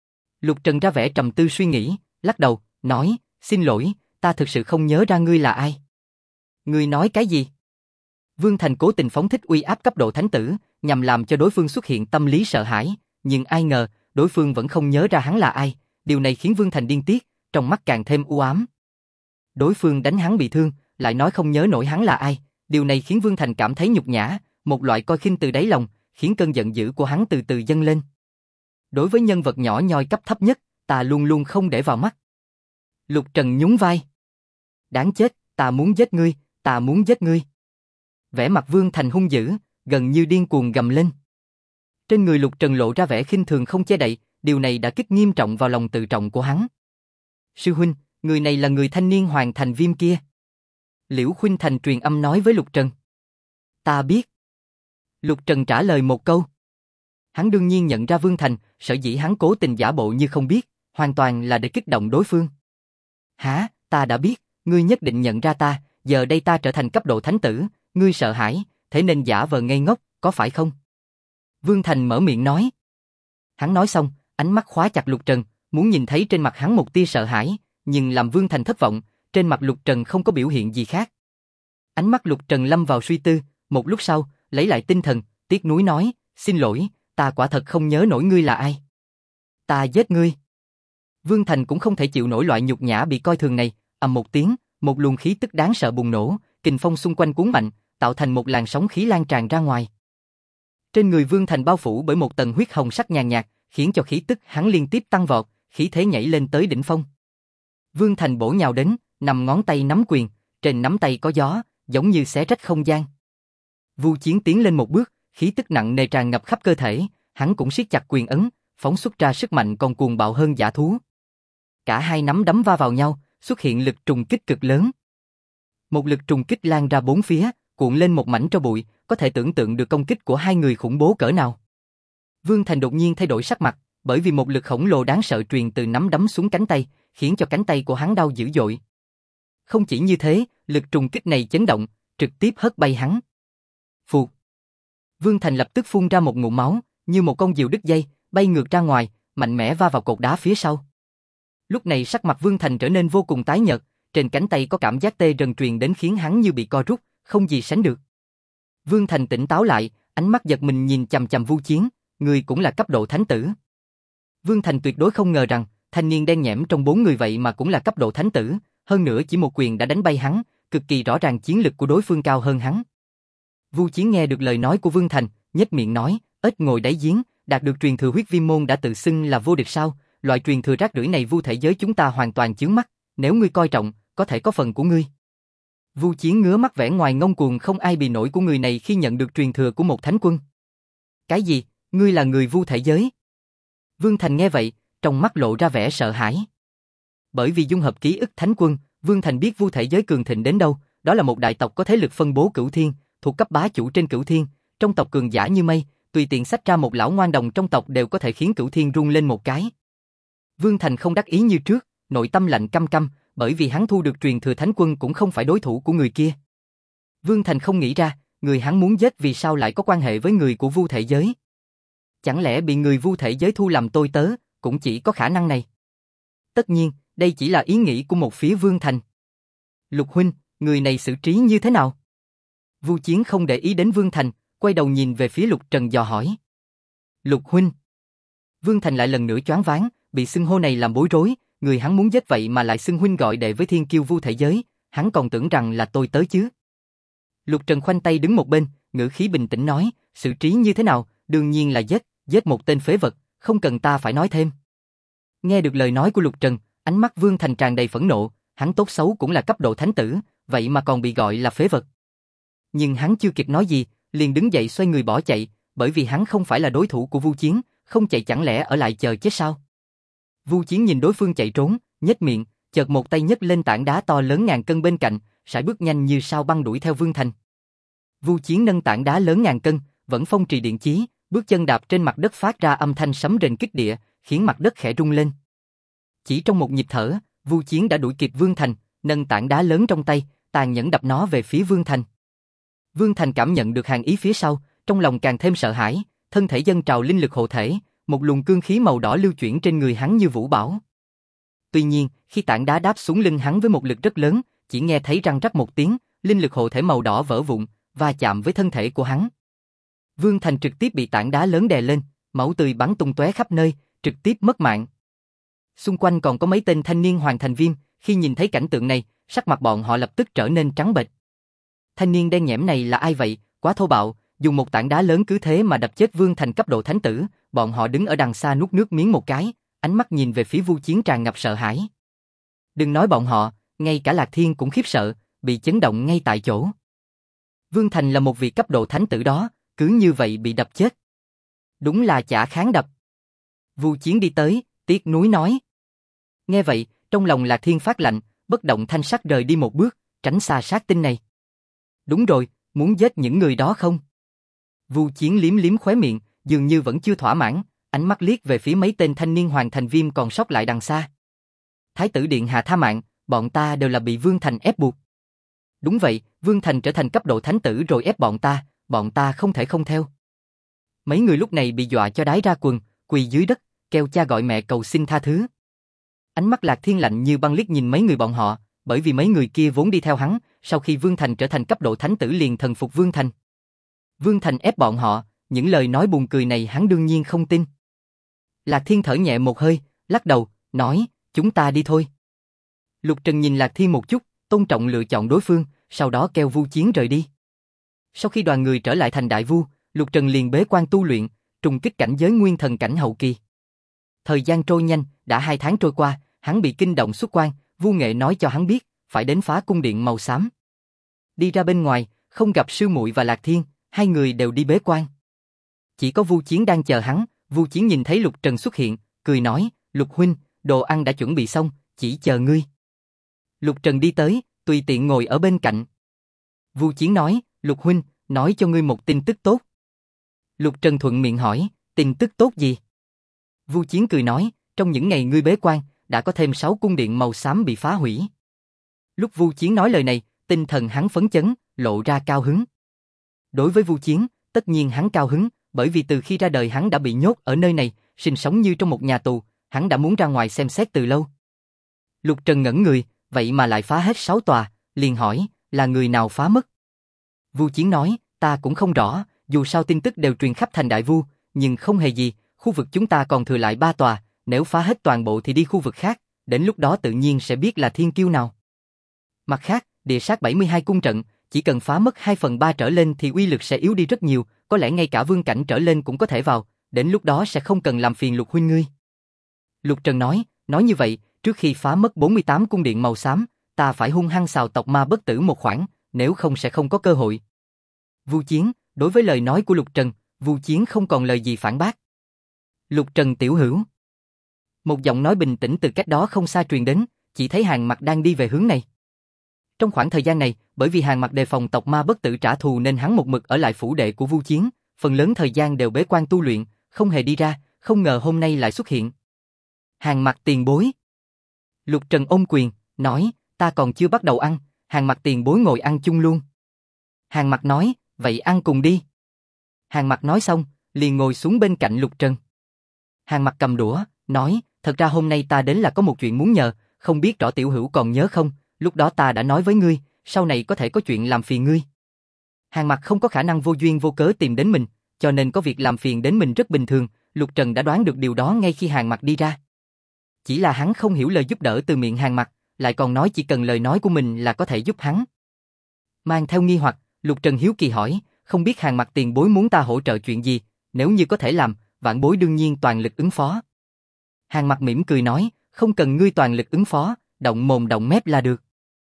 Lục Trần ra vẻ trầm tư suy nghĩ, lắc đầu, nói, xin lỗi, ta thực sự không nhớ ra ngươi là ai. Ngươi nói cái gì? Vương Thành cố tình phóng thích uy áp cấp độ thánh tử, nhằm làm cho đối phương xuất hiện tâm lý sợ hãi, nhưng ai ngờ, đối phương vẫn không nhớ ra hắn là ai, điều này khiến Vương Thành điên tiết, trong mắt càng thêm u ám. Đối phương đánh hắn bị thương, lại nói không nhớ nổi hắn là ai, điều này khiến Vương Thành cảm thấy nhục nhã, một loại coi khinh từ đáy lòng, khiến cơn giận dữ của hắn từ từ dâng lên. Đối với nhân vật nhỏ nhoi cấp thấp nhất, ta luôn luôn không để vào mắt. Lục Trần nhún vai. Đáng chết, ta muốn giết ngươi, ta muốn giết ngươi. Vẻ mặt Vương Thành hung dữ, gần như điên cuồng gầm lên. Trên người Lục Trần lộ ra vẻ khinh thường không che đậy, điều này đã kích nghiêm trọng vào lòng tự trọng của hắn. Sư huynh, người này là người thanh niên Hoàng Thành Viêm kia. Liễu Khuynh Thành truyền âm nói với Lục Trần. Ta biết. Lục Trần trả lời một câu. Hắn đương nhiên nhận ra Vương Thành, sở dĩ hắn cố tình giả bộ như không biết, hoàn toàn là để kích động đối phương. Hả, ta đã biết, ngươi nhất định nhận ra ta, giờ đây ta trở thành cấp độ thánh tử, ngươi sợ hãi, thế nên giả vờ ngây ngốc, có phải không? Vương Thành mở miệng nói. Hắn nói xong, ánh mắt khóa chặt Lục Trần, muốn nhìn thấy trên mặt hắn một tia sợ hãi, nhưng làm Vương Thành thất vọng, trên mặt Lục Trần không có biểu hiện gì khác. Ánh mắt Lục Trần lâm vào suy tư, một lúc sau, lấy lại tinh thần, tiếc nuối nói, xin lỗi, ta quả thật không nhớ nổi ngươi là ai. Ta giết ngươi. Vương Thành cũng không thể chịu nổi loại nhục nhã bị coi thường này, ầm một tiếng, một luồng khí tức đáng sợ bùng nổ, kình phong xung quanh cuốn mạnh, tạo thành một làn sóng khí lan tràn ra ngoài. Trên người Vương Thành bao phủ bởi một tầng huyết hồng sắc nhàn nhạt, khiến cho khí tức hắn liên tiếp tăng vọt, khí thế nhảy lên tới đỉnh phong. Vương Thành bổ nhào đến, nằm ngón tay nắm quyền, trên nắm tay có gió, giống như xé rách không gian. Vu Chiến tiến lên một bước, khí tức nặng nề tràn ngập khắp cơ thể, hắn cũng siết chặt quyền ấn, phóng xuất ra sức mạnh còn cuồng bạo hơn dã thú. Cả hai nắm đấm va vào nhau, xuất hiện lực trùng kích cực lớn. Một lực trùng kích lan ra bốn phía, cuộn lên một mảnh tro bụi, có thể tưởng tượng được công kích của hai người khủng bố cỡ nào. Vương Thành đột nhiên thay đổi sắc mặt, bởi vì một lực khổng lồ đáng sợ truyền từ nắm đấm xuống cánh tay, khiến cho cánh tay của hắn đau dữ dội. Không chỉ như thế, lực trùng kích này chấn động, trực tiếp hất bay hắn. Phụt. Vương Thành lập tức phun ra một ngụm máu, như một con diều đứt dây, bay ngược ra ngoài, mạnh mẽ va vào cột đá phía sau. Lúc này sắc mặt Vương Thành trở nên vô cùng tái nhợt, trên cánh tay có cảm giác tê rần truyền đến khiến hắn như bị co rút, không gì sánh được. Vương Thành tỉnh táo lại, ánh mắt giật mình nhìn chằm chằm Vu Chiến, người cũng là cấp độ thánh tử. Vương Thành tuyệt đối không ngờ rằng, thanh niên đen nhẽm trong bốn người vậy mà cũng là cấp độ thánh tử, hơn nữa chỉ một quyền đã đánh bay hắn, cực kỳ rõ ràng chiến lực của đối phương cao hơn hắn. Vu Chiến nghe được lời nói của Vương Thành, nhếch miệng nói, ếch ngồi đáy giếng, đạt được truyền thừa huyết viêm môn đã tự xưng là vô địch sao, loại truyền thừa rác rưởi này Vu thể giới chúng ta hoàn toàn chướng mắt, nếu ngươi coi trọng, có thể có phần của ngươi. Vu Chiến ngứa mắt vẻ ngoài ngông cuồng không ai bì nổi của người này khi nhận được truyền thừa của một thánh quân. Cái gì, ngươi là người Vu thể giới? Vương Thành nghe vậy, trong mắt lộ ra vẻ sợ hãi. Bởi vì dung hợp ký ức thánh quân, Vương Thành biết Vu thể giới cường thịnh đến đâu, đó là một đại tộc có thế lực phân bố cửu thiên, thuộc cấp bá chủ trên cửu thiên, trong tộc cường giả như mây, tùy tiện xách ra một lão ngoan đồng trong tộc đều có thể khiến cửu thiên rung lên một cái. Vương Thành không đắc ý như trước, nội tâm lạnh căm căm, bởi vì hắn thu được truyền thừa thánh quân cũng không phải đối thủ của người kia. Vương Thành không nghĩ ra, người hắn muốn giết vì sao lại có quan hệ với người của Vu thể giới. Chẳng lẽ bị người Vu thể giới thu làm tôi tớ, cũng chỉ có khả năng này. Tất nhiên, đây chỉ là ý nghĩ của một phía Vương Thành. Lục huynh, người này xử trí như thế nào? Vu Chiến không để ý đến Vương Thành, quay đầu nhìn về phía Lục Trần dò hỏi. Lục huynh. Vương Thành lại lần nữa choáng váng, bị xưng hô này làm bối rối, người hắn muốn giết vậy mà lại xưng huynh gọi đệ với thiên kiêu Vu thể giới, hắn còn tưởng rằng là tôi tớ chứ. Lục Trần khoanh tay đứng một bên, ngữ khí bình tĩnh nói, xử trí như thế nào, đương nhiên là giết một tên phế vật, không cần ta phải nói thêm. Nghe được lời nói của Lục Trần, ánh mắt Vương Thành tràn đầy phẫn nộ, hắn tốt xấu cũng là cấp độ thánh tử, vậy mà còn bị gọi là phế vật. Nhưng hắn chưa kịp nói gì, liền đứng dậy xoay người bỏ chạy, bởi vì hắn không phải là đối thủ của Vu Chiến, không chạy chẳng lẽ ở lại chờ chết sao? Vu Chiến nhìn đối phương chạy trốn, nhếch miệng, chợt một tay nhấc lên tảng đá to lớn ngàn cân bên cạnh, sải bước nhanh như sao băng đuổi theo Vương Thành. Vu Chiến nâng tảng đá lớn ngàn cân, vẫn phong trì điện chí, bước chân đạp trên mặt đất phát ra âm thanh sấm rền kích địa, khiến mặt đất khẽ rung lên. Chỉ trong một nhịp thở, Vu Chiến đã đuổi kịp Vương Thành, nâng tảng đá lớn trong tay, tàn nhẫn đập nó về phía Vương Thành. Vương Thành cảm nhận được hàn ý phía sau, trong lòng càng thêm sợ hãi, thân thể dâng trào linh lực hộ thể, một luồng cương khí màu đỏ lưu chuyển trên người hắn như vũ bão. Tuy nhiên, khi tảng đá đáp xuống lưng hắn với một lực rất lớn, chỉ nghe thấy răng rắc một tiếng, linh lực hộ thể màu đỏ vỡ vụn, va chạm với thân thể của hắn. Vương Thành trực tiếp bị tảng đá lớn đè lên, máu tươi bắn tung tóe khắp nơi, trực tiếp mất mạng. Xung quanh còn có mấy tên thanh niên Hoàng Thành Viêm, khi nhìn thấy cảnh tượng này, sắc mặt bọn họ lập tức trở nên trắng bệch. Thanh niên đen nhẽm này là ai vậy, quá thô bạo, dùng một tảng đá lớn cứ thế mà đập chết Vương Thành cấp độ thánh tử, bọn họ đứng ở đằng xa nuốt nước miếng một cái, ánh mắt nhìn về phía Vu Chiến tràn ngập sợ hãi. Đừng nói bọn họ, ngay cả Lạc Thiên cũng khiếp sợ, bị chấn động ngay tại chỗ. Vương Thành là một vị cấp độ thánh tử đó, cứ như vậy bị đập chết. Đúng là chả kháng đập. Vu Chiến đi tới, tiếc nuối nói. Nghe vậy, trong lòng Lạc Thiên phát lạnh, bất động thanh sắc rời đi một bước, tránh xa sát tinh này. Đúng rồi, muốn giết những người đó không? Vu Chiến liếm liếm khóe miệng, dường như vẫn chưa thỏa mãn, ánh mắt liếc về phía mấy tên thanh niên Hoàng Thành Viêm còn sót lại đằng xa. Thái tử điện hạ tha mạng, bọn ta đều là bị Vương Thành ép buộc. Đúng vậy, Vương Thành trở thành cấp độ thánh tử rồi ép bọn ta không thể không theo. Mấy người lúc này bị dọa cho đái ra quần, quỳ dưới đất, kêu cha gọi mẹ cầu xin tha thứ. Ánh mắt Lạc Thiên lạnh như băng liếc nhìn mấy người bọn họ, bởi vì mấy người kia vốn đi theo hắn, sau khi Vương Thành trở thành cấp độ thánh tử liền thần phục Vương Thành. Vương Thành ép bọn họ, những lời nói buồn cười này hắn đương nhiên không tin. Lạc Thiên thở nhẹ một hơi, lắc đầu, nói, chúng ta đi thôi. Lục Trần nhìn Lạc Thiên một chút, tôn trọng lựa chọn đối phương, sau đó kêu Vu Chiến rời đi. Sau khi đoàn người trở lại thành Đại Vu, Lục Trần liền bế quan tu luyện, trùng kích cảnh giới nguyên thần cảnh hậu kỳ. Thời gian trôi nhanh, đã 2 tháng trôi qua, hắn bị kinh động xuất quan, Vu Nghệ nói cho hắn biết, phải đến phá cung điện màu xám. Đi ra bên ngoài, không gặp sư muội và Lạc Thiên, hai người đều đi bế quan. Chỉ có Vu Chiến đang chờ hắn, Vu Chiến nhìn thấy Lục Trần xuất hiện, cười nói, Lục huynh, đồ ăn đã chuẩn bị xong, chỉ chờ ngươi. Lục Trần đi tới, tùy tiện ngồi ở bên cạnh. Vu Chiến nói, Lục huynh, nói cho ngươi một tin tức tốt. Lục Trần thuận miệng hỏi, tin tức tốt gì? Vu Chiến cười nói, trong những ngày ngươi bế quan, đã có thêm 6 cung điện màu xám bị phá hủy. Lúc Vu Chiến nói lời này, tinh thần hắn phấn chấn, lộ ra cao hứng. Đối với Vu Chiến, tất nhiên hắn cao hứng, bởi vì từ khi ra đời hắn đã bị nhốt ở nơi này, sinh sống như trong một nhà tù, hắn đã muốn ra ngoài xem xét từ lâu. Lục Trần ngẩn người, vậy mà lại phá hết 6 tòa, liền hỏi, là người nào phá mất? Vu Chiến nói, ta cũng không rõ, dù sao tin tức đều truyền khắp thành Đại Vu, nhưng không hề gì, khu vực chúng ta còn thừa lại 3 tòa, nếu phá hết toàn bộ thì đi khu vực khác, đến lúc đó tự nhiên sẽ biết là thiên kiêu nào. Mặt khác, địa sát 72 cung trận, chỉ cần phá mất 2/3 trở lên thì uy lực sẽ yếu đi rất nhiều, có lẽ ngay cả vương cảnh trở lên cũng có thể vào, đến lúc đó sẽ không cần làm phiền Lục huynh ngươi. Lục Trần nói như vậy, trước khi phá mất 48 cung điện màu xám, ta phải hung hăng xào tộc ma bất tử một khoản, nếu không sẽ không có cơ hội. Vu Chiến, đối với lời nói của Lục Trần, Vu Chiến không còn lời gì phản bác. Lục Trần tiểu hữu. Một giọng nói bình tĩnh từ cách đó không xa truyền đến, chỉ thấy Hàn Mặc đang đi về hướng này. Trong khoảng thời gian này, bởi vì Hàn Mặc đề phòng tộc ma bất tử trả thù nên hắn một mực ở lại phủ đệ của Vu Chiến, phần lớn thời gian đều bế quan tu luyện, không hề đi ra, không ngờ hôm nay lại xuất hiện. Hàn Mặc tiền bối. Lục Trần ôm quyền, nói, ta còn chưa bắt đầu ăn, Hàn Mặc tiền bối ngồi ăn chung luôn. Hàn Mặc nói, vậy ăn cùng đi. Hàn Mặc nói xong, liền ngồi xuống bên cạnh Lục Trần. Hàn Mặc cầm đũa, nói, thật ra hôm nay ta đến là có một chuyện muốn nhờ, không biết rõ tiểu hữu còn nhớ không, lúc đó ta đã nói với ngươi, sau này có thể có chuyện làm phiền ngươi. Hàn Mặc không có khả năng vô duyên vô cớ tìm đến mình, cho nên có việc làm phiền đến mình rất bình thường, Lục Trần đã đoán được điều đó ngay khi Hàn Mặc đi ra. Chỉ là hắn không hiểu lời giúp đỡ từ miệng Hàn Mặc, lại còn nói chỉ cần lời nói của mình là có thể giúp hắn. Mang theo nghi hoặc, Lục Trần hiếu kỳ hỏi, không biết Hàn Mặc tiền bối muốn ta hỗ trợ chuyện gì, nếu như có thể làm, vạn bối đương nhiên toàn lực ứng phó. Hàn Mặc mỉm cười nói, không cần ngươi toàn lực ứng phó, động mồm động mép là được.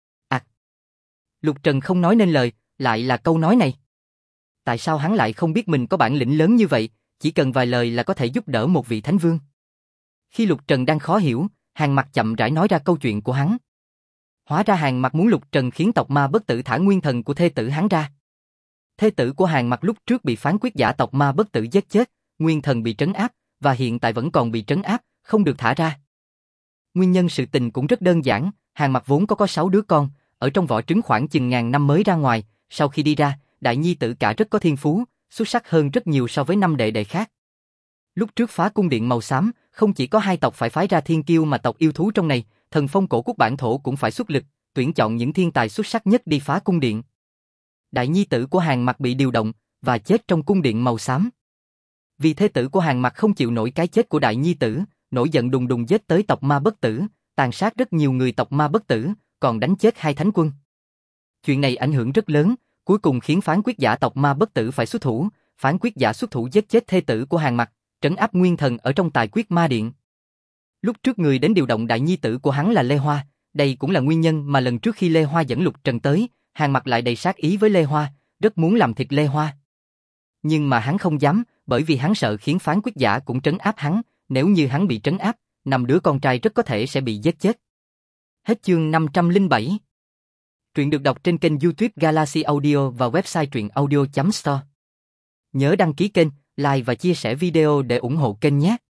Lục Trần không nói nên lời, lại là câu nói này. Tại sao hắn lại không biết mình có bản lĩnh lớn như vậy, chỉ cần vài lời là có thể giúp đỡ một vị thánh vương. Khi Lục Trần đang khó hiểu, Hàn Mặc chậm rãi nói ra câu chuyện của hắn. Hóa ra Hàn Mặc muốn Lục Trần khiến tộc ma bất tử thả nguyên thần của thê tử hắn ra. Thê tử của Hàn Mặc lúc trước bị phán quyết giả tộc ma bất tử giết chết, nguyên thần bị trấn áp, và hiện tại vẫn còn bị trấn áp, không được thả ra. Nguyên nhân sự tình cũng rất đơn giản, Hàn Mặc vốn có 6 đứa con, ở trong vỏ trứng khoảng chừng ngàn năm mới ra ngoài, sau khi đi ra, đại nhi tử cả rất có thiên phú, xuất sắc hơn rất nhiều so với 5 đệ đệ khác. Lúc trước phá cung điện màu xám, không chỉ có 2 tộc phải phái ra thiên kiêu mà tộc yêu thú trong này, thần phong cổ quốc bản thổ cũng phải xuất lực, tuyển chọn những thiên tài xuất sắc nhất đi phá cung điện. Đại nhi tử của Hàn Mặc bị điều động, và chết trong cung điện màu xám. Vì thế tử của Hàn Mặc không chịu nổi cái chết của đại nhi tử, nổi giận đùng đùng giết tới tộc ma bất tử, tàn sát rất nhiều người tộc ma bất tử, còn đánh chết 2 thánh quân. Chuyện này ảnh hưởng rất lớn, cuối cùng khiến phán quyết giả tộc ma bất tử phải xuất thủ, phán quyết giả xuất thủ giết chết thê tử của Hàn Mặc, trấn áp nguyên thần ở trong tài quyết ma điện. Lúc trước người đến điều động đại nhi tử của hắn là Lê Hoa, đây cũng là nguyên nhân mà lần trước khi Lê Hoa dẫn Lục Trần tới, Hàn Mặc lại đầy sát ý với Lê Hoa, rất muốn làm thịt Lê Hoa. Nhưng mà hắn không dám, bởi vì hắn sợ khiến phán quyết giả cũng trấn áp hắn, nếu như hắn bị trấn áp, 5 đứa con trai rất có thể sẽ bị giết chết. Hết chương 507. Truyện được đọc trên kênh YouTube Galaxy Audio và website truyệnaudio.store. Nhớ đăng ký kênh, like và chia sẻ video để ủng hộ kênh nhé.